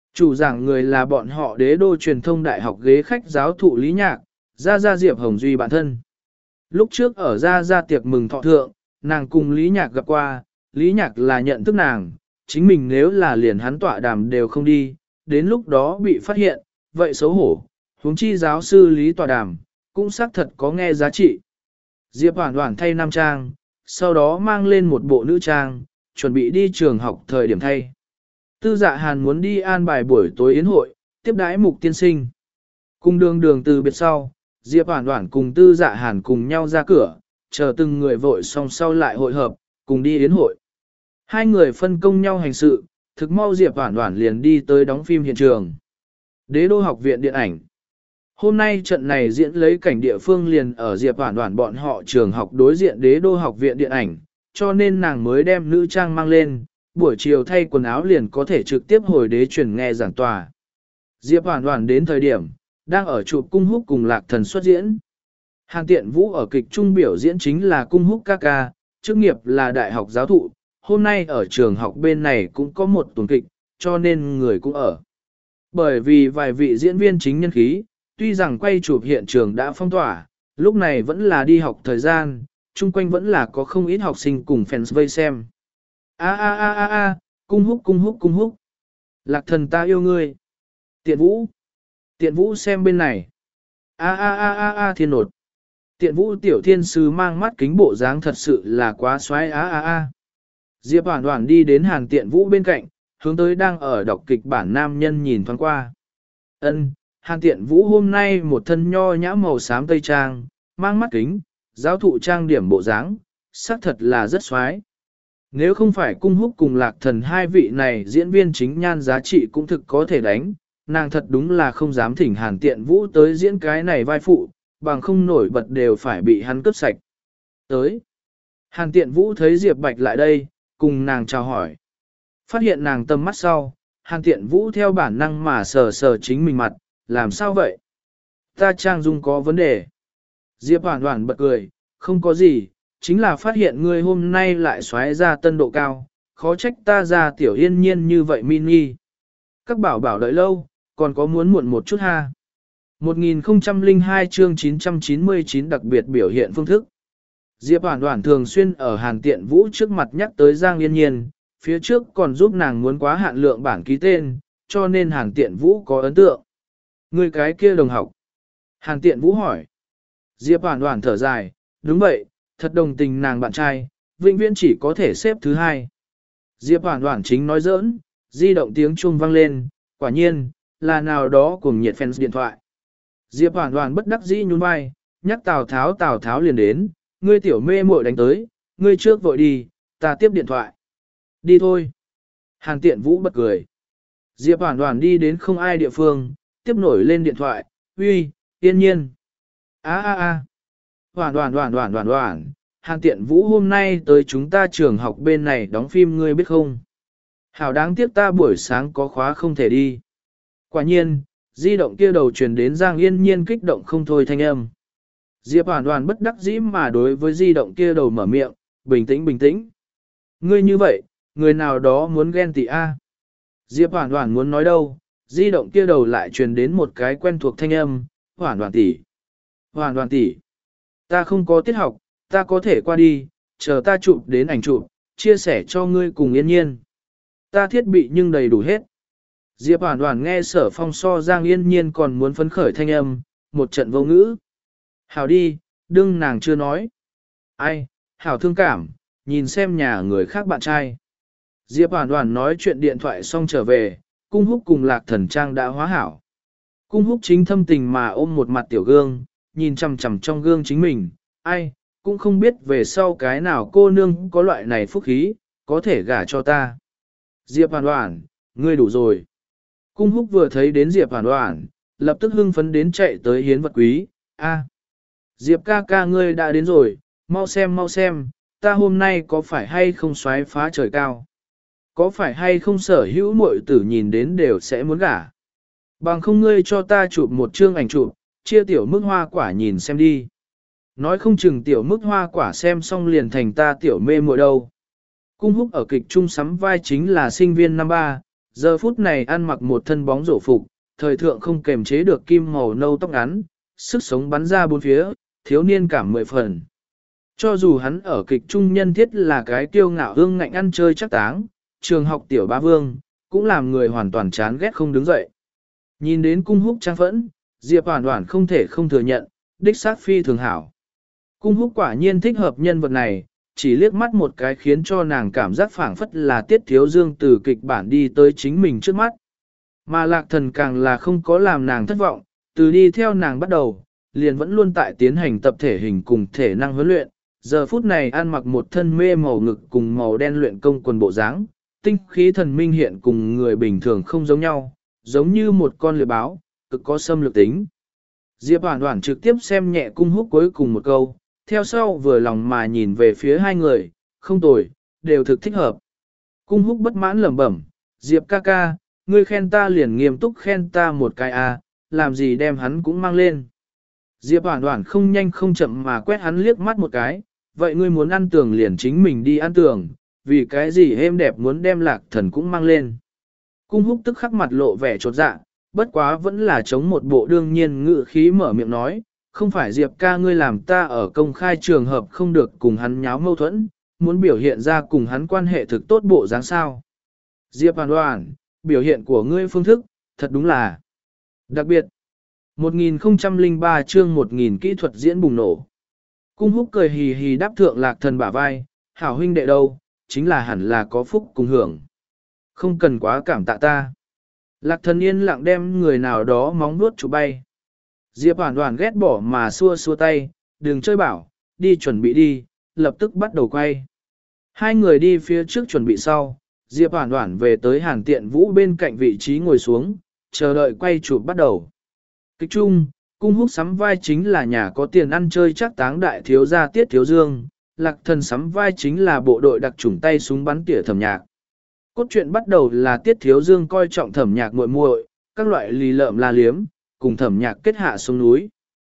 Chủ giảng người là bọn họ đế đô truyền thông đại học ghế khách giáo thụ Lý Nhạc, Gia Gia Diệp Hồng Duy bản thân. Lúc trước ở Gia Gia tiệc mừng thọ thượng, nàng cùng Lý Nhạc gặp qua, Lý Nhạc là nhận thức nàng, chính mình nếu là liền hắn tọa đàm đều không đi, đến lúc đó bị phát hiện, vậy xấu hổ, huống chi giáo sư Lý tọa đàm, cũng xác thật có nghe giá trị. Diệp Hoản Hoản thay nam trang, sau đó mang lên một bộ nữ trang, chuẩn bị đi trường học thời điểm thay. Tư Dạ Hàn muốn đi an bài buổi tối yến hội, tiếp đãi Mục tiên sinh. Cùng đường đường từ biệt sau, Diệp Hoản Hoản cùng Tư Dạ Hàn cùng nhau ra cửa, chờ từng người vội xong sau lại hội hợp, cùng đi yến hội. Hai người phân công nhau hành sự, thực mau Diệp Hoản Hoản liền đi tới đóng phim hiện trường. Đế đô học viện điện ảnh. Hôm nay trận này diễn lấy cảnh địa phương liền ở Diệp Hoản Hoản bọn họ trường học đối diện đế đô học viện điện ảnh, cho nên nàng mới đem nữ trang mang lên, buổi chiều thay quần áo liền có thể trực tiếp hồi đế truyền nghe giảng tòa. Diệp Hoản Hoản đến thời điểm, đang ở chụp Cung Húc cùng Lạc Thần xuất diễn. Hàn Tiện Vũ ở kịch trung biểu diễn chính là Cung Húc ca ca, chức nghiệp là đại học giáo thụ, hôm nay ở trường học bên này cũng có một tuần kịch, cho nên người cũng ở. Bởi vì vài vị diễn viên chính nhân khí, tuy rằng quay chụp hiện trường đã phong tỏa, lúc này vẫn là đi học thời gian, chung quanh vẫn là có không ít học sinh cùng fans vây xem. A a a a a, Cung Húc Cung Húc Cung Húc. Lạc Thần ta yêu ngươi. Tiện Vũ. Tiện Vũ xem bên này. A a a a a thiên nột. Tiện Vũ tiểu thiên sứ mang mắt kính bộ dáng thật sự là quá xoái a a a. Diệp Hoản Hoản đi đến Hàn Tiện Vũ bên cạnh, hướng tới đang ở đọc kịch bản nam nhân nhìn thoáng qua. Ân, Hàn Tiện Vũ hôm nay một thân nho nhã màu xám tây trang, mang mắt kính, giáo thụ trang điểm bộ dáng, xác thật là rất xoái. Nếu không phải Cung Húc cùng Lạc Thần hai vị này diễn viên chính nhan giá trị cũng thực có thể đánh, nàng thật đúng là không dám thỉnh Hàn Tiện Vũ tới diễn cái này vai phụ, bằng không nổi bật đều phải bị hắn cướp sạch. Tới, Hàn Tiện Vũ thấy Diệp Bạch lại đây, cùng nàng chào hỏi. Phát hiện nàng tầm mắt sau, Hàn Tiện Vũ theo bản năng mà sờ sờ chính mình mặt, làm sao vậy? Ta trang dung có vấn đề. Diệp Hoản Hoản bật cười, không có gì, chính là phát hiện ngươi hôm nay lại xoáy ra tân độ cao, khó trách ta ra tiểu yên nhiên như vậy mini. Các bảo bảo đợi lâu, còn có muốn muộn một chút ha. một nghìn không trăm lẻ hai chương chín trăm chín mươi chín đặc biệt biểu hiện phương thức. Diệp Hoản Hoản thường xuyên ở Hàn Tiện Vũ trước mặt nhắc tới Giang Yên Nhiên, phía trước còn giúp nàng muốn quá hạn lượng bản ký tên, cho nên Hàn Tiện Vũ có ấn tượng. Người cái kia đồng học. Hàn Tiện Vũ hỏi. Diệp Hoản Hoản thở dài, đúng vậy, thật đồng tình nàng bạn trai, vĩnh viễn chỉ có thể xếp thứ hai. Diệp Hoản Hoản chính nói giỡn, di động tiếng chuông vang lên, quả nhiên, là nào đó cùng nhiệt fans điện thoại. Diệp Hoản Hoản bất đắc dĩ nhún vai, nhắc Tào Tháo Tào Tháo liền đến, ngươi tiểu mê muội đánh tới, ngươi trước vội đi, ta tiếp điện thoại. Đi thôi. Hàn Tiện Vũ bật cười. Diệp Hoản Hoản đi đến không ai địa phương, tiếp nổi lên điện thoại, uy, Yên Nhiên. A a a. Hoản Hoản Hoản Hoản Hoản Hoản, Hàn Tiện Vũ hôm nay tới chúng ta trường học bên này đóng phim ngươi biết không? Hảo đáng tiếc ta buổi sáng có khóa không thể đi. Quả nhiên, di động kia đầu truyền đến Giang Yên Nhiên kích động không thôi thanh âm. Diệp Hoản Hoản bất đắc dĩ mà đối với di động kia đầu mở miệng, bình tĩnh bình tĩnh. Ngươi như vậy, người nào đó muốn ghen tị a? Diệp Hoản Hoản muốn nói đâu, di động kia đầu lại truyền đến một cái quen thuộc thanh âm, Hoản Hoản tỷ. Hoản Hoản tỷ, ta không có tiết học, ta có thể qua đi, chờ ta chụp đến ảnh chụp, chia sẻ cho ngươi cùng Yên Nhiên. Ta thiết bị nhưng đầy đủ hết. Diệp Hoản Hoản nghe Sở Phong so Giang Yên Nhiên còn muốn phấn khởi thanh âm, một trận vô ngữ. Hảo đi, đương nàng chưa nói. Ai, Hảo thương cảm, nhìn xem nhà người khác bạn trai. Diệp Hoản Hoản nói chuyện điện thoại xong trở về, Cung Húc cùng Lạc Thần trang đã hóa hảo. Cung Húc chính thâm tình mà ôm một mặt tiểu gương, nhìn chằm chằm trong gương chính mình, ai, cũng không biết về sau cái nào cô nương có loại này phúc khí, có thể gả cho ta. Diệp Hoản Hoản, ngươi đủ rồi. Cung Húc vừa thấy đến Diệp Hoản Hoản, lập tức hưng phấn đến chạy tới hiến vật quý, a, Diệp ca ca ngươi đã đến rồi, mau xem mau xem, ta hôm nay có phải hay không xoáy phá trời cao. Có phải hay không sở hữu muội tử nhìn đến đều sẽ muốn gả. Bằng không ngươi cho ta chụp một chương ảnh chụp, chia tiểu mức hoa quả nhìn xem đi. Nói không chừng tiểu mức hoa quả xem xong liền thành ta tiểu mê muội đâu. Cung Húc ở kịch trung sắm vai chính là sinh viên năm ba, giờ phút này ăn mặc một thân bóng rổ phục, thời thượng không kềm chế được kim màu nâu tóc ngắn, sức sống bắn ra bốn phía, thiếu niên cảm mười phần. Cho dù hắn ở kịch trung nhân thiết là cái kiêu ngạo hương ngạnh ăn chơi chắc táng, trường học tiểu ba vương, cũng làm người hoàn toàn chán ghét không đứng dậy. Nhìn đến cung húc trang phẫn, Diệp Hoàn Hoàn không thể không thừa nhận, đích xác phi thường hảo. Cung húc quả nhiên thích hợp nhân vật này, chỉ liếc mắt một cái khiến cho nàng cảm giác phảng phất là Tiết Thiếu Dương từ kịch bản đi tới chính mình trước mắt. Mà Lạc Thần càng là không có làm nàng thất vọng, từ đi theo nàng bắt đầu, liền vẫn luôn tại tiến hành tập thể hình cùng thể năng huấn luyện. Giờ phút này ăn mặc một thân mê màu ngực cùng màu đen luyện công quần bộ dáng, tinh khí thần minh hiện cùng người bình thường không giống nhau, giống như một con lưỡi báo, cực có xâm lược tính. Diệp Hoàn Hoàn trực tiếp xem nhẹ cung húc cuối cùng một câu, theo sau vừa lòng mà nhìn về phía hai người, không tồi, đều thực thích hợp. Cung húc bất mãn lẩm bẩm, Diệp ca ca, ngươi khen ta liền nghiêm túc khen ta một cái à, làm gì đem hắn cũng mang lên. Diệp Hoàn Hoàn không nhanh không chậm mà quét hắn liếc mắt một cái, vậy ngươi muốn ăn tường liền chính mình đi ăn tường, vì cái gì êm đẹp muốn đem Lạc Thần cũng mang lên. Cung húc tức khắc mặt lộ vẻ chột dạ, bất quá vẫn là chống một bộ đương nhiên ngự khí mở miệng nói, không phải Diệp ca ngươi làm ta ở công khai trường hợp không được cùng hắn nháo mâu thuẫn, muốn biểu hiện ra cùng hắn quan hệ thực tốt bộ dáng sao. Diệp Hoàn Hoàn, biểu hiện của ngươi phương thức, thật đúng là đặc biệt. một nghìn không trăm lẻ ba chương một nghìn kỹ thuật diễn bùng nổ. Cung húc cười hì hì đáp thượng Lạc Thần bả vai, hảo huynh đệ đâu, chính là hẳn là có phúc cùng hưởng. Không cần quá cảm tạ ta. Lạc Thần yên lặng đem người nào đó móng nuốt chụp bay. Diệp Hoàn Hoàn ghét bỏ mà xua xua tay, đừng chơi bảo, đi chuẩn bị đi, lập tức bắt đầu quay. Hai người đi phía trước chuẩn bị sau, Diệp Hoàn Hoàn về tới Hàn Tiện Vũ bên cạnh vị trí ngồi xuống, chờ đợi quay chụp bắt đầu. Kịch chung, cung húc sắm vai chính là nhà có tiền ăn chơi chắc táng đại thiếu gia Tiết Thiếu Dương, Lạc Thần sắm vai chính là bộ đội đặc chủng tay súng bắn tỉa Thẩm Nhạc. Cốt truyện bắt đầu là Tiết Thiếu Dương coi trọng Thẩm Nhạc muội muội, các loại lì lợm la liếm, cùng Thẩm Nhạc kết hạ xuống núi.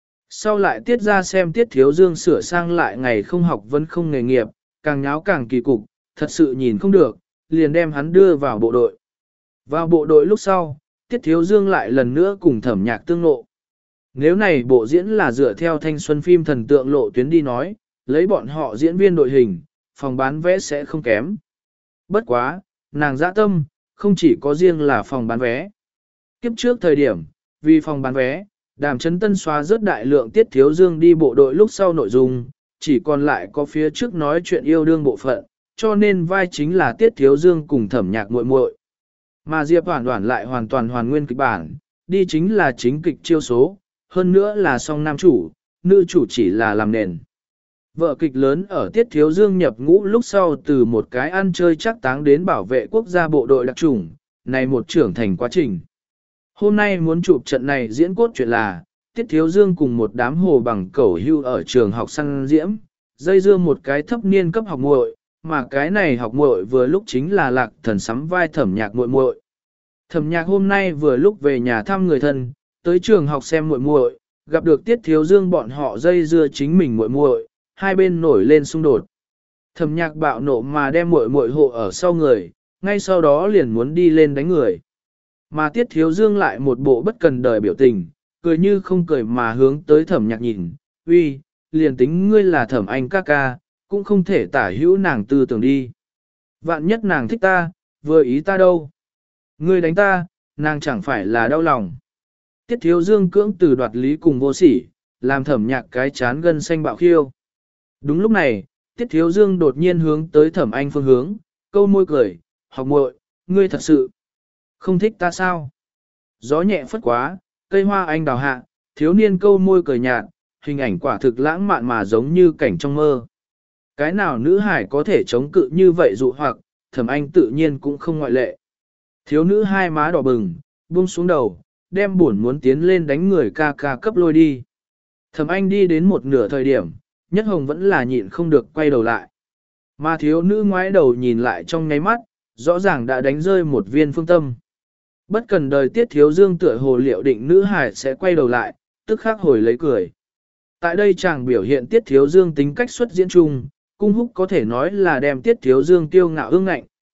Sau lại Tiết ra xem Tiết Thiếu Dương sửa sang lại ngày không học vẫn không nghề nghiệp, càng nháo càng kỳ cục, thật sự nhìn không được, liền đem hắn đưa vào bộ đội. Vào bộ đội lúc sau, Tiết Thiếu Dương lại lần nữa cùng Thẩm Nhạc tương lộ. Nếu này bộ diễn là dựa theo thanh xuân phim thần tượng lộ tuyến đi nói, lấy bọn họ diễn viên đội hình, phòng bán vé sẽ không kém. Bất quá, nàng dã tâm, không chỉ có riêng là phòng bán vé. Kiếp trước thời điểm, vì phòng bán vé, Đàm Chấn Tân xóa rất đại lượng Tiết Thiếu Dương đi bộ đội lúc sau nội dung, chỉ còn lại có phía trước nói chuyện yêu đương bộ phận, cho nên vai chính là Tiết Thiếu Dương cùng Thẩm Nhạc muội muội. Mà Diệp Hoàn Hoàn lại hoàn toàn hoàn nguyên kịch bản, đi chính là chính kịch chiêu số, hơn nữa là song nam chủ, nữ chủ chỉ là làm nền. Vợ kịch lớn ở Tiết Thiếu Dương nhập ngũ lúc sau từ một cái ăn chơi chắc táng đến bảo vệ quốc gia bộ đội đặc chủng, này một trưởng thành quá trình. Hôm nay muốn chụp trận này diễn cốt chuyện là, Tiết Thiếu Dương cùng một đám hồ bằng cẩu hưu ở trường học săn diễm, dây dưa một cái thấp niên cấp học muội, mà cái này học muội vừa lúc chính là Lạc Thần sắm vai Thẩm Nhạc muội muội. Thẩm Nhạc hôm nay vừa lúc về nhà thăm người thân, tới trường học xem muội muội, gặp được Tiết Thiếu Dương bọn họ dây dưa chính mình muội muội, hai bên nổi lên xung đột. Thẩm Nhạc bạo nộ mà đem muội muội hộ ở sau người, ngay sau đó liền muốn đi lên đánh người. Mà Tiết Thiếu Dương lại một bộ bất cần đời biểu tình, cười như không cười mà hướng tới Thẩm Nhạc nhìn, uy, liền tính ngươi là Thẩm Anh ca ca, cũng không thể tả hữu nàng tư tưởng đi. Vạn nhất nàng thích ta, vừa ý ta đâu. Ngươi đánh ta, nàng chẳng phải là đau lòng. Tiết Thiếu Dương cưỡng từ đoạt lý cùng vô sỉ, làm Thẩm Nhạc cái chán gân xanh bạo khiêu. Đúng lúc này, Tiết Thiếu Dương đột nhiên hướng tới Thẩm Anh phương hướng, câu môi cười, học muội, ngươi thật sự không thích ta sao? Gió nhẹ phất quá, cây hoa anh đào hạ, thiếu niên câu môi cười nhạt, hình ảnh quả thực lãng mạn mà giống như cảnh trong mơ. Cái nào nữ hải có thể chống cự như vậy dụ hoặc, Thẩm Anh tự nhiên cũng không ngoại lệ. Thiếu nữ hai má đỏ bừng, buông xuống đầu, đem buồn muốn tiến lên đánh người ca ca cấp lôi đi. Thẩm Anh đi đến một nửa thời điểm, Nhất Hồng vẫn là nhịn không được quay đầu lại. Mà thiếu nữ ngoái đầu nhìn lại trong ngáy mắt, rõ ràng đã đánh rơi một viên phương tâm. Bất cần đời Tiết Thiếu Dương tựa hồ liệu định nữ hải sẽ quay đầu lại, tức khắc hồi lấy cười. Tại đây chàng biểu hiện Tiết Thiếu Dương tính cách xuất diễn chung, cung húc có thể nói là đem Tiết Thiếu Dương tiêu ngạo ương ngạnh,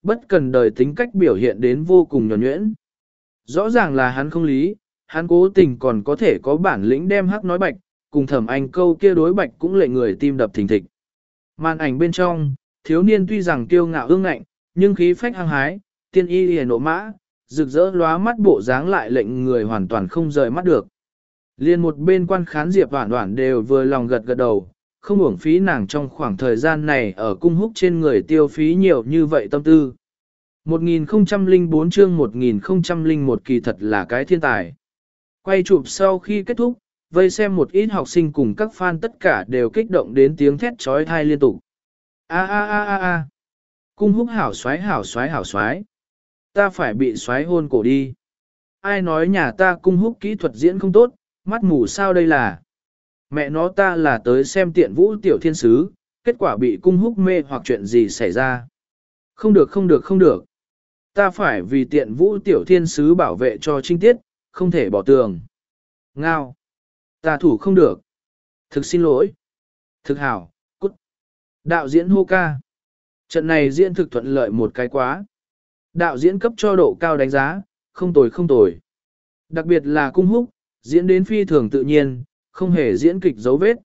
bất cần đời tính cách biểu hiện đến vô cùng nhuần nhuyễn. Rõ ràng là hắn không lý, hắn cố tình còn có thể có bản lĩnh đem hắc nói bạch, cùng Thẩm Anh câu kia đối bạch cũng lệ người tim đập thình thịch. Màn ảnh bên trong, thiếu niên tuy rằng kiêu ngạo ương ngạnh, nhưng khí phách hăng hái, tiên y liền nộ mã, rực rỡ lóa mắt bộ dáng lại lệnh người hoàn toàn không rời mắt được. Liên một bên quan khán Diệp Hoản Hoản đều vừa lòng gật gật đầu, không uổng phí nàng trong khoảng thời gian này ở cung húc trên người tiêu phí nhiều như vậy tâm tư. một nghìn không trăm lẻ bốn chương một nghìn không trăm lẻ một kỳ thật là cái thiên tài. Quay chụp sau khi kết thúc, vây xem một ít học sinh cùng các fan tất cả đều kích động đến tiếng thét trói thai liên tục. A a a a a. Cung húc hảo xoái hảo xoái hảo xoái. Ta phải bị xoái hôn cổ đi. Ai nói nhà ta cung húc kỹ thuật diễn không tốt, mắt mù sao đây là. Mẹ nó ta là tới xem tiện vũ tiểu thiên sứ, kết quả bị cung húc mê hoặc chuyện gì xảy ra. Không được không được không được. Ta phải vì tiện vũ tiểu thiên sứ bảo vệ cho trinh tiết, không thể bỏ tường. Ngao. Ta thủ không được. Thực xin lỗi. Thực hảo, cút. Đạo diễn hô ca. Trận này diễn thực thuận lợi một cái quá. Đạo diễn cấp cho độ cao đánh giá, không tồi không tồi. Đặc biệt là cung húc, diễn đến phi thường tự nhiên, không hề diễn kịch dấu vết.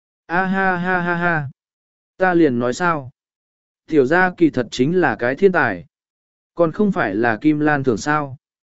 A ha ha ha ha. Ta liền nói sao. Tiểu gia kỳ thật chính là cái thiên tài. Còn không phải là Kim Lan thường sao.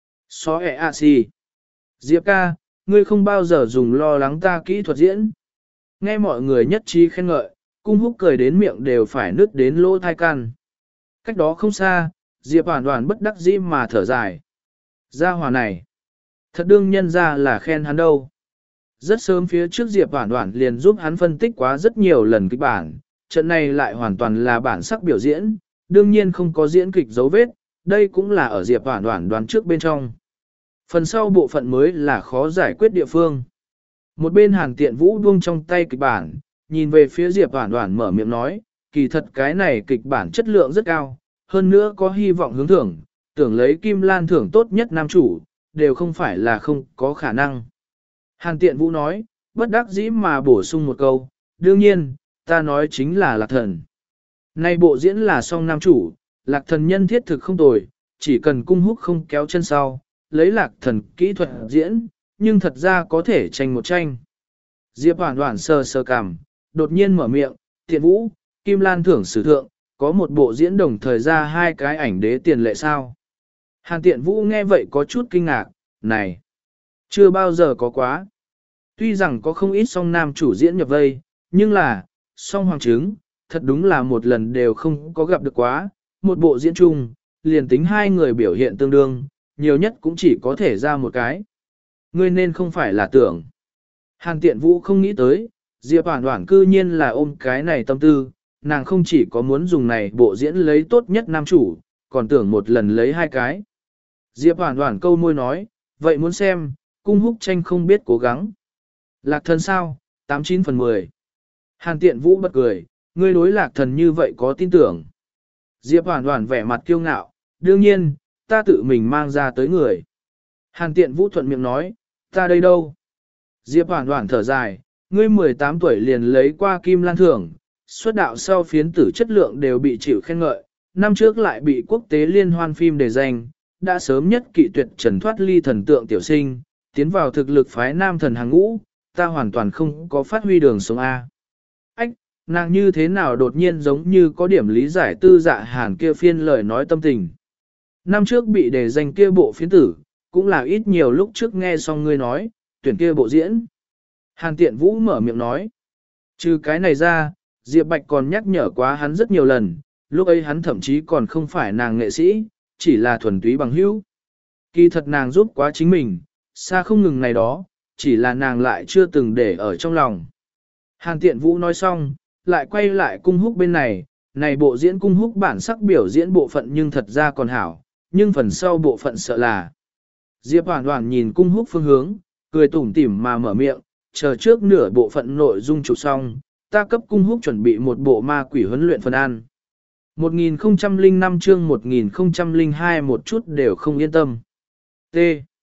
Xó ẹ a si. Diệp ca, ngươi không bao giờ dùng lo lắng ta kỹ thuật diễn. Nghe mọi người nhất trí khen ngợi, cung húc cười đến miệng đều phải nứt đến lỗ thai can. Cách đó không xa, Diệp Hoản Hoản bất đắc dĩ mà thở dài. Gia hỏa này, thật đương nhân ra là khen hắn đâu. Rất sớm phía trước Diệp Hoản Hoản liền giúp hắn phân tích quá rất nhiều lần kịch bản, trận này lại hoàn toàn là bản sắc biểu diễn, đương nhiên không có diễn kịch dấu vết, đây cũng là ở Diệp Hoản Hoản đoán trước bên trong. Phần sau bộ phận mới là khó giải quyết địa phương. Một bên Hàn Tiện Vũ buông trong tay kịch bản, nhìn về phía Diệp Hoản Hoản mở miệng nói, kỳ thật cái này kịch bản chất lượng rất cao, hơn nữa có hy vọng hướng thưởng, tưởng lấy Kim Lan thưởng tốt nhất nam chủ, đều không phải là không có khả năng. Hàn Tiện Vũ nói, bất đắc dĩ mà bổ sung một câu, đương nhiên, ta nói chính là Lạc Thần. Nay bộ diễn là song nam chủ, Lạc Thần nhân thiết thực không tồi, chỉ cần cung húc không kéo chân sau, lấy Lạc Thần kỹ thuật diễn, nhưng thật ra có thể tranh một tranh. Diệp Hoản Hoản sờ sờ cằm, đột nhiên mở miệng, Tiện Vũ, Kim Lan thưởng sử thượng, có một bộ diễn đồng thời ra hai cái ảnh đế tiền lệ sao. Hàn Tiện Vũ nghe vậy có chút kinh ngạc, này, chưa bao giờ có quá. Tuy rằng có không ít song nam chủ diễn nhập vây, nhưng là, song hoàng chứng, thật đúng là một lần đều không có gặp được quá, một bộ diễn chung, liền tính hai người biểu hiện tương đương, nhiều nhất cũng chỉ có thể ra một cái. Ngươi nên không phải là tưởng. Hàn Tiện Vũ không nghĩ tới, Diệp Hoản Hoản cư nhiên là ôm cái này tâm tư, nàng không chỉ có muốn dùng này bộ diễn lấy tốt nhất nam chủ, còn tưởng một lần lấy hai cái. Diệp Hoản Hoản câu môi nói, vậy muốn xem, cung húc tranh không biết cố gắng. Lạc Thần sao, tám chín phần mười. Hàn Tiện Vũ bật cười, ngươi đối Lạc Thần như vậy có tin tưởng. Diệp Hoản Hoản vẻ mặt kiêu ngạo, đương nhiên, ta tự mình mang ra tới người. Hàn Tiện Vũ thuận miệng nói, ta đây đâu? Diệp Hoản Hoản thở dài, ngươi mười tám tuổi liền lấy qua Kim Lan thưởng, xuất đạo sau phiến tử chất lượng đều bị chịu khen ngợi, năm trước lại bị quốc tế liên hoan phim đề danh, đã sớm nhất kỵ tuyệt trần thoát ly thần tượng tiểu sinh, tiến vào thực lực phái nam thần hàng ngũ, ta hoàn toàn không có phát huy đường sống A. Ách, nàng như thế nào đột nhiên giống như có điểm lý giải tư dạ Hàn kia phiên lời nói tâm tình. Năm trước bị đề danh kia bộ phiến tử, cũng là ít nhiều lúc trước nghe xong ngươi nói, tuyển kia bộ diễn. Hàn Tiện Vũ mở miệng nói, trừ cái này ra, Diệp Bạch còn nhắc nhở quá hắn rất nhiều lần, lúc ấy hắn thậm chí còn không phải nàng nghệ sĩ, chỉ là thuần túy bằng hữu. Kỳ thật nàng giúp quá chính mình, xa không ngừng này đó, chỉ là nàng lại chưa từng để ở trong lòng. Hàn Tiện Vũ nói xong, lại quay lại cung húc bên này, này bộ diễn cung húc bản sắc biểu diễn bộ phận nhưng thật ra còn hảo, nhưng phần sau bộ phận sợ là. Diệp Hoản Hoản nhìn cung húc phương hướng, cười tủm tỉm mà mở miệng, chờ trước nửa bộ phận nội dung chụp xong, ta cấp cung húc chuẩn bị một bộ ma quỷ huấn luyện phần ăn. một nghìn không trăm lẻ năm chương một nghìn không trăm lẻ hai một chút đều không yên tâm. T.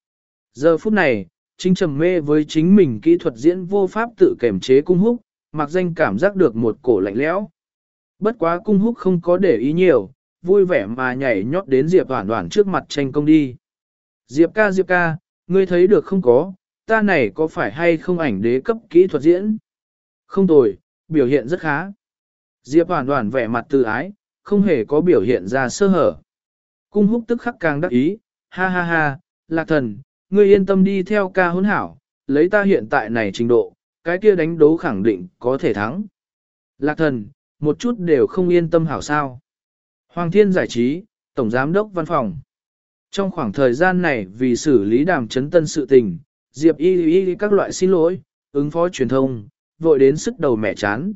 Giờ phút này, chính trầm mê với chính mình kỹ thuật diễn vô pháp tự kềm chế cung húc, mặc danh cảm giác được một cổ lạnh lẽo. Bất quá cung húc không có để ý nhiều, vui vẻ mà nhảy nhót đến Diệp Hoản Hoản trước mặt tranh công đi. Diệp ca Diệp ca, ngươi thấy được không có, ta này có phải hay không ảnh đế cấp kỹ thuật diễn? Không tồi, biểu hiện rất khá. Diệp Hoản Hoản vẻ mặt từ ái, không hề có biểu hiện ra sơ hở. Cung húc tức khắc càng đắc ý, ha ha ha, Lạc thần, ngươi yên tâm đi theo ca hỗn hảo, lấy ta hiện tại này trình độ, cái kia đánh đấu khẳng định có thể thắng. Lạc thần, một chút đều không yên tâm hảo sao. Hoàng Thiên Giải trí, Tổng Giám đốc Văn phòng. Trong khoảng thời gian này vì xử lý đàm chấn tân sự tình, Diệp y y các loại xin lỗi, ứng phó truyền thông, vội đến sức đầu mẹ chán.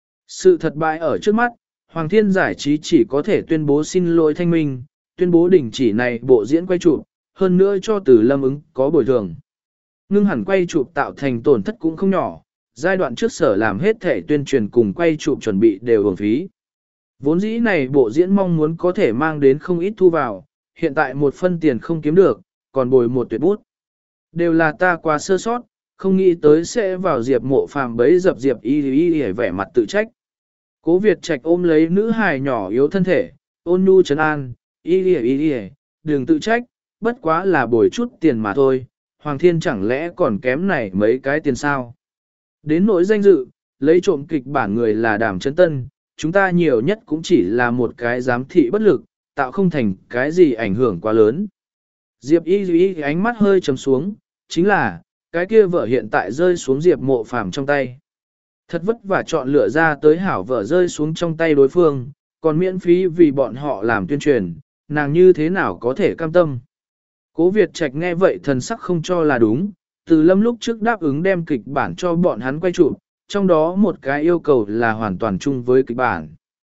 Sự thật bại ở trước mắt, Hoàng Thiên Giải trí chỉ có thể tuyên bố xin lỗi thanh minh, tuyên bố đình chỉ này bộ diễn quay chụp, hơn nữa cho Từ Lâm ứng có bồi thường. Ngưng hẳn quay chụp tạo thành tổn thất cũng không nhỏ, giai đoạn trước sở làm hết thể tuyên truyền cùng quay chụp chuẩn bị đều uổng phí. Vốn dĩ này bộ diễn mong muốn có thể mang đến không ít thu vào, hiện tại một phân tiền không kiếm được, còn bồi một tuyệt bút. Đều là ta quá sơ sót, không nghĩ tới sẽ vào Diệp Mộ Phàm bấy dập Diệp y y y vẻ mặt tự trách. Cố Việt Trạch ôm lấy nữ hài nhỏ yếu thân thể, ôn nhu trấn an, y y y y, đừng tự trách, bất quá là bồi chút tiền mà thôi, Hoàng Thiên chẳng lẽ còn kém này mấy cái tiền sao. Đến nỗi danh dự, lấy trộm kịch bản người là Đàm Chấn Tân, chúng ta nhiều nhất cũng chỉ là một cái giám thị bất lực, tạo không thành cái gì ảnh hưởng quá lớn. Diệp y y ánh mắt hơi trầm xuống, chính là, cái kia vợ hiện tại rơi xuống Diệp Mộ Phàm trong tay. Thật vất vả chọn lựa ra tới hảo vợ rơi xuống trong tay đối phương, còn miễn phí vì bọn họ làm tuyên truyền, nàng như thế nào có thể cam tâm. Cố Việt Trạch nghe vậy thần sắc không cho là đúng, Từ Lâm lúc trước đáp ứng đem kịch bản cho bọn hắn quay chụp, trong đó một cái yêu cầu là hoàn toàn chung với kịch bản.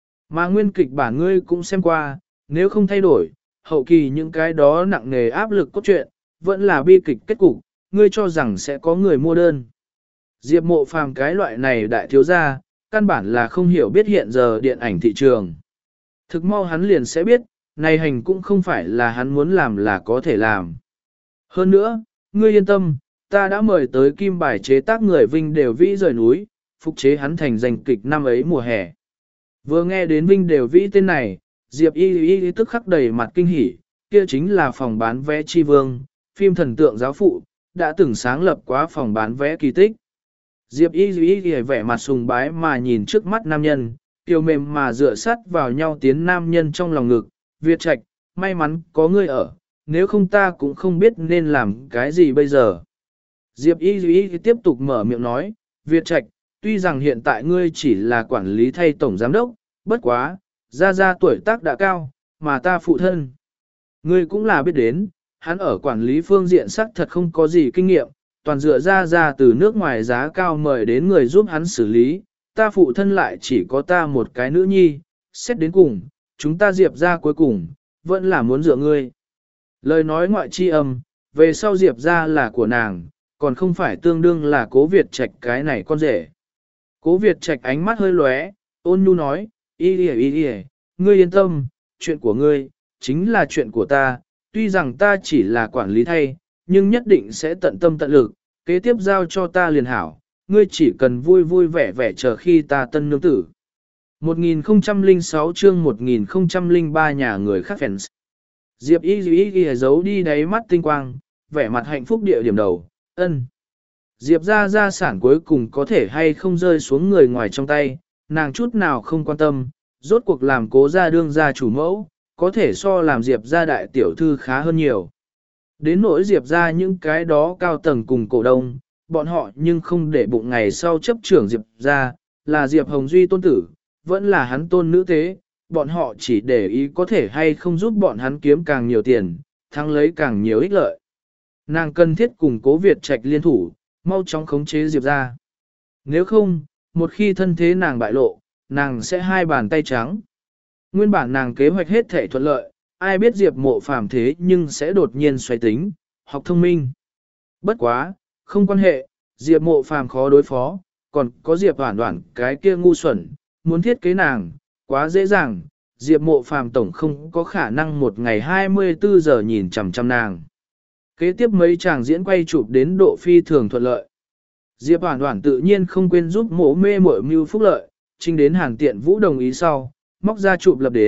Mà nguyên kịch bản ngươi cũng xem qua, nếu không thay đổi, hậu kỳ những cái đó nặng nề áp lực cốt truyện, vẫn là bi kịch kết cục, ngươi cho rằng sẽ có người mua đơn. Diệp Mộ Phàm cái loại này đại thiếu gia, căn bản là không hiểu biết hiện giờ điện ảnh thị trường. Thực mau hắn liền sẽ biết, này hành cũng không phải là hắn muốn làm là có thể làm. Hơn nữa, ngươi yên tâm, ta đã mời tới kim bài chế tác người Vinh Đều Vĩ rời núi, phục chế hắn thành danh kịch năm ấy mùa hè. Vừa nghe đến Vinh Đều Vĩ tên này, Diệp y y tức khắc đầy mặt kinh hỉ, kia chính là phòng bán vé chi vương, phim thần tượng giáo phụ, đã từng sáng lập quá phòng bán vé kỳ tích. Diệp y y y vẻ mặt sùng bái mà nhìn trước mắt nam nhân, kiều mềm mà dựa sát vào nhau tiến nam nhân trong lòng ngực, Việt Trạch, may mắn có ngươi ở, nếu không ta cũng không biết nên làm cái gì bây giờ. Diệp y y tiếp tục mở miệng nói, Việt Trạch, tuy rằng hiện tại ngươi chỉ là quản lý thay tổng giám đốc, bất quá, gia gia tuổi tác đã cao, mà ta phụ thân. Ngươi cũng là biết đến, hắn ở quản lý phương diện sắc thật không có gì kinh nghiệm, toàn dựa ra ra từ nước ngoài giá cao mời đến người giúp hắn xử lý, ta phụ thân lại chỉ có ta một cái nữ nhi, xét đến cùng, chúng ta Diệp ra cuối cùng, vẫn là muốn dựa ngươi. Lời nói ngoại chi âm, về sau Diệp ra là của nàng, còn không phải tương đương là Cố Việt Trạch cái này con rể. Cố Việt Trạch ánh mắt hơi lóe, ôn nhu nói, y đi y đi ngươi yên tâm, chuyện của ngươi, chính là chuyện của ta, tuy rằng ta chỉ là quản lý thay, nhưng nhất định sẽ tận tâm tận lực, kế tiếp giao cho ta liền hảo, ngươi chỉ cần vui vui vẻ vẻ chờ khi ta tân nương tử. một nghìn không trăm lẻ sáu chương một nghìn không trăm lẻ ba nhà người khác fans. Diệp y y y giấu đi đáy mắt tinh quang, vẻ mặt hạnh phúc địa điểm đầu, ân. Diệp ra gia sản cuối cùng có thể hay không rơi xuống người ngoài trong tay, nàng chút nào không quan tâm, rốt cuộc làm Cố gia đương gia chủ mẫu, có thể so làm Diệp gia đại tiểu thư khá hơn nhiều. Đến nỗi Diệp ra những cái đó cao tầng cùng cổ đông, bọn họ nhưng không để bụng ngày sau chấp trưởng Diệp ra, là Diệp Hồng Duy tôn tử, vẫn là hắn tôn nữ tế, bọn họ chỉ để ý có thể hay không giúp bọn hắn kiếm càng nhiều tiền, thắng lấy càng nhiều ích lợi. Nàng cần thiết cùng Cố Việt Trạch liên thủ, mau chóng khống chế Diệp ra. Nếu không, một khi thân thế nàng bại lộ, nàng sẽ hai bàn tay trắng. Nguyên bản nàng kế hoạch hết thể thuận lợi, ai biết Diệp Mộ Phàm thế nhưng sẽ đột nhiên xoay tính, học thông minh. Bất quá, không quan hệ, Diệp Mộ Phàm khó đối phó, còn có Diệp Hoản Hoản cái kia ngu xuẩn, muốn thiết kế nàng, quá dễ dàng, Diệp Mộ Phàm tổng không có khả năng một ngày hai mươi tư giờ nhìn chằm chằm nàng. Kế tiếp mấy chàng diễn quay chụp đến độ phi thường thuận lợi. Diệp Hoản Hoản tự nhiên không quên giúp Mộ Mê Mội mưu phúc lợi, trinh đến Hàn Tiện Vũ đồng ý sau, móc ra chụp lập đến,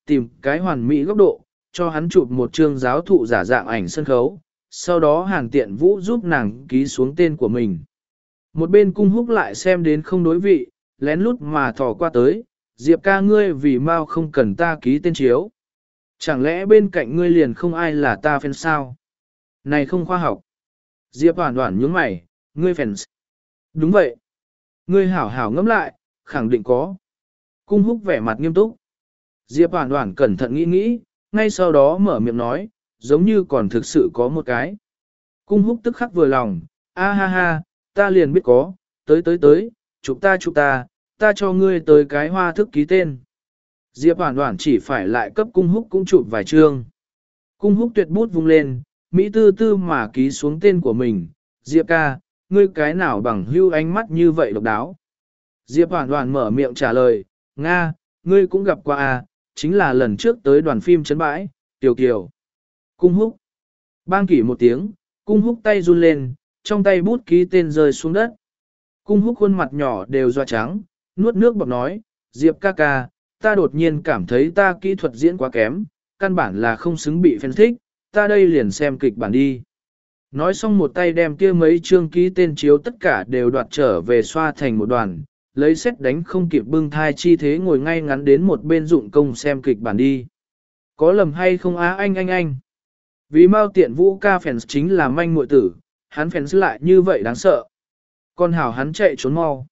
tìm cái hoàn mỹ góc độ, cho hắn chụp một chương giáo thụ giả dạng ảnh sân khấu, sau đó Hàn Tiện Vũ giúp nàng ký xuống tên của mình. Một bên Cung Húc lại xem đến không đối vị, lén lút mà thò qua tới, Diệp ca ngươi vì mau không cần ta ký tên chiếu. Chẳng lẽ bên cạnh ngươi liền không ai là ta fan sao? Này không khoa học. Diệp Hoản Hoản nhướng mày, ngươi fans. Đúng vậy. Ngươi hảo hảo ngẫm lại, khẳng định có. Cung Húc vẻ mặt nghiêm túc. Diệp Hoản Hoản cẩn thận nghĩ nghĩ, ngay sau đó mở miệng nói, giống như còn thực sự có một cái. Cung Húc tức khắc vừa lòng, a ha ha, ta liền biết có, tới tới tới, chụp ta chụp ta, ta cho ngươi tới cái hoa thức ký tên. Diệp Hoản Hoản chỉ phải lại cấp Cung Húc cũng chụp vài chương. Cung Húc tuyệt bút vung lên, Mỹ tư tư mà ký xuống tên của mình, Diệp ca, ngươi cái nào bằng hưu ánh mắt như vậy độc đáo. Diệp Hoản Hoản mở miệng trả lời, Nga, ngươi cũng gặp qua à, chính là lần trước tới đoàn phim Trấn Bãi, Tiểu Kiều. Cung Húc. Bang kỷ một tiếng, Cung Húc tay run lên, trong tay bút ký tên rơi xuống đất. Cung Húc khuôn mặt nhỏ đều doa trắng, nuốt nước bọt nói, Diệp ca ca, ta đột nhiên cảm thấy ta kỹ thuật diễn quá kém, căn bản là không xứng bị fan thích, ta đây liền xem kịch bản đi. Nói xong một tay đem kia mấy chương ký tên chiếu tất cả đều đoạt trở về xoa thành một đoàn, lấy xét đánh không kịp bưng thai chi thế ngồi ngay ngắn đến một bên dụng công xem kịch bản đi. Có lầm hay không á anh anh anh? Vì Mao Tiện Vũ ca fans chính là manh muội tử, hắn fans lại như vậy đáng sợ. Con hảo hắn chạy trốn mau.